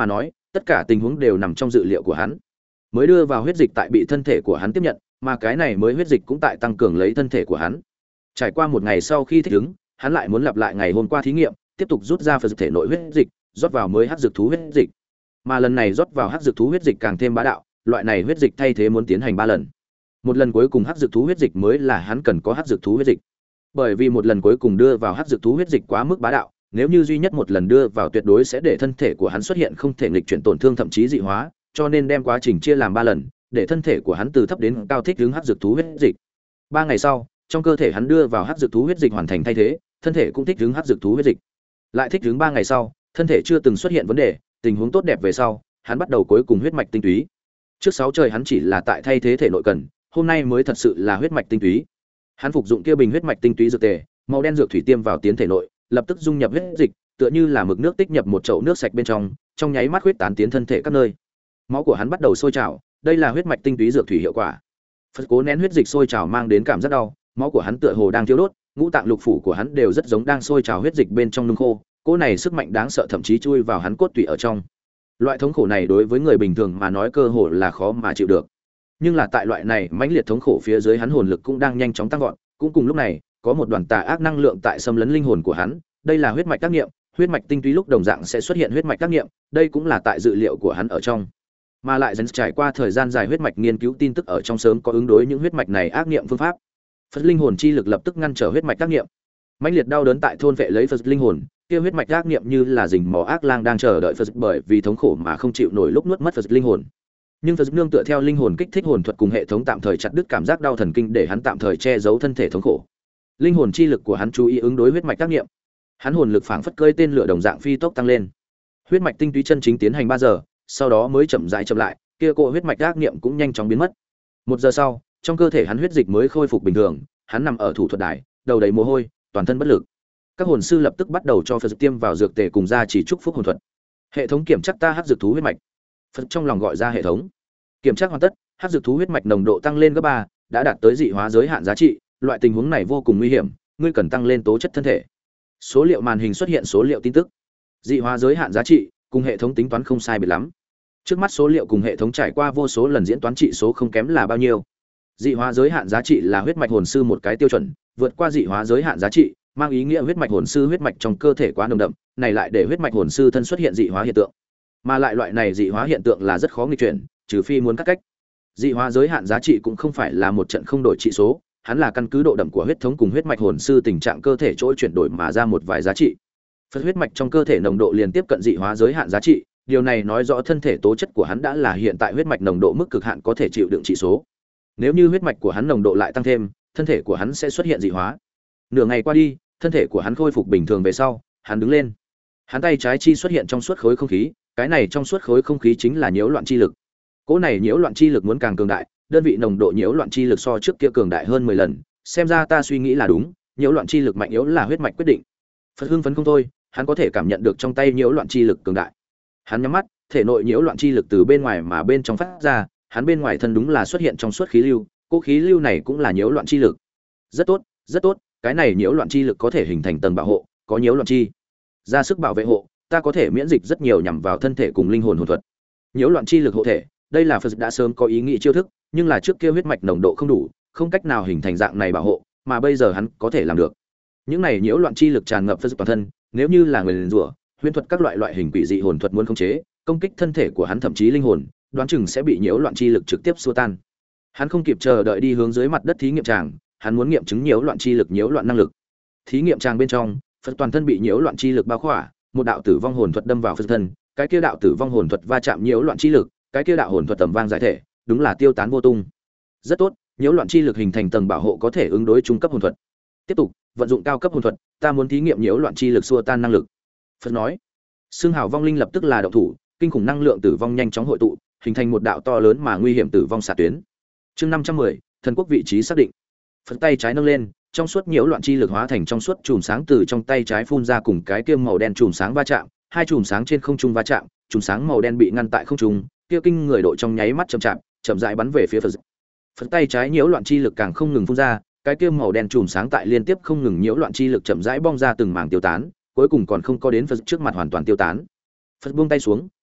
tất cả tình huống đều nằm trong dự liệu của hắn. Mới đưa vào huyết dịch tại bị thân thể của hắn tiếp nhận, mà cái này mới huyết dịch cũng tại tăng cường lấy thân thể của hắn. Trải qua một ngày sau khi thích ứng, hắn lại muốn lặp lại ngày hôm qua thí nghiệm, tiếp tục rút ra phần thể nội huyết dịch, rót vào mới hắc dược thú huyết dịch. Mà lần này rót vào hắc dược thú huyết dịch càng thêm bá đạo, loại này huyết dịch thay thế muốn tiến hành ba lần. Một lần cuối cùng hắc dược thú huyết dịch mới là hắn cần có hắc dược thú huyết dịch. Bởi vì một lần cuối cùng đưa vào hắc dược thú huyết dịch quá mức bá đạo, nếu như duy nhất một lần đưa vào tuyệt đối sẽ để thân thể của hắn xuất hiện không thể nghịch chuyển tổn thương thậm chí dị hóa, cho nên đem quá trình chia làm ba lần, để thân thể của hắn từ thấp đến cao thích ứng hắc dược thú huyết dịch. Ba ngày sau, trong cơ thể hắn đưa vào hắc dược thú huyết dịch hoàn thành thay thế, thân thể cũng thích ứng hắc dược thú huyết dịch. Lại thích ứng ba ngày sau, thân thể chưa từng xuất hiện vấn đề, tình huống tốt đẹp về sau, hắn bắt đầu cuối cùng huyết mạch tinh túy. Trước sáu trời hắn chỉ là tại thay thế thể nội cần, hôm nay mới thật sự là huyết mạch tinh túy. Hắn phục dụng kia bình huyết mạch tinh túy dược tề, màu đen dược thủy tiêm vào tiến thể nội, lập tức dung nhập huyết dịch, tựa như là mực nước tích nhập một chậu nước sạch bên trong, trong nháy mắt huyết tán tiến thân thể các nơi. Máu của hắn bắt đầu sôi trào, đây là huyết mạch tinh túy dược thủy hiệu quả. Phật cố nén huyết dịch sôi trào mang đến cảm giác đau, máu của hắn tựa hồ đang thiêu đốt, ngũ tạng lục phủ của hắn đều rất giống đang sôi trào huyết dịch bên trong nung khô, cỗ này sức mạnh đáng sợ thậm chí chui vào hắn cốt tủy ở trong. Loại thống khổ này đối với người bình thường mà nói cơ hồ là khó mà chịu được. Nhưng là tại loại này mãnh liệt thống khổ phía dưới hắn hồn lực cũng đang nhanh chóng tăng vọt, cũng cùng lúc này, có một đoàn tà ác năng lượng tại xâm lấn linh hồn của hắn, đây là huyết mạch tác nghiệm, huyết mạch tinh túy lúc đồng dạng sẽ xuất hiện huyết mạch tác nghiệm, đây cũng là tại dự liệu của hắn ở trong. Mà lại dần trải qua thời gian dài huyết mạch nghiên cứu tin tức ở trong sớm có ứng đối những huyết mạch này ác nghiệm phương pháp. Phật linh hồn chi lực lập tức ngăn trở huyết mạch tác nghiệm. Mãnh liệt đau đớn tại thôn vệ lấy Phật linh hồn, kia huyết mạch ác nghiệm như là rình mò ác lang đang chờ đợi Phật bởi vì thống khổ mà không chịu nổi lúc nuốt mất Phật linh hồn. Nhưng Phật nương tựa theo linh hồn kích thích hồn thuật cùng hệ thống tạm thời chặt đứt cảm giác đau thần kinh để hắn tạm thời che giấu thân thể thống khổ. Linh hồn chi lực của hắn chú ý ứng đối huyết mạch tác nghiệm. Hắn hồn lực phảng phất cơi tên lửa đồng dạng phi tốc tăng lên. Huyết mạch tinh túy chân chính tiến hành ba giờ, sau đó mới chậm rãi chậm lại, kia cỗ huyết mạch ác nghiệm cũng nhanh chóng biến mất. Một giờ sau, trong cơ thể hắn huyết dịch mới khôi phục bình thường, hắn nằm ở thủ thuật đài, đầu đầy mồ hôi, toàn thân bất lực. Các hồn sư lập tức bắt đầu cho Phật tiêm vào dược tề cùng ra chỉ chúc phúc hồn thuật. Hệ thống kiểm tra ta hắc dược thú huyết mạch. Phật trong lòng gọi ra hệ thống. Kiểm tra hoàn tất, hắc dược thú huyết mạch nồng độ tăng lên gấp ba, đã đạt tới dị hóa giới hạn giá trị, loại tình huống này vô cùng nguy hiểm, ngươi cần tăng lên tố chất thân thể. Số liệu màn hình xuất hiện số liệu tin tức. Dị hóa giới hạn giá trị, cùng hệ thống tính toán không sai biệt lắm. Trước mắt số liệu cùng hệ thống trải qua vô số lần diễn toán trị số không kém là bao nhiêu. Dị hóa giới hạn giá trị là huyết mạch hồn sư một cái tiêu chuẩn, vượt qua dị hóa giới hạn giá trị, mang ý nghĩa huyết mạch hồn sư huyết mạch trong cơ thể quá nồng đậm, này lại để huyết mạch hồn sư thân xuất hiện dị hóa hiện tượng. Mà lại loại này dị hóa hiện tượng là rất khó nghịch chuyển, trừ phi muốn cắt cách. Dị hóa giới hạn giá trị cũng không phải là một trận không đổi trị số, hắn là căn cứ độ đậm của huyết thống cùng huyết mạch hồn sư tình trạng cơ thể chỗ chuyển đổi mà ra một vài giá trị. Phật huyết mạch trong cơ thể nồng độ liền tiếp cận dị hóa giới hạn giá trị, điều này nói rõ thân thể tố chất của hắn đã là hiện tại huyết mạch nồng độ mức cực hạn có thể chịu đựng trị số. Nếu như huyết mạch của hắn nồng độ lại tăng thêm, thân thể của hắn sẽ xuất hiện dị hóa. Nửa ngày qua đi, thân thể của hắn khôi phục bình thường về sau, hắn đứng lên. Hắn tay trái chi xuất hiện trong suốt khối không khí, cái này trong suốt khối không khí chính là nhiễu loạn chi lực. Cỗ này nhiễu loạn chi lực muốn càng cường đại, đơn vị nồng độ nhiễu loạn chi lực so trước kia cường đại hơn mười lần, xem ra ta suy nghĩ là đúng, nhiễu loạn chi lực mạnh yếu là huyết mạch quyết định. Phật hưng phấn không thôi, hắn có thể cảm nhận được trong tay nhiễu loạn chi lực cường đại. Hắn nhắm mắt, thể nội nhiễu loạn chi lực từ bên ngoài mà bên trong phát ra, hắn bên ngoài thân đúng là xuất hiện trong suốt khí lưu, cỗ khí lưu này cũng là nhiễu loạn chi lực. Rất tốt, rất tốt, cái này nhiễu loạn chi lực có thể hình thành tầng bảo hộ, có nhiễu loạn chi ra sức bảo vệ hộ, ta có thể miễn dịch rất nhiều nhằm vào thân thể cùng linh hồn hồn thuật. Nhiễu loạn chi lực hộ thể, đây là Phật đã sớm có ý nghĩ chiêu thức, nhưng là trước kia huyết mạch nồng độ không đủ, không cách nào hình thành dạng này bảo hộ, mà bây giờ hắn có thể làm được. Những này nhiễu loạn chi lực tràn ngập Phật toàn thân, nếu như là người liền rủa, huyền thuật các loại loại hình quỷ dị hồn thuật muốn khống chế, công kích thân thể của hắn thậm chí linh hồn, đoán chừng sẽ bị nhiễu loạn chi lực trực tiếp xua tan. Hắn không kịp chờ đợi đi hướng dưới mặt đất thí nghiệm tràng, hắn muốn nghiệm chứng nhiễu loạn chi lực nhiễu loạn năng lực. Thí nghiệm tràng bên trong, Phật toàn thân bị nhiễu loạn chi lực bao khỏa, một đạo tử vong hồn thuật đâm vào Phật thân, cái kia đạo tử vong hồn thuật va chạm nhiễu loạn chi lực, cái kia đạo hồn thuật tầm vang giải thể, đúng là tiêu tán vô tung. Rất tốt, nhiễu loạn chi lực hình thành tầng bảo hộ có thể ứng đối trung cấp hồn thuật. Tiếp tục, vận dụng cao cấp hồn thuật, ta muốn thí nghiệm nhiễu loạn chi lực xua tan năng lực. Phật nói. Xương hào vong linh lập tức là động thủ, kinh khủng năng lượng tử vong nhanh chóng hội tụ, hình thành một đạo to lớn mà nguy hiểm tử vong xạ tuyến. Chương năm trăm mười, thần quốc vị trí xác định. Phật tay trái nâng lên, trong suốt nhiễu loạn chi lực hóa thành trong suốt chùm sáng từ trong tay trái phun ra cùng cái kia màu đen chùm sáng va chạm, hai chùm sáng trên không trung va chạm, chùm sáng màu đen bị ngăn tại không trung, kia kinh người độ trong nháy mắt chậm chạp, chậm rãi bắn về phía Phật. Phật tay trái nhiễu loạn chi lực càng không ngừng phun ra, cái kia màu đen chùm sáng tại liên tiếp không ngừng nhiễu loạn chi lực chậm rãi bong ra từng mảng tiêu tán, cuối cùng còn không có đến Phật trước mặt hoàn toàn tiêu tán. Phật buông tay xuống,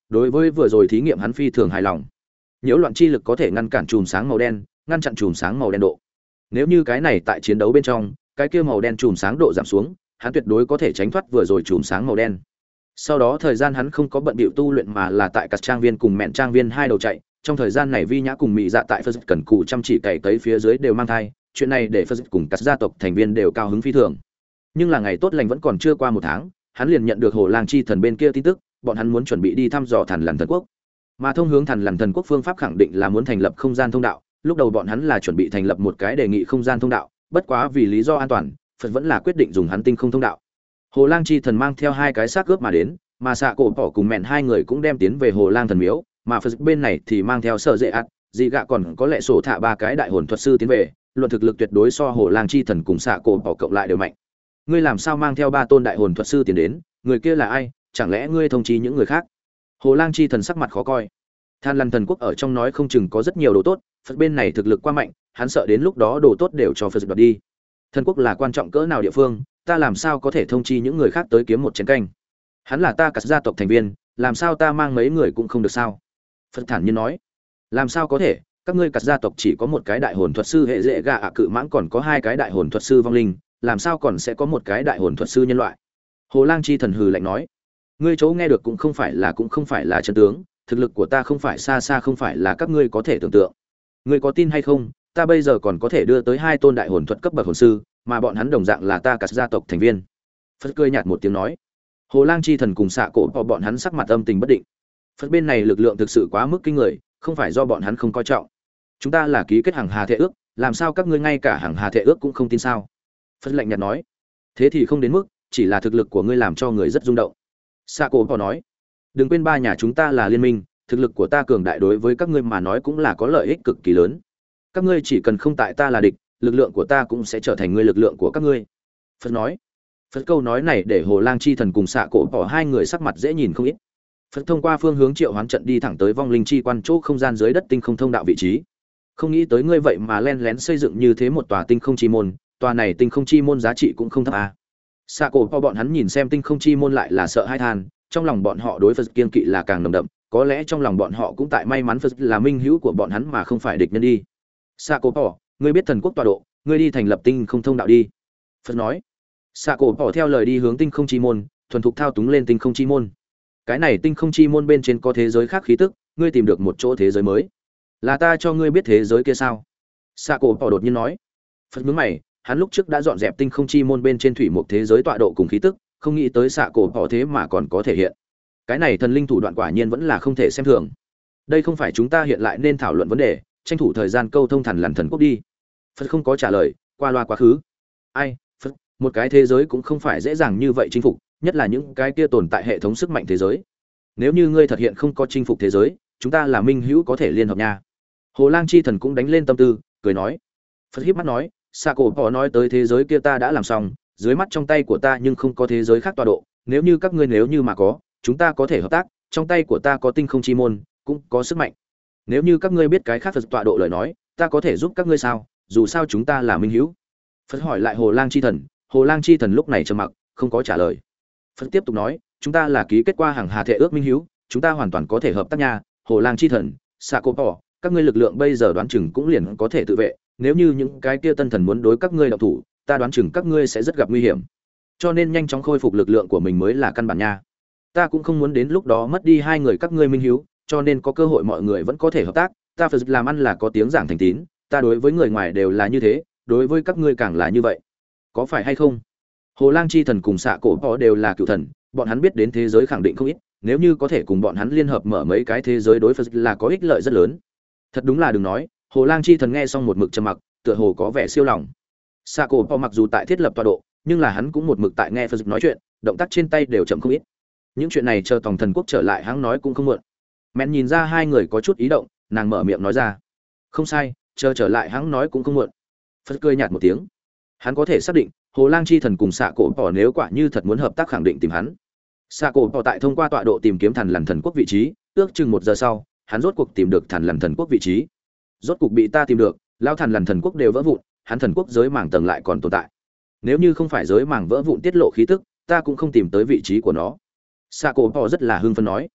đối với vừa rồi thí nghiệm hắn phi thường hài lòng. Nhiễu loạn chi lực có thể ngăn cản chùm sáng màu đen, ngăn chặn chùm sáng màu đen độ. Nếu như cái này tại chiến đấu bên trong, cái kia màu đen chùm sáng độ giảm xuống, hắn tuyệt đối có thể tránh thoát vừa rồi chùm sáng màu đen. Sau đó thời gian hắn không có bận bịu tu luyện mà là tại các trang viên cùng mẹn trang viên hai đầu chạy. Trong thời gian này Vi Nhã cùng Mị Dạ tại Phật Cần Cù chăm chỉ cày cấy phía dưới đều mang thai, chuyện này để Phật cùng các gia tộc thành viên đều cao hứng phi thường. Nhưng là ngày tốt lành vẫn còn chưa qua một tháng, hắn liền nhận được Hồ Lang Chi Thần bên kia tin tức, bọn hắn muốn chuẩn bị đi thăm dò Thần Lằn Thần Quốc. Mà thông hướng Thần Lằn Thần Quốc phương pháp khẳng định là muốn thành lập không gian thông đạo, lúc đầu bọn hắn là chuẩn bị thành lập một cái đề nghị không gian thông đạo, bất quá vì lý do an toàn, Phật vẫn là quyết định dùng hắn tinh không thông đạo. Hồ Lang Chi Thần mang theo hai cái xác cướp mà đến, mà xạ cổ bỏ cùng mẹn hai người cũng đem tiến về Hồ Lang Thần Miếu, mà Phật bên này thì mang theo Sở Dệ ạt, Dị Gạ còn có lẽ sổ thạ ba cái đại hồn thuật sư tiến về, luận thực lực tuyệt đối so Hồ Lang Chi Thần cùng xạ cổ bỏ cộng lại đều mạnh. Ngươi làm sao mang theo ba tôn đại hồn thuật sư tiến đến, người kia là ai, chẳng lẽ ngươi thông chí những người khác? Hồ Lang Chi Thần sắc mặt khó coi. Than Lằn Thần Quốc ở trong nói không chừng có rất nhiều đồ tốt, Phật bên này thực lực quá mạnh, hắn sợ đến lúc đó đồ tốt đều cho Phật đoạt đi. Thần quốc là quan trọng cỡ nào địa phương, ta làm sao có thể thông chi những người khác tới kiếm một chén canh? Hắn là ta cả gia tộc thành viên, làm sao ta mang mấy người cũng không được sao? Phật thản nhiên nói. Làm sao có thể, các ngươi cả gia tộc chỉ có một cái đại hồn thuật sư hệ dễ gạ ạ cự mãng còn có hai cái đại hồn thuật sư vong linh, làm sao còn sẽ có một cái đại hồn thuật sư nhân loại? Hồ Lang Chi Thần hừ lạnh nói. Ngươi chỗ nghe được cũng không phải là cũng không phải là chân tướng, thực lực của ta không phải xa xa không phải là các ngươi có thể tưởng tượng. Ngươi có tin hay không, ta bây giờ còn có thể đưa tới hai tôn đại hồn thuật cấp bậc hồn sư, mà bọn hắn đồng dạng là ta cả gia tộc thành viên. Phật cười nhạt một tiếng nói. Hồ Lang Chi Thần cùng xạ cổ bọn hắn sắc mặt âm tình bất định. Phật bên này lực lượng thực sự quá mức kinh người, không phải do bọn hắn không coi trọng. Chúng ta là ký kết hàng hà thệ ước, làm sao các ngươi ngay cả hàng hà thệ ước cũng không tin sao? Phật lạnh nhạt nói. Thế thì không đến mức, chỉ là thực lực của ngươi làm cho người rất rung động. Xạ cổ bỏ nói. Đừng quên ba nhà chúng ta là liên minh, thực lực của ta cường đại đối với các ngươi mà nói cũng là có lợi ích cực kỳ lớn. Các ngươi chỉ cần không tại ta là địch, lực lượng của ta cũng sẽ trở thành ngươi lực lượng của các ngươi. Phật nói. Phật câu nói này để Hồ Lang Chi Thần cùng xạ cổ bỏ hai người sắc mặt dễ nhìn không ít. Phật thông qua phương hướng triệu hoán trận đi thẳng tới vong linh chi quan chỗ không gian dưới đất tinh không thông đạo vị trí. Không nghĩ tới ngươi vậy mà len lén xây dựng như thế một tòa tinh không chi môn, tòa này tinh không chi môn giá trị cũng không thấp à. Xạ cổ bỏ bọn hắn nhìn xem tinh không chi môn lại là sợ hai than, trong lòng bọn họ đối Phật kiên kỵ là càng nồng đậm, có lẽ trong lòng bọn họ cũng tại may mắn Phật là minh hữu của bọn hắn mà không phải địch nhân đi. Xạ cổ bỏ, ngươi biết thần quốc tọa độ, ngươi đi thành lập tinh không thông đạo đi. Phật nói. Xạ cổ bỏ theo lời đi hướng tinh không chi môn, thuần thục thao túng lên tinh không chi môn. Cái này tinh không chi môn bên trên có thế giới khác khí tức, ngươi tìm được một chỗ thế giới mới. Là ta cho ngươi biết thế giới kia sao? Xạ cổ bỏ đột nhiên nói. Phật nhướng mày, hắn lúc trước đã dọn dẹp tinh không chi môn bên trên thủy một thế giới tọa độ cùng khí tức, không nghĩ tới xạ cổ bỏ thế mà còn có thể hiện. Cái này thần linh thủ đoạn quả nhiên vẫn là không thể xem thường. Đây không phải chúng ta hiện lại nên thảo luận vấn đề, tranh thủ thời gian câu thông Thần Lằn Thần Quốc đi. Phật không có trả lời, qua loa quá khứ. Ai, Phật, một cái thế giới cũng không phải dễ dàng như vậy chinh phục, nhất là những cái kia tồn tại hệ thống sức mạnh thế giới. Nếu như ngươi thật hiện không có chinh phục thế giới, chúng ta là minh hữu có thể liên hợp nha. Hồ Lang Chi Thần cũng đánh lên tâm tư, cười nói. Phật híp mắt nói, xạ cổ bỏ nói tới thế giới kia ta đã làm xong, dưới mắt trong tay của ta nhưng không có thế giới khác tọa độ, nếu như các ngươi nếu như mà có, chúng ta có thể hợp tác, trong tay của ta có tinh không chi môn, cũng có sức mạnh. Nếu như các ngươi biết cái khác Phật tọa độ lời nói, ta có thể giúp các ngươi sao? Dù sao chúng ta là minh hữu. Phật hỏi lại Hồ Lang Chi Thần, Hồ Lang Chi Thần lúc này trầm mặc, không có trả lời. Phật tiếp tục nói, chúng ta là ký kết qua hàng hà thệ ước minh hữu, chúng ta hoàn toàn có thể hợp tác nha. Hồ Lang Chi Thần, xạ cổ bỏ, các ngươi lực lượng bây giờ đoán chừng cũng liền có thể tự vệ, nếu như những cái kia tân thần muốn đối các ngươi động thủ, ta đoán chừng các ngươi sẽ rất gặp nguy hiểm. Cho nên nhanh chóng khôi phục lực lượng của mình mới là căn bản nha. Ta cũng không muốn đến lúc đó mất đi hai người các ngươi minh hiếu, cho nên có cơ hội mọi người vẫn có thể hợp tác, ta phải làm ăn là có tiếng giảng thành tín, ta đối với người ngoài đều là như thế, đối với các ngươi càng là như vậy. Có phải hay không? Hồ Lang Chi Thần cùng xạ cổ bỏ đều là cựu thần, bọn hắn biết đến thế giới khẳng định không ít, nếu như có thể cùng bọn hắn liên hợp mở mấy cái thế giới đối phật là có ích lợi rất lớn. Thật đúng là đừng nói, Hồ Lang Chi Thần nghe xong một mực trầm mặc, tựa hồ có vẻ siêu lòng. Xạ cổ bỏ mặc dù tại thiết lập tọa độ, nhưng là hắn cũng một mực tại nghe phật nói chuyện, động tác trên tay đều chậm không ít. Những chuyện này chờ Tòng Thần Quốc trở lại hắn nói cũng không muộn. Mẹn nhìn ra hai người có chút ý động, nàng mở miệng nói ra. Không sai, chờ trở lại hắn nói cũng không muộn. Phật cười nhạt một tiếng. Hắn có thể xác định, Hồ Lang Chi Thần cùng xạ cổ bỏ nếu quả như thật muốn hợp tác khẳng định tìm hắn. Xạ cổ bỏ tại thông qua tọa độ tìm kiếm Thần Lằn Thần Quốc vị trí, ước chừng một giờ sau, hắn rốt cuộc tìm được Thần Lằn Thần Quốc vị trí. Rốt cuộc bị ta tìm được, lao Thần Lằn Thần Quốc đều vỡ vụn, hắn thần quốc giới màng tầng lại còn tồn tại. Nếu như không phải giới màng vỡ vụn tiết lộ khí tức, ta cũng không tìm tới vị trí của nó. Xạ cổ bỏ rất là hưng phấn nói.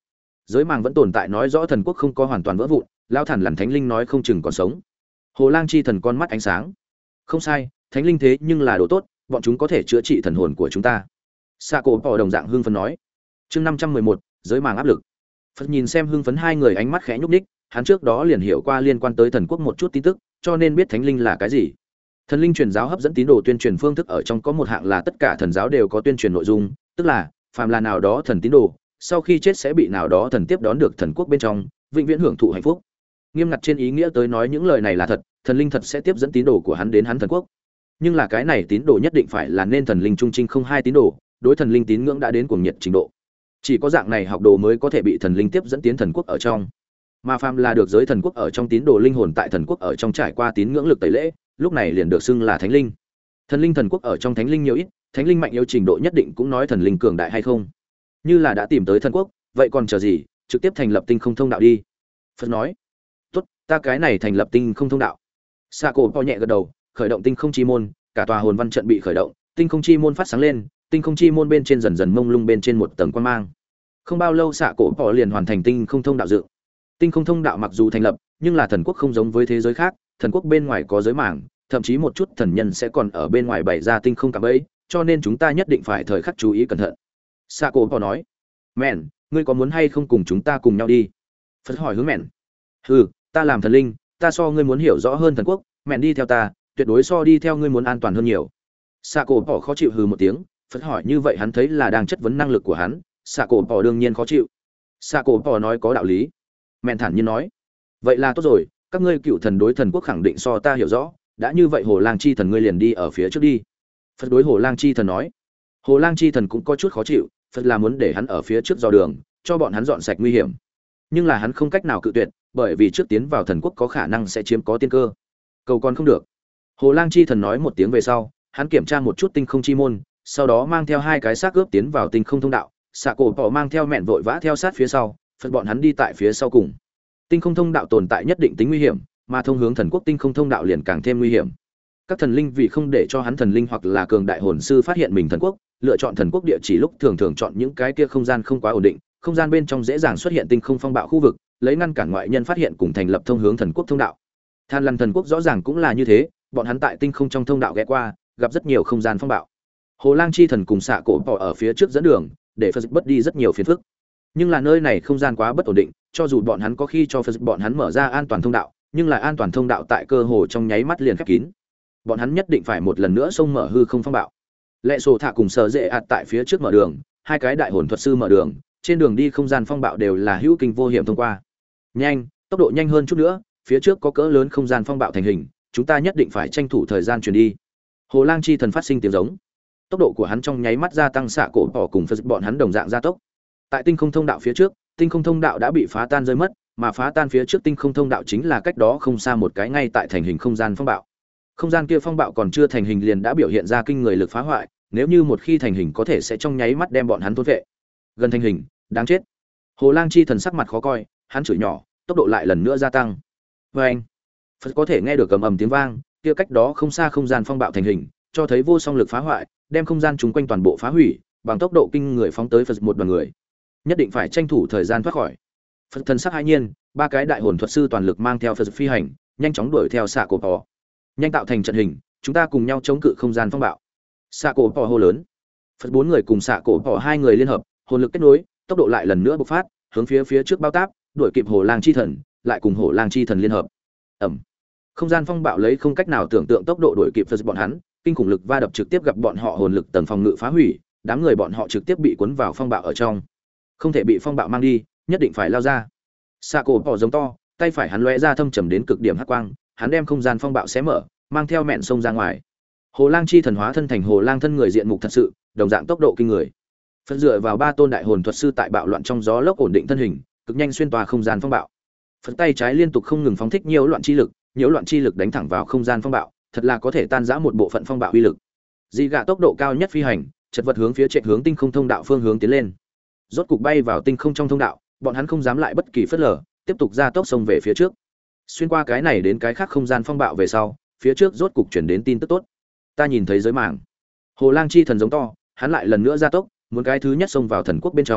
Giới màng vẫn tồn tại nói rõ thần quốc không có hoàn toàn vỡ vụn, lao thản lằn thánh linh nói không chừng còn sống. Hồ Lang chi thần con mắt ánh sáng. Không sai, thánh linh thế nhưng là đồ tốt, bọn chúng có thể chữa trị thần hồn của chúng ta. Sạ cổ bỏ đồng dạng hưng phấn nói. Chương năm trăm mười một, giới màng áp lực. Phật nhìn xem hưng phấn hai người ánh mắt khẽ nhúc nhích, hắn trước đó liền hiểu qua liên quan tới thần quốc một chút tin tức, cho nên biết thánh linh là cái gì. Thần linh truyền giáo hấp dẫn tín đồ tuyên truyền phương thức ở trong có một hạng là tất cả thần giáo đều có tuyên truyền nội dung, tức là phàm là nào đó thần tín đồ, sau khi chết sẽ bị nào đó thần tiếp đón được thần quốc bên trong, vĩnh viễn hưởng thụ hạnh phúc. Nghiêm ngặt trên ý nghĩa tới nói những lời này là thật, thần linh thật sẽ tiếp dẫn tín đồ của hắn đến hắn thần quốc. Nhưng là cái này tín đồ nhất định phải là nên thần linh trung trinh không hai tín đồ, đối thần linh tín ngưỡng đã đến cuồng nhiệt trình độ. Chỉ có dạng này học đồ mới có thể bị thần linh tiếp dẫn tiến thần quốc ở trong. Mà phàm là được giới thần quốc ở trong tín đồ linh hồn tại thần quốc ở trong trải qua tín ngưỡng lực tẩy lễ, lúc này liền được xưng là thánh linh. Thần linh thần quốc ở trong thánh linh nhiều ít, thánh linh mạnh yếu trình độ nhất định cũng nói thần linh cường đại hay không. Như là đã tìm tới thần quốc, vậy còn chờ gì, trực tiếp thành lập tinh không thông đạo đi. Phật nói, tốt, ta cái này thành lập tinh không thông đạo. Sạ cổ po nhẹ gật đầu, khởi động tinh không chi môn, cả tòa hồn văn trận bị khởi động, tinh không chi môn phát sáng lên, tinh không chi môn bên trên dần dần mông lung bên trên một tầng quang mang. Không bao lâu Sạ cổ po liền hoàn thành tinh không thông đạo dự. Tinh không thông đạo mặc dù thành lập, nhưng là thần quốc không giống với thế giới khác, thần quốc bên ngoài có giới mảng, thậm chí một chút thần nhân sẽ còn ở bên ngoài bày ra tinh không cạm bẫy, cho nên chúng ta nhất định phải thời khắc chú ý cẩn thận. Sạ cổ po nói, "Mện, ngươi có muốn hay không cùng chúng ta cùng nhau đi?" Phật hỏi hướng Mện. "Hừ, ta làm thần linh, ta so ngươi muốn hiểu rõ hơn thần quốc, Mện đi theo ta, tuyệt đối so đi theo ngươi muốn an toàn hơn nhiều." Sạ cổ po khó chịu hừ một tiếng, Phật hỏi như vậy hắn thấy là đang chất vấn năng lực của hắn, Sạ cổ po đương nhiên khó chịu. Sạ cổ po nói có đạo lý. Mện thản nhiên nói, vậy là tốt rồi, các ngươi cựu thần đối thần quốc khẳng định so ta hiểu rõ, đã như vậy Hồ Lang chi thần ngươi liền đi ở phía trước đi. Phật đối Hồ Lang chi thần nói. Hồ Lang chi thần cũng có chút khó chịu, Phật là muốn để hắn ở phía trước dò đường, cho bọn hắn dọn sạch nguy hiểm. Nhưng là hắn không cách nào cự tuyệt, bởi vì trước tiến vào thần quốc có khả năng sẽ chiếm có tiên cơ. Cầu còn không được. Hồ Lang chi thần nói một tiếng về sau, hắn kiểm tra một chút tinh không chi môn, sau đó mang theo hai cái xác ướp tiến vào tinh không thông đạo, Sạ cổ bỏ mang theo Mện vội vã theo sát phía sau, Phật bọn hắn đi tại phía sau cùng. Tinh không thông đạo tồn tại nhất định tính nguy hiểm, mà thông hướng thần quốc tinh không thông đạo liền càng thêm nguy hiểm. Các thần linh vì không để cho hắn thần linh hoặc là cường đại hồn sư phát hiện mình thần quốc, lựa chọn thần quốc địa chỉ lúc thường thường chọn những cái kia không gian không quá ổn định, không gian bên trong dễ dàng xuất hiện tinh không phong bạo khu vực, lấy ngăn cản ngoại nhân phát hiện cùng thành lập thông hướng thần quốc thông đạo. Than Lằn thần quốc rõ ràng cũng là như thế, bọn hắn tại tinh không trong thông đạo ghé qua, gặp rất nhiều không gian phong bạo. Hồ Lang chi thần cùng Sạ cổ bỏ ở phía trước dẫn đường, để Phật bớt đi rất nhiều phiền phức. Nhưng là nơi này không gian quá bất ổn định, cho dù bọn hắn có khi cho Phật bọn hắn mở ra an toàn thông đạo, nhưng là an toàn thông đạo tại cơ hồ trong nháy mắt liền khép kín. Bọn hắn nhất định phải một lần nữa xông mở hư không phong bạo. Lệ Sổ Thạ cùng Sở Dệ ạt tại phía trước mở đường, hai cái đại hồn thuật sư mở đường, trên đường đi không gian phong bạo đều là hữu kinh vô hiểm thông qua. Nhanh, tốc độ nhanh hơn chút nữa, phía trước có cỡ lớn không gian phong bạo thành hình, chúng ta nhất định phải tranh thủ thời gian chuyển đi. Hồ Lang chi thần phát sinh tiếng giống. Tốc độ của hắn trong nháy mắt gia tăng, Xạ cổ bỏ cùng Phật bọn hắn đồng dạng gia tốc. Tại tinh không thông đạo phía trước, tinh không thông đạo đã bị phá tan rơi mất, mà phá tan phía trước tinh không thông đạo chính là cách đó không xa một cái ngay tại thành hình không gian phong bạo. Không gian kia phong bạo còn chưa thành hình liền đã biểu hiện ra kinh người lực phá hoại, nếu như một khi thành hình có thể sẽ trong nháy mắt đem bọn hắn thôn vệ. Gần thành hình, đáng chết. Hồ Lang chi thần sắc mặt khó coi, hắn chửi nhỏ, tốc độ lại lần nữa gia tăng. Và anh, Phật có thể nghe được ầm ầm tiếng vang, kia cách đó không xa không gian phong bạo thành hình, cho thấy vô song lực phá hoại, đem không gian chúng quanh toàn bộ phá hủy, bằng tốc độ kinh người phóng tới Phật một đoàn người. Nhất định phải tranh thủ thời gian thoát khỏi. Phật thần sắc hãi nhiên, ba cái đại hồn thuật sư toàn lực mang theo Phật phi hành, nhanh chóng đuổi theo Xạ cổ bỏ. Nhanh tạo thành trận hình, chúng ta cùng nhau chống cự không gian phong bạo. Xạ cổ bỏ hô lớn. Phật bốn người cùng Xạ cổ bỏ hai người liên hợp, hồn lực kết nối, tốc độ lại lần nữa bộc phát, hướng phía phía trước bao táp, đuổi kịp Hồ Lang chi thần, lại cùng Hồ Lang chi thần liên hợp. Ầm. Không gian phong bạo lấy không cách nào tưởng tượng tốc độ đuổi kịp Phật bọn hắn, kinh khủng lực va đập trực tiếp gặp bọn họ hồn lực tầng phòng ngự phá hủy, đám người bọn họ trực tiếp bị cuốn vào phong bạo ở trong. Không thể bị phong bạo mang đi, nhất định phải lao ra. Xạ cổ bỏ giống to, tay phải hắn lóe ra thâm trầm đến cực điểm hắc quang, hắn đem không gian phong bạo xé mở, mang theo Mện xông ra ngoài. Hồ Lang chi thần hóa thân thành Hồ Lang thân người diện mục thật sự, đồng dạng tốc độ kinh người. Phân dựa vào ba tôn đại hồn thuật sư tại bạo loạn trong gió lốc ổn định thân hình, cực nhanh xuyên tòa không gian phong bạo. Phần tay trái liên tục không ngừng phóng thích nhiều loạn chi lực, nhiều loạn chi lực đánh thẳng vào không gian phong bạo, thật là có thể tan rã một bộ phận phong bạo uy lực. Dị gạ tốc độ cao nhất phi hành, chật vật hướng phía chạy hướng tinh không thông đạo phương hướng tiến lên. Rốt cục bay vào tinh không trong thông đạo, bọn hắn không dám lại bất kỳ phất lờ, tiếp tục ra tốc xông về phía trước. Xuyên qua cái này đến cái khác không gian phong bạo về sau, phía trước rốt cục chuyển đến tin tức tốt. Ta nhìn thấy giới màng. Hồ Lang chi thần giống to, hắn lại lần nữa ra tốc, muốn cái thứ nhất xông vào thần quốc bên trong,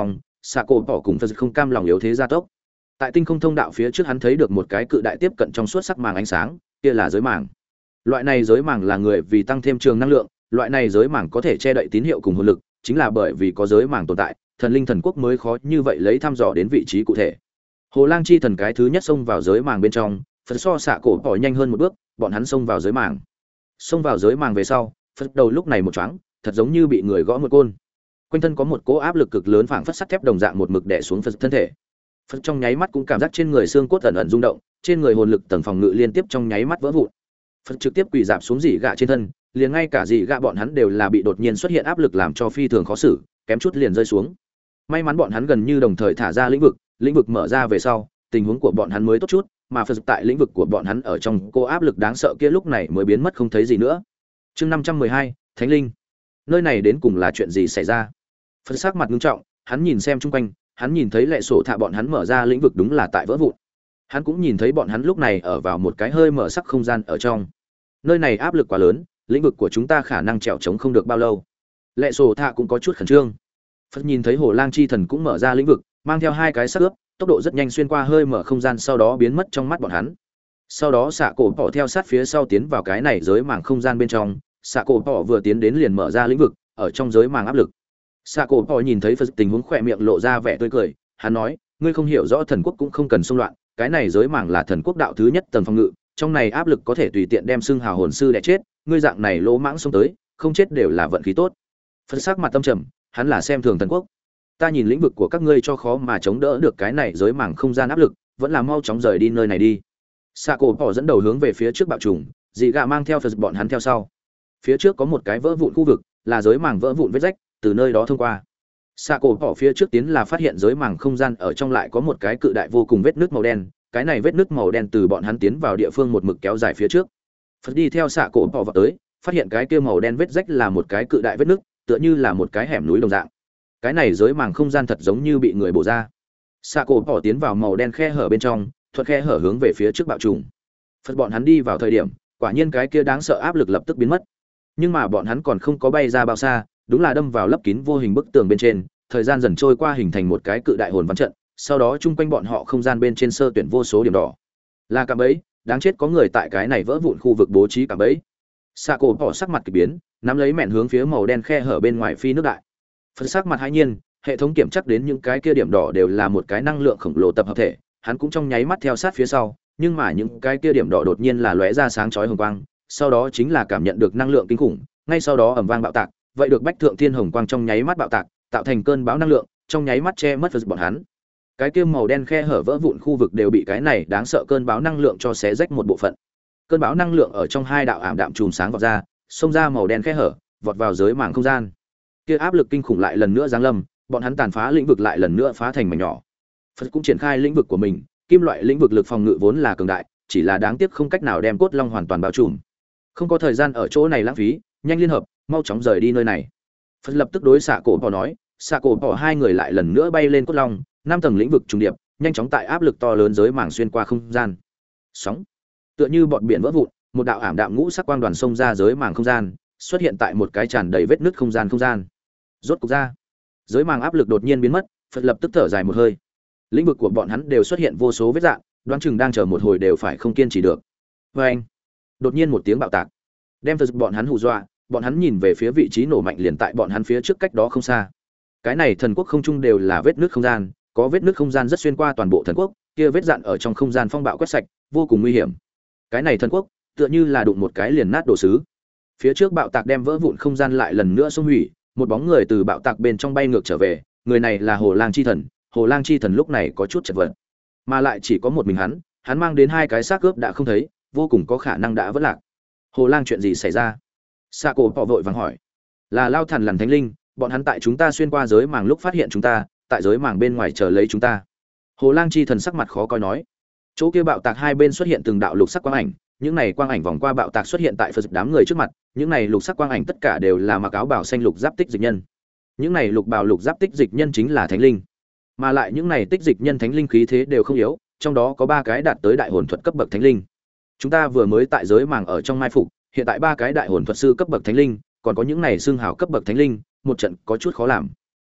xạ cổ bỏ cùng Phật không cam lòng yếu thế gia tốc. Tại tinh không thông đạo phía trước hắn thấy được một cái cự đại tiếp cận trong suốt sắc màng ánh sáng, kia là giới màng. Loại này giới màng là người vì tăng thêm trường năng lượng, loại này giới màng có thể che đậy tín hiệu cùng hồn lực, chính là bởi vì có giới màng tồn tại, thần linh thần quốc mới khó như vậy lấy thăm dò đến vị trí cụ thể. Hồ Lang chi thần cái thứ nhất xông vào giới màng bên trong, Phật so xạ cổ bỏ nhanh hơn một bước, bọn hắn xông vào giới màng. Xông vào giới màng về sau, Phật đầu lúc này một choáng, thật giống như bị người gõ một côn. Quanh thân có một cỗ áp lực cực lớn phảng phất sắt thép đồng dạng một mực đè xuống Phật thân thể. Phật trong nháy mắt cũng cảm giác trên người xương cốt ẩn ẩn rung động, trên người hồn lực tầng phòng ngự liên tiếp trong nháy mắt vỡ vụn. Phật trực tiếp quỳ rạp xuống dị gạ trên thân, liền ngay cả dị gạ bọn hắn đều là bị đột nhiên xuất hiện áp lực làm cho phi thường khó xử, kém chút liền rơi xuống. May mắn bọn hắn gần như đồng thời thả ra lĩnh vực, lĩnh vực mở ra về sau, tình huống của bọn hắn mới tốt chút, mà Phật tại lĩnh vực của bọn hắn ở trong cô áp lực đáng sợ kia lúc này mới biến mất không thấy gì nữa. Chương năm trăm mười hai, Thánh linh. Nơi này đến cùng là chuyện gì xảy ra? Phật sắc mặt nghiêm trọng, hắn nhìn xem chung quanh, hắn nhìn thấy lệ sổ thạ bọn hắn mở ra lĩnh vực đúng là tại vỡ vụn. Hắn cũng nhìn thấy bọn hắn lúc này ở vào một cái hơi mở sắc không gian ở trong. Nơi này áp lực quá lớn, lĩnh vực của chúng ta khả năng trèo chống không được bao lâu. Lệ sổ thạ cũng có chút khẩn trương. Phật nhìn thấy Hồ Lang chi thần cũng mở ra lĩnh vực, mang theo hai cái sắc ướp, tốc độ rất nhanh xuyên qua hơi mở không gian sau đó biến mất trong mắt bọn hắn. Sau đó xạ cổ bỏ theo sát phía sau tiến vào cái này giới màng không gian bên trong, xạ cổ bỏ vừa tiến đến liền mở ra lĩnh vực, ở trong giới màng áp lực. Xạ cổ bỏ nhìn thấy Phật tình huống khỏe miệng lộ ra vẻ tươi cười, hắn nói, ngươi không hiểu rõ thần quốc cũng không cần xung loạn, cái này giới màng là thần quốc đạo thứ nhất tầng phòng ngự, trong này áp lực có thể tùy tiện đem xương hào hồn sư đè chết, ngươi dạng này lỗ mãng xông tới, không chết đều là vận khí tốt. Phật sắc mặt tâm trầm, hắn là xem thường thần quốc. Ta nhìn lĩnh vực của các ngươi cho khó mà chống đỡ được cái này giới màng không gian áp lực, vẫn là mau chóng rời đi nơi này đi. Xạ cổ bỏ dẫn đầu hướng về phía trước bạo trùng, dị gạ mang theo Phật bọn hắn theo sau. Phía trước có một cái vỡ vụn khu vực, là giới màng vỡ vụn vết rách, từ nơi đó thông qua. Xạ cổ bỏ phía trước tiến là phát hiện giới màng không gian ở trong lại có một cái cự đại vô cùng vết nước màu đen, cái này vết nước màu đen từ bọn hắn tiến vào địa phương một mực kéo dài phía trước. Phật đi theo xạ cổ bỏ vào tới, phát hiện cái kia màu đen vết rách là một cái cự đại vết nước, tựa như là một cái hẻm núi đồng dạng. Cái này giới màng không gian thật giống như bị người bổ ra. Xạ cổ bỏ tiến vào màu đen khe hở bên trong, thuận khe hở hướng về phía trước bạo trùng. Phật bọn hắn đi vào thời điểm, quả nhiên cái kia đáng sợ áp lực lập tức biến mất. Nhưng mà bọn hắn còn không có bay ra bao xa, đúng là đâm vào lấp kín vô hình bức tường bên trên, thời gian dần trôi qua hình thành một cái cự đại hồn văn trận, sau đó chung quanh bọn họ không gian bên trên sơ tuyển vô số điểm đỏ. Là cạm bẫy, đáng chết có người tại cái này vỡ vụn khu vực bố trí cạm bẫy. Xạ cổ bỏ sắc mặt kỳ biến, nắm lấy mẹn hướng phía màu đen khe hở bên ngoài phi nước đại. Phật sắc mặt hãi nhiên, hệ thống kiểm chắc đến những cái kia điểm đỏ đều là một cái năng lượng khổng lồ tập hợp thể, hắn cũng trong nháy mắt theo sát phía sau, nhưng mà những cái kia điểm đỏ đột nhiên là lóe ra sáng chói hồng quang, sau đó chính là cảm nhận được năng lượng kinh khủng, ngay sau đó ầm vang bạo tạc, vậy được bách thượng thiên hồng quang trong nháy mắt bạo tạc, tạo thành cơn bão năng lượng, trong nháy mắt che mất Phật bọn hắn. Cái kia màu đen khe hở vỡ vụn khu vực đều bị cái này đáng sợ cơn bão năng lượng cho xé rách một bộ phận. Cơn bão năng lượng ở trong hai đạo ảm đạm chùm sáng vọt ra, xông ra màu đen khe hở, vọt vào giới màng không gian. Kia áp lực kinh khủng lại lần nữa giáng lâm, bọn hắn tàn phá lĩnh vực lại lần nữa phá thành mảnh nhỏ. Phật cũng triển khai lĩnh vực của mình, kim loại lĩnh vực lực phòng ngự vốn là cường đại, chỉ là đáng tiếc không cách nào đem cốt long hoàn toàn bao trùm. Không có thời gian ở chỗ này lãng phí, nhanh liên hợp, mau chóng rời đi nơi này. Phật lập tức đối xạ cổ bỏ nói, xạ cổ bỏ hai người lại lần nữa bay lên cốt long, năm tầng lĩnh vực trùng điệp, nhanh chóng tại áp lực to lớn giới màng xuyên qua không gian. Sóng, tựa như bọt biển vỡ vụn, một đạo ảm đạm ngũ sắc quang đoàn xông ra giới màng không gian, xuất hiện tại một cái tràn đầy vết nứt không gian không gian. Rốt cục ra, giới màng áp lực đột nhiên biến mất, Phật lập tức thở dài một hơi. Lĩnh vực của bọn hắn đều xuất hiện vô số vết rạn, đoán chừng đang chờ một hồi đều phải không kiên trì được. Và anh, đột nhiên một tiếng bạo tạc, đem Phật bọn hắn hù dọa, bọn hắn nhìn về phía vị trí nổ mạnh liền tại bọn hắn phía trước cách đó không xa. Cái này thần quốc không trung đều là vết nứt không gian, có vết nứt không gian rất xuyên qua toàn bộ thần quốc, kia vết dạn ở trong không gian phong bạo quét sạch, vô cùng nguy hiểm. Cái này thần quốc, tựa như là đụng một cái liền nát đồ sứ. Phía trước bạo tạc đem vỡ vụn không gian lại lần nữa xung hủy, một bóng người từ bạo tạc bên trong bay ngược trở về, người này là Hồ Lang chi thần. Hồ Lang chi thần lúc này có chút chật vật, mà lại chỉ có một mình hắn, hắn mang đến hai cái xác cướp đã không thấy, vô cùng có khả năng đã vỡ lạc. Hồ Lang chuyện gì xảy ra? Sa cổ bỏ vội vàng hỏi. Là Lao Thần Lằn Thánh Linh, bọn hắn tại chúng ta xuyên qua giới màng lúc phát hiện chúng ta, tại giới màng bên ngoài chờ lấy chúng ta. Hồ Lang chi thần sắc mặt khó coi nói. Chỗ kia bạo tạc hai bên xuất hiện từng đạo lục sắc quang ảnh, những này quang ảnh vòng qua bạo tạc xuất hiện tại Phật đám người trước mặt, những này lục sắc quang ảnh tất cả đều là mặc áo bào xanh lục giáp tích dịch nhân. Những này lục bào lục giáp tích dịch nhân chính là thánh linh. Mà lại những này tích dịch nhân thánh linh khí thế đều không yếu, trong đó có ba cái đạt tới đại hồn thuật cấp bậc thánh linh. Chúng ta vừa mới tại giới màng ở trong mai phục, hiện tại ba cái đại hồn thuật sư cấp bậc thánh linh, còn có những này xương hào cấp bậc thánh linh, một trận có chút khó làm.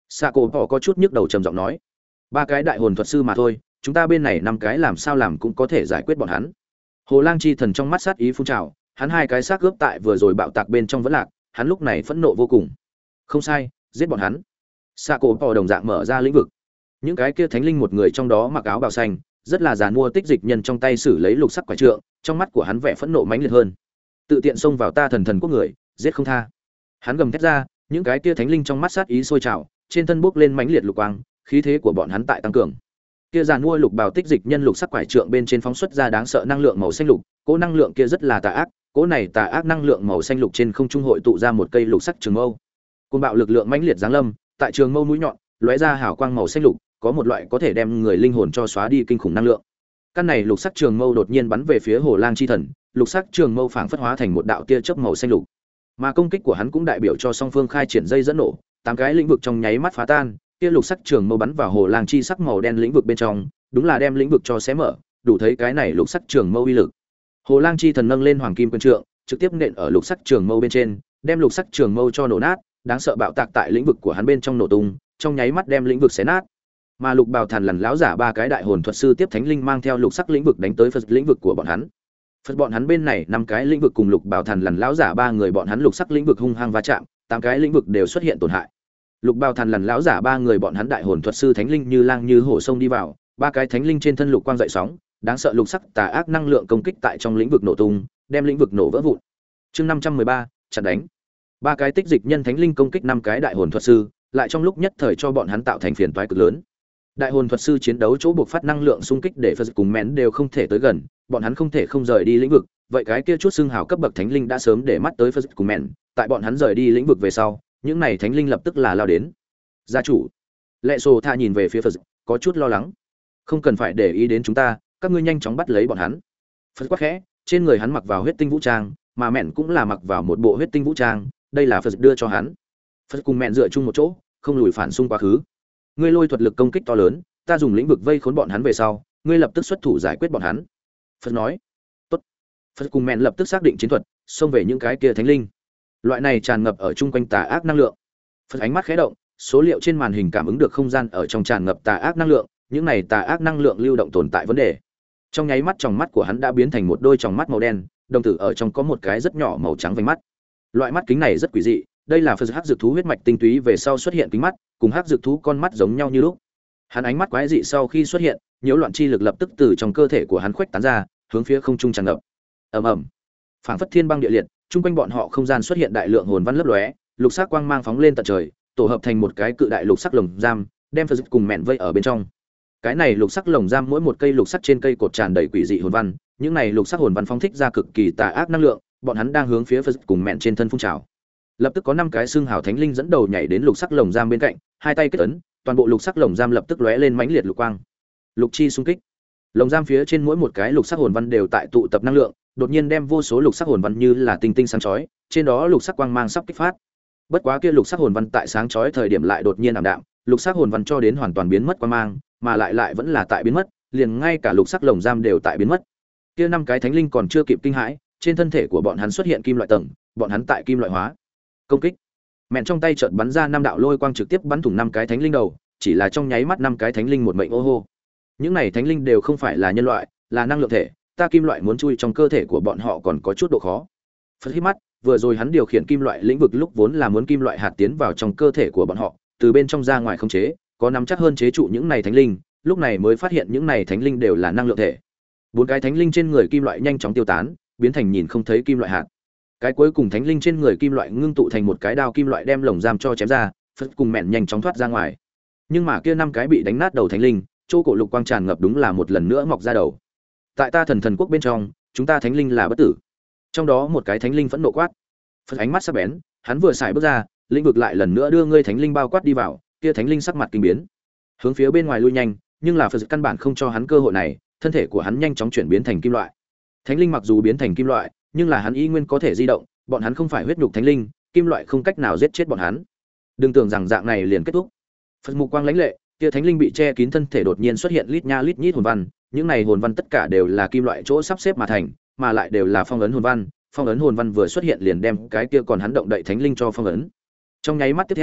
Sạ cổ bỏ có chút nhức đầu trầm giọng nói, ba cái đại hồn thuật sư mà thôi, chúng ta bên này năm cái làm sao làm cũng có thể giải quyết bọn hắn. Hồ Lang chi thần trong mắt sát ý phun trào, hắn hai cái xác cướp tại vừa rồi bạo tạc bên trong vẫn lạc, hắn lúc này phẫn nộ vô cùng. Không sai, giết bọn hắn. Sạ cổ bỏ đồng dạng mở ra lĩnh vực. Những cái kia thánh linh một người trong đó mặc áo bào xanh, rất là giàn mua tích dịch nhân trong tay xử lấy lục sắc quả trượng, trong mắt của hắn vẻ phẫn nộ mãnh liệt hơn. Tự tiện xông vào ta thần thần quốc người, giết không tha. Hắn gầm thét ra, những cái kia thánh linh trong mắt sát ý sôi trào, trên thân bốc lên mãnh liệt lục quang, khí thế của bọn hắn tại tăng cường. Kia giàn mua lục bào tích dịch nhân lục sắc quải trượng bên trên phóng xuất ra đáng sợ năng lượng màu xanh lục, cỗ năng lượng kia rất là tà ác, cỗ này tà ác năng lượng màu xanh lục trên không trung hội tụ ra một cây lục sắc trường mâu. Côn bạo lực lượng mãnh liệt giáng lâm, tại trường mâu mũi nhọn, lóe ra hào quang màu xanh lục, có một loại có thể đem người linh hồn cho xóa đi kinh khủng năng lượng. Căn này lục sắc trường mâu đột nhiên bắn về phía Hồ Lang chi thần, lục sắc trường mâu phảng phất hóa thành một đạo tia chớp màu xanh lục. Mà công kích của hắn cũng đại biểu cho song phương khai triển dây dẫn nổ, tám cái lĩnh vực trong nháy mắt phá tan, kia lục sắc trường mâu bắn vào Hồ Lang chi sắc màu đen lĩnh vực bên trong, đúng là đem lĩnh vực cho xé mở, đủ thấy cái này lục sắc trường mâu uy lực. Hồ Lang chi thần nâng lên hoàng kim quyền trượng, trực tiếp nện ở lục sắc trường mâu bên trên, đem lục sắc trường mâu cho nổ nát, đáng sợ bạo tạc tại lĩnh vực của hắn bên trong nổ tung, trong nháy mắt đem lĩnh vực xé nát. Mà lục bào thần lằn lão giả ba cái đại hồn thuật sư tiếp thánh linh mang theo lục sắc lĩnh vực đánh tới Phật lĩnh vực của bọn hắn. Phật bọn hắn bên này năm cái lĩnh vực cùng lục bào thần lằn lão giả ba người bọn hắn lục sắc lĩnh vực hung hăng va chạm, tám cái lĩnh vực đều xuất hiện tổn hại. Lục bào thần lằn lão giả ba người bọn hắn đại hồn thuật sư thánh linh như lang như hổ sông đi vào, ba cái thánh linh trên thân lục quang dậy sóng, đáng sợ lục sắc tà ác năng lượng công kích tại trong lĩnh vực nổ tung, đem lĩnh vực nổ vỡ vụn. Chương năm trăm mười ba, chặn đánh. Ba cái tích dịch nhân thánh linh công kích năm cái đại hồn thuật sư, lại trong lúc nhất thời cho bọn hắn tạo thành phiền toái cực lớn. Đại hồn thuật sư chiến đấu chỗ buộc phát năng lượng xung kích để Phật cùng Mén đều không thể tới gần, bọn hắn không thể không rời đi lĩnh vực, vậy cái kia chút xương hào cấp bậc thánh linh đã sớm để mắt tới Phật cùng Mén, tại bọn hắn rời đi lĩnh vực về sau, những này thánh linh lập tức là lao đến. Gia chủ, Lệ Sô Tha nhìn về phía Phật, có chút lo lắng. Không cần phải để ý đến chúng ta, các ngươi nhanh chóng bắt lấy bọn hắn. Phật quát khẽ, trên người hắn mặc vào huyết tinh vũ trang, mà Mén cũng là mặc vào một bộ huyết tinh vũ trang, đây là Phật đưa cho hắn. Phật cùng Mén dựa chung một chỗ, không lùi phản xung quá khứ. Ngươi lôi thuật lực công kích to lớn, ta dùng lĩnh vực vây khốn bọn hắn về sau, ngươi lập tức xuất thủ giải quyết bọn hắn. Phật nói. Tốt. Phật cùng Mén lập tức xác định chiến thuật, xông về những cái kia thánh linh. Loại này tràn ngập ở chung quanh tà ác năng lượng. Phật ánh mắt khẽ động, số liệu trên màn hình cảm ứng được không gian ở trong tràn ngập tà ác năng lượng, những này tà ác năng lượng lưu động tồn tại vấn đề. Trong nháy mắt tròng mắt của hắn đã biến thành một đôi tròng mắt màu đen, đồng tử ở trong có một cái rất nhỏ màu trắng vành mắt. Loại mắt kính này rất quỷ dị, đây là Phật hắc dược thú huyết mạch tinh túy về sau xuất hiện kính mắt, cùng hắc dược thú con mắt giống nhau như lúc. Hắn ánh mắt quái dị sau khi xuất hiện, nhiễu loạn chi lực lập tức từ trong cơ thể của hắn khuếch tán ra, hướng phía không trung tràn ngập. Ầm ầm. Phảng phất thiên băng địa liệt, chung quanh bọn họ không gian xuất hiện đại lượng hồn văn lấp lóe, lục sắc quang mang phóng lên tận trời, tổ hợp thành một cái cự đại lục sắc lồng giam, đem Phật cùng Mện vây ở bên trong. Cái này lục sắc lồng giam mỗi một cây lục sắc trên cây cột tràn đầy quỷ dị hồn văn, những này lục sắc hồn văn phóng thích ra cực kỳ tà ác năng lượng, bọn hắn đang hướng phía Phật cùng Mện trên thân phun trào. Lập tức có năm cái xương hào thánh linh dẫn đầu nhảy đến lục sắc lồng giam bên cạnh, hai tay kết ấn, toàn bộ lục sắc lồng giam lập tức lóe lên mãnh liệt lục quang. Lục chi xung kích. Lồng giam phía trên mỗi một cái lục sắc hồn văn đều tại tụ tập năng lượng, đột nhiên đem vô số lục sắc hồn văn như là tinh tinh sáng chói, trên đó lục sắc quang mang sắp kích phát. Bất quá kia lục sắc hồn văn tại sáng chói thời điểm lại đột nhiên ảm đạm, lục sắc hồn văn cho đến hoàn toàn biến mất quang mang, mà lại lại vẫn là tại biến mất, liền ngay cả lục sắc lồng giam đều tại biến mất. Kia năm cái thánh linh còn chưa kịp kinh hãi, trên thân thể của bọn hắn xuất hiện kim loại tầng, bọn hắn tại kim loại hóa. Công kích. Mện trong tay chợt bắn ra năm đạo lôi quang trực tiếp bắn thủng năm cái thánh linh đầu, chỉ là trong nháy mắt năm cái thánh linh một mệnh ô hô. Những này thánh linh đều không phải là nhân loại, là năng lượng thể, ta kim loại muốn chui trong cơ thể của bọn họ còn có chút độ khó. Phật hít mắt, vừa rồi hắn điều khiển kim loại lĩnh vực lúc vốn là muốn kim loại hạt tiến vào trong cơ thể của bọn họ, từ bên trong ra ngoài không chế, có nắm chắc hơn chế trụ những này thánh linh, lúc này mới phát hiện những này thánh linh đều là năng lượng thể. Bốn cái thánh linh trên người kim loại nhanh chóng tiêu tán, biến thành nhìn không thấy kim loại hạt. Cái cuối cùng thánh linh trên người kim loại ngưng tụ thành một cái đao kim loại đem lồng giam cho chém ra, Phật cùng Mện nhanh chóng thoát ra ngoài. Nhưng mà kia năm cái bị đánh nát đầu thánh linh, chỗ cổ lục quang tràn ngập đúng là một lần nữa mọc ra đầu. Tại ta thần thần quốc bên trong, chúng ta thánh linh là bất tử. Trong đó một cái thánh linh phẫn nộ quát. Phật ánh mắt sắc bén, hắn vừa xài bước ra, lĩnh vực lại lần nữa đưa ngươi thánh linh bao quát đi vào, kia thánh linh sắc mặt kinh biến, hướng phía bên ngoài lui nhanh, nhưng là Phật căn bản không cho hắn cơ hội này, thân thể của hắn nhanh chóng chuyển biến thành kim loại. Thánh linh mặc dù biến thành kim loại, nhưng là hắn y nguyên có thể di động, bọn hắn không phải huyết nhục thánh linh, kim loại không cách nào giết chết bọn hắn. Đừng tưởng rằng dạng này liền kết thúc. Phật mục quang lãnh lệ, kia thánh linh bị che kín thân thể đột nhiên xuất hiện lít nha lít nhít hồn văn, những này hồn văn tất cả đều là kim loại chỗ sắp xếp mà thành, mà lại đều là phong ấn hồn văn, phong ấn hồn văn vừa xuất hiện liền đem cái kia còn hắn động đậy thánh linh cho phong ấn. Trong nháy mắt tiếp theo,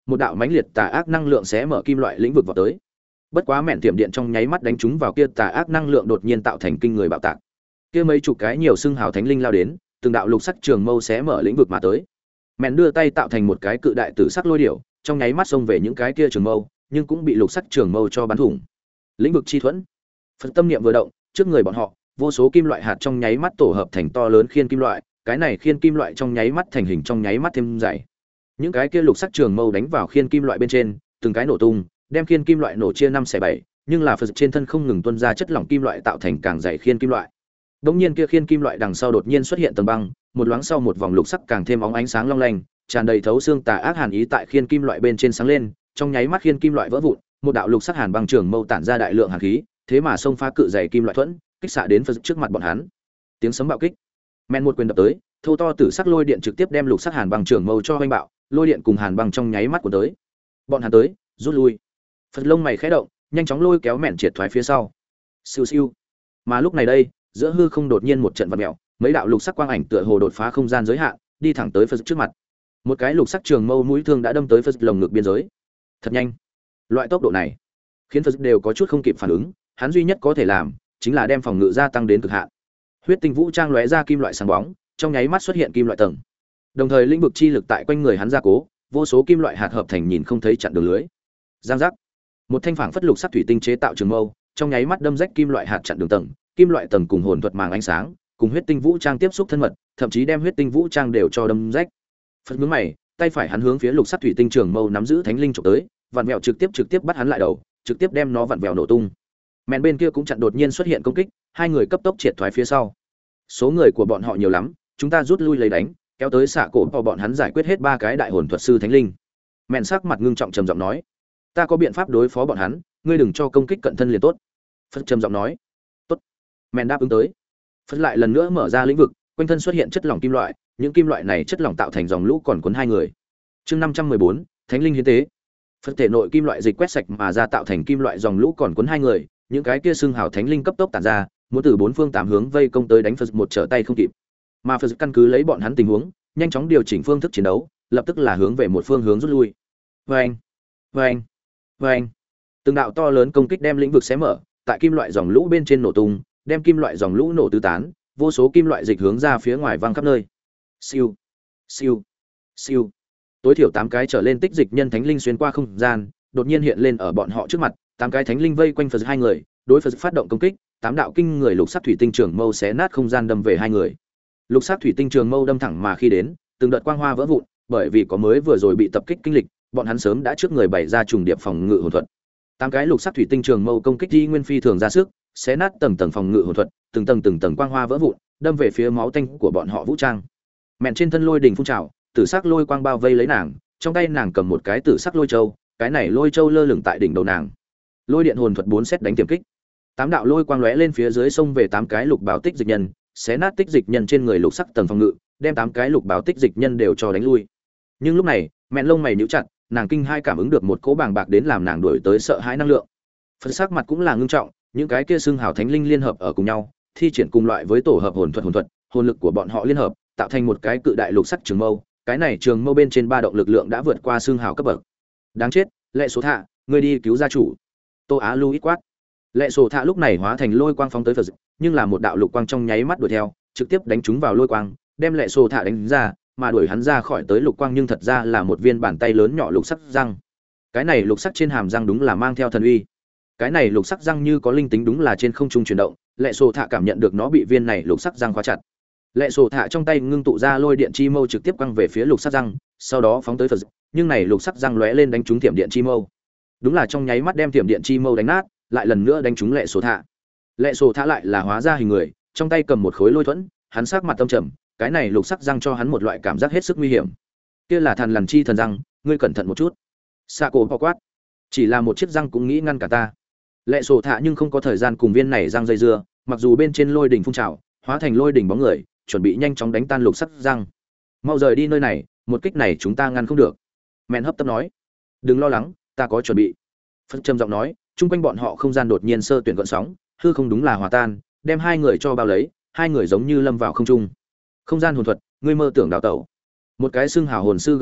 một đạo mãnh liệt tà ác năng lượng sẽ mở kim loại lĩnh vực vào tới. Bất quá mẹn tiệm điện trong nháy mắt đánh trúng vào kia tà ác năng lượng đột nhiên tạo thành kinh người bạo tạc. Kia mấy chục cái nhiều xương hào thánh linh lao đến, từng đạo lục sắc trường mâu sẽ mở lĩnh vực mà tới. Mẹn đưa tay tạo thành một cái cự đại tử sắc lôi điểu, trong nháy mắt xông về những cái kia trường mâu, nhưng cũng bị lục sắc trường mâu cho bắn thủng. Lĩnh vực chi thuẫn. Phật tâm niệm vừa động, trước người bọn họ, vô số kim loại hạt trong nháy mắt tổ hợp thành to lớn khiên kim loại, cái này khiên kim loại trong nháy mắt thành hình trong nháy mắt thêm dày. Những cái kia lục sắc trường mâu đánh vào khiên kim loại bên trên, từng cái nổ tung, đem khiên kim loại nổ chia năm xẻ bảy, nhưng là Phật trên thân không ngừng tuôn ra chất lỏng kim loại tạo thành càng dày khiên kim loại. Đống nhiên kia khiên kim loại đằng sau đột nhiên xuất hiện tầng băng, một loáng sau một vòng lục sắc càng thêm óng ánh sáng long lanh, tràn đầy thấu xương tà ác hàn ý tại khiên kim loại bên trên sáng lên, trong nháy mắt khiên kim loại vỡ vụn, một đạo lục sắc hàn băng trường mâu tản ra đại lượng hàn khí, thế mà xông phá cự dày kim loại thuẫn, kích xạ đến Phật trước mặt bọn hắn. Tiếng sấm bạo kích, men một quyền đập tới, thô to tử sắc lôi điện trực tiếp đem lục sắc hàn băng trường mâu cho hoành bạo, lôi điện cùng hàn băng trong nháy mắt của tới. Bọn hắn tới, rút lui. Phật lông mày khẽ động, nhanh chóng lôi kéo mẹn triệt thoái phía sau. Siêu siêu. Mà lúc này đây, giữa hư không đột nhiên một trận vặn mèo, mấy đạo lục sắc quang ảnh tựa hồ đột phá không gian giới hạn, đi thẳng tới Phật trước mặt. Một cái lục sắc trường mâu mũi thương đã đâm tới Phật lồng ngực biên giới. Thật nhanh. Loại tốc độ này, khiến Phật đều có chút không kịp phản ứng, hắn duy nhất có thể làm chính là đem phòng ngự gia tăng đến cực hạn. Huyết tinh vũ trang lóe ra kim loại sáng bóng, trong nháy mắt xuất hiện kim loại tầng. Đồng thời lĩnh vực chi lực tại quanh người hắn gia cố, vô số kim loại hạt hợp thành nhìn không thấy chặn đường lưới. Giang giác. Một thanh phảng phất lục sắc thủy tinh chế tạo trường mâu, trong nháy mắt đâm rách kim loại hạt chặn đường tầng, kim loại tầng cùng hồn thuật màng ánh sáng, cùng huyết tinh vũ trang tiếp xúc thân mật, thậm chí đem huyết tinh vũ trang đều cho đâm rách. Phật nhướng mày, tay phải hắn hướng phía lục sắc thủy tinh trường mâu nắm giữ thánh linh chụp tới, vặn vẹo trực tiếp trực tiếp bắt hắn lại đầu, trực tiếp đem nó vặn vẹo nổ tung. Mẹn bên kia cũng chặn đột nhiên xuất hiện công kích, hai người cấp tốc triệt thoái phía sau. Số người của bọn họ nhiều lắm, chúng ta rút lui lấy đánh, kéo tới xạ cổ vào bọn hắn giải quyết hết ba cái đại hồn thuật sư thánh linh. Mẹn sắc mặt ngưng trọng trầm giọng nói, ta có biện pháp đối phó bọn hắn, ngươi đừng cho công kích cận thân liền tốt. Phật trầm giọng nói, tốt. Mẹn đáp ứng tới. Phật lại lần nữa mở ra lĩnh vực, quanh thân xuất hiện chất lỏng kim loại, những kim loại này chất lỏng tạo thành dòng lũ còn cuốn hai người. Chương năm trăm mười bốn, thánh linh hiến tế. Phật thể nội kim loại dịch quét sạch mà ra tạo thành kim loại dòng lũ còn cuốn hai người, những cái kia xương hào thánh linh cấp tốc tản ra, muốn từ bốn phương tám hướng vây công tới đánh Phật một trở tay không kịp. Mà Phật căn cứ lấy bọn hắn tình huống, nhanh chóng điều chỉnh phương thức chiến đấu, lập tức là hướng về một phương hướng rút lui. Oeng, oeng, oeng. Từng đạo to lớn công kích đem lĩnh vực xé mở, tại kim loại dòng lũ bên trên nổ tung, đem kim loại dòng lũ nổ tứ tán, vô số kim loại dịch hướng ra phía ngoài văng khắp nơi. Siêu, siêu, siêu. Tối thiểu tám cái trở lên tích dịch nhân thánh linh xuyên qua không gian, đột nhiên hiện lên ở bọn họ trước mặt, tám cái thánh linh vây quanh Phật hai người, đối Phật phát động công kích, tám đạo kinh người lục sắc thủy tinh trường mâu xé nát không gian đâm về hai người. Lục sắc thủy tinh trường mâu đâm thẳng mà khi đến, từng đợt quang hoa vỡ vụn, bởi vì có mới vừa rồi bị tập kích kinh lịch, bọn hắn sớm đã trước người bày ra trùng điệp phòng ngự hồn thuật. Tám cái lục sắc thủy tinh trường mâu công kích Di Nguyên Phi thường ra sức, xé nát tầng tầng phòng ngự hồn thuật, từng tầng từng tầng quang hoa vỡ vụn, đâm về phía máu tanh của bọn họ vũ trang. Mẹn trên thân lôi đỉnh phun trào, tử sắc lôi quang bao vây lấy nàng, trong tay nàng cầm một cái tử sắc lôi châu, cái này lôi châu lơ lửng tại đỉnh đầu nàng. Lôi điện hồn thuật bốn xét đánh tiềm kích. Tám đạo lôi quang lóe lên phía dưới sông về tám cái lục báo tích dịch nhân, xé nát tích dịch nhân trên người lục sắc tầng phòng ngự, đem tám cái lục báo tích dịch nhân đều cho đánh lui. Nhưng lúc này, mẹn lông mày nhíu chặt, nàng kinh hai cảm ứng được một cỗ bàng bạc đến làm nàng đuổi tới sợ hãi năng lượng. Phật sắc mặt cũng là ngưng trọng, những cái kia xương hào thánh linh liên hợp ở cùng nhau, thi triển cùng loại với tổ hợp hồn thuật hồn thuật, hồn lực của bọn họ liên hợp, tạo thành một cái cự đại lục sắc trường mâu, cái này trường mâu bên trên ba động lực lượng đã vượt qua xương hào cấp bậc. Đáng chết, Lệ Số Thạ, ngươi đi cứu gia chủ. Tô Á Lu ít quát. Lệ Số Thạ lúc này hóa thành lôi quang phóng tới Phật, nhưng là một đạo lục quang trong nháy mắt đuổi theo, trực tiếp đánh trúng vào lôi quang, đem Lệ Số Thạ đánh ra, mà đuổi hắn ra khỏi tới lục quang nhưng thật ra là một viên bàn tay lớn nhỏ lục sắc răng. Cái này lục sắc trên hàm răng đúng là mang theo thần uy. Cái này lục sắc răng như có linh tính đúng là trên không trung chuyển động, Lệ Số Thạ cảm nhận được nó bị viên này lục sắc răng khóa chặt. Lệ Số Thạ trong tay ngưng tụ ra lôi điện chi mâu trực tiếp quăng về phía lục sắc răng, sau đó phóng tới Phật, nhưng này lục sắc răng lóe lên đánh trúng tiệm điện chi mâu. Đúng là trong nháy mắt đem tiệm điện chi mâu đánh nát, lại lần nữa đánh trúng Lệ Số Thạ. Lệ Số Thạ lại là hóa ra hình người, trong tay cầm một khối lôi thuẫn, hắn sắc mặt tâm trầm, cái này lục sắc răng cho hắn một loại cảm giác hết sức nguy hiểm. Kia là thần lằn chi thần răng, ngươi cẩn thận một chút. Sạ cổ quát, chỉ là một chiếc răng cũng nghĩ ngăn cả ta. Lệ Số Thạ nhưng không có thời gian cùng viên này răng dây dưa, mặc dù bên trên lôi đỉnh phun trào, hóa thành lôi đỉnh bóng người, chuẩn bị nhanh chóng đánh tan lục sắc răng. Mau rời đi nơi này, một kích này chúng ta ngăn không được. Mẹn hấp tấp nói, đừng lo lắng, ta có chuẩn bị. Phật trầm giọng nói, chung quanh bọn họ không gian đột nhiên sơ tuyển gợn sóng, hư không đúng là hòa tan, đem hai người cho bao lấy, hai người giống như lâm vào không trung. Không gian hồn thuật, ngươi mơ tưởng đào tẩu. Một cái xương hào hồn sư gầm thét,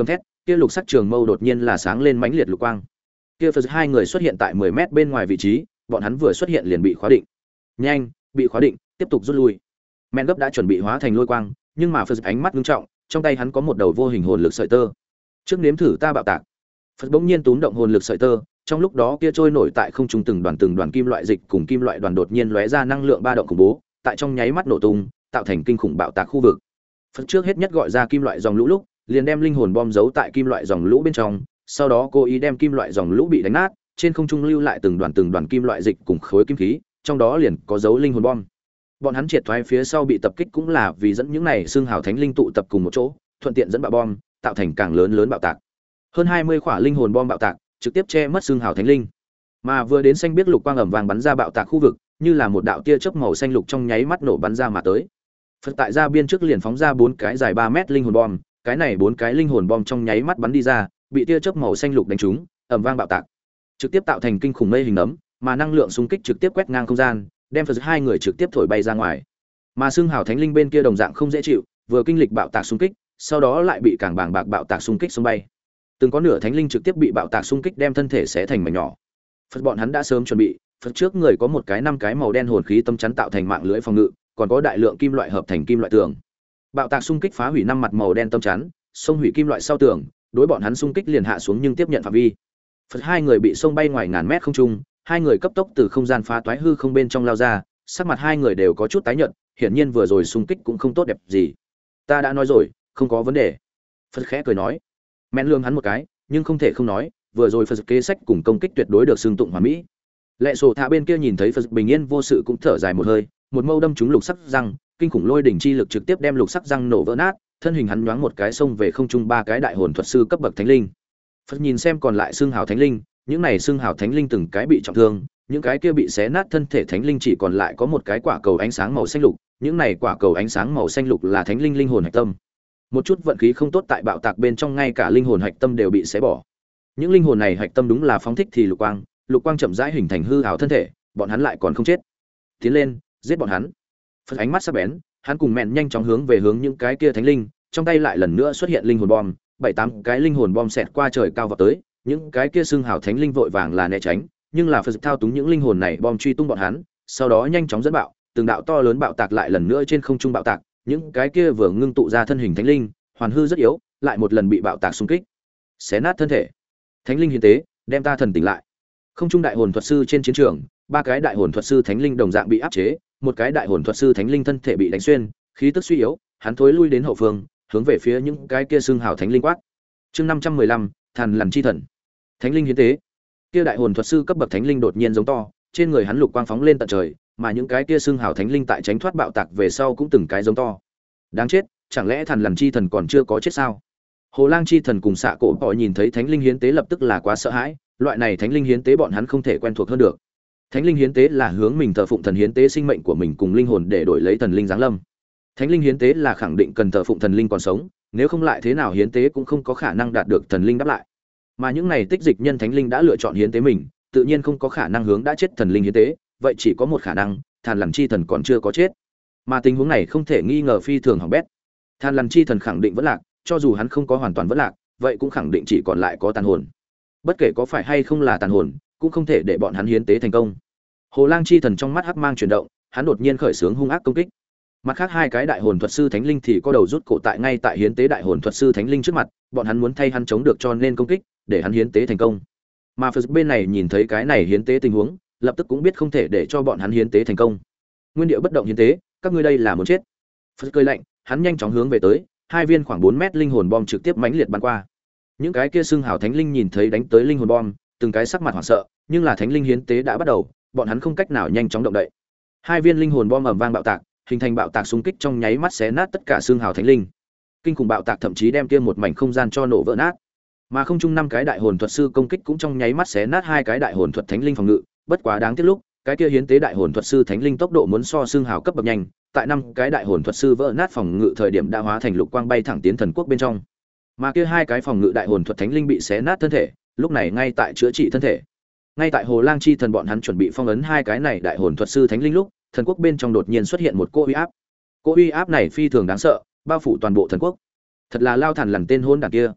kia lục sắc trường mâu đột nhiên là sáng lên mãnh liệt lục quang. Kia Phật hai người xuất hiện tại mười mét bên ngoài vị trí, bọn hắn vừa xuất hiện liền bị khóa định. Nhanh, bị khóa định, tiếp tục rút lui. Men gấp đã chuẩn bị hóa thành lôi quang, nhưng mà Phật ánh mắt nghiêm trọng, trong tay hắn có một đầu vô hình hồn lực sợi tơ. Trước nếm thử ta bạo tạc. Phật bỗng nhiên túm động hồn lực sợi tơ, trong lúc đó kia trôi nổi tại không trung từng đoàn từng đoàn kim loại dịch cùng kim loại đoàn đột nhiên lóe ra năng lượng ba động khủng bố, tại trong nháy mắt nổ tung, tạo thành kinh khủng bạo tạc khu vực. Phật trước hết nhất gọi ra kim loại dòng lũ lúc, liền đem linh hồn bom giấu tại kim loại dòng lũ bên trong, sau đó cố ý đem kim loại dòng lũ bị đánh nát, trên không trung lưu lại từng đoàn từng đoàn kim loại dịch cùng khối kim khí, trong đó liền có dấu linh hồn bom. Bọn hắn triệt thoái phía sau bị tập kích cũng là vì dẫn những này xương hào thánh linh tụ tập cùng một chỗ, thuận tiện dẫn bạo bom, tạo thành càng lớn lớn bạo tạc. Hơn hai mươi quả linh hồn bom bạo tạc, trực tiếp che mất xương hào thánh linh. Mà vừa đến xanh biết lục quang ầm vàng bắn ra bạo tạc khu vực, như là một đạo tia chớp màu xanh lục trong nháy mắt nổ bắn ra mà tới. Phật tại ra biên trước liền phóng ra bốn cái dài ba mét linh hồn bom, cái này bốn cái linh hồn bom trong nháy mắt bắn đi ra, bị tia chớp màu xanh lục đánh trúng, ầm vang bạo tạc, trực tiếp tạo thành kinh khủng mây hình nấm, mà năng lượng xung kích trực tiếp quét ngang không gian, đem Phật hai người trực tiếp thổi bay ra ngoài. Mà xương hào thánh linh bên kia đồng dạng không dễ chịu, vừa kinh lịch bạo tạc xung kích, sau đó lại bị càng bàng bạc bạo tạc xung kích xông bay. Từng có nửa thánh linh trực tiếp bị bạo tạc xung kích đem thân thể xé thành mảnh nhỏ. Phật bọn hắn đã sớm chuẩn bị, Phật trước người có một cái năm cái màu đen hồn khí tâm chắn tạo thành mạng lưới phòng ngự, còn có đại lượng kim loại hợp thành kim loại tường. Bạo tạc xung kích phá hủy năm mặt màu đen tâm chắn, xông hủy kim loại sau tường, đối bọn hắn xung kích liền hạ xuống nhưng tiếp nhận phạm vi. Phật hai người bị xông bay ngoài ngàn mét không trung, hai người cấp tốc từ không gian phá toái hư không bên trong lao ra, sắc mặt hai người đều có chút tái nhợt, hiển nhiên vừa rồi xung kích cũng không tốt đẹp gì. Ta đã nói rồi, không có vấn đề. Phật khẽ cười nói. Mẹn lương hắn một cái, nhưng không thể không nói, vừa rồi Phật kế sách cùng công kích tuyệt đối được xưng tụng hoàn mỹ. Lệ Sổ Thạ bên kia nhìn thấy Phật bình yên vô sự cũng thở dài một hơi, một mâu đâm trúng lục sắc răng, kinh khủng lôi đỉnh chi lực trực tiếp đem lục sắc răng nổ vỡ nát, thân hình hắn nhoáng một cái xông về không trung ba cái đại hồn thuật sư cấp bậc thánh linh. Phật nhìn xem còn lại xương hào thánh linh, những này xương hào thánh linh từng cái bị trọng thương, những cái kia bị xé nát thân thể thánh linh chỉ còn lại có một cái quả cầu ánh sáng màu xanh lục, những này quả cầu ánh sáng màu xanh lục là thánh linh linh hồn hạch tâm. Một chút vận khí không tốt tại bạo tạc bên trong ngay cả linh hồn hạch tâm đều bị xé bỏ. Những linh hồn này hạch tâm đúng là phóng thích thì lục quang, lục quang chậm rãi hình thành hư ảo thân thể, bọn hắn lại còn không chết. Tiến lên, giết bọn hắn. Phật ánh mắt sắc bén, hắn cùng mẹn nhanh chóng hướng về hướng những cái kia thánh linh, trong tay lại lần nữa xuất hiện linh hồn bom, bảy tám cái linh hồn bom xẹt qua trời cao vọt tới, những cái kia xương hào thánh linh vội vàng là né tránh, nhưng là Phật thao túng những linh hồn này bom truy tung bọn hắn, sau đó nhanh chóng dẫn bạo, từng đạo to lớn bạo tạc lại lần nữa trên không trung bạo tạc, những cái kia vừa ngưng tụ ra thân hình thánh linh, hoàn hư rất yếu, lại một lần bị bạo tạc xung kích, xé nát thân thể. Thánh linh hiến tế, đem ta thần tỉnh lại. Không trung đại hồn thuật sư trên chiến trường, ba cái đại hồn thuật sư thánh linh đồng dạng bị áp chế, một cái đại hồn thuật sư thánh linh thân thể bị đánh xuyên, khí tức suy yếu, hắn thối lui đến hậu phương, hướng về phía những cái kia xương hào thánh linh quát. Chương năm trăm mười lăm, Thần Lằn chi thần. Thánh linh hiến tế. Kia đại hồn thuật sư cấp bậc thánh linh đột nhiên giống to, trên người hắn lục quang phóng lên tận trời, mà những cái kia xương hào thánh linh tại tránh thoát bạo tạc về sau cũng từng cái giống to. Đáng chết, chẳng lẽ Thần Lằn chi thần còn chưa có chết sao? Hồ Lang chi thần cùng xạ cổ bọ nhìn thấy thánh linh hiến tế lập tức là quá sợ hãi, loại này thánh linh hiến tế bọn hắn không thể quen thuộc hơn được. Thánh linh hiến tế là hướng mình thờ phụng thần hiến tế sinh mệnh của mình cùng linh hồn để đổi lấy thần linh giáng lâm. Thánh linh hiến tế là khẳng định cần thờ phụng thần linh còn sống, nếu không lại thế nào hiến tế cũng không có khả năng đạt được thần linh đáp lại. Mà những này tích dịch nhân thánh linh đã lựa chọn hiến tế mình, tự nhiên không có khả năng hướng đã chết thần linh hiến tế, vậy chỉ có một khả năng, Than Lằn chi thần còn chưa có chết. Mà tình huống này không thể nghi ngờ phi thường hỏng bét. Than Lằn chi thần khẳng định vẫn lạc, cho dù hắn không có hoàn toàn vẫn lạc, vậy cũng khẳng định chỉ còn lại có tàn hồn. Bất kể có phải hay không là tàn hồn, cũng không thể để bọn hắn hiến tế thành công. Hồ Lang chi thần trong mắt hắc mang chuyển động, hắn đột nhiên khởi xướng hung ác công kích. Mặt khác hai cái đại hồn thuật sư thánh linh thì có đầu rút cổ tại ngay tại hiến tế đại hồn thuật sư thánh linh trước mặt, bọn hắn muốn thay hắn chống được cho nên công kích, để hắn hiến tế thành công. Mà Phật bên này nhìn thấy cái này hiến tế tình huống, lập tức cũng biết không thể để cho bọn hắn hiến tế thành công. Nguyên địa bất động hiến tế, các ngươi đây là muốn chết. Phật cười lạnh, hắn nhanh chóng hướng về tới, hai viên khoảng bốn mét linh hồn bom trực tiếp mãnh liệt bắn qua. Những cái kia xương hào thánh linh nhìn thấy đánh tới linh hồn bom, từng cái sắc mặt hoảng sợ, nhưng là thánh linh hiến tế đã bắt đầu, bọn hắn không cách nào nhanh chóng động đậy. Hai viên linh hồn bom ầm vang bạo tạc, hình thành bạo tạc xung kích trong nháy mắt xé nát tất cả xương hào thánh linh. Kinh khủng bạo tạc thậm chí đem kia một mảnh không gian cho nổ vỡ nát. Mà không trung năm cái đại hồn thuật sư công kích cũng trong nháy mắt xé nát hai cái đại hồn thuật thánh linh phòng ngự, bất quá đáng tiếc lúc, cái kia hiến tế đại hồn thuật sư thánh linh tốc độ muốn so xương hào cấp bậc nhanh, tại năm cái đại hồn thuật sư vỡ nát phòng ngự thời điểm đã hóa thành lục quang bay thẳng tiến thần quốc bên trong. Mà kia hai cái phòng ngự đại hồn thuật thánh linh bị xé nát thân thể, lúc này ngay tại chữa trị thân thể. Ngay tại Hồ Lang chi thần bọn hắn chuẩn bị phong ấn hai cái này đại hồn thuật sư thánh linh lúc, thần quốc bên trong đột nhiên xuất hiện một cô uy áp. Cô uy áp này phi thường đáng sợ, bao phủ toàn bộ thần quốc. Thật là lao thằn lằn tên hôn đản kia.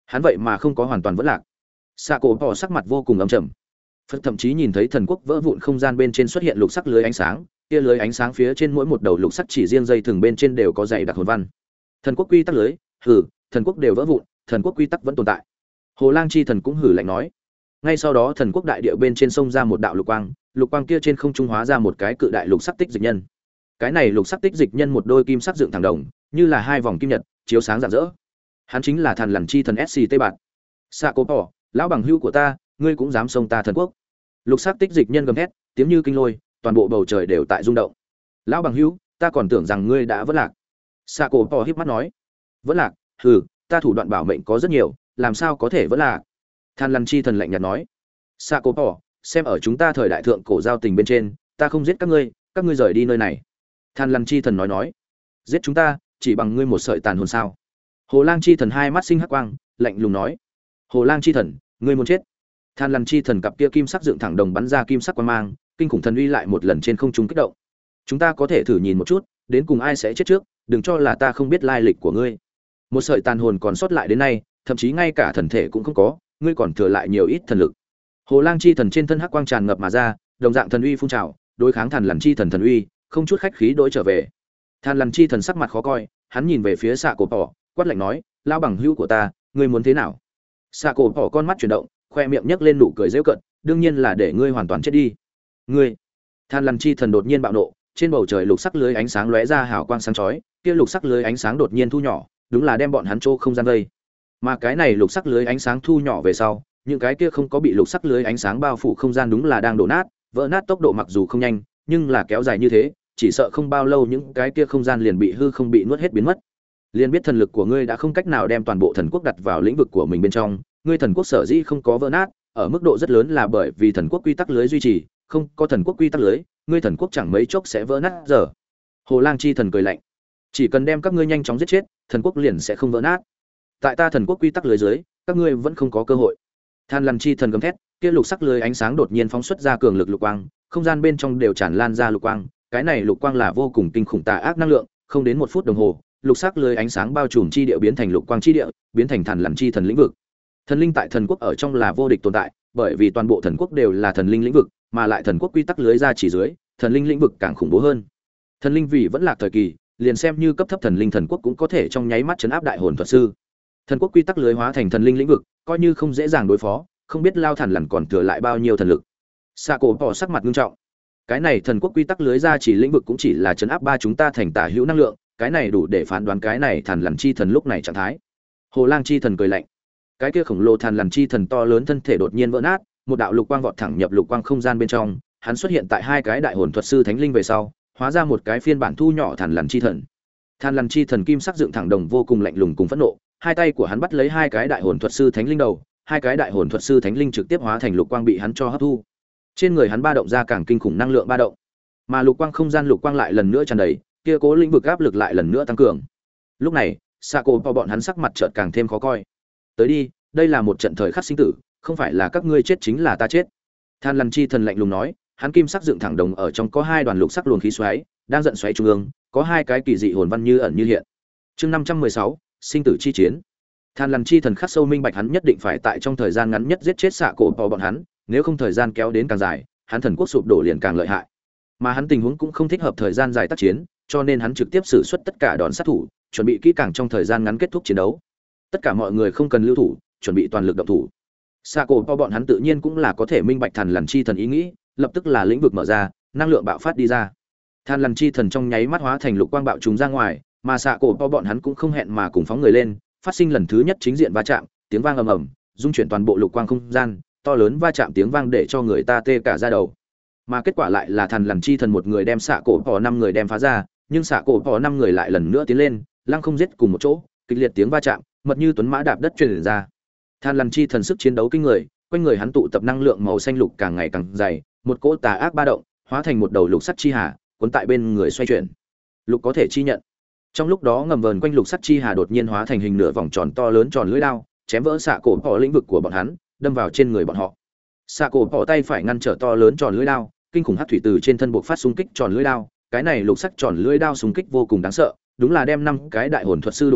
Hắn vậy mà không có hoàn toàn vỡ lạc. Xạ cổ bỏ sắc mặt vô cùng âm trầm. Phật thậm chí nhìn thấy thần quốc vỡ vụn không gian bên trên xuất hiện lục sắc lưới ánh sáng, kia lưới ánh sáng phía trên mỗi một đầu lục sắc chỉ riêng dây thừng bên trên đều có dày đặc hồn văn. Thần quốc quy tắc lưới, hừ, thần quốc đều vỡ vụn, thần quốc quy tắc vẫn tồn tại. Hồ Lang chi thần cũng hừ lạnh nói. Ngay sau đó thần quốc đại địa bên trên sông ra một đạo lục quang, lục quang kia trên không trung hóa ra một cái cự đại lục sắc tích dịch nhân. Cái này lục sắc tích dịch nhân một đôi kim sắc dựng thẳng đồng, như là hai vòng kim nhật, chiếu sáng rạng rỡ. Hắn chính là Thần Lằn chi thần ét xê tê Bạt. Xạ Cố Bỏ, lão bằng hữu của ta, ngươi cũng dám xông ta thần quốc? Lục sắc tích dịch nhân gầm thét, tiếng như kinh lôi, toàn bộ bầu trời đều tại rung động. Lão bằng hữu, ta còn tưởng rằng ngươi đã vỡ lạc. Xạ Cố Bỏ híp mắt nói. Vỡ lạc? Hừ, ta thủ đoạn bảo mệnh có rất nhiều, làm sao có thể vỡ lạc? Thần Lằn chi thần lạnh nhạt nói. Xạ Cố Bỏ, xem ở chúng ta thời đại thượng cổ giao tình bên trên, ta không giết các ngươi, các ngươi rời đi nơi này. Thần Lằn chi thần nói nói. Giết chúng ta, chỉ bằng ngươi một sợi tàn hồn sao? Hồ Lang chi thần hai mắt sinh hắc quang, lạnh lùng nói. Hồ Lang chi thần, ngươi muốn chết? Than Lằn chi thần cặp kia kim sắc dựng thẳng đồng bắn ra kim sắc quang mang, kinh khủng thần uy lại một lần trên không trung kích động. Chúng ta có thể thử nhìn một chút, đến cùng ai sẽ chết trước, đừng cho là ta không biết lai lịch của ngươi. Một sợi tàn hồn còn sót lại đến nay, thậm chí ngay cả thần thể cũng không có, ngươi còn thừa lại nhiều ít thần lực. Hồ Lang chi thần trên thân hắc quang tràn ngập mà ra, đồng dạng thần uy phun trào, đối kháng Than Lằn chi thần thần uy, không chút khách khí đối trở về. Than Lằn chi thần sắc mặt khó coi, hắn nhìn về phía Xạ Cổ Bỏ, quát lạnh nói, lão bằng hữu của ta, ngươi muốn thế nào? Xạ Cổ Bỏ con mắt chuyển động, khoe miệng nhấc lên nụ cười giễu cợt, đương nhiên là để ngươi hoàn toàn chết đi. Ngươi! Than Lằn chi thần đột nhiên bạo nộ, trên bầu trời lục sắc lưới ánh sáng lóe ra hào quang sáng chói, kia lục sắc lưới ánh sáng đột nhiên thu nhỏ, đúng là đem bọn hắn trô không gian vây. Mà cái này lục sắc lưới ánh sáng thu nhỏ về sau, những cái kia không có bị lục sắc lưới ánh sáng bao phủ không gian đúng là đang đổ nát, vỡ nát tốc độ mặc dù không nhanh, nhưng là kéo dài như thế, chỉ sợ không bao lâu những cái kia không gian liền bị hư không bị nuốt hết biến mất. Liên biết thần lực của ngươi đã không cách nào đem toàn bộ thần quốc đặt vào lĩnh vực của mình bên trong, ngươi thần quốc sở dĩ không có vỡ nát, ở mức độ rất lớn là bởi vì thần quốc quy tắc lưới duy trì, không có thần quốc quy tắc lưới, ngươi thần quốc chẳng mấy chốc sẽ vỡ nát giờ. Hồ Lang chi thần cười lạnh, chỉ cần đem các ngươi nhanh chóng giết chết, thần quốc liền sẽ không vỡ nát. Tại ta thần quốc quy tắc lưới dưới, các ngươi vẫn không có cơ hội. Than Lằn chi thần gầm thét, kia lục sắc lưới ánh sáng đột nhiên phóng xuất ra cường lực lục quang, không gian bên trong đều tràn lan ra lục quang, cái này lục quang là vô cùng kinh khủng tà ác năng lượng, không đến một phút đồng hồ, lục sắc lưới ánh sáng bao trùm chi địa biến thành lục quang chi địa, biến thành Than Lằn chi thần lĩnh vực. Thần linh tại thần quốc ở trong là vô địch tồn tại, bởi vì toàn bộ thần quốc đều là thần linh lĩnh vực, mà lại thần quốc quy tắc lưới ra chỉ dưới, thần linh lĩnh vực càng khủng bố hơn. Thần linh vì vẫn là thời kỳ, liền xem như cấp thấp thần linh thần quốc cũng có thể trong nháy mắt chấn áp đại hồn thuật sư. Thần quốc quy tắc lưới hóa thành thần linh lĩnh vực, coi như không dễ dàng đối phó, không biết lao Thằn Lằn còn thừa lại bao nhiêu thần lực. Xạ Cổ Bỏ sắc mặt nghiêm trọng. Cái này thần quốc quy tắc lưới ra chỉ lĩnh vực cũng chỉ là chấn áp ba chúng ta thành tả hữu năng lượng, cái này đủ để phán đoán cái này Thằn Lằn chi thần lúc này trạng thái. Hồ Lang chi thần cười lạnh. Cái kia khổng lồ Thằn Lằn chi thần to lớn thân thể đột nhiên vỡ nát, một đạo lục quang vọt thẳng nhập lục quang không gian bên trong, hắn xuất hiện tại hai cái đại hồn thuật sư thánh linh về sau, hóa ra một cái phiên bản thu nhỏ Thằn Lằn chi thần. Thằn Lằn chi thần kim sắc dựng thẳng đồng vô cùng lạnh lùng cùng phẫn nộ, hai tay của hắn bắt lấy hai cái đại hồn thuật sư thánh linh đầu, hai cái đại hồn thuật sư thánh linh trực tiếp hóa thành lục quang bị hắn cho hấp thu. Trên người hắn ba động ra càng kinh khủng năng lượng ba động, mà lục quang không gian lục quang lại lần nữa tràn đầy, kia cố lĩnh vực áp lực lại lần nữa tăng cường. Lúc này, Xạ Cổ Bỏ bọn hắn sắc mặt chợt càng thêm khó coi. Tới đi, đây là một trận thời khắc sinh tử, không phải là các ngươi chết chính là ta chết. Than Lằn chi thần lạnh lùng nói, hắn kim sắc dựng thẳng đồng ở trong có hai đoàn lục sắc luồng khí xoáy, đang giận xoáy trung ương, có hai cái kỳ dị hồn văn như ẩn như hiện. Chương năm trăm mười sáu, sinh tử chi chiến. Than Lằn chi thần khắc sâu minh bạch hắn nhất định phải tại trong thời gian ngắn nhất giết chết Xạ Cổ Bỏ bọn hắn, nếu không thời gian kéo đến càng dài, hắn thần quốc sụp đổ liền càng lợi hại. Mà hắn tình huống cũng không thích hợp thời gian dài tác chiến, cho nên hắn trực tiếp sử xuất tất cả đòn sát thủ, chuẩn bị kỹ càng trong thời gian ngắn kết thúc chiến đấu. Tất cả mọi người không cần lưu thủ, chuẩn bị toàn lực động thủ. Xạ Cổ Bỏ bọn hắn tự nhiên cũng là có thể minh bạch Than Lằn chi thần ý nghĩ, lập tức là lĩnh vực mở ra, năng lượng bạo phát đi ra. Than Lằn chi thần trong nháy mắt hóa thành lục quang bạo trùng ra ngoài, mà Xạ Cổ Bỏ bọn hắn cũng không hẹn mà cùng phóng người lên, phát sinh lần thứ nhất chính diện va chạm, tiếng vang ầm ầm, rung chuyển toàn bộ lục quang không gian, to lớn va chạm tiếng vang để cho người ta tê cả da đầu. Mà kết quả lại là Than Lằn chi thần một người đem Xạ Cổ Bỏ năm người đem phá ra, nhưng Xạ Cổ Bỏ năm người lại lần nữa tiến lên, lăng không giết cùng một chỗ, kịch liệt tiếng va chạm, mật như tuấn mã đạp đất truyền ra. Than Lằn chi thần sức chiến đấu kinh người, quanh người hắn tụ tập năng lượng màu xanh lục càng ngày càng dày, một cỗ tà ác ba động, hóa thành một đầu lục sắt chi hà, cuốn tại bên người xoay chuyển. Lục có thể chi nhận. Trong lúc đó ngầm vờn quanh lục sắt chi hà đột nhiên hóa thành hình nửa vòng tròn to lớn tròn lưỡi đao, chém vỡ Xạ Cổ Bỏ lĩnh vực của bọn hắn, đâm vào trên người bọn họ. Xạ Cổ Bỏ tay phải ngăn trở to lớn tròn lưỡi đao, kinh khủng hắc thủy từ trên thân buộc phát xung kích tròn lưỡi đao, cái này lục sắc tròn lưỡi đao xung kích vô cùng đáng sợ, đúng là đem năm cái đại hồn thuật sư đụng bay,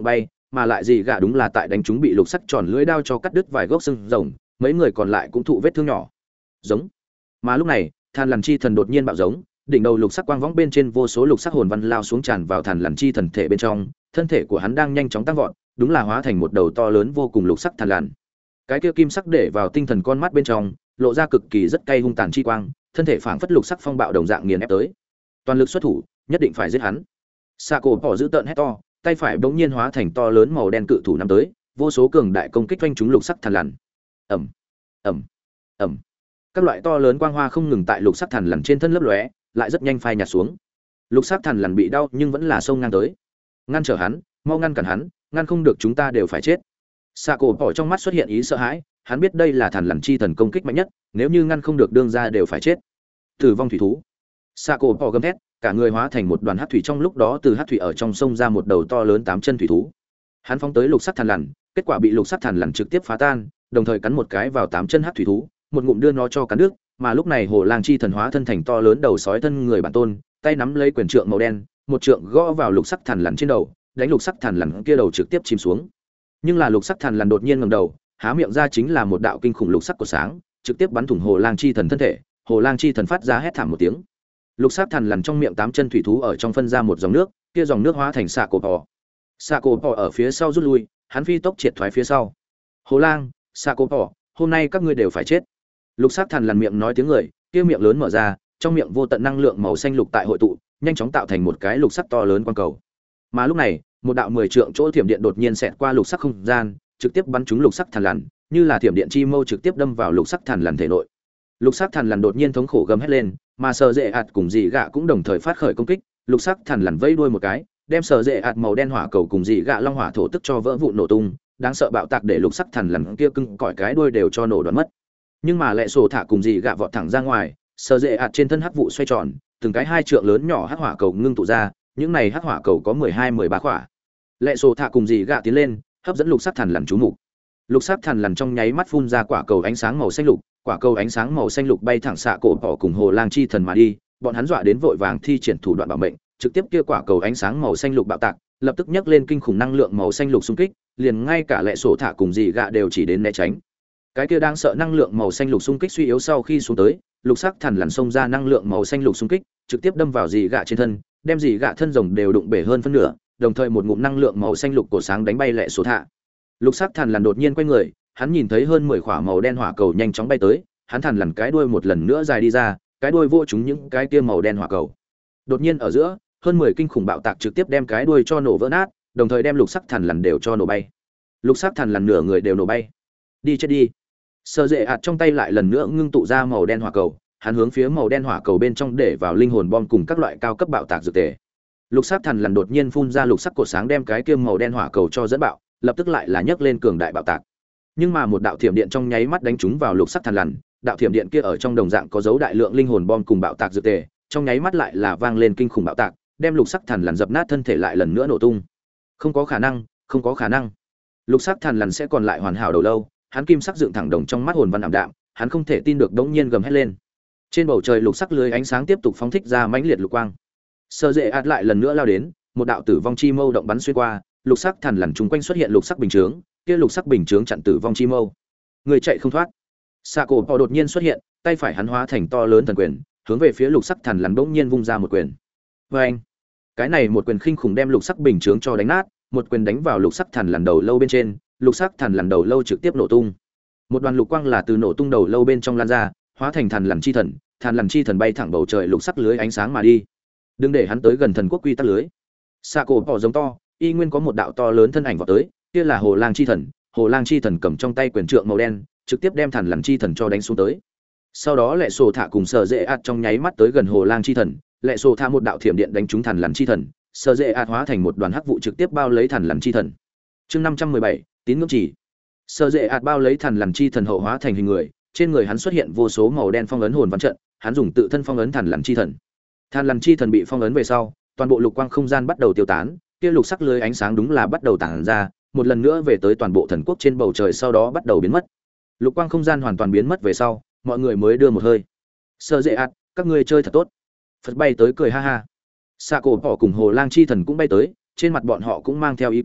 mà lại gì gạ đúng là tại đánh chúng bị lục sắc tròn lưỡi đao cho cắt đứt vài gốc xương rồng, mấy người còn lại cũng thụ vết thương nhỏ. Giống. Mà lúc này, Than Lằn Chi Thần đột nhiên bạo giống, đỉnh đầu lục sắc quang võng bên trên vô số lục sắc hồn văn lao xuống tràn vào Than Lằn Chi Thần thể bên trong, thân thể của hắn đang nhanh chóng tăng vọt, đúng là hóa thành một đầu to lớn vô cùng lục sắc than lằn. Cái kia kim sắc để vào tinh thần con mắt bên trong, lộ ra cực kỳ rất cay hung tàn chi quang, thân thể phảng phất lục sắc phong bạo đồng dạng nghiền ép tới. Toàn lực xuất thủ, nhất định phải giết hắn. Sạ Cổ bỏ giữ tợn hét to, tay phải bỗng nhiên hóa thành to lớn màu đen cự thủ nắm tới, vô số cường đại công kích vanh trúng lục sắc than lằn. Ầm, ầm, ầm. Các loại to lớn quang hoa không ngừng tại lục sắc than lằn trên thân lấp lóe, lại rất nhanh phai nhạt xuống. Lục sắc than lằn bị đau nhưng vẫn là xông ngang tới. Ngăn trở hắn, mau ngăn cản hắn, ngăn không được chúng ta đều phải chết. Sạ Cổ bỏ trong mắt xuất hiện ý sợ hãi, hắn biết đây là Than Lằn Chi Thần công kích mạnh nhất, nếu như ngăn không được đương ra đều phải chết. Tử vong thủy thú. Sạ Cổ bỏ gầm thét, cả người hóa thành một đoàn hắc thủy, trong lúc đó từ hắc thủy ở trong sông ra một đầu to lớn tám chân thủy thú. Hắn phóng tới lục sắc than lằn, kết quả bị lục sắc than lằn trực tiếp phá tan, đồng thời cắn một cái vào tám chân hắc thủy thú, một ngụm đưa nó cho cắn nước, mà lúc này Hồ Lang Chi Thần hóa thân thành to lớn đầu sói thân người bản tôn, tay nắm lấy quyền trượng màu đen, một trượng gõ vào lục sắc than lằn trên đầu, đánh lục sắc than lằn kia đầu trực tiếp chìm xuống. Nhưng là lục sắc than lằn đột nhiên ngẩng đầu, há miệng ra chính là một đạo kinh khủng lục sắc của sáng, trực tiếp bắn thủng Hồ Lang Chi Thần thân thể. Hồ Lang Chi Thần phát ra hét thảm một tiếng. Lục sắc than lằn trong miệng tám chân thủy thú ở trong phân ra một dòng nước, kia dòng nước hóa thành Sạ Cổ bò. Sạ Cổ bò ở phía sau rút lui, hắn phi tốc triệt thoái phía sau. Hồ Lang, Sạ Cổ bò, hôm nay các ngươi đều phải chết. Lục sắc than lằn miệng nói tiếng người, kia miệng lớn mở ra, trong miệng vô tận năng lượng màu xanh lục tại hội tụ, nhanh chóng tạo thành một cái lục sắc to lớn quang cầu. Mà lúc này, một đạo mười trượng chỗ thiểm điện đột nhiên xẹt qua lục sắc không gian, trực tiếp bắn trúng lục sắc than lằn, như là thiểm điện chi mâu trực tiếp đâm vào lục sắc than lằn thể nội. Lục sắc than lằn đột nhiên thống khổ gầm hét lên, mà Sở Dệ ạt cùng Dị Gạ cũng đồng thời phát khởi công kích. Lục sắc than lằn vây đuôi một cái, đem Sở Dệ ạt màu đen hỏa cầu cùng Dị Gạ long hỏa thổ tức cho vỡ vụn nổ tung, đáng sợ bạo tạc để lục sắc than lằn kia cưng cõi cái đuôi đều cho nổ đoạn mất. Nhưng mà Lệ Sổ Thả cùng Dị Gạ vọt thẳng ra ngoài, Sở Dệ ạt trên thân hắc vụ xoay tròn, từng cái hai trượng lớn nhỏ hắc hỏa cầu ngưng tụ ra, những này hắc hỏa cầu có mười hai mười ba quả. Lệ Sổ Thả cùng Dị Gạ tiến lên, hấp dẫn lục sắc than lằn chú mục. Lục sắc than lằn trong nháy mắt phun ra quả cầu ánh sáng màu xanh lục, quả cầu ánh sáng màu xanh lục bay thẳng Sạ Cổ bỏ cùng Hồ Lang Chi Thần mà đi, bọn hắn dọa đến vội vàng thi triển thủ đoạn bảo mệnh, trực tiếp kia quả cầu ánh sáng màu xanh lục bạo tạc, lập tức nhấc lên kinh khủng năng lượng màu xanh lục xung kích, liền ngay cả Lệ Sổ Thả cùng Dị Gạ đều chỉ đến né tránh. Cái kia đang sợ năng lượng màu xanh lục xung kích suy yếu sau khi xuống tới, lục sắc than lằn xông ra năng lượng màu xanh lục xung kích, trực tiếp đâm vào Dị Gạ trên thân, đem Dị Gạ thân rồng đều đụng bể hơn phân nửa, đồng thời một ngụm năng lượng màu xanh lục cổ sáng đánh bay Lệ Sổ Thả. Lục sắc than lằn đột nhiên quay người, hắn nhìn thấy hơn mười quả màu đen hỏa cầu nhanh chóng bay tới, hắn thằn lằn cái đuôi một lần nữa dài đi ra, cái đuôi vô chúng những cái kia màu đen hỏa cầu. Đột nhiên ở giữa, hơn mười kinh khủng bạo tạc trực tiếp đem cái đuôi cho nổ vỡ nát, đồng thời đem lục sắc thằn lằn đều cho nổ bay. Lục sắc thằn lằn nửa người đều nổ bay. Đi chết đi. Sở Dệ ạt trong tay lại lần nữa ngưng tụ ra màu đen hỏa cầu, hắn hướng phía màu đen hỏa cầu bên trong để vào linh hồn bom cùng các loại cao cấp bạo tạc dược tề. Lục sắc thằn lằn đột nhiên phun ra lục sắc cột sáng đem cái kia màu đen hỏa cầu cho dẫn bạo, lập tức lại là nhấc lên cường đại bạo tạc. Nhưng mà một đạo thiểm điện trong nháy mắt đánh trúng vào lục sắc thằn lằn, đạo thiểm điện kia ở trong đồng dạng có dấu đại lượng linh hồn bom cùng bạo tạc dược tề, trong nháy mắt lại là vang lên kinh khủng bạo tạc, đem lục sắc thằn lằn dập nát thân thể lại lần nữa nổ tung. Không có khả năng, không có khả năng. Lục sắc thằn lằn sẽ còn lại hoàn hảo đầu lâu, hắn kim sắc dựng thẳng đồng trong mắt hồn văn ảm đạm, hắn không thể tin được đống nhiên gầm hét lên. Trên bầu trời lục sắc lưới ánh sáng tiếp tục phóng thích ra mãnh liệt lục quang. Sở Dệ ạt lại lần nữa lao đến, một đạo tử vong chi mâu động bắn xuyên qua, lục sắc thằn lằn chung quanh xuất hiện lục sắc bình chướng, kia lục sắc bình chướng chặn tử vong chi mâu. Người chạy không thoát. Sạ Cổ Bò đột nhiên xuất hiện, tay phải hắn hóa thành to lớn thần quyền, hướng về phía lục sắc thằn lằn bỗng nhiên vung ra một quyền. Oeng! Cái này một quyền khinh khủng đem lục sắc bình chướng cho đánh nát, một quyền đánh vào lục sắc thằn lằn đầu lâu bên trên, lục sắc thằn lằn đầu lâu trực tiếp nổ tung. Một đoàn lục quang là từ nổ tung đầu lâu bên trong lan ra, hóa thành thằn lằn chi thần, thằn lằn chi thần bay thẳng bầu trời lục sắc lưới ánh sáng mà đi. Đừng để hắn tới gần thần quốc quy tắc lưới. Sạ Cổ Bò giống to, y nguyên có một đạo to lớn thân ảnh vọt tới, kia là Hồ Lang chi thần, Hồ Lang chi thần cầm trong tay quyền trượng màu đen, trực tiếp đem thằn lằn chi thần cho đánh xuống tới. Sau đó Lệ Sổ Thả cùng Sở Dệ ạt trong nháy mắt tới gần Hồ Lang chi thần, Lệ Sổ Thả một đạo thiểm điện đánh trúng thằn lằn chi thần, Sở Dệ ạt hóa thành một đoàn hắc vụ trực tiếp bao lấy thằn lằn chi thần. Chương năm trăm mười bảy, tín ngưỡng chỉ. Sở Dệ ạt bao lấy thằn lằn chi thần hậu hóa thành hình người, trên người hắn xuất hiện vô số màu đen phong ấn hồn văn trận, hắn dùng tự thân phong ấn thằn lằn chi thần. Thằn lằn chi thần bị phong ấn về sau, toàn bộ lục quang không gian bắt đầu tiêu tán, kia lục sắc lưới ánh sáng đúng là bắt đầu tản ra, một lần nữa về tới toàn bộ thần quốc trên bầu trời, sau đó bắt đầu biến mất. Lục quang không gian hoàn toàn biến mất về sau, mọi người mới đưa một hơi. Sở Dệ ạt, các ngươi chơi thật tốt. Phật bay tới cười ha ha. Sạ Cổ Bò cùng Hồ Lang chi thần cũng bay tới, trên mặt bọn họ cũng mang theo ý cười,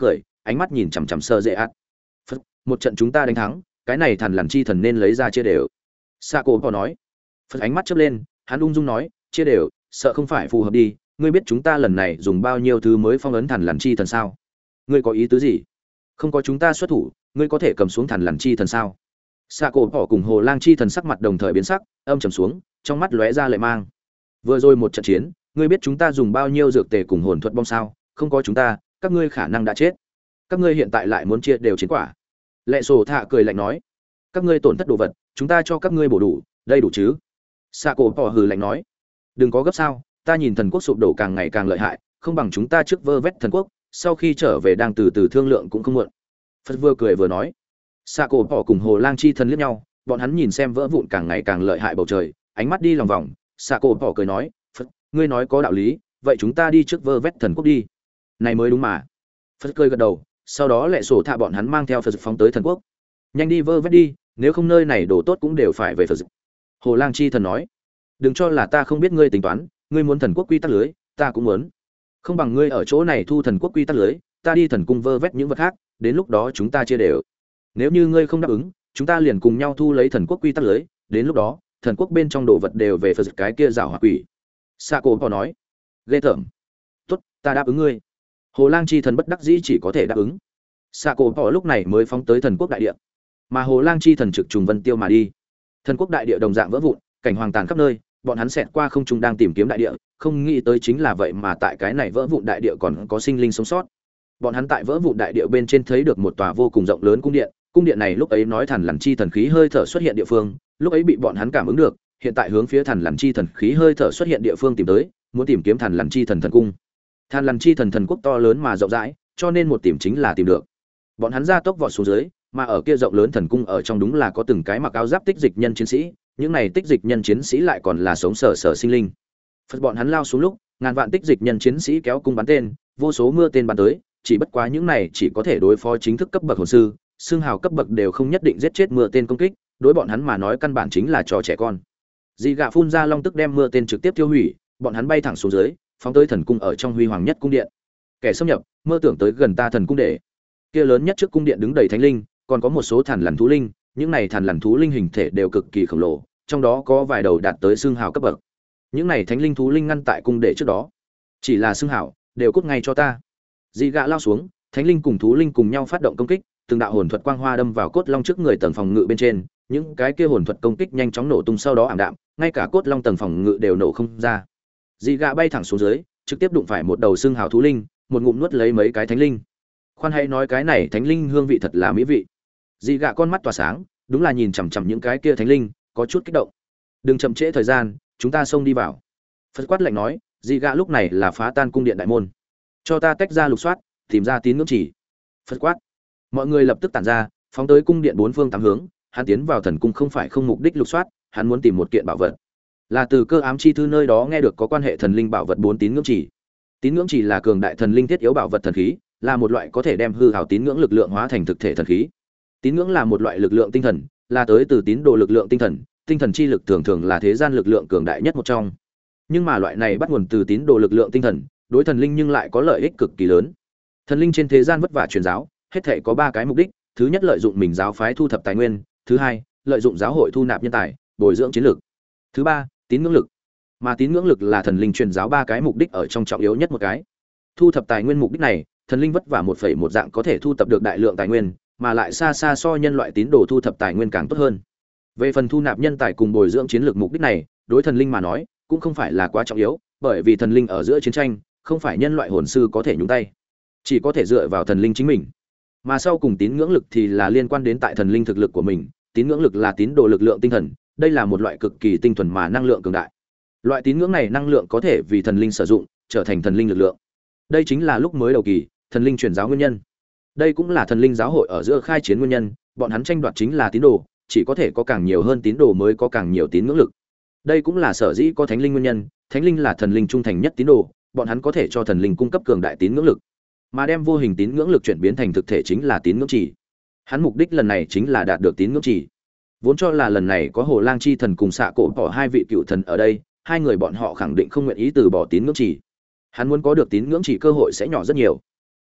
ánh mắt nhìn chằm chằm sơ dễ ạt. Phật, một trận chúng ta đánh thắng, cái này thằn lằn chi thần nên lấy ra chia đều. Sạ cổ bỏ nói. Phật ánh mắt chớp lên, hắn ung dung nói, chia đều, sợ không phải phù hợp đi, ngươi biết chúng ta lần này dùng bao nhiêu thứ mới phong ấn thằn lằn chi thần sao? Ngươi có ý tứ gì? Không có chúng ta xuất thủ, ngươi có thể cầm xuống thằn lằn chi thần sao? Sạ cổ bỏ cùng hồ lang chi thần sắc mặt đồng thời biến sắc, âm trầm xuống, trong mắt lóe ra lệ mang. Vừa rồi một trận chiến, ngươi biết chúng ta dùng bao nhiêu dược tề cùng hồn thuật bom sao? Không có chúng ta, các ngươi khả năng đã chết. Các ngươi hiện tại lại muốn chia đều chiến quả. Lệ Sổ Thạ cười lạnh nói, các ngươi tổn thất đồ vật, chúng ta cho các ngươi bổ đủ, đây đủ chứ? Sạ cổ bỏ hừ lạnh nói, đừng có gấp sao, ta nhìn thần quốc sụp đổ càng ngày càng lợi hại, không bằng chúng ta trước vơ vét thần quốc, sau khi trở về đang từ từ thương lượng cũng không muộn. Phật vừa cười vừa nói. Sạ cổ bỏ cùng hồ lang chi thần liếc nhau, bọn hắn nhìn xem vỡ vụn càng ngày càng lợi hại bầu trời, ánh mắt đi lòng vòng. Sạ cổ bỏ cười nói, Phật, ngươi nói có đạo lý, vậy chúng ta đi trước vơ vét thần quốc đi. Này mới đúng mà. Phật cười gật đầu, sau đó Lệ Sổ Thạ bọn hắn mang theo Phật phóng tới thần quốc. Nhanh đi vơ vét đi, nếu không nơi này đồ tốt cũng đều phải về Phật. Hồ lang chi thần nói, đừng cho là ta không biết ngươi tính toán, ngươi muốn thần quốc quy tắc lưới, ta cũng muốn. Không bằng ngươi ở chỗ này thu thần quốc quy tắc lưới, ta đi thần cung vơ vét những vật khác, đến lúc đó chúng ta chia đều. Nếu như ngươi không đáp ứng, chúng ta liền cùng nhau thu lấy thần quốc quy tắc lưới, đến lúc đó, thần quốc bên trong đồ vật đều về Phật cái kia giảo hỏa quỷ. Sạ cổ bỏ nói, ghê tởm. Tốt, ta đáp ứng ngươi. Hồ lang chi thần bất đắc dĩ chỉ có thể đáp ứng. Sạ cổ bỏ lúc này mới phóng tới thần quốc đại địa, mà hồ lang chi thần trực trùng vân tiêu mà đi. Thần quốc đại địa đồng dạng vỡ vụn, cảnh hoàng tàn khắp nơi, bọn hắn xẹt qua không trung đang tìm kiếm đại địa, không nghĩ tới chính là vậy mà tại cái này vỡ vụn đại địa còn có sinh linh sống sót. Bọn hắn tại vỡ vụn đại địa bên trên thấy được một tòa vô cùng rộng lớn cung điện, cung điện này lúc ấy nói Thằn Lằn chi thần khí hơi thở xuất hiện địa phương, lúc ấy bị bọn hắn cảm ứng được, hiện tại hướng phía Thằn Lằn chi thần khí hơi thở xuất hiện địa phương tìm tới, muốn tìm kiếm Thằn Lằn chi thần thần cung. Thằn Lằn chi thần thần quốc to lớn mà rộng rãi, cho nên một tìm chính là tìm được. Bọn hắn ra tốc vọt xuống dưới, mà ở kia rộng lớn thần cung ở trong đúng là có từng cái mặc áo giáp tích dịch nhân chiến sĩ, những này tích dịch nhân chiến sĩ lại còn là sống sờ sờ sinh linh. Phật bọn hắn lao xuống lúc, ngàn vạn tích dịch nhân chiến sĩ kéo cung bắn tên, vô số mưa tên bắn tới, chỉ bất quá những này chỉ có thể đối phó chính thức cấp bậc hồn sư, xương hào cấp bậc đều không nhất định giết chết mưa tên công kích, đối bọn hắn mà nói căn bản chính là trò trẻ con. Dị gạ phun ra long tức đem mưa tên trực tiếp tiêu hủy, bọn hắn bay thẳng xuống dưới, phóng tới thần cung ở trong huy hoàng nhất cung điện. Kẻ xâm nhập, mơ tưởng tới gần ta thần cung để. Kia lớn nhất trước cung điện đứng đầy thánh linh, còn có một số thằn lằn thú linh, những này thằn lằn thú linh hình thể đều cực kỳ khổng lồ, trong đó có vài đầu đạt tới xương hào cấp bậc. Những này thánh linh thú linh ngăn tại cung đệ trước đó, chỉ là xương hào, đều cút ngay cho ta. Dị gạ lao xuống, thánh linh cùng thú linh cùng nhau phát động công kích, từng đạo hồn thuật quang hoa đâm vào cốt long trước người tầng phòng ngự bên trên, những cái kia hồn thuật công kích nhanh chóng nổ tung sau đó ảm đạm, ngay cả cốt long tầng phòng ngự đều nổ không ra. Dị gạ bay thẳng xuống dưới, trực tiếp đụng phải một đầu xương hào thú linh, một ngụm nuốt lấy mấy cái thánh linh. Khoan hay nói cái này thánh linh hương vị thật là mỹ vị. Dị gạ con mắt tỏa sáng, đúng là nhìn chằm chằm những cái kia thánh linh, có chút kích động. Đừng chậm trễ thời gian, chúng ta xông đi vào. Phật quát lạnh nói, dị gạ lúc này là phá tan cung điện đại môn. Cho ta tách ra lục soát, tìm ra tín ngưỡng chỉ. Phật quát. Mọi người lập tức tản ra, phóng tới cung điện bốn phương tám hướng. Hắn tiến vào thần cung không phải không mục đích lục soát, hắn muốn tìm một kiện bảo vật. Là từ cơ ám chi thư nơi đó nghe được có quan hệ thần linh bảo vật bốn tín ngưỡng chỉ. Tín ngưỡng chỉ là cường đại thần linh thiết yếu bảo vật thần khí, là một loại có thể đem hư hào tín ngưỡng lực lượng hóa thành thực thể thần khí. Tín ngưỡng là một loại lực lượng tinh thần, là tới từ tín đồ lực lượng tinh thần, tinh thần chi lực thường thường là thế gian lực lượng cường đại nhất một trong. Nhưng mà loại này bắt nguồn từ tín đồ lực lượng tinh thần, đối thần linh nhưng lại có lợi ích cực kỳ lớn. Thần linh trên thế gian vất vả truyền giáo, hết thảy có ba cái mục đích, thứ nhất lợi dụng mình giáo phái thu thập tài nguyên, thứ hai, lợi dụng giáo hội thu nạp nhân tài, bồi dưỡng chiến lược. Thứ ba, tín ngưỡng lực. Mà tín ngưỡng lực là thần linh truyền giáo ba cái mục đích ở trong trọng yếu nhất một cái. Thu thập tài nguyên mục đích này, thần linh vất vả một phẩy một dạng có thể thu thập được đại lượng tài nguyên, mà lại xa xa so nhân loại tín đồ thu thập tài nguyên càng tốt hơn. Về phần thu nạp nhân tài cùng bồi dưỡng chiến lược mục đích này, đối thần linh mà nói, cũng không phải là quá trọng yếu, bởi vì thần linh ở giữa chiến tranh, không phải nhân loại hồn sư có thể nhúng tay, chỉ có thể dựa vào thần linh chính mình. Mà sau cùng tín ngưỡng lực thì là liên quan đến tại thần linh thực lực của mình, tín ngưỡng lực là tín đồ lực lượng tinh thần, đây là một loại cực kỳ tinh thuần mà năng lượng cường đại. Loại tín ngưỡng này năng lượng có thể vì thần linh sử dụng, trở thành thần linh lực lượng. Đây chính là lúc mới đầu kỳ, thần linh truyền giáo nguyên nhân. Đây cũng là thần linh giáo hội ở giữa khai chiến nguyên nhân, bọn hắn tranh đoạt chính là tín đồ, chỉ có thể có càng nhiều hơn tín đồ mới có càng nhiều tín ngưỡng lực. Đây cũng là sở dĩ có thánh linh nguyên nhân, thánh linh là thần linh trung thành nhất tín đồ, bọn hắn có thể cho thần linh cung cấp cường đại tín ngưỡng lực, mà đem vô hình tín ngưỡng lực chuyển biến thành thực thể chính là tín ngưỡng chỉ. Hắn mục đích lần này chính là đạt được tín ngưỡng chỉ. Vốn cho là lần này có Hồ Lang chi thần cùng Xạ Cổ bỏ hai vị cựu thần ở đây, hai người bọn họ khẳng định không nguyện ý từ bỏ tín ngưỡng chỉ. Hắn muốn có được tín ngưỡng chỉ cơ hội sẽ nhỏ rất nhiều.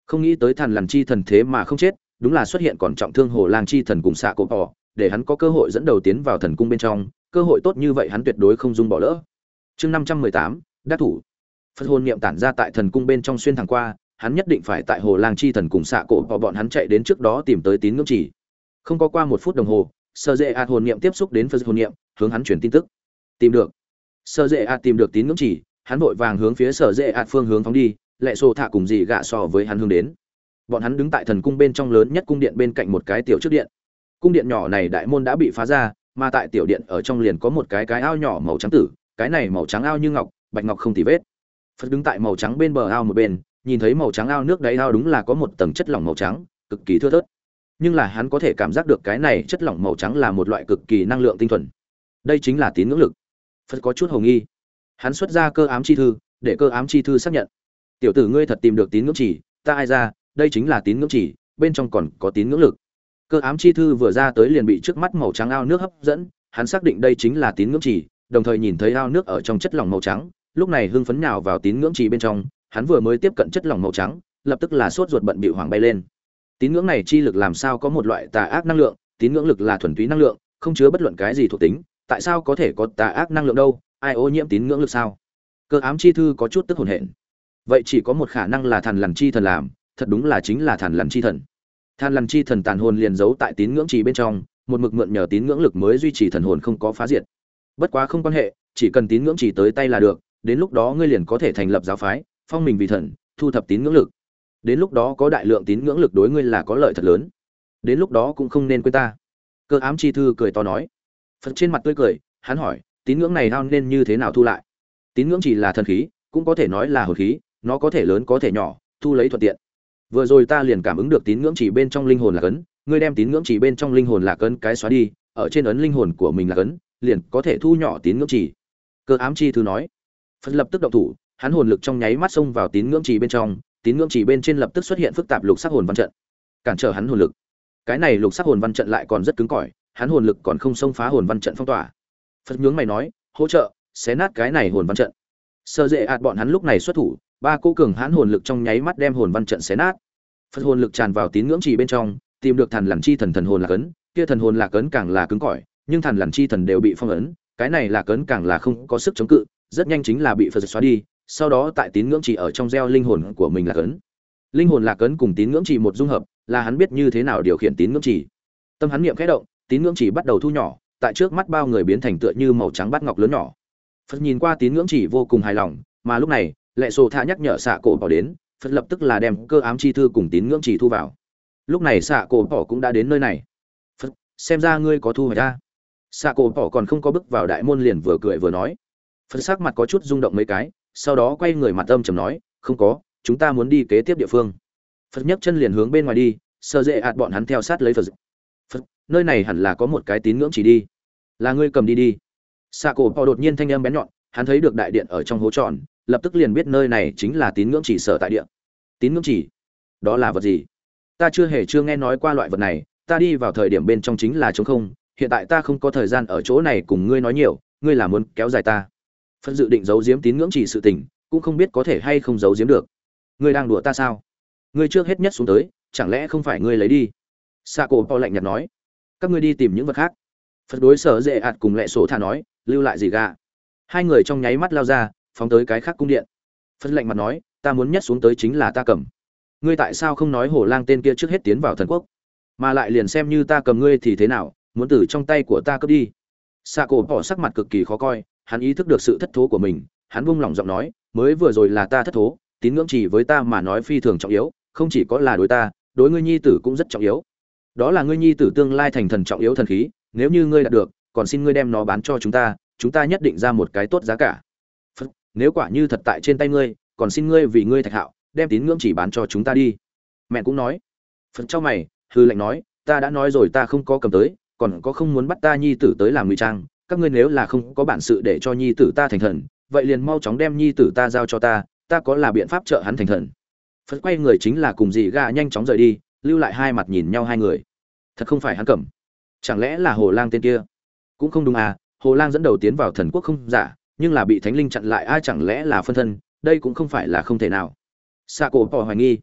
Không nghĩ tới Thần Lằn chi thần thế mà không chết, đúng là xuất hiện còn trọng thương Hồ Lang chi thần cùng xạ cổ bỏ, để hắn có cơ hội dẫn đầu tiến vào thần cung bên trong, cơ hội tốt như vậy hắn tuyệt đối không dung bỏ lỡ. Chương năm trăm mười tám, đắc thủ. Phật hồn niệm tản ra tại thần cung bên trong xuyên thẳng qua, hắn nhất định phải tại Hồ Lang chi thần cùng xạ cổ bỏ bọn hắn chạy đến trước đó tìm tới tín ngưỡng chỉ. Không có qua một phút đồng hồ, Sở Dệ ạt hồn niệm tiếp xúc đến Phật hồn niệm, hướng hắn truyền tin tức. Tìm được. Sở Dệ ạt tìm được tín ngưỡng chỉ, hắn vội vàng hướng phía Sở Dệ ạt phương hướng phóng đi, lệ sổ thạ cùng gì gạ so với hắn hướng đến. Bọn hắn đứng tại thần cung bên trong lớn nhất cung điện bên cạnh một cái tiểu trước điện. Cung điện nhỏ này đại môn đã bị phá ra, mà tại tiểu điện ở trong liền có một cái cái ao nhỏ màu trắng tử, cái này màu trắng ao như ngọc, bạch ngọc không tì vết. Phật đứng tại màu trắng bên bờ ao một bên, nhìn thấy màu trắng ao nước đáy ao đúng là có một tầng chất lỏng màu trắng, cực kỳ thưa thớt. Nhưng là hắn có thể cảm giác được cái này chất lỏng màu trắng là một loại cực kỳ năng lượng tinh thuần. Đây chính là tín ngưỡng lực. Phật có chút hồ nghi. Hắn xuất ra cơ ám chi thư, để cơ ám chi thư xác nhận. Tiểu tử ngươi thật tìm được tín ngưỡng chỉ, ta ai ra, đây chính là tín ngưỡng chỉ, bên trong còn có tín ngưỡng lực. Cơ ám chi thư vừa ra tới liền bị trước mắt màu trắng ao nước hấp dẫn, hắn xác định đây chính là tín ngưỡng chỉ, đồng thời nhìn thấy ao nước ở trong chất lỏng màu trắng, lúc này hưng phấn nhào vào tín ngưỡng chỉ bên trong, hắn vừa mới tiếp cận chất lỏng màu trắng, lập tức là sốt ruột bận bịu hoảng bay lên. Tín ngưỡng này chi lực làm sao có một loại tà ác năng lượng, tín ngưỡng lực là thuần túy năng lượng, không chứa bất luận cái gì thuộc tính, tại sao có thể có tà ác năng lượng đâu, ai ô nhiễm tín ngưỡng lực sao? Cơ ám chi thư có chút tức hồn hện. Vậy chỉ có một khả năng là Thần Lằn chi thần làm, thật đúng là chính là Thần Lằn chi thần. Thần Lằn chi thần tàn hồn liền giấu tại tín ngưỡng trì bên trong, một mực mượn nhờ tín ngưỡng lực mới duy trì thần hồn không có phá diệt. Bất quá không quan hệ, chỉ cần tín ngưỡng trì tới tay là được, đến lúc đó ngươi liền có thể thành lập giáo phái, phong mình vì thần, thu thập tín ngưỡng lực. Đến lúc đó có đại lượng tín ngưỡng lực đối ngươi là có lợi thật lớn. Đến lúc đó cũng không nên quên ta. Cơ ám chi thư cười to nói. Phật trên mặt tươi cười, hắn hỏi, tín ngưỡng này hao nên như thế nào thu lại? Tín ngưỡng chỉ là thần khí, cũng có thể nói là hồn khí, nó có thể lớn có thể nhỏ, thu lấy thuận tiện. Vừa rồi ta liền cảm ứng được tín ngưỡng chỉ bên trong linh hồn là cấn, ngươi đem tín ngưỡng chỉ bên trong linh hồn là cấn cái xóa đi, ở trên ấn linh hồn của mình là cấn, liền có thể thu nhỏ tín ngưỡng chỉ. Cơ ám chi thư nói. Phật lập tức động thủ, hắn hồn lực trong nháy mắt xông vào tín ngưỡng chỉ bên trong, tín ngưỡng chỉ bên trên lập tức xuất hiện phức tạp lục sắc hồn văn trận, cản trở hắn hồn lực. Cái này lục sắc hồn văn trận lại còn rất cứng cỏi, hắn hồn lực còn không xông phá hồn văn trận phong tỏa. Phật nhướng mày nói, hỗ trợ xé nát cái này hồn văn trận. Sơ dễ ạt bọn hắn lúc này xuất thủ, ba cô cường hãn hồn lực trong nháy mắt đem hồn văn trận xé nát. Phật hồn lực tràn vào tín ngưỡng chỉ bên trong, tìm được Thần Lằn chi thần thần hồn là cấn, kia thần hồn là cấn càng là cứng cỏi, nhưng Thần Lằn chi thần đều bị phong ấn, cái này là cấn càng là không có sức chống cự, rất nhanh chính là bị Phật xóa đi. Sau đó tại tín ngưỡng chỉ ở trong gieo linh hồn của mình là cấn. Linh hồn là cấn cùng tín ngưỡng chỉ một dung hợp, là hắn biết như thế nào điều khiển tín ngưỡng chỉ. Tâm hắn niệm khẽ động, tín ngưỡng chỉ bắt đầu thu nhỏ, tại trước mắt bao người biến thành tựa như màu trắng bát ngọc lớn nhỏ. Phật nhìn qua tín ngưỡng chỉ vô cùng hài lòng, mà lúc này, Lệ Sổ Thạ nhắc nhở xạ cổ bỏ đến, Phật lập tức là đem cơ ám chi thư cùng tín ngưỡng chỉ thu vào. Lúc này xạ cổ bỏ cũng đã đến nơi này. Phật, xem ra ngươi có thu hoạch ra. Xạ cổ bỏ còn không có bước vào đại môn liền vừa cười vừa nói. Phật sắc mặt có chút rung động mấy cái, sau đó quay người mặt âm trầm nói, không có, chúng ta muốn đi kế tiếp địa phương. Phật nhấc chân liền hướng bên ngoài đi, Sơ Dễ ạt bọn hắn theo sát lấy Phật. Phật, nơi này hẳn là có một cái tín ngưỡng chỉ đi, là ngươi cầm đi đi. Sạ cổ bỏ đột nhiên thanh âm bén nhọn, hắn thấy được đại điện ở trong hố tròn, lập tức liền biết nơi này chính là tín ngưỡng chỉ sở tại địa. Tín ngưỡng chỉ? Đó là vật gì? Ta chưa hề chưa nghe nói qua loại vật này, ta đi vào thời điểm bên trong chính là trống không, hiện tại ta không có thời gian ở chỗ này cùng ngươi nói nhiều, ngươi là muốn kéo dài ta. Phật dự định giấu giếm tín ngưỡng chỉ sự tình, cũng không biết có thể hay không giấu giếm được. Ngươi đang đùa ta sao? Ngươi trước hết nhất xuống tới, chẳng lẽ không phải ngươi lấy đi? Sạ cổ po lạnh nhạt nói, các ngươi đi tìm những vật khác. Phật đối Sở Dễ ạt cùng Lệ Sổ Thạ nói, lưu lại gì gà. Hai người trong nháy mắt lao ra, phóng tới cái khác cung điện. Phật lạnh mặt nói, ta muốn nhất xuống tới chính là ta cầm. Ngươi tại sao không nói Hổ Lang tên kia trước hết tiến vào thần quốc, mà lại liền xem như ta cầm ngươi thì thế nào, muốn từ trong tay của ta cướp đi? Sạ cổ bỏ sắc mặt cực kỳ khó coi, hắn ý thức được sự thất thố của mình, hắn buông lỏng giọng nói, mới vừa rồi là ta thất thố, tín ngưỡng chỉ với ta mà nói phi thường trọng yếu, không chỉ có là đối ta, đối ngươi nhi tử cũng rất trọng yếu. Đó là ngươi nhi tử tương lai thành thần trọng yếu thần khí, nếu như ngươi đạt được, còn xin ngươi đem nó bán cho chúng ta, chúng ta nhất định ra một cái tốt giá cả. Phật, nếu quả như thật tại trên tay ngươi, còn xin ngươi vì ngươi Thạch Hạo, đem tín ngưỡng chỉ bán cho chúng ta đi. Mẹ cũng nói. Phật cho mày, hư lệnh nói, ta đã nói rồi ta không có cầm tới, còn có không muốn bắt ta nhi tử tới làm ngụy trang, các ngươi nếu là không có bản sự để cho nhi tử ta thành thần, vậy liền mau chóng đem nhi tử ta giao cho ta, ta có là biện pháp trợ hắn thành thần. Phật quay người chính là cùng dì gà nhanh chóng rời đi, lưu lại hai mặt nhìn nhau hai người. Thật không phải hắn cầm, chẳng lẽ là Hồ Lang tên kia? Cũng không đúng à, Hồ Lang dẫn đầu tiến vào thần quốc không giả, nhưng là bị thánh linh chặn lại, ai chẳng lẽ là phân thân, đây cũng không phải là không thể nào. Sạ cổ bỏ hoài nghi.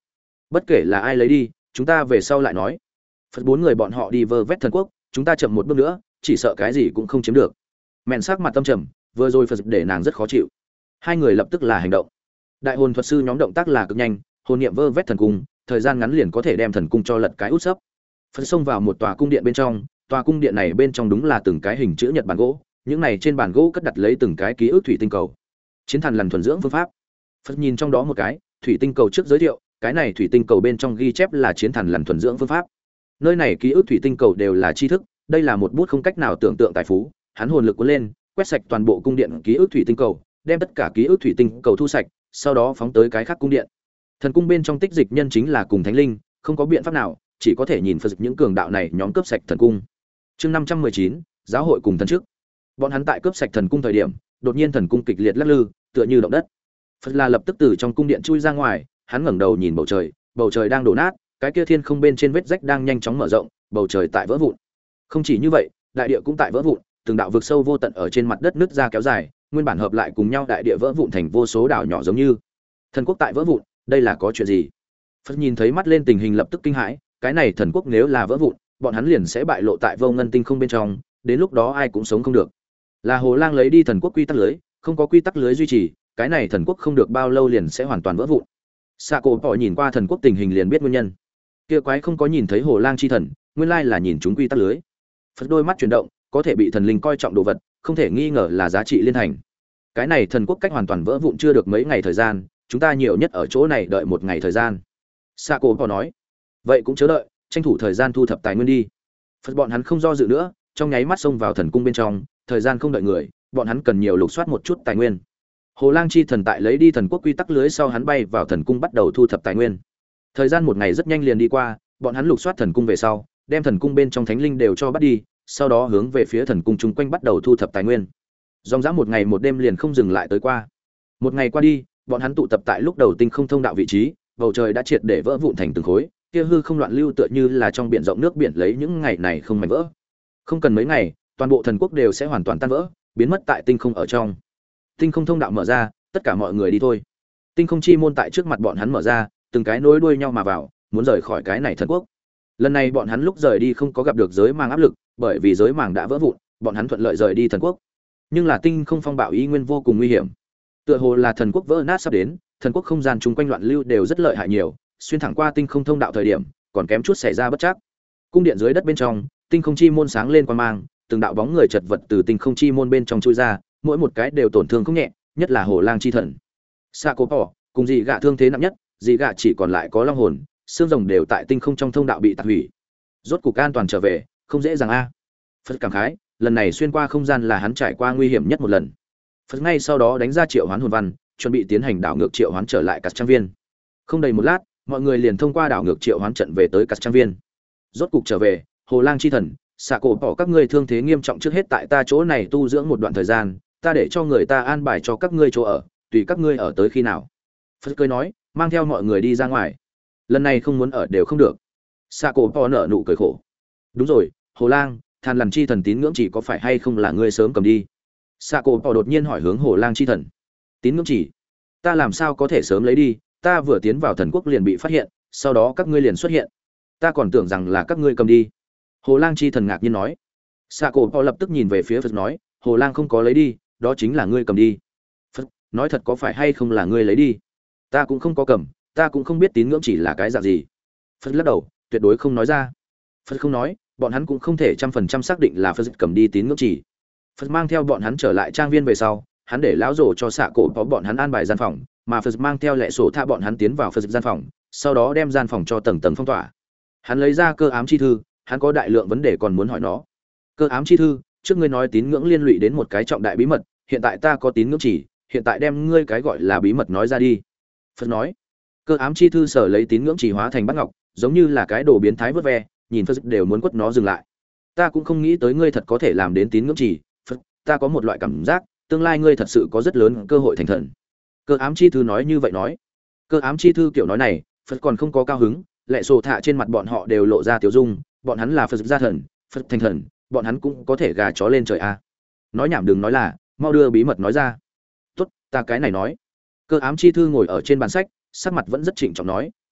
Bất kể là ai lấy đi, chúng ta về sau lại nói. Phật bốn người bọn họ đi vơ vét thần quốc, chúng ta chậm một bước nữa, chỉ sợ cái gì cũng không chiếm được. Mẹn sắc mặt tâm trầm, vừa rồi Phật để nàng rất khó chịu. Hai người lập tức là hành động. Đại hồn thuật sư nhóm động tác là cực nhanh, hồn niệm vơ vét thần cung, thời gian ngắn liền có thể đem thần cung cho lật cái út sấp. Phật xông vào một tòa cung điện bên trong, tòa cung điện này bên trong đúng là từng cái hình chữ nhật bàn gỗ, những này trên bàn gỗ cất đặt lấy từng cái ký ức thủy tinh cầu. Chiến thần lần thuần dưỡng phương pháp. Phật nhìn trong đó một cái, thủy tinh cầu trước giới thiệu, cái này thủy tinh cầu bên trong ghi chép là chiến thần lần thuần dưỡng phương pháp. Nơi này ký ức thủy tinh cầu đều là tri thức, đây là một bút không cách nào tưởng tượng tài phú. Hắn hồn lực cuốn lên, quét sạch toàn bộ cung điện ký ức thủy tinh cầu, đem tất cả ký ức thủy tinh cầu thu sạch, sau đó phóng tới cái khác cung điện. Thần cung bên trong tích dịch nhân chính là cùng thánh linh, không có biện pháp nào, chỉ có thể nhìn Phật những cường đạo này nhóm cướp sạch thần cung. Chương năm trăm mười chín, giáo hội cùng thần chức. Bọn hắn tại cướp sạch thần cung thời điểm, đột nhiên thần cung kịch liệt lắc lư, tựa như động đất. Phật là lập tức từ trong cung điện chui ra ngoài, hắn ngẩng đầu nhìn bầu trời, bầu trời đang đổ nát, cái kia thiên không bên trên vết rách đang nhanh chóng mở rộng, bầu trời tại vỡ vụn. Không chỉ như vậy, đại địa cũng tại vỡ vụn, từng đạo vực sâu vô tận ở trên mặt đất nứt ra kéo dài, nguyên bản hợp lại cùng nhau đại địa vỡ vụn thành vô số đảo nhỏ giống như thần quốc tại vỡ vụn, đây là có chuyện gì? Phật nhìn thấy mắt lên tình hình lập tức kinh hãi, cái này thần quốc nếu là vỡ vụn, bọn hắn liền sẽ bại lộ tại vô ngân tinh không bên trong, đến lúc đó ai cũng sống không được. Là Hồ Lang lấy đi thần quốc quy tắc lưới, không có quy tắc lưới duy trì, cái này thần quốc không được bao lâu liền sẽ hoàn toàn vỡ vụn. Sạ Cổ Bỏ nhìn qua thần quốc tình hình liền biết nguyên nhân. Kia quái không có nhìn thấy Hồ Lang chi thần, nguyên lai là nhìn chúng quy tắc lưới. Phật đôi mắt chuyển động, có thể bị thần linh coi trọng đồ vật, không thể nghi ngờ là giá trị liên thành. Cái này thần quốc cách hoàn toàn vỡ vụn chưa được mấy ngày thời gian, chúng ta nhiều nhất ở chỗ này đợi một ngày thời gian. Sạ Cổ Bỏ nói, vậy cũng chớ đợi, tranh thủ thời gian thu thập tài nguyên đi. Phật bọn hắn không do dự nữa, trong nháy mắt xông vào thần cung bên trong, thời gian không đợi người, bọn hắn cần nhiều lục soát một chút tài nguyên. Hồ Lang chi thần tại lấy đi thần quốc quy tắc lưới sau hắn bay vào thần cung bắt đầu thu thập tài nguyên. Thời gian một ngày rất nhanh liền đi qua, bọn hắn lục soát thần cung về sau, đem thần cung bên trong thánh linh đều cho bắt đi, sau đó hướng về phía thần cung chung quanh bắt đầu thu thập tài nguyên. Dòng dã một ngày một đêm liền không dừng lại tới qua. Một ngày qua đi, bọn hắn tụ tập tại lúc đầu tinh không thông đạo vị trí, bầu trời đã triệt để vỡ vụn thành từng khối, kia hư không loạn lưu tựa như là trong biển rộng nước biển lấy những ngày này không mảnh vỡ. Không cần mấy ngày, toàn bộ thần quốc đều sẽ hoàn toàn tan vỡ, biến mất tại tinh không ở trong. Tinh không thông đạo mở ra, tất cả mọi người đi thôi. Tinh không chi môn tại trước mặt bọn hắn mở ra, từng cái nối đuôi nhau mà vào, muốn rời khỏi cái này thần quốc. Lần này bọn hắn lúc rời đi không có gặp được giới màng áp lực, bởi vì giới màng đã vỡ vụn, bọn hắn thuận lợi rời đi thần quốc. Nhưng là tinh không phong bạo ý nguyên vô cùng nguy hiểm. Tựa hồ là thần quốc vỡ nát sắp đến, thần quốc không gian chung quanh loạn lưu đều rất lợi hại nhiều, xuyên thẳng qua tinh không thông đạo thời điểm, còn kém chút xảy ra bất trắc. Cung điện dưới đất bên trong, tinh không chi môn sáng lên quang mang, từng đạo bóng người chật vật từ tinh không chi môn bên trong chui ra, mỗi một cái đều tổn thương không nhẹ, nhất là Hồ Lang chi thần. Sạ Cổ Bỏ cùng dị gạ thương thế nặng nhất, dị gạ chỉ còn lại có long hồn, xương rồng đều tại tinh không trong thông đạo bị tạc hủy. Rốt cục an toàn trở về, không dễ dàng a. Phật cảm khái, lần này xuyên qua không gian là hắn trải qua nguy hiểm nhất một lần. Phật ngay sau đó đánh ra triệu hoán hồn văn, chuẩn bị tiến hành đảo ngược triệu hoán trở lại Cát Trang Viên. Không đầy một lát, mọi người liền thông qua đảo ngược triệu hoán trận về tới Cát Trang Viên. Rốt cục trở về, Hồ Lang chi thần, Sạ Cổ Bỏ các ngươi thương thế nghiêm trọng trước hết tại ta chỗ này tu dưỡng một đoạn thời gian, ta để cho người ta an bài cho các ngươi chỗ ở, tùy các ngươi ở tới khi nào. Phật cười nói, mang theo mọi người đi ra ngoài. Lần này không muốn ở đều không được. Sạ Cổ Bỏ nở nụ cười khổ. Đúng rồi, Hồ Lang, Than Lằn chi thần tín ngưỡng chỉ có phải hay không là ngươi sớm cầm đi? Sạ Cổ Bỏ đột nhiên hỏi hướng Hồ Lang chi thần. Tín ngưỡng chỉ? Ta làm sao có thể sớm lấy đi, ta vừa tiến vào thần quốc liền bị phát hiện, sau đó các ngươi liền xuất hiện. Ta còn tưởng rằng là các ngươi cầm đi. Hồ Lang chi thần ngạc nhiên nói. Sạ Cổ Bỏ lập tức nhìn về phía Phật nói, Hồ Lang không có lấy đi, đó chính là ngươi cầm đi. Phật nói thật có phải hay không là ngươi lấy đi? Ta cũng không có cầm, ta cũng không biết tín ngưỡng chỉ là cái dạng gì. Phật lắc đầu, tuyệt đối không nói ra. Phật không nói, bọn hắn cũng không thể trăm phần trăm xác định là Phật cầm đi tín ngưỡng chỉ. Phật mang theo bọn hắn trở lại trang viên về sau, hắn để lão rồ cho Sạ Cổ Bỏ bọn hắn an bài gian phòng, mà Phật mang theo lệ sổ tha bọn hắn tiến vào Phật gian phòng, sau đó đem gian phòng cho tầng tầng phong tỏa. Hắn lấy ra cơ ám chi thư, hắn có đại lượng vấn đề còn muốn hỏi nó. Cơ ám chi thư, trước ngươi nói tín ngưỡng liên lụy đến một cái trọng đại bí mật, hiện tại ta có tín ngưỡng chỉ, hiện tại đem ngươi cái gọi là bí mật nói ra đi. Phật nói. Cơ ám chi thư sở lấy tín ngưỡng chỉ hóa thành bát ngọc, giống như là cái đồ biến thái vớt ve, nhìn Phật đều muốn quất nó dừng lại. Ta cũng không nghĩ tới ngươi thật có thể làm đến tín ngưỡng chỉ, Phật, ta có một loại cảm giác, tương lai ngươi thật sự có rất lớn cơ hội thành thần. Cơ ám chi thư nói như vậy nói. Cơ ám chi thư kiểu nói này, Phật còn không có cao hứng, lệ sổ thạ trên mặt bọn họ đều lộ ra tiểu dung, bọn hắn là Phật gia thần, Phật thành thần, bọn hắn cũng có thể gà chó lên trời a. Nói nhảm đừng nói là, mau đưa bí mật nói ra. Tốt, ta cái này nói. Cơ ám chi thư ngồi ở trên bàn sách, sắc mặt vẫn rất trịnh trọng nói,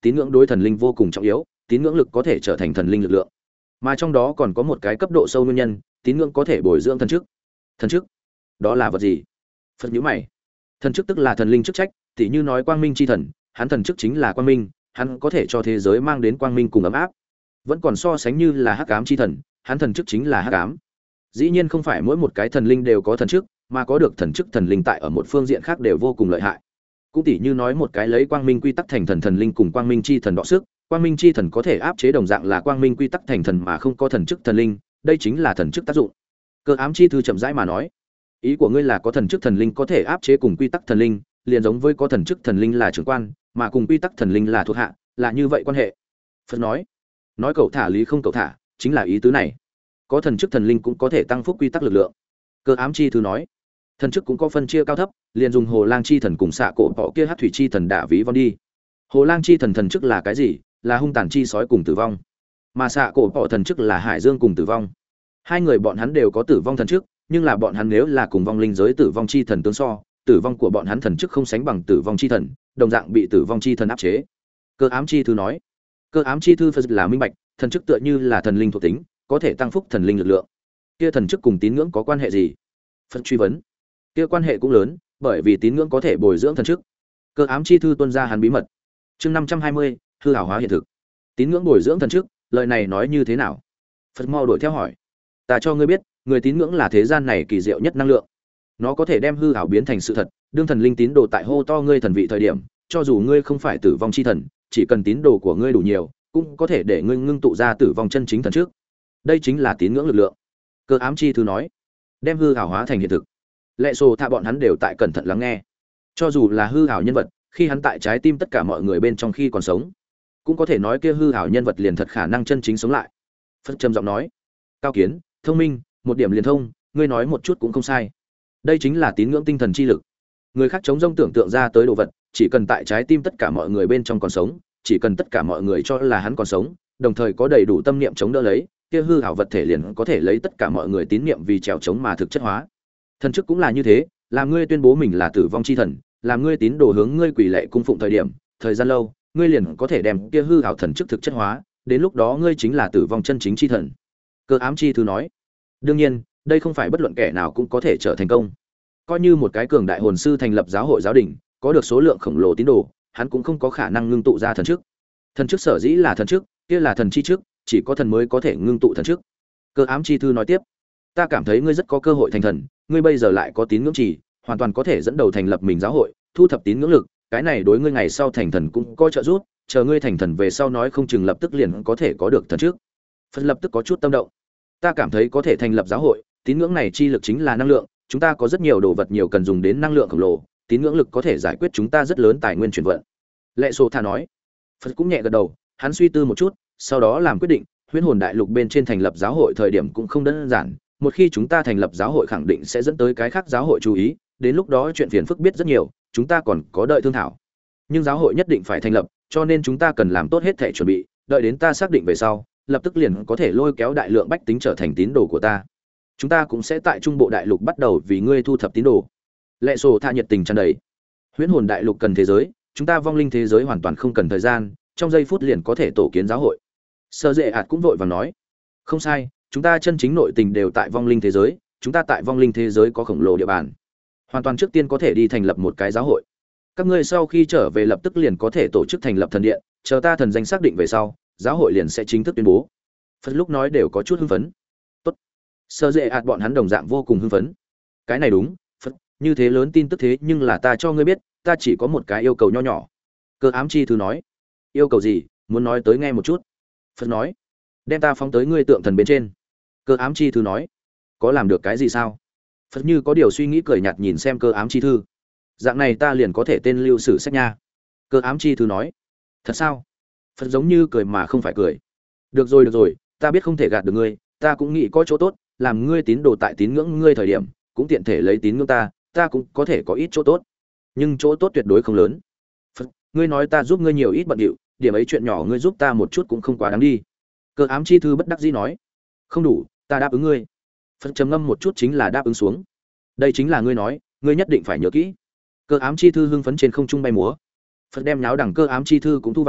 tín ngưỡng đối thần linh vô cùng trọng yếu, tín ngưỡng lực có thể trở thành thần linh lực lượng. Mà trong đó còn có một cái cấp độ sâu nguyên nhân, tín ngưỡng có thể bồi dưỡng thần chức. Thần chức? Đó là vật gì? Phật nhíu mày. Thần chức tức là thần linh chức trách, tỉ như nói quang minh chi thần, hắn thần chức chính là quang minh, hắn có thể cho thế giới mang đến quang minh cùng ấm áp. Vẫn còn so sánh như là hắc ám chi thần, hắn thần chức chính là hắc ám. Dĩ nhiên không phải mỗi một cái thần linh đều có thần chức, mà có được thần chức thần linh tại ở một phương diện khác đều vô cùng lợi hại. Cũng tỉ như nói một cái lấy quang minh quy tắc thành thần thần linh cùng quang minh chi thần đọ sức, quang minh chi thần có thể áp chế đồng dạng là quang minh quy tắc thành thần mà không có thần chức thần linh, đây chính là thần chức tác dụng. Cơ ám chi thư chậm rãi mà nói, ý của ngươi là có thần chức thần linh có thể áp chế cùng quy tắc thần linh, liền giống với có thần chức thần linh là trưởng quan, mà cùng quy tắc thần linh là thuộc hạ, là như vậy quan hệ. Phật nói, nói cậu thả lý không cậu thả, chính là ý tứ này. Có thần chức thần linh cũng có thể tăng phúc quy tắc lực lượng. Cơ ám chi thư nói, thần chức cũng có phân chia cao thấp, liền dùng hồ lang chi thần cùng xạ cổ bỏ kia hát thủy chi thần đả ví von đi. Hồ lang chi thần thần chức là cái gì? Là hung tàn chi sói cùng tử vong. Mà xạ cổ bỏ thần chức là hải dương cùng tử vong. Hai người bọn hắn đều có tử vong thần chức, nhưng là bọn hắn nếu là cùng vong linh giới tử vong chi thần tương so, tử vong của bọn hắn thần chức không sánh bằng tử vong chi thần, đồng dạng bị tử vong chi thần áp chế. Cơ ám chi thư nói, cơ ám chi thư Phật là minh bạch, thần chức tựa như là thần linh thuộc tính, có thể tăng phúc thần linh lực lượng. Kia thần chức cùng tín ngưỡng có quan hệ gì? Phật truy vấn. Kia quan hệ cũng lớn, bởi vì tín ngưỡng có thể bồi dưỡng thần chức. Cơ ám chi thư tuân ra hắn bí mật. Chương năm trăm hai mươi, hư ảo hóa hiện thực. Tín ngưỡng bồi dưỡng thần chức, lời này nói như thế nào? Phật mau đổi theo hỏi. Ta cho ngươi biết, người tín ngưỡng là thế gian này kỳ diệu nhất năng lượng. Nó có thể đem hư ảo biến thành sự thật, đương thần linh tín đồ tại hô to ngươi thần vị thời điểm, cho dù ngươi không phải tử vong chi thần, chỉ cần tín đồ của ngươi đủ nhiều, cũng có thể để ngươi ngưng tụ ra tử vong chân chính thần trước. Đây chính là tín ngưỡng lực lượng. Cơ ám chi thư nói, đem hư ảo hóa thành hiện thực. Lệ Sô Thạ bọn hắn đều tại cẩn thận lắng nghe. Cho dù là hư ảo nhân vật, khi hắn tại trái tim tất cả mọi người bên trong khi còn sống, cũng có thể nói kia hư ảo nhân vật liền thật khả năng chân chính sống lại. Phật trầm giọng nói, cao kiến, thông minh, một điểm liền thông, ngươi nói một chút cũng không sai. Đây chính là tín ngưỡng tinh thần chi lực. Người khác chống rông tưởng tượng ra tới đồ vật, chỉ cần tại trái tim tất cả mọi người bên trong còn sống, chỉ cần tất cả mọi người cho là hắn còn sống, đồng thời có đầy đủ tâm niệm chống đỡ lấy, kia hư ảo vật thể liền có thể lấy tất cả mọi người tín niệm vì trèo chống mà thực chất hóa. Thần chức cũng là như thế, làm ngươi tuyên bố mình là tử vong chi thần, làm ngươi tín đồ hướng ngươi quỳ lạy cung phụng thời điểm, thời gian lâu, ngươi liền có thể đem kia hư ảo thần chức thực chất hóa, đến lúc đó ngươi chính là tử vong chân chính chi thần. Cơ ám chi thư nói, đương nhiên, đây không phải bất luận kẻ nào cũng có thể trở thành công. Coi như một cái cường đại hồn sư thành lập giáo hội giáo đình, có được số lượng khổng lồ tín đồ, hắn cũng không có khả năng ngưng tụ ra thần chức. Thần chức sở dĩ là thần chức, kia là thần chi chức, chỉ có thần mới có thể ngưng tụ thần chức. Cơ ám chi thư nói tiếp, ta cảm thấy ngươi rất có cơ hội thành thần, ngươi bây giờ lại có tín ngưỡng chỉ, hoàn toàn có thể dẫn đầu thành lập mình giáo hội, thu thập tín ngưỡng lực, cái này đối ngươi ngày sau thành thần cũng có trợ giúp, chờ ngươi thành thần về sau nói không chừng lập tức liền có thể có được thần chức. Phật lập tức có chút tâm động. Ta cảm thấy có thể thành lập giáo hội, tín ngưỡng này chi lực chính là năng lượng, chúng ta có rất nhiều đồ vật nhiều cần dùng đến năng lượng khổng lồ, tín ngưỡng lực có thể giải quyết chúng ta rất lớn tài nguyên chuyển vận. Lệ Sô Thạ nói. Phật cũng nhẹ gật đầu, hắn suy tư một chút, sau đó làm quyết định, Huyễn Hồn Đại Lục bên trên thành lập giáo hội thời điểm cũng không đơn giản, một khi chúng ta thành lập giáo hội khẳng định sẽ dẫn tới cái khác giáo hội chú ý, đến lúc đó chuyện phiền phức biết rất nhiều, chúng ta còn có đợi thương thảo. Nhưng giáo hội nhất định phải thành lập, cho nên chúng ta cần làm tốt hết thể chuẩn bị, đợi đến ta xác định về sau, lập tức liền có thể lôi kéo đại lượng bách tính trở thành tín đồ của ta. Chúng ta cũng sẽ tại Trung Bộ Đại Lục bắt đầu vì ngươi thu thập tín đồ. Lệ Sô Thạ nhiệt tình tràn đầy. Huyễn Hồn Đại Lục cần thế giới, chúng ta vong linh thế giới hoàn toàn không cần thời gian, trong giây phút liền có thể tổ kiến giáo hội. Sơ Dệ Ảt cũng vội vàng nói, không sai, chúng ta chân chính nội tình đều tại vong linh thế giới, chúng ta tại vong linh thế giới có khổng lồ địa bàn, hoàn toàn trước tiên có thể đi thành lập một cái giáo hội. Các ngươi sau khi trở về lập tức liền có thể tổ chức thành lập thần điện, chờ ta thần danh xác định về sau, giáo hội liền sẽ chính thức tuyên bố. Phật lúc nói đều có chút hưng phấn. Tốt. Sơ Dệ Ạt bọn hắn đồng dạng vô cùng hưng phấn. Cái này đúng, Phật, như thế lớn tin tức thế nhưng là ta cho ngươi biết, ta chỉ có một cái yêu cầu nho nhỏ. Cơ ám chi thư nói. Yêu cầu gì, muốn nói tới nghe một chút. Phật nói. Đem ta phóng tới ngươi tượng thần bên trên. Cơ ám chi thư nói. Có làm được cái gì sao? Phật như có điều suy nghĩ cười nhạt nhìn xem cơ ám chi thư. Dạng này ta liền có thể tên lưu sử sách nha. Cơ ám chi thư nói. Thật sao? Phật giống như cười mà không phải cười. Được rồi được rồi, ta biết không thể gạt được ngươi, ta cũng nghĩ có chỗ tốt, làm ngươi tín đồ tại tín ngưỡng ngươi thời điểm, cũng tiện thể lấy tín ngưỡng ta, ta cũng có thể có ít chỗ tốt. Nhưng chỗ tốt tuyệt đối không lớn. Phật, ngươi nói ta giúp ngươi nhiều ít bận điệu, điểm ấy chuyện nhỏ ngươi giúp ta một chút cũng không quá đáng đi. Cơ ám chi thư bất đắc dĩ nói. Không đủ, ta đáp ứng ngươi. Phật trầm ngâm một chút chính là đáp ứng xuống. Đây chính là ngươi nói, ngươi nhất định phải nhớ kỹ. Cơ ám chi thư hưng phấn trên không trung bay múa. Phật đem náo đẳng cơ ám chi thư cũng thu vào,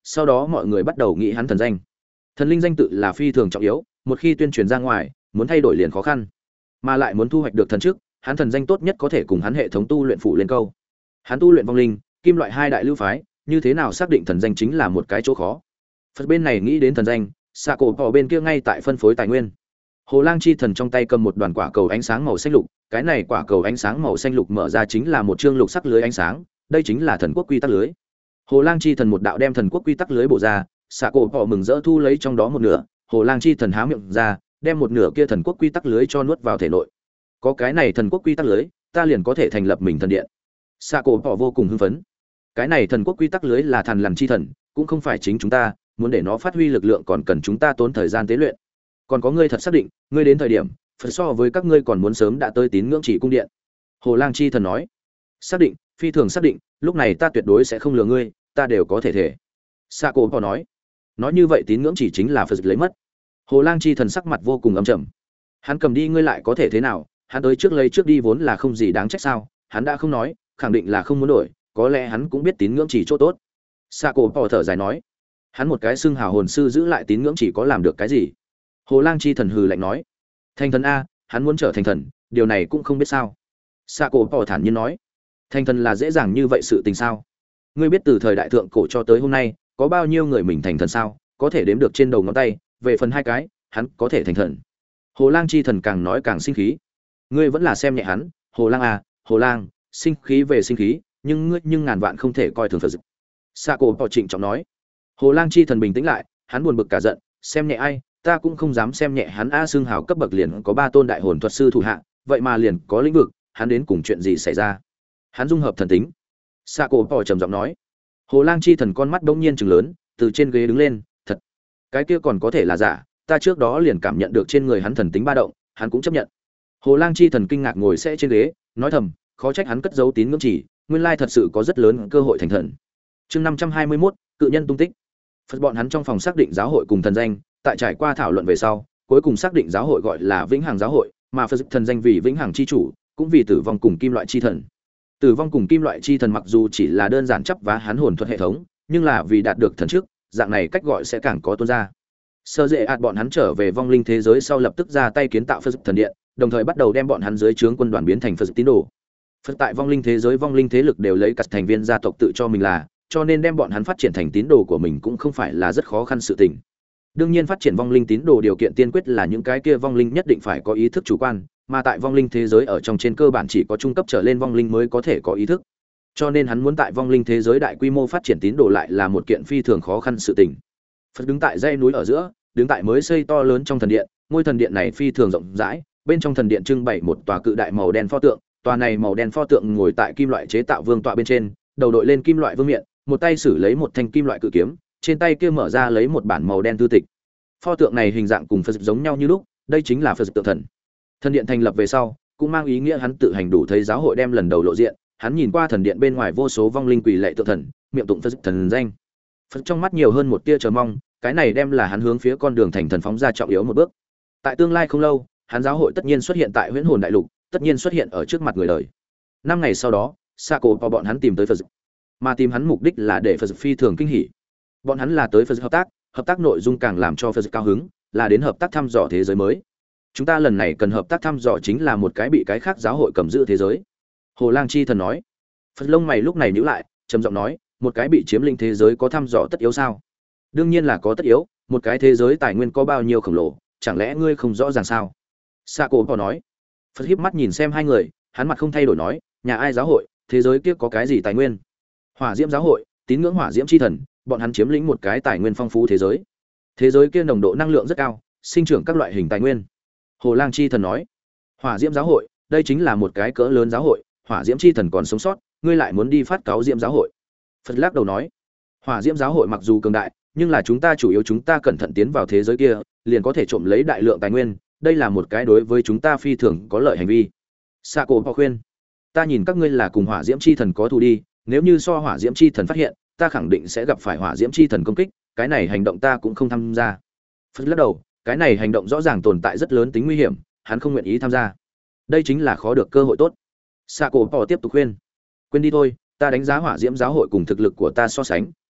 sau đó mọi người bắt đầu nghĩ hắn thần danh. Thần linh danh tự là phi thường trọng yếu, một khi tuyên truyền ra ngoài, muốn thay đổi liền khó khăn, mà lại muốn thu hoạch được thần chức, hắn thần danh tốt nhất có thể cùng hắn hệ thống tu luyện phụ lên câu. Hắn tu luyện vong linh, kim loại hai đại lưu phái, như thế nào xác định thần danh chính là một cái chỗ khó. Phật bên này nghĩ đến thần danh, xạ cổ bỏ bên kia ngay tại phân phối tài nguyên. Hồ Lang chi thần trong tay cầm một đoàn quả cầu ánh sáng màu xanh lục, cái này quả cầu ánh sáng màu xanh lục mở ra chính là một chương lục sắc lưới ánh sáng, đây chính là thần quốc quy tắc lưới. Hồ Lang chi thần một đạo đem thần quốc quy tắc lưới bổ ra, xạ cổ bỏ mừng rỡ thu lấy trong đó một nửa, Hồ Lang chi thần há miệng ra, đem một nửa kia thần quốc quy tắc lưới cho nuốt vào thể nội. Có cái này thần quốc quy tắc lưới, ta liền có thể thành lập mình thần điện. Xạ cổ bỏ vô cùng hưng phấn. Cái này thần quốc quy tắc lưới là thần lằn chi thần, cũng không phải chính chúng ta, muốn để nó phát huy lực lượng còn cần chúng ta tốn thời gian tế luyện. Còn có ngươi thật xác định, ngươi đến thời điểm, Phật so với các ngươi còn muốn sớm đã tới tín ngưỡng chỉ cung điện. Hồ Lang chi thần nói. Xác định, phi thường xác định, lúc này ta tuyệt đối sẽ không lừa ngươi, ta đều có thể thể. Xạ cổ bỏ nói. Nói như vậy tín ngưỡng chỉ chính là Phật lấy mất. Hồ Lang chi thần sắc mặt vô cùng âm trầm. Hắn cầm đi ngươi lại có thể thế nào, hắn tới trước lấy trước đi vốn là không gì đáng trách sao, hắn đã không nói, khẳng định là không muốn đổi, có lẽ hắn cũng biết tín ngưỡng chỉ chỗ tốt. Xạ cổ bỏ thở dài nói. Hắn một cái xưng hào hồn sư giữ lại tín ngưỡng chỉ có làm được cái gì? Hồ Lang chi thần hừ lạnh nói. Thành thần a, hắn muốn trở thành thần, điều này cũng không biết sao. Xạ cổ bỏ thản nhiên nói. Thành thần là dễ dàng như vậy sự tình sao? Ngươi biết từ thời đại thượng cổ cho tới hôm nay, có bao nhiêu người mình thành thần sao? Có thể đếm được trên đầu ngón tay, về phần hai cái, hắn có thể thành thần. Hồ Lang chi thần càng nói càng sinh khí. Ngươi vẫn là xem nhẹ hắn, Hồ Lang à, Hồ Lang, sinh khí về sinh khí, nhưng ngươi nhưng ngàn vạn không thể coi thường Phật. Xạ cổ bỏ trịnh trọng nói. Hồ Lang chi thần bình tĩnh lại, hắn buồn bực cả giận, xem nhẹ ai, ta cũng không dám xem nhẹ hắn a, xương hào cấp bậc liền có ba tôn đại hồn thuật sư thủ hạ, vậy mà liền có lĩnh vực, hắn đến cùng chuyện gì xảy ra? Hắn dung hợp thần tính. Xạ cổ bỏ trầm giọng nói. Hồ Lang chi thần con mắt bỗng nhiên trừng lớn, từ trên ghế đứng lên, thật, cái kia còn có thể là giả, ta trước đó liền cảm nhận được trên người hắn thần tính ba động, hắn cũng chấp nhận. Hồ Lang chi thần kinh ngạc ngồi sẽ trên ghế, nói thầm, khó trách hắn cất giấu tín ngưỡng chỉ, nguyên lai thật sự có rất lớn cơ hội thành thần. Chương năm trăm hai mươi mốt, cự nhân tung tích. Phật bọn hắn trong phòng xác định giáo hội cùng thần danh, tại trải qua thảo luận về sau, cuối cùng xác định giáo hội gọi là Vĩnh Hằng giáo hội, mà Phật thần danh vì Vĩnh Hằng chi chủ, cũng vì tử vong cùng kim loại chi thần. Tử vong cùng kim loại chi thần mặc dù chỉ là đơn giản chấp vá hắn hồn thuật hệ thống, nhưng là vì đạt được thần trước, dạng này cách gọi sẽ càng có tôn ra. Sơ dễ ạt bọn hắn trở về vong linh thế giới sau lập tức ra tay kiến tạo Phật thần điện, đồng thời bắt đầu đem bọn hắn dưới trướng quân đoàn biến thành Phật tín đồ. Phật tại vong linh thế giới vong linh thế lực đều lấy các thành viên gia tộc tự cho mình là, cho nên đem bọn hắn phát triển thành tín đồ của mình cũng không phải là rất khó khăn sự tình. Đương nhiên phát triển vong linh tín đồ điều kiện tiên quyết là những cái kia vong linh nhất định phải có ý thức chủ quan, mà tại vong linh thế giới ở trong trên cơ bản chỉ có trung cấp trở lên vong linh mới có thể có ý thức. Cho nên hắn muốn tại vong linh thế giới đại quy mô phát triển tín đồ lại là một kiện phi thường khó khăn sự tình. Phật đứng tại dãy núi ở giữa, đứng tại mới xây to lớn trong thần điện, ngôi thần điện này phi thường rộng rãi, bên trong thần điện trưng bày một tòa cự đại màu đen pho tượng, tòa này màu đen pho tượng ngồi tại kim loại chế tạo vương tọa bên trên, đầu đội lên kim loại vương miện, một tay xử lấy một thanh kim loại cự kiếm, trên tay kia mở ra lấy một bản màu đen thư tịch. Pho tượng này hình dạng cùng Phật giống nhau như lúc, đây chính là Phật tượng thần. Thần điện thành lập về sau, cũng mang ý nghĩa hắn tự hành đủ thấy giáo hội đem lần đầu lộ diện, hắn nhìn qua thần điện bên ngoài vô số vong linh quỳ lạy tượng thần, miệng tụng Phật thần danh. Phật trong mắt nhiều hơn một tia chờ mong, cái này đem là hắn hướng phía con đường thành thần phóng ra trọng yếu một bước. Tại tương lai không lâu, hắn giáo hội tất nhiên xuất hiện tại Huyễn Hồn Đại Lục, tất nhiên xuất hiện ở trước mặt người đời. Năm ngày sau đó, Sako và bọn hắn tìm tới Phật, mà tìm hắn mục đích là để Phật phi thường kinh hỉ. Bọn hắn là tới Phật hợp tác, hợp tác nội dung càng làm cho Phật cao hứng, là đến hợp tác thăm dò thế giới mới. Chúng ta lần này cần hợp tác thăm dò chính là một cái bị cái khác giáo hội cầm giữ thế giới. Hồ Lang chi thần nói. Phật lông mày lúc này nhíu lại, trầm giọng nói, một cái bị chiếm lĩnh thế giới có thăm dò tất yếu sao? Đương nhiên là có tất yếu, một cái thế giới tài nguyên có bao nhiêu khổng lồ, chẳng lẽ ngươi không rõ ràng sao? Sako bỏ nói. Phật híp mắt nhìn xem hai người, hắn mặt không thay đổi nói, nhà ai giáo hội, thế giới kia có cái gì tài nguyên? Hỏa Diễm giáo hội, tín ngưỡng Hỏa Diễm chi thần, bọn hắn chiếm lĩnh một cái tài nguyên phong phú thế giới. Thế giới kia nồng độ năng lượng rất cao, sinh trưởng các loại hình tài nguyên. Hồ Lang chi thần nói, Hỏa Diễm giáo hội, đây chính là một cái cỡ lớn giáo hội, Hỏa Diễm chi thần còn sống sót, ngươi lại muốn đi phát cáo Diễm giáo hội? Phật lắc đầu nói, Hỏa Diễm giáo hội mặc dù cường đại, nhưng là chúng ta chủ yếu chúng ta cẩn thận tiến vào thế giới kia, liền có thể trộm lấy đại lượng tài nguyên, đây là một cái đối với chúng ta phi thường có lợi hành vi. Sako bỏ khuyên, ta nhìn các ngươi là cùng Hỏa Diễm chi thần có thù đi, nếu như so Hỏa Diễm chi thần phát hiện, ta khẳng định sẽ gặp phải Hỏa Diễm chi thần công kích, cái này hành động ta cũng không tham gia. Phật lắc đầu, cái này hành động rõ ràng tồn tại rất lớn tính nguy hiểm, hắn không nguyện ý tham gia. Đây chính là khó được cơ hội tốt. Sako bỏ tiếp tục khuyên, quên đi thôi, ta đánh giá Hỏa Diễm giáo hội cùng thực lực của ta so sánh,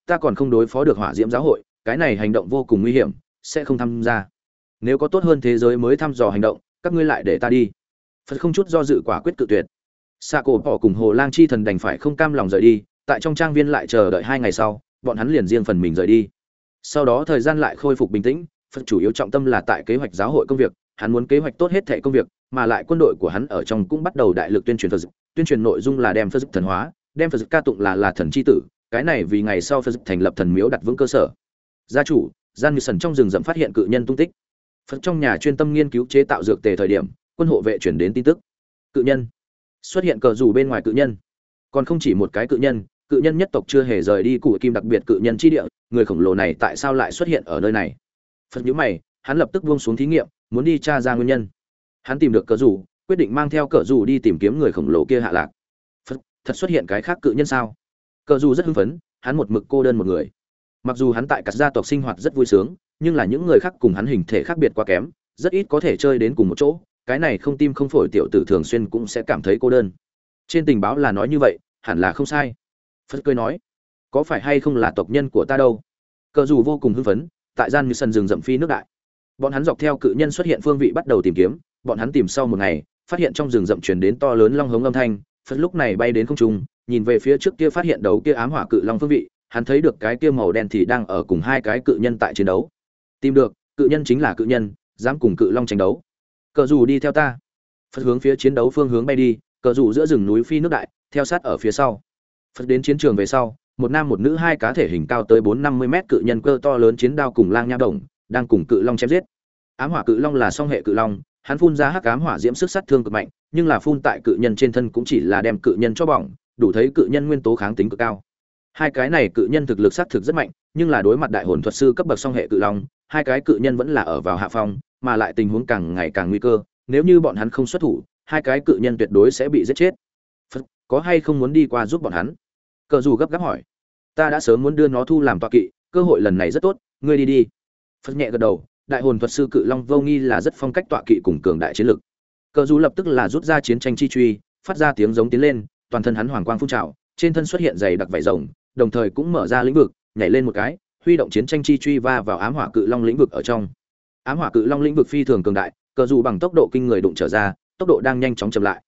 ta còn không đối phó được hỏa diễm giáo hội, cái này hành động vô cùng nguy hiểm, sẽ không tham gia. Nếu có tốt hơn thế giới mới thăm dò hành động, các ngươi lại để ta đi. Phật không chút do dự quả quyết cự tuyệt. Xạ Cổ bỏ cùng Hồ Lang chi thần đành phải không cam lòng rời đi, tại trong trang viên lại chờ đợi hai ngày sau, bọn hắn liền riêng phần mình rời đi. Sau đó thời gian lại khôi phục bình tĩnh, Phật chủ yếu trọng tâm là tại kế hoạch giáo hội công việc, hắn muốn kế hoạch tốt hết thảy công việc, mà lại quân đội của hắn ở trong cũng bắt đầu đại lực tuyên truyền Phật, tuyên truyền nội dung là đem Phật thần hóa, đem Phật ca tụng là là thần chi tử, cái này vì ngày sau Phật thành lập thần miếu đặt vững cơ sở. Gia chủ, Gian Như Sần trong rừng rậm phát hiện cự nhân tung tích. Phật trong nhà chuyên tâm nghiên cứu chế tạo dược tề thời điểm, quân hộ vệ chuyển đến tin tức. Cự nhân xuất hiện cờ rủ bên ngoài cự nhân. Còn không chỉ một cái cự nhân, cự nhân nhất tộc chưa hề rời đi Cụ Kim đặc biệt cự nhân chi địa, người khổng lồ này tại sao lại xuất hiện ở nơi này? Phật nhíu mày, hắn lập tức buông xuống thí nghiệm, muốn đi tra ra nguyên nhân. Hắn tìm được cờ rủ, quyết định mang theo cờ rủ đi tìm kiếm người khổng lồ kia hạ lạc. Phật, thật xuất hiện cái khác cự nhân sao? Cờ rủ rất hưng phấn, hắn một mực cô đơn một người. Mặc dù hắn tại các gia tộc sinh hoạt rất vui sướng, nhưng là những người khác cùng hắn hình thể khác biệt quá kém, rất ít có thể chơi đến cùng một chỗ, cái này không tim không phổi tiểu tử thường xuyên cũng sẽ cảm thấy cô đơn. Trên tình báo là nói như vậy, hẳn là không sai. Phật cười nói, có phải hay không là tộc nhân của ta đâu? Cờ dù vô cùng hưng phấn, tại gian như sân rừng rậm phi nước đại. Bọn hắn dọc theo cự nhân xuất hiện phương vị bắt đầu tìm kiếm, bọn hắn tìm sau một ngày, phát hiện trong rừng rậm truyền đến to lớn long hống âm thanh, Phật lúc này bay đến không trung, nhìn về phía trước kia phát hiện đầu kia ám hỏa cự long phương vị, hắn thấy được cái kia màu đen thì đang ở cùng hai cái cự nhân tại chiến đấu. Tìm được, cự nhân chính là cự nhân, dám cùng cự long tranh đấu. Cờ dù đi theo ta. Phật hướng phía chiến đấu phương hướng bay đi, cờ dù giữa rừng núi phi nước đại, theo sát ở phía sau. Phật đến chiến trường về sau, một nam một nữ hai cá thể hình cao tới bốn năm mươi mét cự nhân cơ to lớn chiến đao cùng lang nha đồng, đang cùng cự long chém giết. Ám hỏa cự long là song hệ cự long, hắn phun ra hắc ám hỏa diễm sức sát thương cực mạnh, nhưng là phun tại cự nhân trên thân cũng chỉ là đem cự nhân cho bỏng, đủ thấy cự nhân nguyên tố kháng tính cực cao. Hai cái này cự nhân thực lực sát thực rất mạnh, nhưng là đối mặt đại hồn thuật sư cấp bậc song hệ cự long, hai cái cự nhân vẫn là ở vào hạ phong, mà lại tình huống càng ngày càng nguy cơ, nếu như bọn hắn không xuất thủ, hai cái cự nhân tuyệt đối sẽ bị giết chết. Phật, có hay không muốn đi qua giúp bọn hắn? Cờ dù gấp gáp hỏi. Ta đã sớm muốn đưa nó thu làm tọa kỵ, cơ hội lần này rất tốt, ngươi đi đi. Phật nhẹ gật đầu, đại hồn thuật sư cự long vô nghi là rất phong cách tọa kỵ cùng cường đại chiến lực. Cờ dù lập tức là rút ra chiến tranh chi truy, phát ra tiếng giống tiến lên, toàn thân hắn hoàng quang phun trào, trên thân xuất hiện dày đặc vảy rồng, đồng thời cũng mở ra lĩnh vực, nhảy lên một cái, huy động chiến tranh chi truy va vào ám hỏa cự long lĩnh vực ở trong. Ám hỏa cự long lĩnh vực phi thường cường đại, cờ dù bằng tốc độ kinh người đụng trở ra, tốc độ đang nhanh chóng chậm lại.